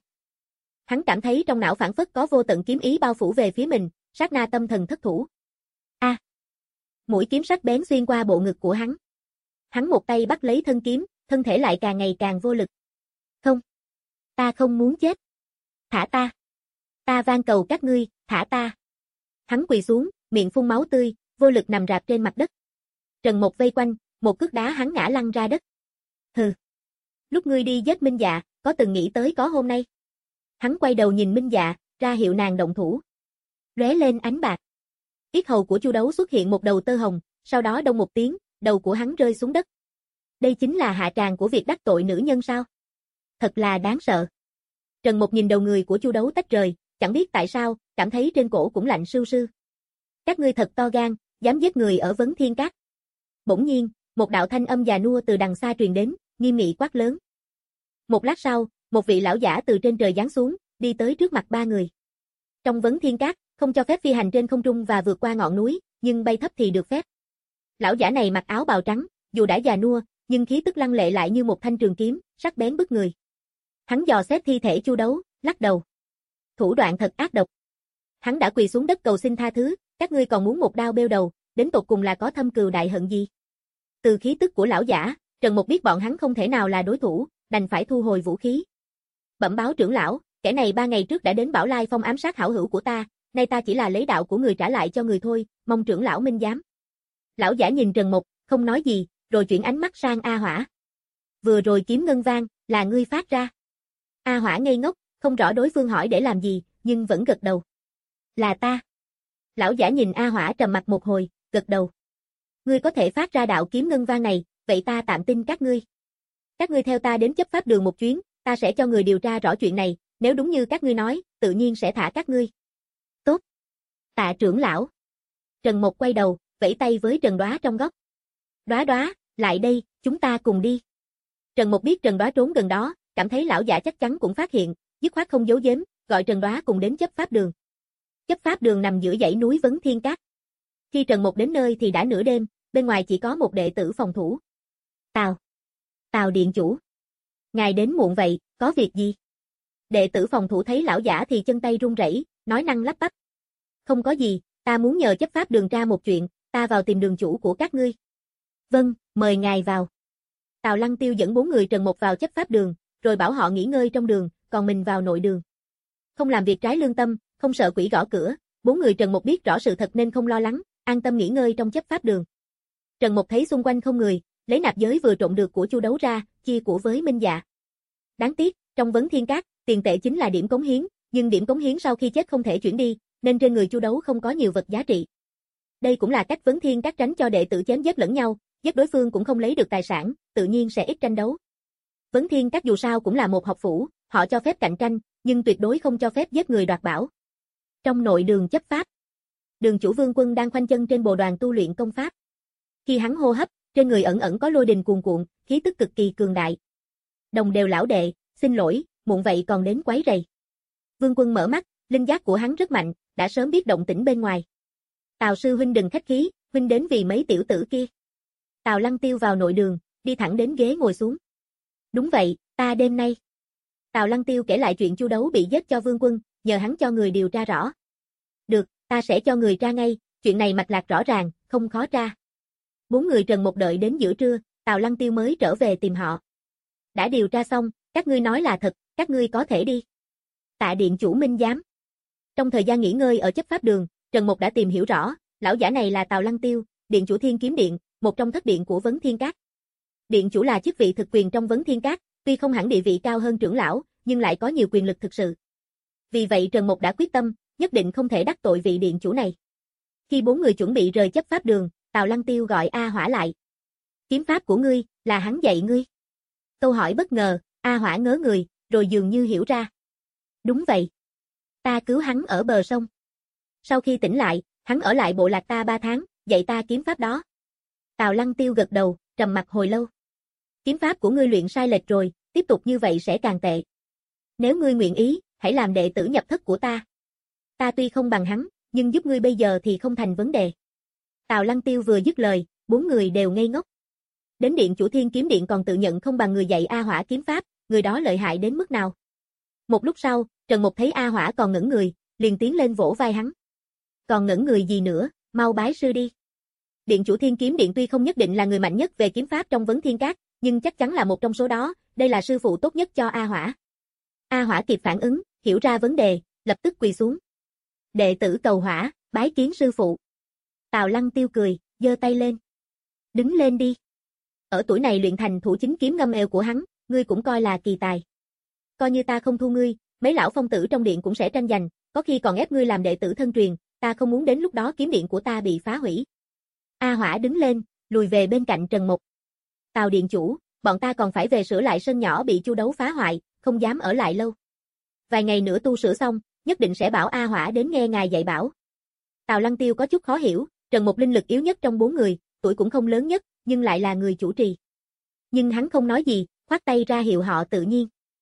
Speaker 2: Hắn cảm thấy trong não phản phất có vô tận kiếm ý bao phủ về phía mình, sát na tâm thần thất thủ. A! À. Mũi kiếm sắc bén xuyên qua bộ ngực của hắn. Hắn một tay bắt lấy thân kiếm, thân thể lại càng ngày càng vô lực. Không! Ta không muốn chết! Thả ta! Ta van cầu các ngươi, thả ta! Hắn quỳ xuống, miệng phun máu tươi, vô lực nằm rạp trên mặt đất. Trần Mộc vây quanh, một cước đá hắn ngã lăn ra đất. Hừ! Lúc ngươi đi giết Minh Dạ, có từng nghĩ tới có hôm nay? Hắn quay đầu nhìn Minh Dạ, ra hiệu nàng động thủ. Lóe lên ánh bạc. Yết hầu của Chu Đấu xuất hiện một đầu tơ hồng, sau đó đông một tiếng, đầu của hắn rơi xuống đất. Đây chính là hạ tràng của việc đắc tội nữ nhân sao? Thật là đáng sợ. Trần Mộc nhìn đầu người của Chu Đấu tách rời, chẳng biết tại sao, cảm thấy trên cổ cũng lạnh sưu sưu. Các ngươi thật to gan, dám giết người ở Vấn Thiên Các. Bỗng nhiên, một đạo thanh âm già nua từ đằng xa truyền đến, nghiêm nghị quát lớn. Một lát sau, một vị lão giả từ trên trời giáng xuống, đi tới trước mặt ba người. Trong Vấn Thiên Các, không cho phép phi hành trên không trung và vượt qua ngọn núi, nhưng bay thấp thì được phép. Lão giả này mặc áo bào trắng, dù đã già nua, nhưng khí tức lăng lệ lại như một thanh trường kiếm, sắc bén bức người. Hắn dò xét thi thể Chu Đấu, lắc đầu. Thủ đoạn thật ác độc. Hắn đã quỳ xuống đất cầu xin tha thứ, các ngươi còn muốn một đao bêu đầu, đến tột cùng là có thâm cừu đại hận gì? Từ khí tức của lão giả, Trần Mục biết bọn hắn không thể nào là đối thủ, đành phải thu hồi vũ khí. Bẩm báo trưởng lão, kẻ này ba ngày trước đã đến Bảo Lai Phong ám sát hảo hữu của ta, nay ta chỉ là lấy đạo của người trả lại cho người thôi, mong trưởng lão minh giám. Lão giả nhìn Trần Mục, không nói gì, rồi chuyển ánh mắt sang A Hỏa. Vừa rồi kiếm ngân vang, là ngươi phát ra. A Hỏa ngây ngốc, không rõ đối phương hỏi để làm gì, nhưng vẫn gật đầu. Là ta. Lão giả nhìn A Hỏa trầm mặt một hồi, gật đầu. Ngươi có thể phát ra đạo kiếm ngân vang này, vậy ta tạm tin các ngươi. Các ngươi theo ta đến chấp pháp đường một chuyến, ta sẽ cho người điều tra rõ chuyện này, nếu đúng như các ngươi nói, tự nhiên sẽ thả các ngươi. Tốt. Tạ trưởng lão. Trần Mục quay đầu, vẫy tay với Trần Đoá trong góc. Đoá Đoá, lại đây, chúng ta cùng đi. Trần Mục biết Trần Đoá trốn gần đó, cảm thấy lão giả chắc chắn cũng phát hiện, dứt khoát không giấu giếm, gọi Trần Đoá cùng đến chấp pháp đường. Chấp pháp đường nằm giữa dãy núi Vấn Thiên Các. Khi Trần Mục đến nơi thì đã nửa đêm, bên ngoài chỉ có một đệ tử phòng thủ. Tào. Tào điện chủ. Ngài đến muộn vậy, có việc gì? Đệ tử phòng thủ thấy lão giả thì chân tay run rẩy, nói năng lắp bắp. Không có gì, ta muốn nhờ chấp pháp đường tra một chuyện, ta vào tìm đường chủ của các ngươi. Vâng, mời ngài vào. Tào Lăng Tiêu dẫn bốn người Trần Mục vào chấp pháp đường, rồi bảo họ nghỉ ngơi trong đường, còn mình vào nội đường. Không làm việc trái lương tâm, không sợ quỷ gõ cửa, bốn người Trần Mục biết rõ sự thật nên không lo lắng, an tâm nghỉ ngơi trong chấp pháp đường. Trần Mục thấy xung quanh không người, lấy nạp giới vừa trộn được của Chu Đấu ra, chia của với Minh Dạ. Đáng tiếc, trong Vấn Thiên Các, tiền tệ chính là điểm cống hiến, nhưng điểm cống hiến sau khi chết không thể chuyển đi, nên trên người Chu Đấu không có nhiều vật giá trị. Đây cũng là cách Vấn Thiên Các tránh cho đệ tử chém giết lẫn nhau, giết đối phương cũng không lấy được tài sản, tự nhiên sẽ ít tranh đấu. Vấn Thiên Các dù sao cũng là một học phủ, họ cho phép cạnh tranh, nhưng tuyệt đối không cho phép giết người đoạt bảo. Trong nội đường chấp pháp, đường chủ Vương Quân đang khoanh chân trên bồ đoàn tu luyện công pháp. Khi hắn hô hấp, trên người ẩn ẩn có lôi đình cuồn cuộn, khí tức cực kỳ cường đại. Đồng đều lão đệ, xin lỗi, muộn vậy còn đến quấy rầy. Vương Quân mở mắt, linh giác của hắn rất mạnh, đã sớm biết động tĩnh bên ngoài. Tào sư huynh đừng khách khí, huynh đến vì mấy tiểu tử kia. Tào Lăng Tiêu vào nội đường, đi thẳng đến ghế ngồi xuống. Đúng vậy, ta đêm nay. Tào Lăng Tiêu kể lại chuyện Chu Đấu bị giết cho Vương Quân, nhờ hắn cho người điều tra rõ. Được, ta sẽ cho người tra ngay, chuyện này mạch lạc rõ ràng, không khó tra. Bốn người Trần Mục đợi đến giữa trưa, Tào Lăng Tiêu mới trở về tìm họ. Đã điều tra xong, các ngươi nói là thật, các ngươi có thể đi. Tạ điện chủ minh giám. Trong thời gian nghỉ ngơi ở chấp pháp đường, Trần Mục đã tìm hiểu rõ, lão giả này là Tào Lăng Tiêu, điện chủ Thiên Kiếm Điện, một trong thất điện của Vấn Thiên Các. Điện chủ là chức vị thực quyền trong Vấn Thiên Các, tuy không hẳn địa vị cao hơn trưởng lão, nhưng lại có nhiều quyền lực thực sự. Vì vậy Trần Mục đã quyết tâm, nhất định không thể đắc tội vị điện chủ này. Khi bốn người chuẩn bị rời chấp pháp đường, Tào Lăng Tiêu gọi A Hỏa lại. Kiếm pháp của ngươi, là hắn dạy ngươi. Câu hỏi bất ngờ, A Hỏa ngớ người, rồi dường như hiểu ra. Đúng vậy. Ta cứu hắn ở bờ sông. Sau khi tỉnh lại, hắn ở lại bộ lạc ta ba tháng, dạy ta kiếm pháp đó. Tào Lăng Tiêu gật đầu, trầm mặt hồi lâu. Kiếm pháp của ngươi luyện sai lệch rồi, tiếp tục như vậy sẽ càng tệ. Nếu ngươi nguyện ý, hãy làm đệ tử nhập thất của ta. Ta tuy không bằng hắn, nhưng giúp ngươi bây giờ thì không thành vấn đề. Tào Lăng Tiêu vừa dứt lời, bốn người đều ngây ngốc. Đến điện chủ Thiên Kiếm Điện còn tự nhận không bằng người dạy A Hỏa kiếm pháp, người đó lợi hại đến mức nào. Một lúc sau, Trần Mục thấy A Hỏa còn ngẩn người, liền tiến lên vỗ vai hắn. Còn ngẩn người gì nữa, mau bái sư đi. Điện chủ Thiên Kiếm Điện tuy không nhất định là người mạnh nhất về kiếm pháp trong Vấn Thiên Các, nhưng chắc chắn là một trong số đó, đây là sư phụ tốt nhất cho A Hỏa. A Hỏa kịp phản ứng, hiểu ra vấn đề, lập tức quỳ xuống. Đệ tử cầu Hỏa, bái kiến sư phụ. Tào Lăng Tiêu cười, giơ tay lên. Đứng lên đi. Ở tuổi này luyện thành thủ chính kiếm ngâm eo của hắn, ngươi cũng coi là kỳ tài. Coi như ta không thu ngươi, mấy lão phong tử trong điện cũng sẽ tranh giành, có khi còn ép ngươi làm đệ tử thân truyền, ta không muốn đến lúc đó kiếm điện của ta bị phá hủy. A Hỏa đứng lên, lùi về bên cạnh Trần Mục. Tào điện chủ, bọn ta còn phải về sửa lại sân nhỏ bị Chu Đấu phá hoại, không dám ở lại lâu. Vài ngày nữa tu sửa xong, nhất định sẽ bảo A Hỏa đến nghe ngài dạy bảo. Tào Lăng Tiêu có chút khó hiểu, Trần Mục linh lực yếu nhất trong bốn người, tuổi cũng không lớn nhất, nhưng lại là người chủ trì. Nhưng hắn không nói gì, khoát tay ra hiệu họ tự nhiên.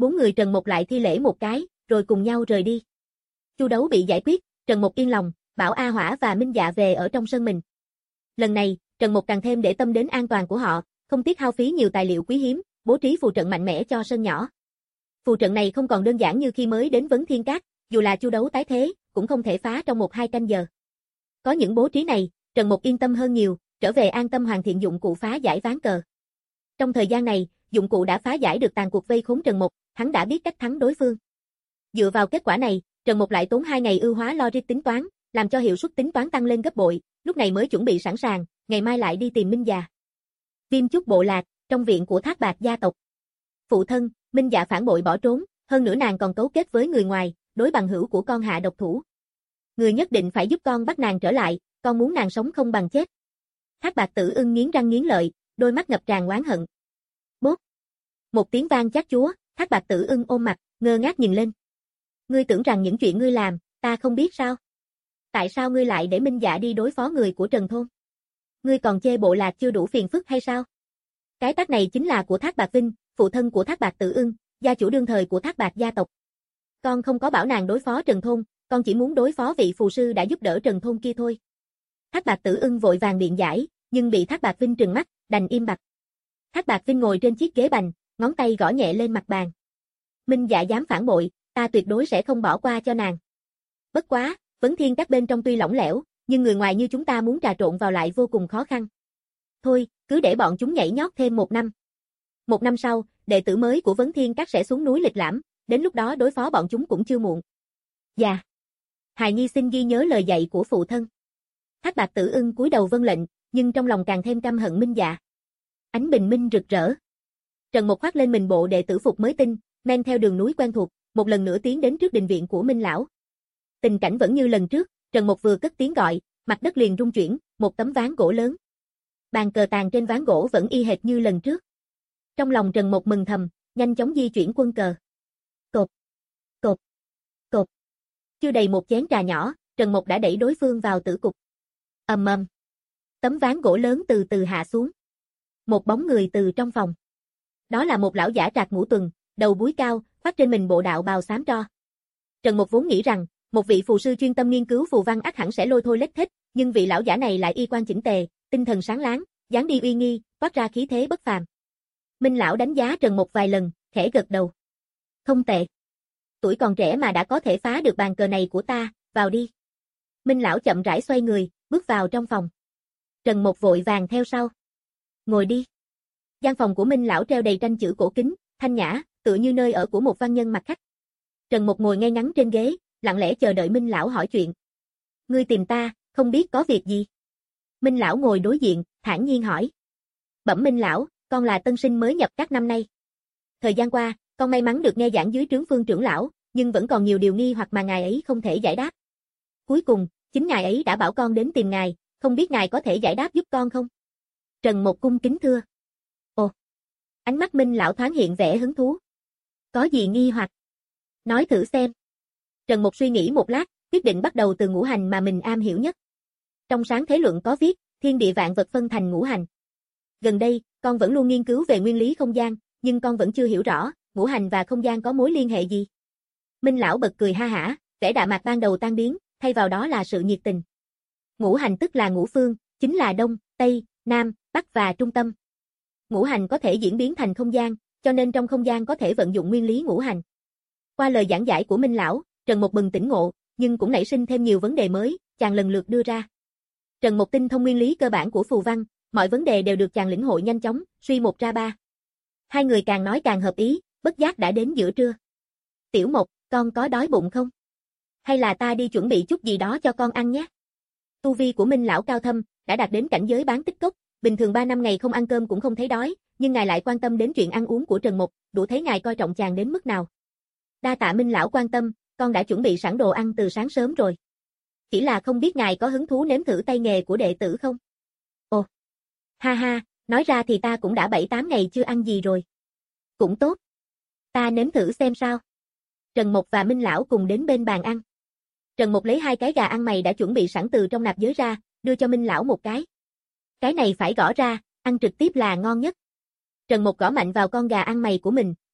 Speaker 2: Bốn người Trần Mộc lại thi lễ một cái, rồi cùng nhau rời đi. Chu đấu bị giải quyết, Trần Mộc yên lòng, bảo A Hỏa và Minh Dạ về ở trong sân mình. Lần này, Trần Mộc càng thêm để tâm đến an toàn của họ, không tiếc hao phí nhiều tài liệu quý hiếm, bố trí phù trận mạnh mẽ cho sân nhỏ. Phù trận này không còn đơn giản như khi mới đến Vấn Thiên Các, dù là Chu đấu tái thế, cũng không thể phá trong một hai canh giờ. Có những bố trí này, Trần Mộc yên tâm hơn nhiều, trở về an tâm hoàn thiện dụng cụ phá giải ván cờ. Trong thời gian này, dụng cụ đã phá giải được tàn cuộc vây khốn Trần Mộc, hắn đã biết cách thắng đối phương. Dựa vào kết quả này, Trần Mộc lại tốn hai ngày ưu hóa logic tính toán, làm cho hiệu suất tính toán tăng lên gấp bội, lúc này mới chuẩn bị sẵn sàng, ngày mai lại đi tìm Minh Dạ. Viêm Chúc bộ lạc, trong viện của Thác Bạt gia tộc. Phụ thân, Minh Dạ phản bội bỏ trốn, hơn nữa nàng còn cấu kết với người ngoài, đối bằng hữu của con hạ độc thủ. Người nhất định phải giúp con bắt nàng trở lại, con muốn nàng sống không bằng chết. Thác Bạt Tử Ưng nghiến răng nghiến lợi, đôi mắt ngập tràn oán hận. Bốp. Một tiếng vang chát chúa, Thác Bạt Tử Ưng ôm mặt, ngơ ngác nhìn lên. Ngươi tưởng rằng những chuyện ngươi làm, ta không biết sao? Tại sao ngươi lại để Minh Dạ đi đối phó người của Trần Thôn? Ngươi còn chê bộ lạc chưa đủ phiền phức hay sao? Cái tát này chính là của Thác Bạt Vinh, phụ thân của Thác Bạt Tử Ưng, gia chủ đương thời của Thác Bạt gia tộc. Con không có bảo nàng đối phó Trần Thôn, con chỉ muốn đối phó vị phù sư đã giúp đỡ Trần Thôn kia thôi. Thác Bạt Tử Ưng vội vàng biện giải, nhưng bị Thác Bạt Vinh trừng mắt, đành im bặt. Thác Bạt Vinh ngồi trên chiếc ghế bành, ngón tay gõ nhẹ lên mặt bàn. Minh Dạ dám phản bội, ta tuyệt đối sẽ không bỏ qua cho nàng. Bất quá, Vấn Thiên Các bên trong tuy lỏng lẻo, nhưng người ngoài như chúng ta muốn trà trộn vào lại vô cùng khó khăn. Thôi, cứ để bọn chúng nhảy nhót thêm một năm. Một năm sau, đệ tử mới của Vấn Thiên Các sẽ xuống núi lịch lãm, đến lúc đó đối phó bọn chúng cũng chưa muộn. Dạ. Hài Nhi xin ghi nhớ lời dạy của phụ thân. Thác Bạt Tử Ưng cúi đầu vâng lệnh, nhưng trong lòng càng thêm căm hận Minh Dạ. Ánh bình minh rực rỡ. Trần Mộc khoác lên mình bộ đệ tử phục mới tinh, men theo đường núi quen thuộc, một lần nữa tiến đến trước đình viện của Minh lão. Tình cảnh vẫn như lần trước, Trần Mộc vừa cất tiếng gọi, mặt đất liền rung chuyển, một tấm ván gỗ lớn. Bàn cờ tàn trên ván gỗ vẫn y hệt như lần trước. Trong lòng Trần Mộc mừng thầm, nhanh chóng di chuyển quân cờ. Cột, cột, cột. Chưa đầy một chén trà nhỏ, Trần Mộc đã đẩy đối phương vào tử cục. Ầm ầm. Tấm ván gỗ lớn từ từ hạ xuống. Một bóng người từ trong phòng. Đó là một lão giả trạc ngũ tuần, đầu búi cao, khoác trên mình bộ đạo bào xám tro. Trần Mộc vốn nghĩ rằng, một vị phù sư chuyên tâm nghiên cứu phù văn ắt hẳn sẽ lôi thôi lết thích, nhưng vị lão giả này lại y quan chỉnh tề, tinh thần sáng láng, dáng đi uy nghi, toát ra khí thế bất phàm. Minh lão đánh giá Trần Mộc vài lần, khẽ gật đầu. Không tệ. Tuổi còn trẻ mà đã có thể phá được bàn cờ này của ta, vào đi. Minh lão chậm rãi xoay người, bước vào trong phòng. Trần Mộc vội vàng theo sau. Ngồi đi. Gian phòng của Minh lão treo đầy tranh chữ cổ kính, thanh nhã, tựa như nơi ở của một văn nhân mặc khách. Trần Mộc ngồi ngay ngắn trên ghế, lặng lẽ chờ đợi Minh lão hỏi chuyện. Ngươi tìm ta, không biết có việc gì? Minh lão ngồi đối diện, thản nhiên hỏi. Bẩm Minh lão, con là tân sinh mới nhập các năm nay. Thời gian qua, con may mắn được nghe giảng dưới trướng Phương trưởng lão, nhưng vẫn còn nhiều điều nghi hoặc mà ngài ấy không thể giải đáp. Cuối cùng, chính ngài ấy đã bảo con đến tìm ngài, không biết ngài có thể giải đáp giúp con không? Trần Mộc cung kính thưa. Ồ. Ánh mắt Minh lão thoáng hiện vẻ hứng thú. Có gì nghi hoặc? Nói thử xem. Trần Mộc suy nghĩ một lát, quyết định bắt đầu từ ngũ hành mà mình am hiểu nhất. Trong Sáng Thế Luận có viết, thiên địa vạn vật phân thành ngũ hành. Gần đây, con vẫn luôn nghiên cứu về nguyên lý không gian, nhưng con vẫn chưa hiểu rõ, ngũ hành và không gian có mối liên hệ gì. Minh lão bật cười ha hả, vẻ đạm mạc ban đầu tan biến, thay vào đó là sự nhiệt tình. Ngũ hành tức là ngũ phương, chính là Đông, Tây, Nam, Bắc và Trung tâm. Ngũ hành có thể diễn biến thành không gian, cho nên trong không gian có thể vận dụng nguyên lý ngũ hành. Qua lời giảng giải của Minh lão, Trần Mộc bừng tỉnh ngộ, nhưng cũng nảy sinh thêm nhiều vấn đề mới, chàng lần lượt đưa ra. Trần Mộc tinh thông nguyên lý cơ bản của phù văn, mọi vấn đề đều được chàng lĩnh hội nhanh chóng, suy một ra ba. Hai người càng nói càng hợp ý, bất giác đã đến giữa trưa. Tiểu Mộc, con có đói bụng không? Hay là ta đi chuẩn bị chút gì đó cho con ăn nhé? Tu vi của Minh lão cao thâm, đã đạt đến cảnh giới bán tích cốc, bình thường ba năm ngày không ăn cơm cũng không thấy đói, nhưng ngài lại quan tâm đến chuyện ăn uống của Trần Mộc, đủ thấy ngài coi trọng chàng đến mức nào. Đa tạ Minh lão quan tâm, con đã chuẩn bị sẵn đồ ăn từ sáng sớm rồi. Chỉ là không biết ngài có hứng thú nếm thử tay nghề của đệ tử không? Ồ. Ha ha, nói ra thì ta cũng đã bảy tám ngày chưa ăn gì rồi. Cũng tốt. Ta nếm thử xem sao. Trần Mộc và Minh lão cùng đến bên bàn ăn. Trần Mộc lấy hai cái gà ăn mày đã chuẩn bị sẵn từ trong nạp giới ra, đưa cho Minh lão một cái. Cái này phải gõ ra, ăn trực tiếp là ngon nhất. Trần Mộc gõ mạnh vào con gà ăn mày của mình,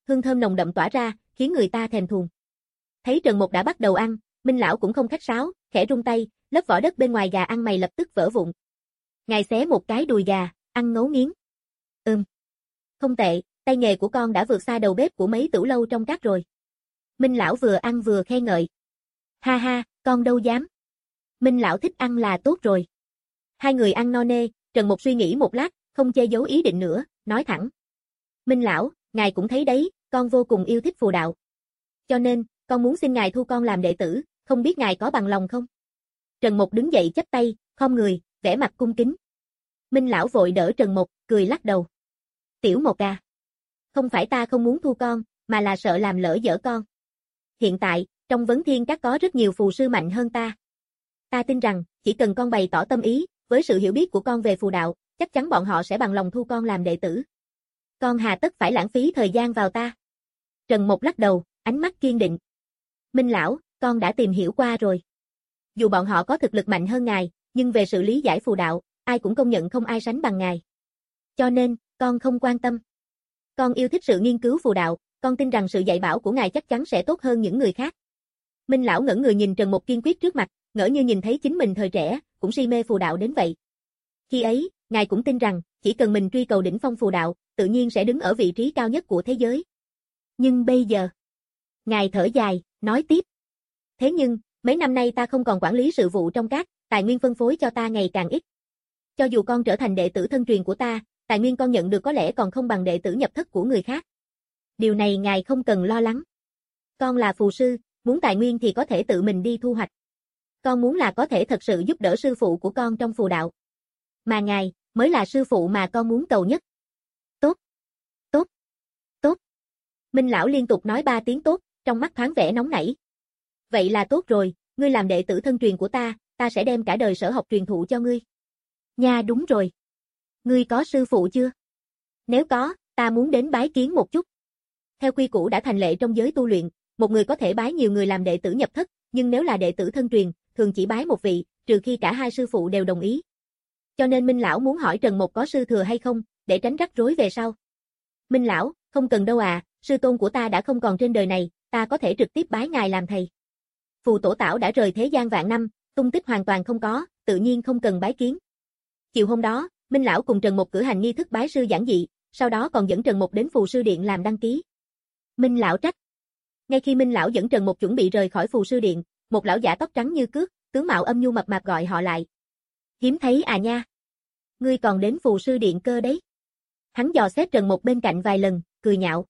Speaker 2: hương thơm nồng đậm tỏa ra, khiến người ta thèm thuồng. Thấy Trần Mục đã bắt đầu ăn, Minh lão cũng không khách sáo, khẽ rung tay, lớp vỏ đất bên ngoài gà ăn mày lập tức vỡ vụn. Ngài xé một cái đùi gà, ăn ngấu nghiến. Ừm. Không tệ, tay nghề của con đã vượt xa đầu bếp của mấy tửu lâu trong các rồi. Minh lão vừa ăn vừa khen ngợi. Ha ha, con đâu dám. Minh lão thích ăn là tốt rồi. Hai người ăn no nê, Trần Mục suy nghĩ một lát, không che giấu ý định nữa, nói thẳng. Minh lão, ngài cũng thấy đấy, con vô cùng yêu thích phù đạo. Cho nên, con muốn xin ngài thu con làm đệ tử, không biết ngài có bằng lòng không? Trần Mục đứng dậy chắp tay, khom người, vẻ mặt cung kính. Minh lão vội đỡ Trần Mục, cười lắc đầu. Tiểu Mục à, không phải ta không muốn thu con, mà là sợ làm lỡ dở con. Hiện tại, trong Vấn Thiên Các có rất nhiều phù sư mạnh hơn ta. Ta tin rằng, chỉ cần con bày tỏ tâm ý, với sự hiểu biết của con về phù đạo, chắc chắn bọn họ sẽ bằng lòng thu con làm đệ tử. Con hà tất phải lãng phí thời gian vào ta. Trần Mục lắc đầu, ánh mắt kiên định. Minh lão, con đã tìm hiểu qua rồi. Dù bọn họ có thực lực mạnh hơn ngài, nhưng về sự lý giải phù đạo, ai cũng công nhận không ai sánh bằng ngài. Cho nên, con không quan tâm. Con yêu thích sự nghiên cứu phù đạo, con tin rằng sự dạy bảo của ngài chắc chắn sẽ tốt hơn những người khác. Minh lão ngẩng người nhìn Trần Mục kiên quyết trước mặt, ngỡ như nhìn thấy chính mình thời trẻ, cũng si mê phù đạo đến vậy. Khi ấy, ngài cũng tin rằng, chỉ cần mình truy cầu đỉnh phong phù đạo, tự nhiên sẽ đứng ở vị trí cao nhất của thế giới. Nhưng bây giờ, ngài thở dài, nói tiếp. Thế nhưng, mấy năm nay ta không còn quản lý sự vụ trong các, tài nguyên phân phối cho ta ngày càng ít. Cho dù con trở thành đệ tử thân truyền của ta, tài nguyên con nhận được có lẽ còn không bằng đệ tử nhập thất của người khác. Điều này ngài không cần lo lắng. Con là phù sư, muốn tài nguyên thì có thể tự mình đi thu hoạch. Con muốn là có thể thật sự giúp đỡ sư phụ của con trong phù đạo. Mà ngài, mới là sư phụ mà con muốn cầu nhất. Tốt, tốt, tốt. Minh lão liên tục nói ba tiếng tốt, trong mắt thoáng vẻ nóng nảy. Vậy là tốt rồi, ngươi làm đệ tử thân truyền của ta, ta sẽ đem cả đời sở học truyền thụ cho ngươi. Nha đúng rồi. Ngươi có sư phụ chưa? Nếu có, ta muốn đến bái kiến một chút. Theo quy củ đã thành lệ trong giới tu luyện, một người có thể bái nhiều người làm đệ tử nhập thất, nhưng nếu là đệ tử thân truyền, thường chỉ bái một vị, trừ khi cả hai sư phụ đều đồng ý. Cho nên Minh lão muốn hỏi Trần Mục có sư thừa hay không, để tránh rắc rối về sau. Minh lão, không cần đâu à, sư tôn của ta đã không còn trên đời này, ta có thể trực tiếp bái ngài làm thầy. Phù tổ Tảo đã rời thế gian vạn năm, tung tích hoàn toàn không có, tự nhiên không cần bái kiến. Chiều hôm đó, Minh lão cùng Trần Mục cử hành nghi thức bái sư giản dị, sau đó còn dẫn Trần Mục đến phù sư điện làm đăng ký. Minh lão trách. Ngay khi Minh lão dẫn Trần Mục chuẩn bị rời khỏi phù sư điện, một lão giả tóc trắng như cước, tướng mạo âm nhu mập mạp gọi họ lại. Hiếm thấy à nha. Ngươi còn đến phù sư điện cơ đấy. Hắn dò xét Trần Mục bên cạnh vài lần, cười nhạo.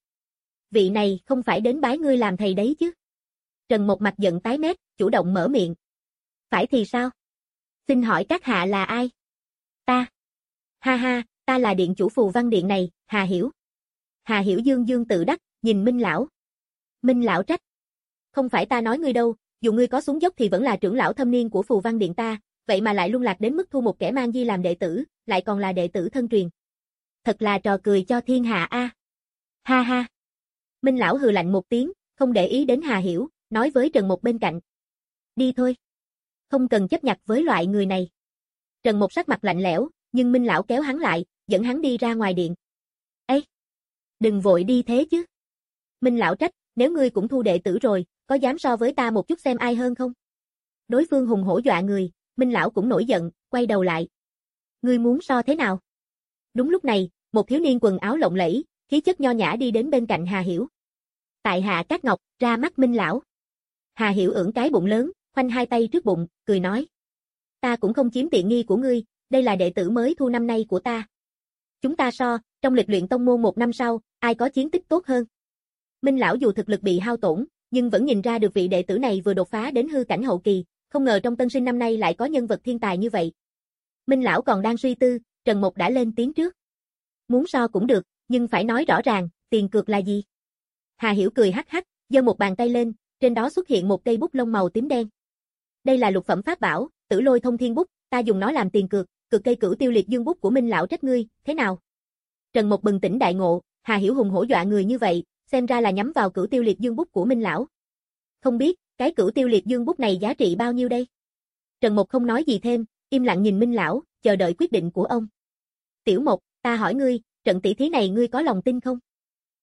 Speaker 2: Vị này không phải đến bái ngươi làm thầy đấy chứ. Trần Mục mặt giận tái mét, chủ động mở miệng. Phải thì sao? Xin hỏi các hạ là ai? Ta. Ha ha, ta là điện chủ phù văn điện này, Hà Hiểu. Hà Hiểu dương dương tự đắc, nhìn Minh lão. Minh lão trách. Không phải ta nói ngươi đâu, dù ngươi có xuống dốc thì vẫn là trưởng lão thâm niên của phù văn điện ta, vậy mà lại lung lạc đến mức thu một kẻ mang di làm đệ tử, lại còn là đệ tử thân truyền. Thật là trò cười cho thiên hạ a. À. Ha ha. Minh lão hừ lạnh một tiếng, không để ý đến Hà Hiểu, nói với Trần Mục bên cạnh. Đi thôi. Không cần chấp nhặt với loại người này. Trần Mục sắc mặt lạnh lẽo, nhưng Minh lão kéo hắn lại, dẫn hắn đi ra ngoài điện. Ê! Đừng vội đi thế chứ. Minh lão trách, nếu ngươi cũng thu đệ tử rồi, có dám so với ta một chút xem ai hơn không? Đối phương hùng hổ dọa người, Minh lão cũng nổi giận, quay đầu lại. Ngươi muốn so thế nào? Đúng lúc này, một thiếu niên quần áo lộng lẫy, khí chất nho nhã đi đến bên cạnh Hà Hiểu. Tại hạ Cát Ngọc, ra mắt Minh lão. Hà Hiểu ưỡn cái bụng lớn, khoanh hai tay trước bụng, cười nói. Ta cũng không chiếm tiện nghi của ngươi, đây là đệ tử mới thu năm nay của ta. Chúng ta so, trong lịch luyện tông môn một năm sau, ai có chiến tích tốt hơn. Minh lão dù thực lực bị hao tổn, nhưng vẫn nhìn ra được vị đệ tử này vừa đột phá đến hư cảnh hậu kỳ, không ngờ trong tân sinh năm nay lại có nhân vật thiên tài như vậy. Minh lão còn đang suy tư, Trần Mục đã lên tiếng trước. Muốn so cũng được, nhưng phải nói rõ ràng, tiền cược là gì? Hà Hiểu cười hắc hắc, giơ một bàn tay lên, trên đó xuất hiện một cây bút lông màu tím đen. Đây là lục phẩm pháp bảo, Tử Lôi Thông Thiên bút, ta dùng nó làm tiền cược, cực cây Cửu Tiêu Liệt Dương bút của Minh lão trách ngươi, thế nào? Trần Mục bừng tỉnh đại ngộ, Hà Hiểu hùng hổ dọa người như vậy, xem ra là nhắm vào Cửu Tiêu Liệt Dương bút của Minh lão. Không biết, cái Cửu Tiêu Liệt Dương bút này giá trị bao nhiêu đây? Trần Mục không nói gì thêm, im lặng nhìn Minh lão, chờ đợi quyết định của ông. Tiểu Mục, ta hỏi ngươi, trận tỷ thí này ngươi có lòng tin không?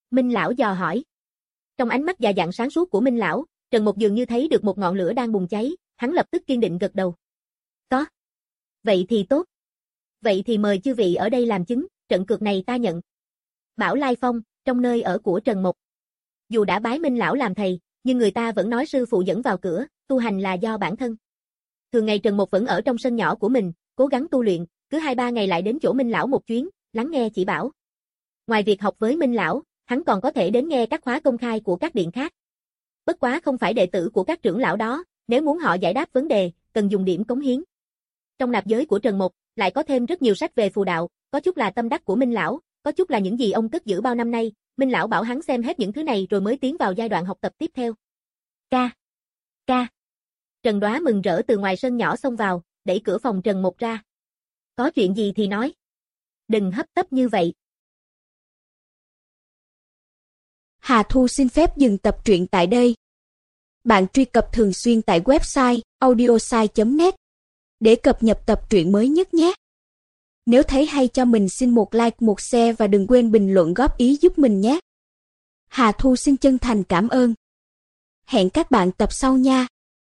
Speaker 2: Minh lão dò hỏi. Trong ánh mắt già dặn sáng suốt của Minh lão, Trần Mục dường như thấy được một ngọn lửa đang bùng cháy, hắn lập tức kiên định gật đầu. Có. Vậy thì tốt. Vậy thì mời chư vị ở đây làm chứng, trận cược này ta nhận. Bảo Lai Phong, trong nơi ở của Trần Mục. Dù đã bái Minh lão làm thầy, nhưng người ta vẫn nói sư phụ dẫn vào cửa, tu hành là do bản thân. Thường ngày Trần Mục vẫn ở trong sân nhỏ của mình, cố gắng tu luyện, cứ hai ba ngày lại đến chỗ Minh lão một chuyến, lắng nghe chỉ bảo. Ngoài việc học với Minh lão, hắn còn có thể đến nghe các khóa công khai của các điện khác. Bất quá không phải đệ tử của các trưởng lão đó, nếu muốn họ giải đáp vấn đề, cần dùng điểm cống hiến. Trong nạp giới của Trần Mục, lại có thêm rất nhiều sách về phù đạo, có chút là tâm đắc của Minh lão, có chút là những gì ông cất giữ bao năm nay, Minh lão bảo hắn xem hết những thứ này rồi mới tiến vào giai đoạn học tập tiếp theo. Ca. Ca. Trần Đoá mừng rỡ từ ngoài sân nhỏ xông vào, đẩy cửa phòng Trần Mục ra. Có chuyện gì thì nói. Đừng hấp tấp như vậy.
Speaker 1: Hà Thu xin phép dừng tập truyện tại đây. Bạn truy cập thường xuyên tại website audiosai chấm net để cập nhật tập truyện mới nhất nhé. Nếu thấy hay cho mình xin một like, một share và đừng quên bình luận góp ý giúp mình nhé. Hà Thu xin chân thành cảm ơn. Hẹn các bạn tập sau nha.